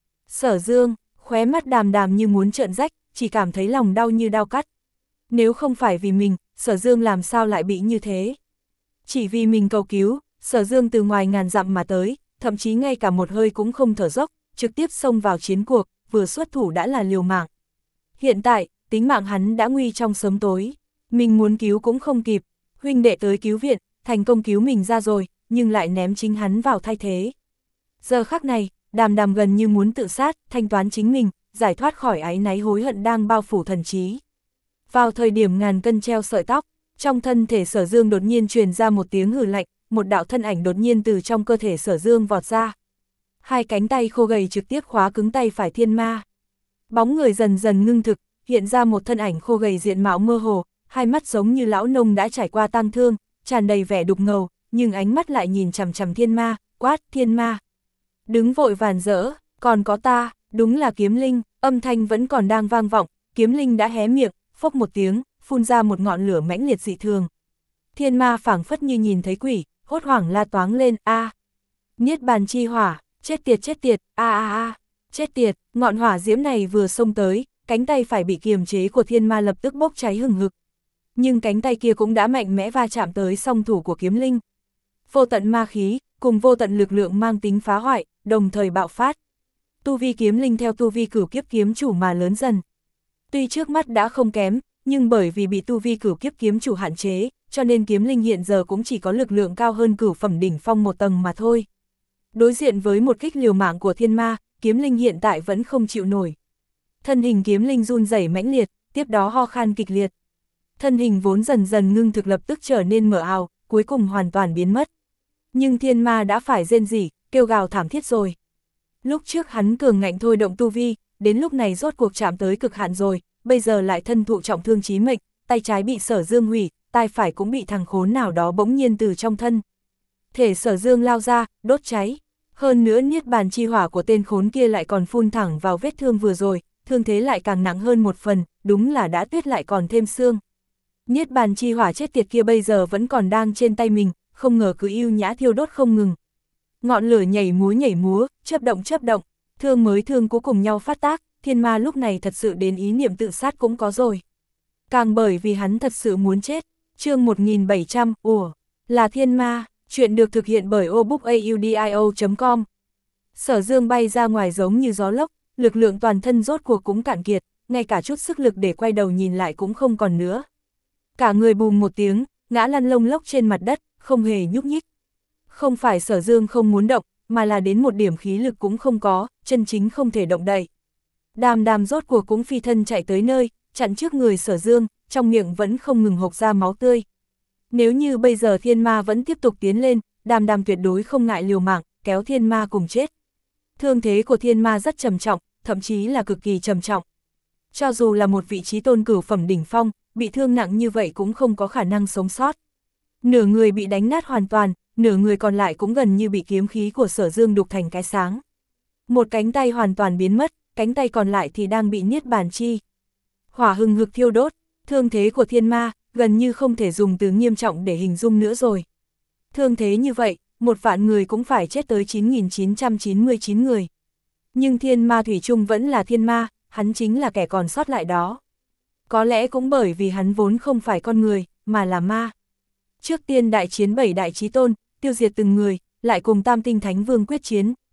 Sở Dương, khóe mắt Đàm Đàm như muốn trợn rách, chỉ cảm thấy lòng đau như đao cắt. Nếu không phải vì mình, Sở Dương làm sao lại bị như thế? Chỉ vì mình cầu cứu, Sở Dương từ ngoài ngàn dặm mà tới, thậm chí ngay cả một hơi cũng không thở dốc, trực tiếp xông vào chiến cuộc, vừa xuất thủ đã là liều mạng. Hiện tại, tính mạng hắn đã nguy trong sớm tối, mình muốn cứu cũng không kịp, huynh đệ tới cứu viện, thành công cứu mình ra rồi, nhưng lại ném chính hắn vào thay thế. Giờ khắc này, Đàm Đàm gần như muốn tự sát, thanh toán chính mình, giải thoát khỏi áy náy hối hận đang bao phủ thần trí. Vào thời điểm ngàn cân treo sợi tóc, trong thân thể Sở Dương đột nhiên truyền ra một tiếng hừ lạnh, một đạo thân ảnh đột nhiên từ trong cơ thể Sở Dương vọt ra. Hai cánh tay khô gầy trực tiếp khóa cứng tay phải thiên ma. Bóng người dần dần ngưng thực, hiện ra một thân ảnh khô gầy diện mạo mơ hồ, hai mắt giống như lão nông đã trải qua tang thương, tràn đầy vẻ đục ngầu, nhưng ánh mắt lại nhìn chằm chằm thiên ma, quát thiên ma. Đứng vội vàn rỡ, còn có ta, đúng là kiếm linh, âm thanh vẫn còn đang vang vọng, kiếm linh đã hé miệng, phốc một tiếng, phun ra một ngọn lửa mãnh liệt dị thường. Thiên ma phảng phất như nhìn thấy quỷ, hốt hoảng la toáng lên, a, niết bàn chi hỏa, chết tiệt chết tiệt, a a a, chết tiệt, ngọn hỏa diễm này vừa xông tới, cánh tay phải bị kiềm chế của thiên ma lập tức bốc cháy hừng hực. Nhưng cánh tay kia cũng đã mạnh mẽ va chạm tới song thủ của kiếm linh. Vô tận ma khí, cùng vô tận lực lượng mang tính phá hoại, đồng thời bạo phát. Tu vi kiếm linh theo tu vi cửu kiếp kiếm chủ mà lớn dần. Tuy trước mắt đã không kém, nhưng bởi vì bị tu vi cửu kiếp kiếm chủ hạn chế, cho nên kiếm linh hiện giờ cũng chỉ có lực lượng cao hơn cửu phẩm đỉnh phong một tầng mà thôi. Đối diện với một kích liều mạng của thiên ma, kiếm linh hiện tại vẫn không chịu nổi. Thân hình kiếm linh run rẩy mãnh liệt, tiếp đó ho khan kịch liệt. Thân hình vốn dần dần ngưng thực lập tức trở nên mờ ảo, cuối cùng hoàn toàn biến mất. Nhưng thiên ma đã phải rên rỉ, kêu gào thảm thiết rồi. Lúc trước hắn cường ngạnh thôi động tu vi, đến lúc này rốt cuộc chạm tới cực hạn rồi, bây giờ lại thân thụ trọng thương chí mệnh, tay trái bị Sở Dương hủy, tay phải cũng bị thằng khốn nào đó bỗng nhiên từ trong thân thể Sở Dương lao ra, đốt cháy. Hơn nữa niết bàn chi hỏa của tên khốn kia lại còn phun thẳng vào vết thương vừa rồi, thương thế lại càng nặng hơn một phần, đúng là đã tuyết lại còn thêm xương. Niết bàn chi hỏa chết tiệt kia bây giờ vẫn còn đang trên tay mình, không ngờ cứ yêu nhã thiêu đốt không ngừng. Ngọn lửa nhảy múa nhảy múa, chớp động chớp động, thương mới thương cũ cùng nhau phát tác, thiên ma lúc này thật sự đến ý niệm tự sát cũng có rồi. Càng bởi vì hắn thật sự muốn chết. Chương một nghìn bảy trăm, ủa, là thiên ma, chuyện được thực hiện bởi obookaudio chấm com. Sở Dương bay ra ngoài giống như gió lốc, lực lượng toàn thân rốt cuộc cũng cạn kiệt, ngay cả chút sức lực để quay đầu nhìn lại cũng không còn nữa. Cả người bùm một tiếng, ngã lăn lông lốc trên mặt đất, không hề nhúc nhích. Không phải Sở Dương không muốn động, mà là đến một điểm khí lực cũng không có, chân chính không thể động đậy. Đàm Đàm rốt cuộc cũng phi thân chạy tới nơi, chặn trước người Sở Dương, trong miệng vẫn không ngừng hộc ra máu tươi. Nếu như bây giờ thiên ma vẫn tiếp tục tiến lên, Đàm Đàm tuyệt đối không ngại liều mạng, kéo thiên ma cùng chết. Thương thế của thiên ma rất trầm trọng, thậm chí là cực kỳ trầm trọng. Cho dù là một vị trí tôn cửu phẩm đỉnh phong, bị thương nặng như vậy cũng không có khả năng sống sót. Nửa người bị đánh nát hoàn toàn, nửa người còn lại cũng gần như bị kiếm khí của Sở Dương đục thành cái sáng. Một cánh tay hoàn toàn biến mất, cánh tay còn lại thì đang bị niết bàn chi hỏa hừng hực thiêu đốt. Thương thế của thiên ma gần như không thể dùng từ nghiêm trọng để hình dung nữa rồi. Thương thế như vậy, một vạn người cũng phải chết tới chín nghìn chín trăm chín mươi chín người. Nhưng thiên ma thủy chung vẫn là thiên ma, hắn chính là kẻ còn sót lại đó. Có lẽ cũng bởi vì hắn vốn không phải con người, mà là ma. Trước tiên đại chiến bảy đại chí tôn, tiêu diệt từng người, lại cùng tam tinh thánh vương quyết chiến,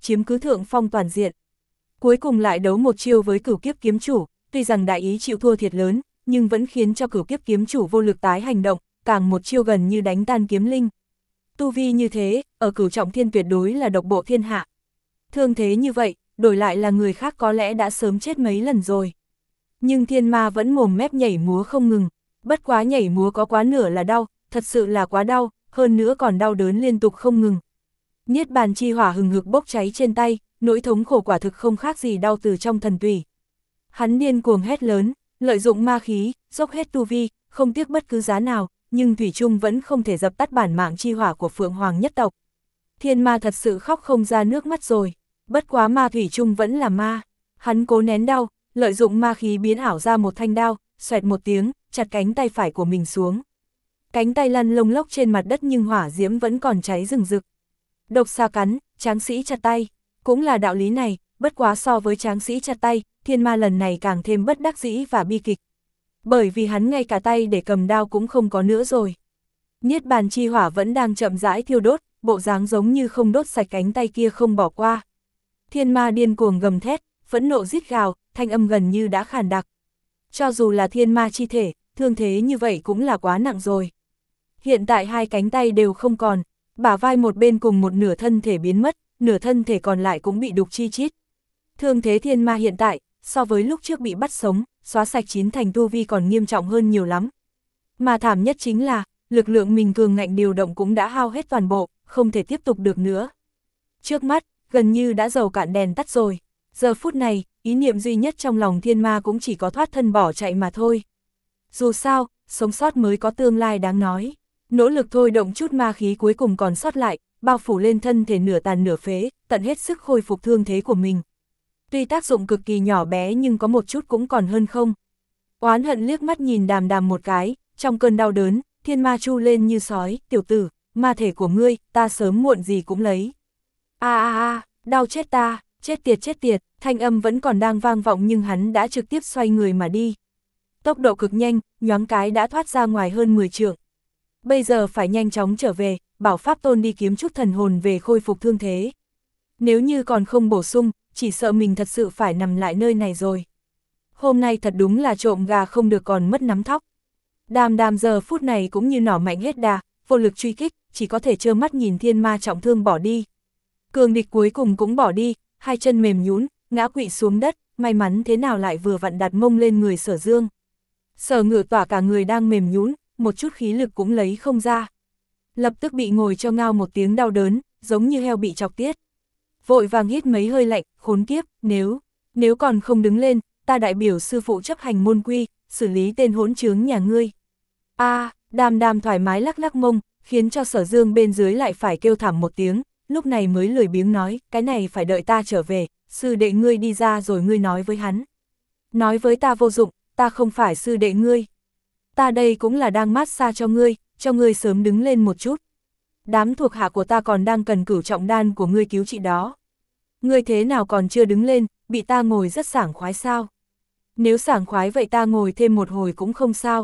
chiếm cứ thượng phong toàn diện. Cuối cùng lại đấu một chiêu với Cửu Kiếp kiếm chủ, tuy rằng đại ý chịu thua thiệt lớn, nhưng vẫn khiến cho Cửu Kiếp kiếm chủ vô lực tái hành động, càng một chiêu gần như đánh tan kiếm linh. Tu vi như thế, ở cửu trọng thiên tuyệt đối là độc bộ thiên hạ. Thương thế như vậy, đổi lại là người khác có lẽ đã sớm chết mấy lần rồi. Nhưng thiên ma vẫn mồm mép nhảy múa không ngừng, bất quá nhảy múa có quá nửa là đau, thật sự là quá đau, hơn nữa còn đau đớn liên tục không ngừng. Niết bàn chi hỏa hừng hực bốc cháy trên tay, nỗi thống khổ quả thực không khác gì đau từ trong thần tủy. Hắn điên cuồng hét lớn, lợi dụng ma khí, dốc hết tu vi, không tiếc bất cứ giá nào, nhưng thủy chung vẫn không thể dập tắt bản mạng chi hỏa của Phượng Hoàng nhất tộc. Thiên ma thật sự khóc không ra nước mắt rồi, bất quá ma thủy chung vẫn là ma. Hắn cố nén đau, lợi dụng ma khí biến ảo ra một thanh đao, xoẹt một tiếng, chặt cánh tay phải của mình xuống. Cánh tay lăn lông lốc trên mặt đất nhưng hỏa diễm vẫn còn cháy rừng rực. Độc xà cắn, tráng sĩ chặt tay, cũng là đạo lý này, bất quá so với tráng sĩ chặt tay, thiên ma lần này càng thêm bất đắc dĩ và bi kịch. Bởi vì hắn ngay cả tay để cầm đao cũng không có nữa rồi. Niết bàn chi hỏa vẫn đang chậm rãi thiêu đốt, bộ dáng giống như không đốt sạch cánh tay kia không bỏ qua. Thiên ma điên cuồng gầm thét, phẫn nộ rít gào, thanh âm gần như đã khàn đặc. Cho dù là thiên ma chi thể, thương thế như vậy cũng là quá nặng rồi. Hiện tại hai cánh tay đều không còn, bả vai một bên cùng một nửa thân thể biến mất, nửa thân thể còn lại cũng bị đục chi chít. Thương thế thiên ma hiện tại, so với lúc trước bị bắt sống, xóa sạch chín thành tu vi còn nghiêm trọng hơn nhiều lắm. Mà thảm nhất chính là, lực lượng mình cường ngạnh điều động cũng đã hao hết toàn bộ, không thể tiếp tục được nữa. Trước mắt, gần như đã dầu cạn đèn tắt rồi. Giờ phút này, ý niệm duy nhất trong lòng thiên ma cũng chỉ có thoát thân bỏ chạy mà thôi. Dù sao, sống sót mới có tương lai đáng nói. Nỗ lực thôi động chút ma khí cuối cùng còn sót lại, bao phủ lên thân thể nửa tàn nửa phế, tận hết sức khôi phục thương thế của mình. Tuy tác dụng cực kỳ nhỏ bé nhưng có một chút cũng còn hơn không. Oán hận liếc mắt nhìn Đàm Đàm một cái, trong cơn đau đớn, thiên ma chu lên như sói, tiểu tử, ma thể của ngươi, ta sớm muộn gì cũng lấy. A a a, đau chết ta, chết tiệt chết tiệt, thanh âm vẫn còn đang vang vọng nhưng hắn đã trực tiếp xoay người mà đi. Tốc độ cực nhanh, nhoáng cái đã thoát ra ngoài hơn mười trượng. Bây giờ phải nhanh chóng trở về, bảo Pháp Tôn đi kiếm chút thần hồn về khôi phục thương thế. Nếu như còn không bổ sung, chỉ sợ mình thật sự phải nằm lại nơi này rồi. Hôm nay thật đúng là trộm gà không được còn mất nắm thóc. Đàm Đàm giờ phút này cũng như nỏ mạnh hết đà, vô lực truy kích, chỉ có thể trơ mắt nhìn thiên ma trọng thương bỏ đi. Cường địch cuối cùng cũng bỏ đi, hai chân mềm nhũn, ngã quỵ xuống đất, may mắn thế nào lại vừa vặn đặt mông lên người Sở Dương. Sở Ngự Tỏa cả người đang mềm nhũn, một chút khí lực cũng lấy không ra. Lập tức bị ngồi cho ngao một tiếng đau đớn, giống như heo bị chọc tiết. Vội vàng hít mấy hơi lạnh, khốn kiếp, nếu, nếu còn không đứng lên, ta đại biểu sư phụ chấp hành môn quy, xử lý tên hỗn trướng nhà ngươi. A, à, Đàm Đàm thoải mái lắc lắc mông, khiến cho Sở Dương bên dưới lại phải kêu thảm một tiếng, lúc này mới lười biếng nói, cái này phải đợi ta trở về, sư đệ ngươi đi ra rồi ngươi nói với hắn. Nói với ta vô dụng, ta không phải sư đệ ngươi. Ta đây cũng là đang mát xa cho ngươi, cho ngươi sớm đứng lên một chút. Đám thuộc hạ của ta còn đang cần cửu trọng đan của ngươi cứu trị đó. Ngươi thế nào còn chưa đứng lên, bị ta ngồi rất sảng khoái sao? Nếu sảng khoái vậy ta ngồi thêm một hồi cũng không sao.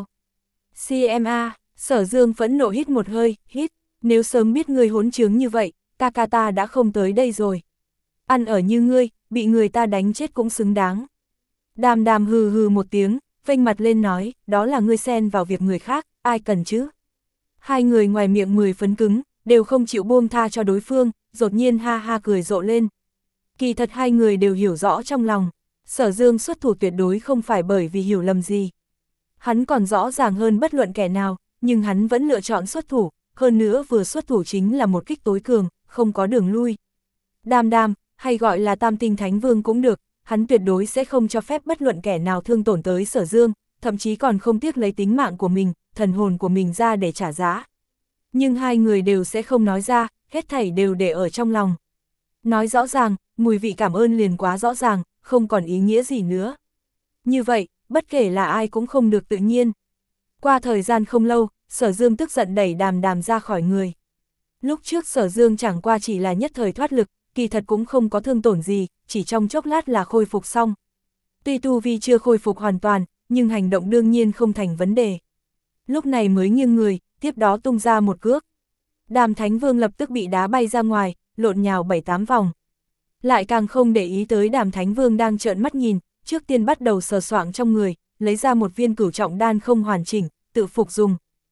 xê em a, Sở Dương phẫn nộ hít một hơi, hít, nếu sớm biết ngươi hỗn trướng như vậy, ca ca ta đã không tới đây rồi. Ăn ở như ngươi, bị người ta đánh chết cũng xứng đáng. Đàm Đàm hừ hừ một tiếng, vênh mặt lên nói, đó là ngươi xen vào việc người khác, ai cần chứ? Hai người ngoài miệng mười phấn cứng, đều không chịu buông tha cho đối phương, đột nhiên ha ha cười rộ lên. Kỳ thật hai người đều hiểu rõ trong lòng, Sở Dương xuất thủ tuyệt đối không phải bởi vì hiểu lầm gì. Hắn còn rõ ràng hơn bất luận kẻ nào, nhưng hắn vẫn lựa chọn xuất thủ, hơn nữa vừa xuất thủ chính là một kích tối cường, không có đường lui. Đàm Đàm, hay gọi là Tam Tinh Thánh Vương cũng được, hắn tuyệt đối sẽ không cho phép bất luận kẻ nào thương tổn tới Sở Dương, thậm chí còn không tiếc lấy tính mạng của mình, thần hồn của mình ra để trả giá. Nhưng hai người đều sẽ không nói ra, hết thảy đều để ở trong lòng. Nói rõ ràng, mùi vị cảm ơn liền quá rõ ràng, không còn ý nghĩa gì nữa. Như vậy, bất kể là ai cũng không được tự nhiên. Qua thời gian không lâu, Sở Dương tức giận đẩy Đàm Đàm ra khỏi người. Lúc trước Sở Dương chẳng qua chỉ là nhất thời thoát lực, kỳ thật cũng không có thương tổn gì, chỉ trong chốc lát là khôi phục xong. Tuy tu vi chưa khôi phục hoàn toàn, nhưng hành động đương nhiên không thành vấn đề. Lúc này mới nghiêng người, tiếp đó tung ra một cước. Đàm Thánh Vương lập tức bị đá bay ra ngoài, lộn nhào bảy tám vòng. lại càng không để ý tới Đàm Thánh Vương đang trợn mắt nhìn, trước tiên bắt đầu sờ soạng trong người, lấy ra một viên cửu trọng đan không hoàn chỉnh, tự phục dùng.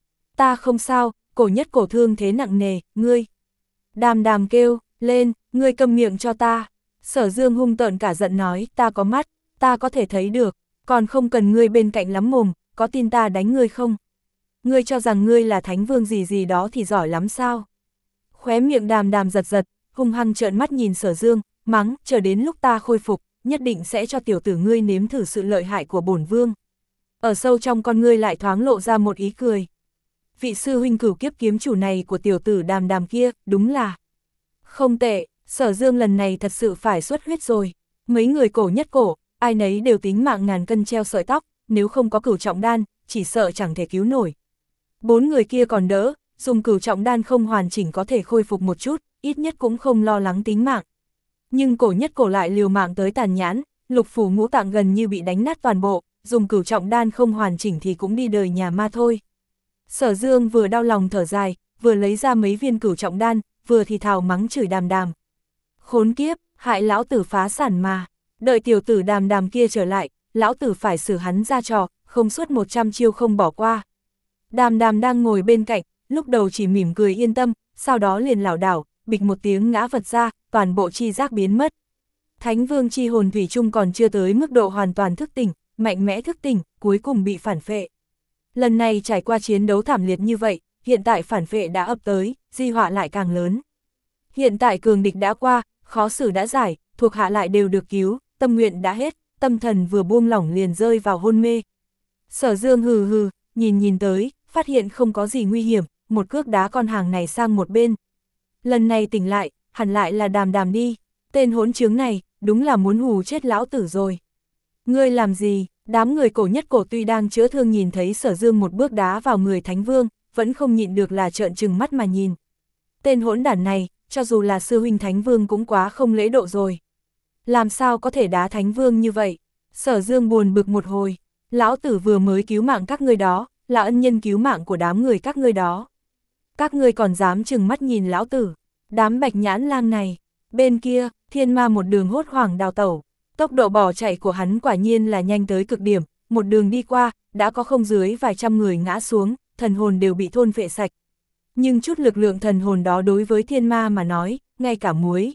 Ta không sao, cổ nhất cổ thương thế nặng nề, ngươi. Đàm Đàm kêu, lên, ngươi câm miệng cho ta. Sở Dương hung tợn cả giận nói, ta có mắt, ta có thể thấy được, còn không cần ngươi bên cạnh lắm mồm, có tin ta đánh ngươi không? Ngươi cho rằng ngươi là thánh vương gì gì đó thì giỏi lắm sao? Khóe miệng Đàm Đàm giật giật, hung hăng trợn mắt nhìn Sở Dương, mắng, chờ đến lúc ta khôi phục, nhất định sẽ cho tiểu tử ngươi nếm thử sự lợi hại của bổn vương. Ở sâu trong con ngươi lại thoáng lộ ra một ý cười. Vị sư huynh cửu kiếp kiếm chủ này của tiểu tử Đàm Đàm kia, đúng là không tệ, Sở Dương lần này thật sự phải xuất huyết rồi. Mấy người cổ nhất cổ, ai nấy đều tính mạng ngàn cân treo sợi tóc, nếu không có cửu trọng đan, chỉ sợ chẳng thể cứu nổi. Bốn người kia còn đỡ, dùng cửu trọng đan không hoàn chỉnh có thể khôi phục một chút, ít nhất cũng không lo lắng tính mạng. Nhưng cổ nhất cổ lại liều mạng tới tàn nhẫn, lục phủ ngũ tạng gần như bị đánh nát toàn bộ, dùng cửu trọng đan không hoàn chỉnh thì cũng đi đời nhà ma thôi. Sở Dương vừa đau lòng thở dài, vừa lấy ra mấy viên cửu trọng đan, vừa thì thào mắng chửi Đàm Đàm. Khốn kiếp, hại lão tử phá sản mà, đợi tiểu tử Đàm Đàm kia trở lại, lão tử phải xử hắn ra trò, không suốt một trăm chiêu không bỏ qua. Đàm Đàm đang ngồi bên cạnh, lúc đầu chỉ mỉm cười yên tâm, sau đó liền lảo đảo, bịch một tiếng ngã vật ra, toàn bộ chi giác biến mất. Thánh Vương chi hồn thủy chung còn chưa tới mức độ hoàn toàn thức tỉnh, mạnh mẽ thức tỉnh, cuối cùng bị phản phệ. Lần này trải qua chiến đấu thảm liệt như vậy, hiện tại phản phệ đã ập tới, di họa lại càng lớn. Hiện tại cường địch đã qua, khó xử đã giải, thuộc hạ lại đều được cứu, tâm nguyện đã hết, tâm thần vừa buông lỏng liền rơi vào hôn mê. Sở Dương hừ hừ, nhìn nhìn tới, phát hiện không có gì nguy hiểm, một cước đá con hàng này sang một bên. Lần này tỉnh lại, hẳn lại là Đàm Đàm đi, tên hỗn trướng này, đúng là muốn hù chết lão tử rồi. Ngươi làm gì? Đám người cổ nhất cổ tuy đang chữa thương nhìn thấy Sở Dương một bước đá vào người Thánh Vương, vẫn không nhịn được là trợn trừng mắt mà nhìn. Tên hỗn đản này, cho dù là sư huynh Thánh Vương cũng quá không lễ độ rồi. Làm sao có thể đá Thánh Vương như vậy? Sở Dương buồn bực một hồi, lão tử vừa mới cứu mạng các ngươi đó, là ân nhân cứu mạng của đám người các ngươi đó. Các ngươi còn dám trừng mắt nhìn lão tử, đám bạch nhãn lang này. Bên kia, Thiên Ma một đường hốt hoảng đào tẩu, tốc độ bỏ chạy của hắn quả nhiên là nhanh tới cực điểm, một đường đi qua, đã có không dưới vài trăm người ngã xuống, thần hồn đều bị thôn phệ sạch. Nhưng chút lực lượng thần hồn đó đối với Thiên Ma mà nói, ngay cả muối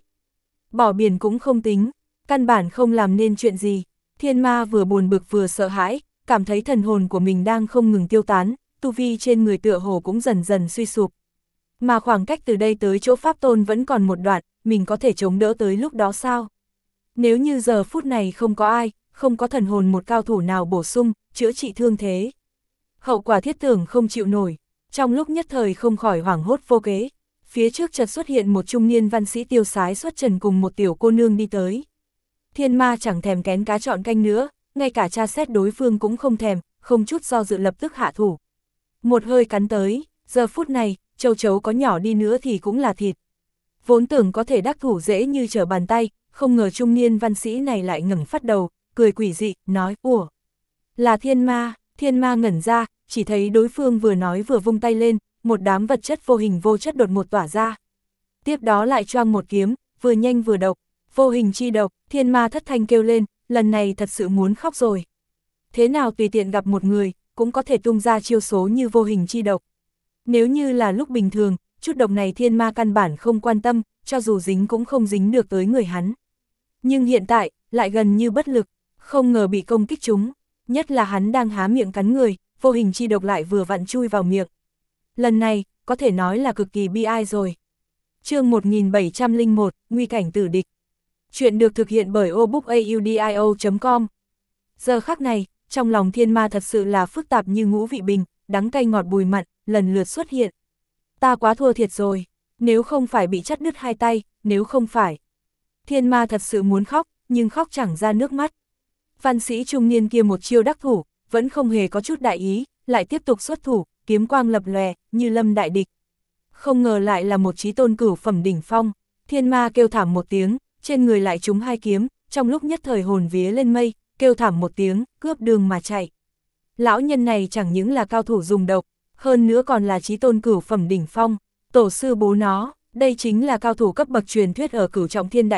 bỏ biển cũng không tính, căn bản không làm nên chuyện gì. Thiên Ma vừa buồn bực vừa sợ hãi, cảm thấy thần hồn của mình đang không ngừng tiêu tán, tu vi trên người tựa hồ cũng dần dần suy sụp. Mà khoảng cách từ đây tới chỗ Pháp Tôn vẫn còn một đoạn, mình có thể chống đỡ tới lúc đó sao? Nếu như giờ phút này không có ai, không có thần hồn một cao thủ nào bổ sung, chữa trị thương thế, hậu quả thiết tưởng không chịu nổi, trong lúc nhất thời không khỏi hoảng hốt vô kế. Phía trước chợt xuất hiện một trung niên văn sĩ tiêu sái xuất trần cùng một tiểu cô nương đi tới. Thiên Ma chẳng thèm kén cá chọn canh nữa, ngay cả tra xét đối phương cũng không thèm, không chút do dự lập tức hạ thủ. Một hơi cắn tới, giờ phút này, châu chấu có nhỏ đi nữa thì cũng là thịt. Vốn tưởng có thể đắc thủ dễ như trở bàn tay, không ngờ trung niên văn sĩ này lại ngẩng phát đầu, cười quỷ dị, nói, ủa, là Thiên Ma. Thiên Ma ngẩn ra, chỉ thấy đối phương vừa nói vừa vung tay lên, một đám vật chất vô hình vô chất đột một tỏa ra. Tiếp đó lại choang một kiếm, vừa nhanh vừa độc, vô hình chi độc. Thiên Ma thất thanh kêu lên, lần này thật sự muốn khóc rồi. Thế nào tùy tiện gặp một người, cũng có thể tung ra chiêu số như vô hình chi độc. Nếu như là lúc bình thường, chút độc này Thiên Ma căn bản không quan tâm, cho dù dính cũng không dính được tới người hắn. Nhưng hiện tại, lại gần như bất lực, không ngờ bị công kích chúng, nhất là hắn đang há miệng cắn người, vô hình chi độc lại vừa vặn chui vào miệng. Lần này, có thể nói là cực kỳ bi ai rồi. Chương một nghìn bảy trăm lẻ một, Nguy cảnh tử địch. Chuyện được thực hiện bởi obookaudio chấm com. Giờ khắc này, trong lòng Thiên Ma thật sự là phức tạp như ngũ vị bình, đắng cay ngọt bùi mặn, lần lượt xuất hiện. Ta quá thua thiệt rồi, nếu không phải bị chặt đứt hai tay, nếu không phải. Thiên Ma thật sự muốn khóc, nhưng khóc chẳng ra nước mắt. Văn sĩ trung niên kia một chiêu đắc thủ, vẫn không hề có chút đại ý, lại tiếp tục xuất thủ, kiếm quang lập lòe, như lâm đại địch. Không ngờ lại là một chí tôn cửu phẩm đỉnh phong. Thiên Ma kêu thảm một tiếng, trên người lại trúng hai kiếm, trong lúc nhất thời hồn vía lên mây, kêu thảm một tiếng, cướp đường mà chạy. Lão nhân này chẳng những là cao thủ dùng độc, hơn nữa còn là chí tôn cửu phẩm đỉnh phong, tổ sư bố nó, đây chính là cao thủ cấp bậc truyền thuyết ở Cửu Trọng Thiên Đại Lục,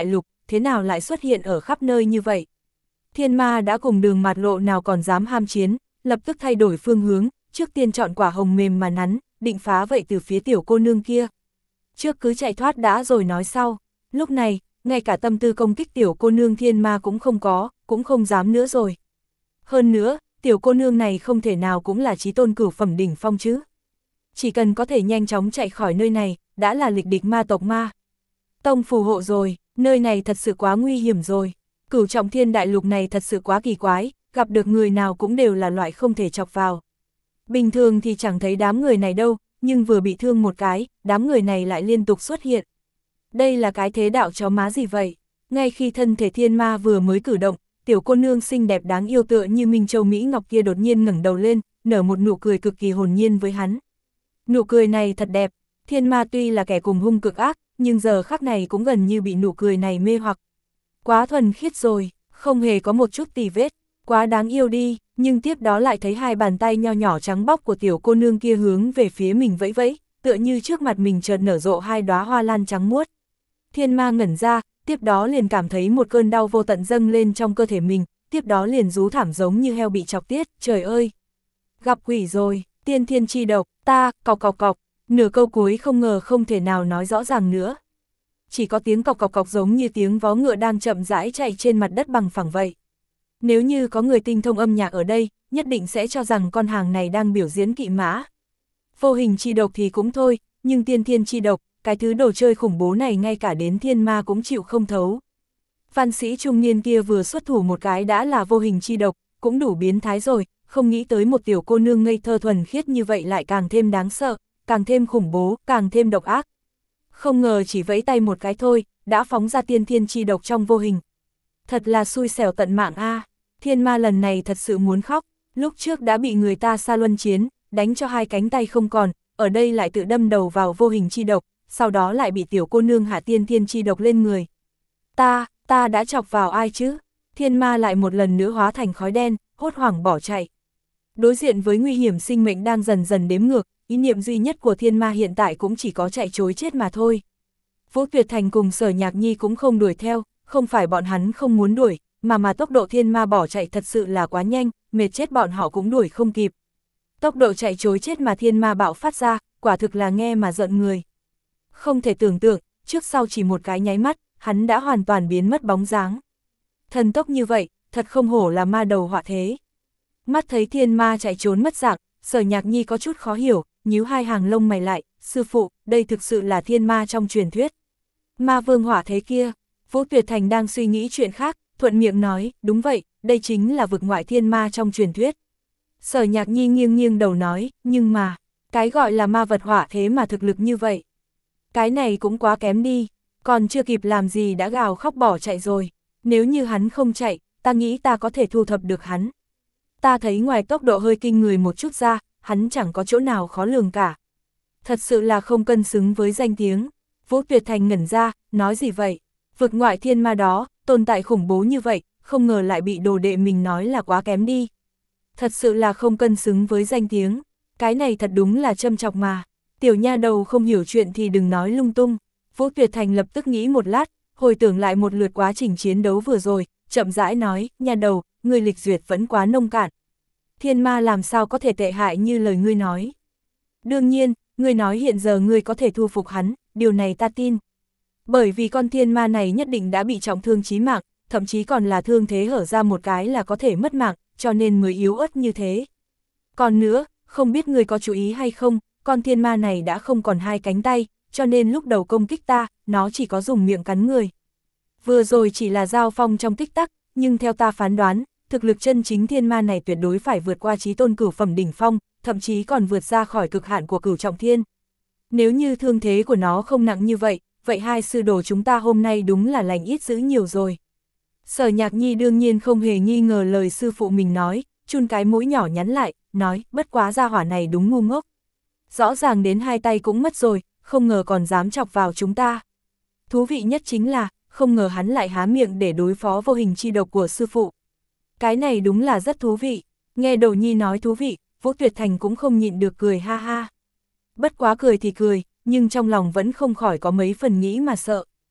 thế nào lại xuất hiện ở khắp nơi như vậy. Thiên ma đã cùng Đường Mạt Lộ nào còn dám ham chiến, lập tức thay đổi phương hướng, trước tiên chọn quả hồng mềm mà nắn, định phá vậy từ phía tiểu cô nương kia. Trước cứ chạy thoát đã rồi nói sau, lúc này, ngay cả tâm tư công kích tiểu cô nương thiên ma cũng không có, cũng không dám nữa rồi. Hơn nữa, tiểu cô nương này không thể nào cũng là chí tôn cửu phẩm đỉnh phong chứ. Chỉ cần có thể nhanh chóng chạy khỏi nơi này, đã là lịch địch ma tộc ma tông phù hộ rồi, nơi này thật sự quá nguy hiểm rồi. Cửu trọng thiên đại lục này thật sự quá kỳ quái, gặp được người nào cũng đều là loại không thể chọc vào. Bình thường thì chẳng thấy đám người này đâu, nhưng vừa bị thương một cái, đám người này lại liên tục xuất hiện. Đây là cái thế đạo chó má gì vậy? Ngay khi thân thể thiên ma vừa mới cử động, tiểu cô nương xinh đẹp đáng yêu tựa như Minh Châu Mỹ Ngọc kia đột nhiên ngẩng đầu lên, nở một nụ cười cực kỳ hồn nhiên với hắn. Nụ cười này thật đẹp, thiên ma tuy là kẻ cùng hung cực ác, nhưng giờ khắc này cũng gần như bị nụ cười này mê hoặc. Quá thuần khiết rồi, không hề có một chút tì vết, quá đáng yêu đi, nhưng tiếp đó lại thấy hai bàn tay nho nhỏ trắng bóc của tiểu cô nương kia hướng về phía mình vẫy vẫy, tựa như trước mặt mình chợt nở rộ hai đóa hoa lan trắng muốt. Thiên ma ngẩn ra, tiếp đó liền cảm thấy một cơn đau vô tận dâng lên trong cơ thể mình, tiếp đó liền rú thảm giống như heo bị chọc tiết, trời ơi! Gặp quỷ rồi, tiên thiên chi độc, ta, cọc cọc cọc, nửa câu cuối không ngờ không thể nào nói rõ ràng nữa. Chỉ có tiếng cọc cọc cọc giống như tiếng vó ngựa đang chậm rãi chạy trên mặt đất bằng phẳng vậy. Nếu như có người tinh thông âm nhạc ở đây, nhất định sẽ cho rằng con hàng này đang biểu diễn kỵ mã. Vô hình chi độc thì cũng thôi, nhưng tiên thiên chi độc, cái thứ đồ chơi khủng bố này ngay cả đến thiên ma cũng chịu không thấu. Văn sĩ trung niên kia vừa xuất thủ một cái đã là vô hình chi độc, cũng đủ biến thái rồi, không nghĩ tới một tiểu cô nương ngây thơ thuần khiết như vậy lại càng thêm đáng sợ, càng thêm khủng bố, càng thêm độc ác. Không ngờ chỉ vẫy tay một cái thôi, đã phóng ra tiên thiên chi độc trong vô hình. Thật là xui xẻo tận mạng a. Thiên ma lần này thật sự muốn khóc, lúc trước đã bị người ta xa luân chiến, đánh cho hai cánh tay không còn, ở đây lại tự đâm đầu vào vô hình chi độc, sau đó lại bị tiểu cô nương hạ tiên thiên chi độc lên người. Ta, ta đã chọc vào ai chứ? Thiên ma lại một lần nữa hóa thành khói đen, hốt hoảng bỏ chạy. Đối diện với nguy hiểm sinh mệnh đang dần dần đếm ngược, ý niệm duy nhất của thiên ma hiện tại cũng chỉ có chạy trối chết mà thôi. Vũ Tuyệt Thành cùng Sở Nhạc Nhi cũng không đuổi theo, không phải bọn hắn không muốn đuổi, mà mà tốc độ thiên ma bỏ chạy thật sự là quá nhanh, mệt chết bọn họ cũng đuổi không kịp. Tốc độ chạy trối chết mà thiên ma bạo phát ra, quả thực là nghe mà giận người. Không thể tưởng tượng, trước sau chỉ một cái nháy mắt, hắn đã hoàn toàn biến mất bóng dáng. Thần tốc như vậy, thật không hổ là ma đầu họa thế. Mắt thấy thiên ma chạy trốn mất dạng, Sở Nhạc Nhi có chút khó hiểu, nhíu hai hàng lông mày lại, sư phụ, đây thực sự là thiên ma trong truyền thuyết. Ma vương hỏa thế kia, Vũ Tuyệt Thành đang suy nghĩ chuyện khác, thuận miệng nói, đúng vậy, đây chính là vực ngoại thiên ma trong truyền thuyết. Sở Nhạc Nhi nghiêng nghiêng đầu nói, nhưng mà, cái gọi là ma vật hỏa thế mà thực lực như vậy. Cái này cũng quá kém đi, còn chưa kịp làm gì đã gào khóc bỏ chạy rồi. Nếu như hắn không chạy, ta nghĩ ta có thể thu thập được hắn. Ta thấy ngoài tốc độ hơi kinh người một chút ra, hắn chẳng có chỗ nào khó lường cả. Thật sự là không cân xứng với danh tiếng. Vũ Tuyệt Thành ngẩn ra, nói gì vậy? Vực ngoại thiên ma đó, tồn tại khủng bố như vậy, không ngờ lại bị đồ đệ mình nói là quá kém đi. Thật sự là không cân xứng với danh tiếng. Cái này thật đúng là châm chọc mà. Tiểu nha đầu không hiểu chuyện thì đừng nói lung tung. Vũ Tuyệt Thành lập tức nghĩ một lát, hồi tưởng lại một lượt quá trình chiến đấu vừa rồi, chậm rãi nói, nha đầu, ngươi lịch duyệt vẫn quá nông cạn. Thiên ma làm sao có thể tệ hại như lời ngươi nói. Đương nhiên, ngươi nói hiện giờ ngươi có thể thu phục hắn, điều này ta tin. Bởi vì con thiên ma này nhất định đã bị trọng thương chí mạng, thậm chí còn là thương thế hở ra một cái là có thể mất mạng, cho nên mới yếu ớt như thế. Còn nữa, không biết ngươi có chú ý hay không, con thiên ma này đã không còn hai cánh tay, cho nên lúc đầu công kích ta, nó chỉ có dùng miệng cắn người. Vừa rồi chỉ là giao phong trong tích tắc, nhưng theo ta phán đoán, thực lực chân chính thiên ma này tuyệt đối phải vượt qua chí tôn cửu phẩm đỉnh phong, thậm chí còn vượt ra khỏi cực hạn của cửu trọng thiên. Nếu như thương thế của nó không nặng như vậy, vậy hai sư đồ chúng ta hôm nay đúng là lành ít dữ nhiều rồi. Sở Nhạc Nhi đương nhiên không hề nghi ngờ lời sư phụ mình nói, chun cái mũi nhỏ nhắn lại, nói, bất quá gia hỏa này đúng ngu ngốc. Rõ ràng đến hai tay cũng mất rồi, không ngờ còn dám chọc vào chúng ta. Thú vị nhất chính là, không ngờ hắn lại há miệng để đối phó vô hình chi độc của sư phụ. Cái này đúng là rất thú vị, nghe Đồ Nhi nói thú vị, Vũ Tuyệt Thành cũng không nhịn được cười ha ha. Bất quá cười thì cười, nhưng trong lòng vẫn không khỏi có mấy phần nghĩ mà sợ.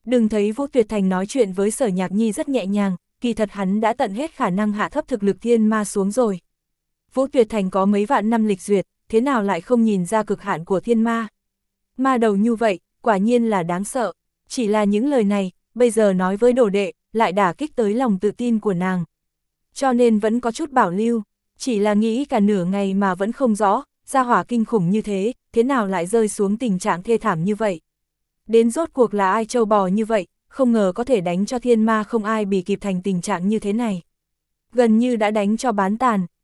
Đừng thấy Vũ Tuyệt Thành nói chuyện với Sở Nhạc Nhi rất nhẹ nhàng, kỳ thật hắn đã tận hết khả năng hạ thấp thực lực thiên ma xuống rồi. Vũ Tuyệt Thành có mấy vạn năm lịch duyệt, thế nào lại không nhìn ra cực hạn của thiên ma. Ma đầu như vậy, quả nhiên là đáng sợ. Chỉ là những lời này, bây giờ nói với đồ đệ, lại đả kích tới lòng tự tin của nàng. Cho nên vẫn có chút bảo lưu, chỉ là nghĩ cả nửa ngày mà vẫn không rõ, gia hỏa kinh khủng như thế, thế nào lại rơi xuống tình trạng thê thảm như vậy. Đến rốt cuộc là ai trâu bò như vậy, không ngờ có thể đánh cho thiên ma không ai bị kịp thành tình trạng như thế này. Gần như đã đánh cho bán tàn,